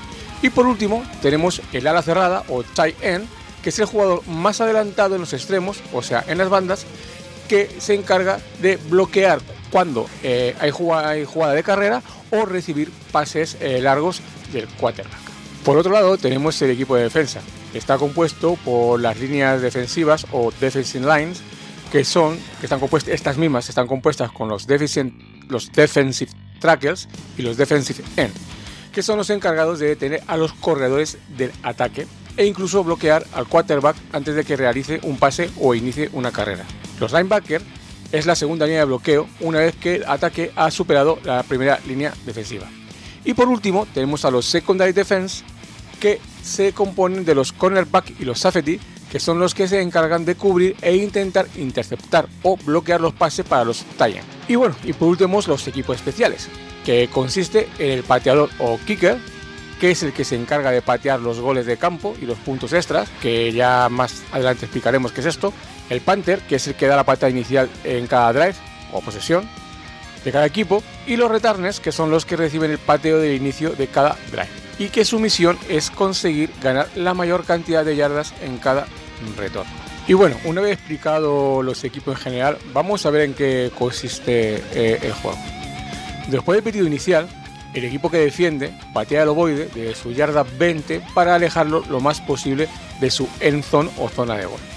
[SPEAKER 2] Y por último, tenemos el ala cerrada o tight end, que es el jugador más adelantado en los extremos, o sea, en las bandas, que se encarga de bloquear cuando eh, hay, jugada, hay jugada de carrera o recibir pases eh, largos del quarterback. Por otro lado, tenemos el equipo de defensa, que está compuesto por las líneas defensivas o defensive lines, que son, que están compuestas, estas mismas están compuestas con los, los defensive tackles y los defensive end, que son los encargados de detener a los corredores del ataque e incluso bloquear al quarterback antes de que realice un pase o inicie una carrera. Los linebackers es la segunda línea de bloqueo una vez que el ataque ha superado la primera línea defensiva. Y por último tenemos a los secondary defense, que se componen de los cornerback y los safety, que son los que se encargan de cubrir e intentar interceptar o bloquear los pases para los tight end. Y bueno, y por último los equipos especiales, que consiste en el pateador o kicker, que es el que se encarga de patear los goles de campo y los puntos extras, que ya más adelante explicaremos qué es esto. El punter, que es el que da la patada inicial en cada drive o posesión de cada equipo, y los returners, que son los que reciben el pateo del inicio de cada drive, y que su misión es conseguir ganar la mayor cantidad de yardas en cada retorno. Y bueno, una vez explicado los equipos en general, vamos a ver en qué consiste eh, el juego. Después del pitido inicial, el equipo que defiende patea el ovoide de su yarda veinte para alejarlo lo más posible de su end zone o zona de gol,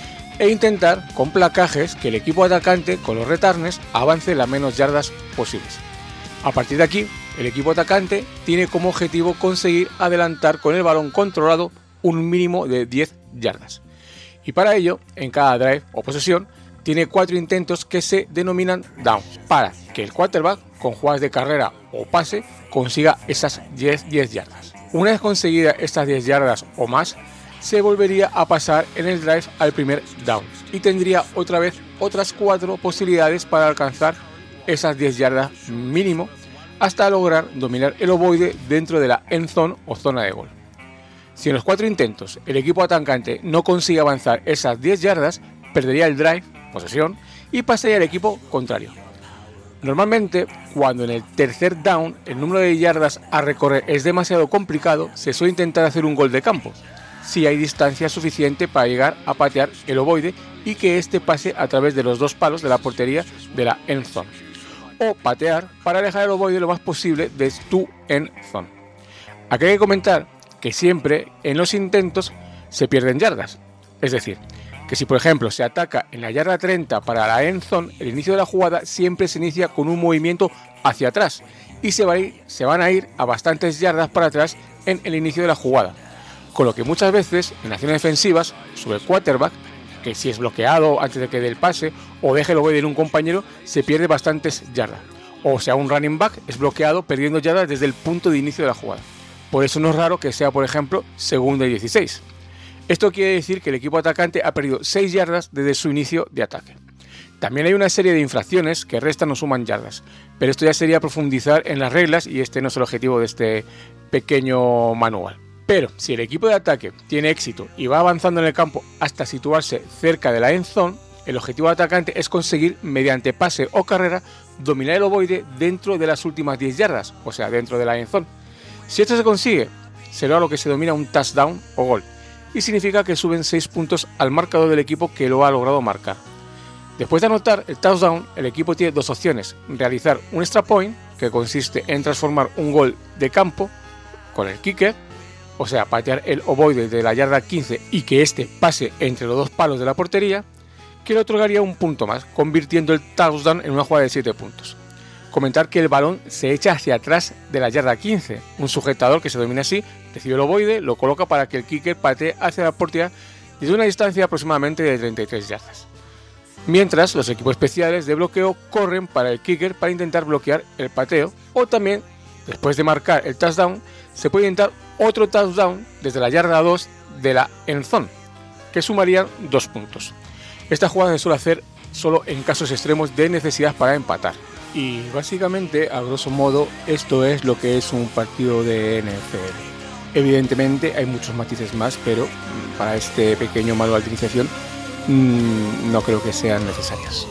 [SPEAKER 2] e intentar con placajes que el equipo atacante con los returners avance las menos yardas posibles. A partir de aquí, el equipo atacante tiene como objetivo conseguir adelantar con el balón controlado un mínimo de diez yardas. Y para ello, en cada drive o posesión, tiene cuatro intentos que se denominan downs, para que el quarterback, con jugadas de carrera o pase, consiga esas diez yardas. Una vez conseguidas estas diez yardas o más, se volvería a pasar en el drive al primer down y tendría otra vez otras cuatro posibilidades para alcanzar esas diez yardas mínimo hasta lograr dominar el ovoide dentro de la end zone o zona de gol. Si en los cuatro intentos el equipo atacante no consigue avanzar esas diez yardas, perdería el drive, posesión, y pasaría al equipo contrario. Normalmente, cuando en el tercer down el número de yardas a recorrer es demasiado complicado, se suele intentar hacer un gol de campo, si hay distancia suficiente para llegar a patear el ovoide y que éste pase a través de los dos palos de la portería de la end zone, o patear para alejar el ovoide lo más posible de tu end zone. Aquí hay que comentar que siempre en los intentos se pierden yardas, es decir, que si por ejemplo se ataca en la yarda treinta para la end zone, el inicio de la jugada siempre se inicia con un movimiento hacia atrás y se, va a ir, se van a ir a bastantes yardas para atrás en el inicio de la jugada, con lo que muchas veces en acciones defensivas sobre el quarterback, que si es bloqueado antes de que dé el pase o deje el ovoide en un compañero, se pierde bastantes yardas, o sea un running back es bloqueado perdiendo yardas desde el punto de inicio de la jugada. Por eso no es raro que sea, por ejemplo, segunda y dieciséis. Esto quiere decir que el equipo atacante ha perdido seis yardas desde su inicio de ataque. También hay una serie de infracciones que restan o suman yardas, pero esto ya sería profundizar en las reglas y este no es el objetivo de este pequeño manual. Pero si el equipo de ataque tiene éxito y va avanzando en el campo hasta situarse cerca de la end zone, el objetivo del atacante es conseguir, mediante pase o carrera, dominar el ovoide dentro de las últimas diez yardas, o sea, dentro de la end zone. Si esto se consigue, será lo que se denomina un touchdown o gol, y significa que suben seis puntos al marcador del equipo que lo ha logrado marcar. Después de anotar el touchdown, el equipo tiene dos opciones: realizar un extra point, que consiste en transformar un gol de campo con el kicker, o sea, patear el ovoide de la yarda quince y que éste pase entre los dos palos de la portería, que le otorgaría un punto más, convirtiendo el touchdown en una jugada de siete puntos. Comentar que el balón se echa hacia atrás de la yarda quince, un sujetador que se denomina así, recibe el ovoide, lo coloca para que el kicker patee hacia la portería desde una distancia aproximadamente de treinta y tres yardas. Mientras, los equipos especiales de bloqueo corren para el kicker para intentar bloquear el pateo, o también, después de marcar el touchdown, se puede intentar otro touchdown desde la yarda dos de la end zone, que sumarían dos puntos. Esta jugada se suele hacer solo en casos extremos de necesidad para empatar. Y básicamente, a grosso modo, esto es lo que es un partido de N F L. Evidentemente hay muchos matices más, pero para este pequeño manual de iniciación mmm, no creo que sean necesarias.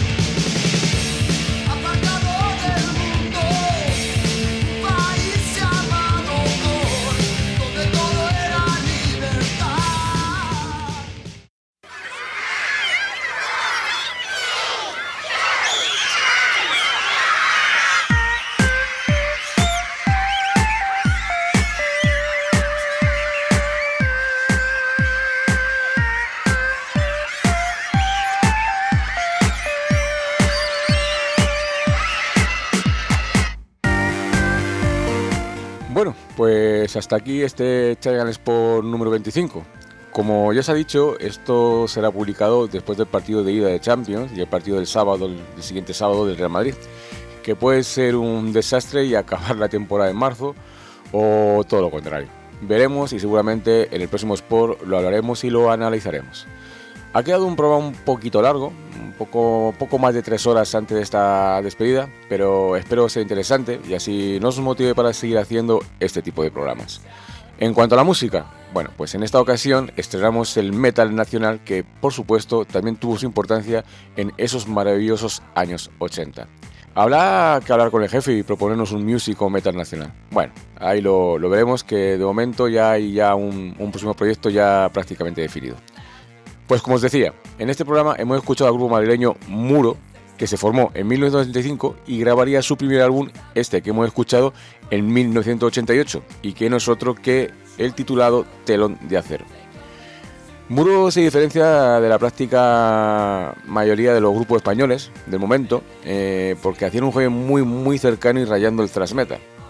[SPEAKER 2] Bueno, pues hasta aquí este Chaigan Sport número veinticinco. Como ya se ha dicho, esto será publicado después del partido de ida de Champions y el partido del sábado, el siguiente sábado del Real Madrid, que puede ser un desastre y acabar la temporada en marzo, o todo lo contrario. Veremos y seguramente en el próximo Sport lo hablaremos y lo analizaremos. Ha quedado un programa un poquito largo, un poco, poco más de tres horas antes de esta despedida, pero espero sea interesante y así nos motive para seguir haciendo este tipo de programas. En cuanto a la música, bueno, pues en esta ocasión estrenamos el metal nacional que, por supuesto, también tuvo su importancia en esos maravillosos años ochenta. Habrá que hablar con el jefe y proponernos un music o metal nacional. Bueno, ahí lo, lo veremos, que de momento ya hay ya un, un próximo proyecto ya prácticamente definido. Pues como os decía, en este programa hemos escuchado al grupo madrileño Muro, que se formó en mil novecientos ochenta y cinco y grabaría su primer álbum, este que hemos escuchado, en mil novecientos ochenta y ocho, y que no es otro que el titulado Telón de Acero. Muro se diferencia de la práctica mayoría de los grupos españoles del momento, eh, porque hacían un juego muy muy cercano y rayando el thrash metal.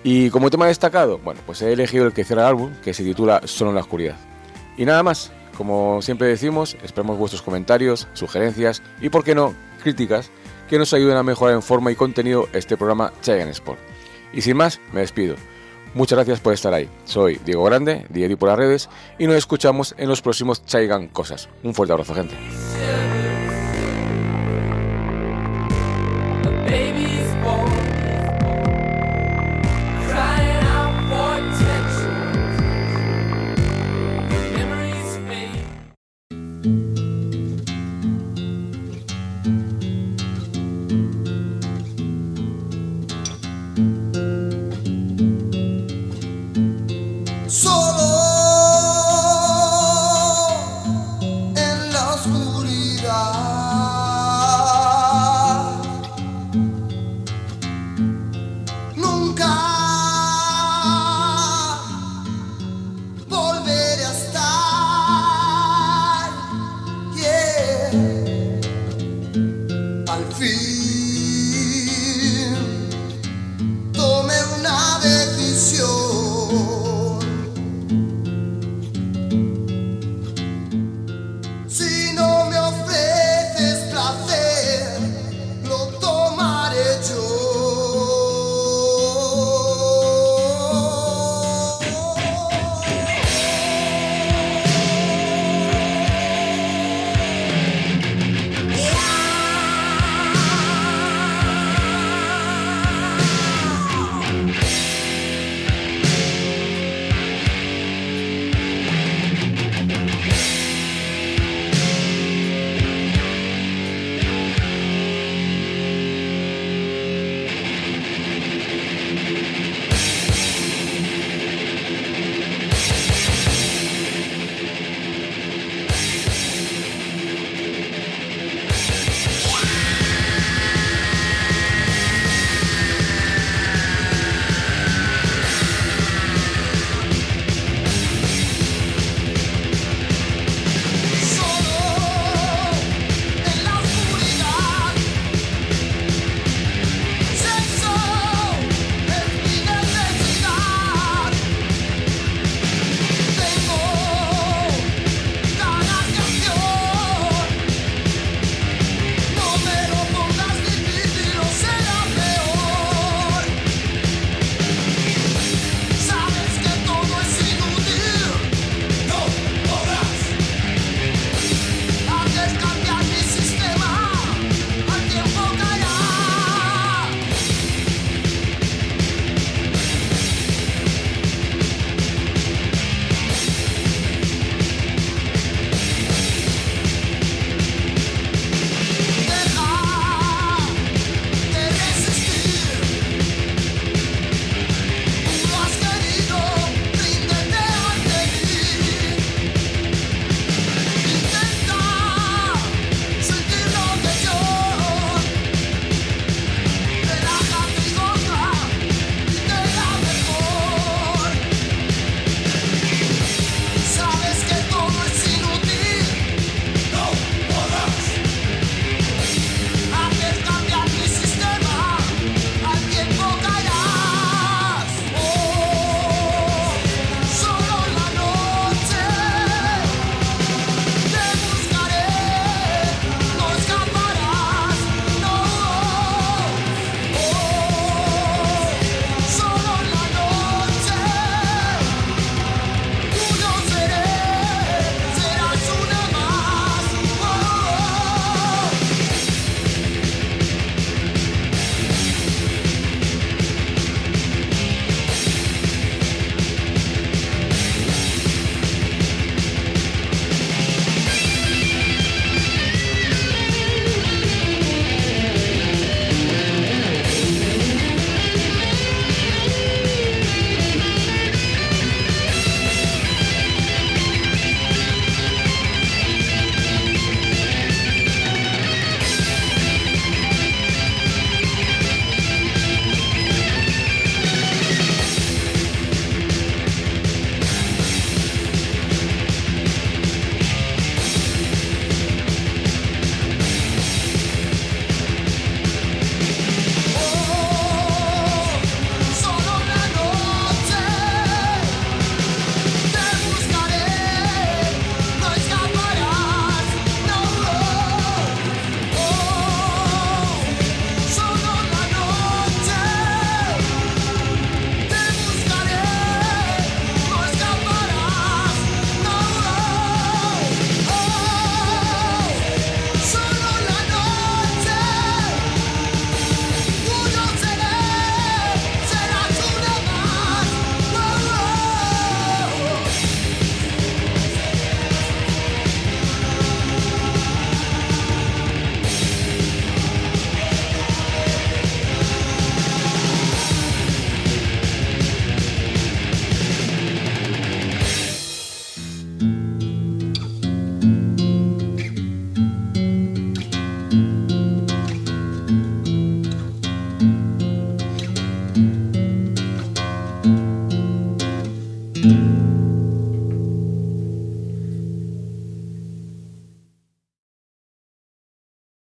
[SPEAKER 2] Y como tema destacado, bueno, pues he elegido el que cierra el álbum, que se titula Solo en la oscuridad. Y nada más, como siempre decimos, esperamos vuestros comentarios, sugerencias y, por qué no, críticas que nos ayuden a mejorar en forma y contenido este programa Chaigan Sport. Y sin más, me despido. Muchas gracias por estar ahí. Soy Diego Grande, D J por las redes, y nos escuchamos en los próximos Chaigan Cosas. Un fuerte abrazo, gente.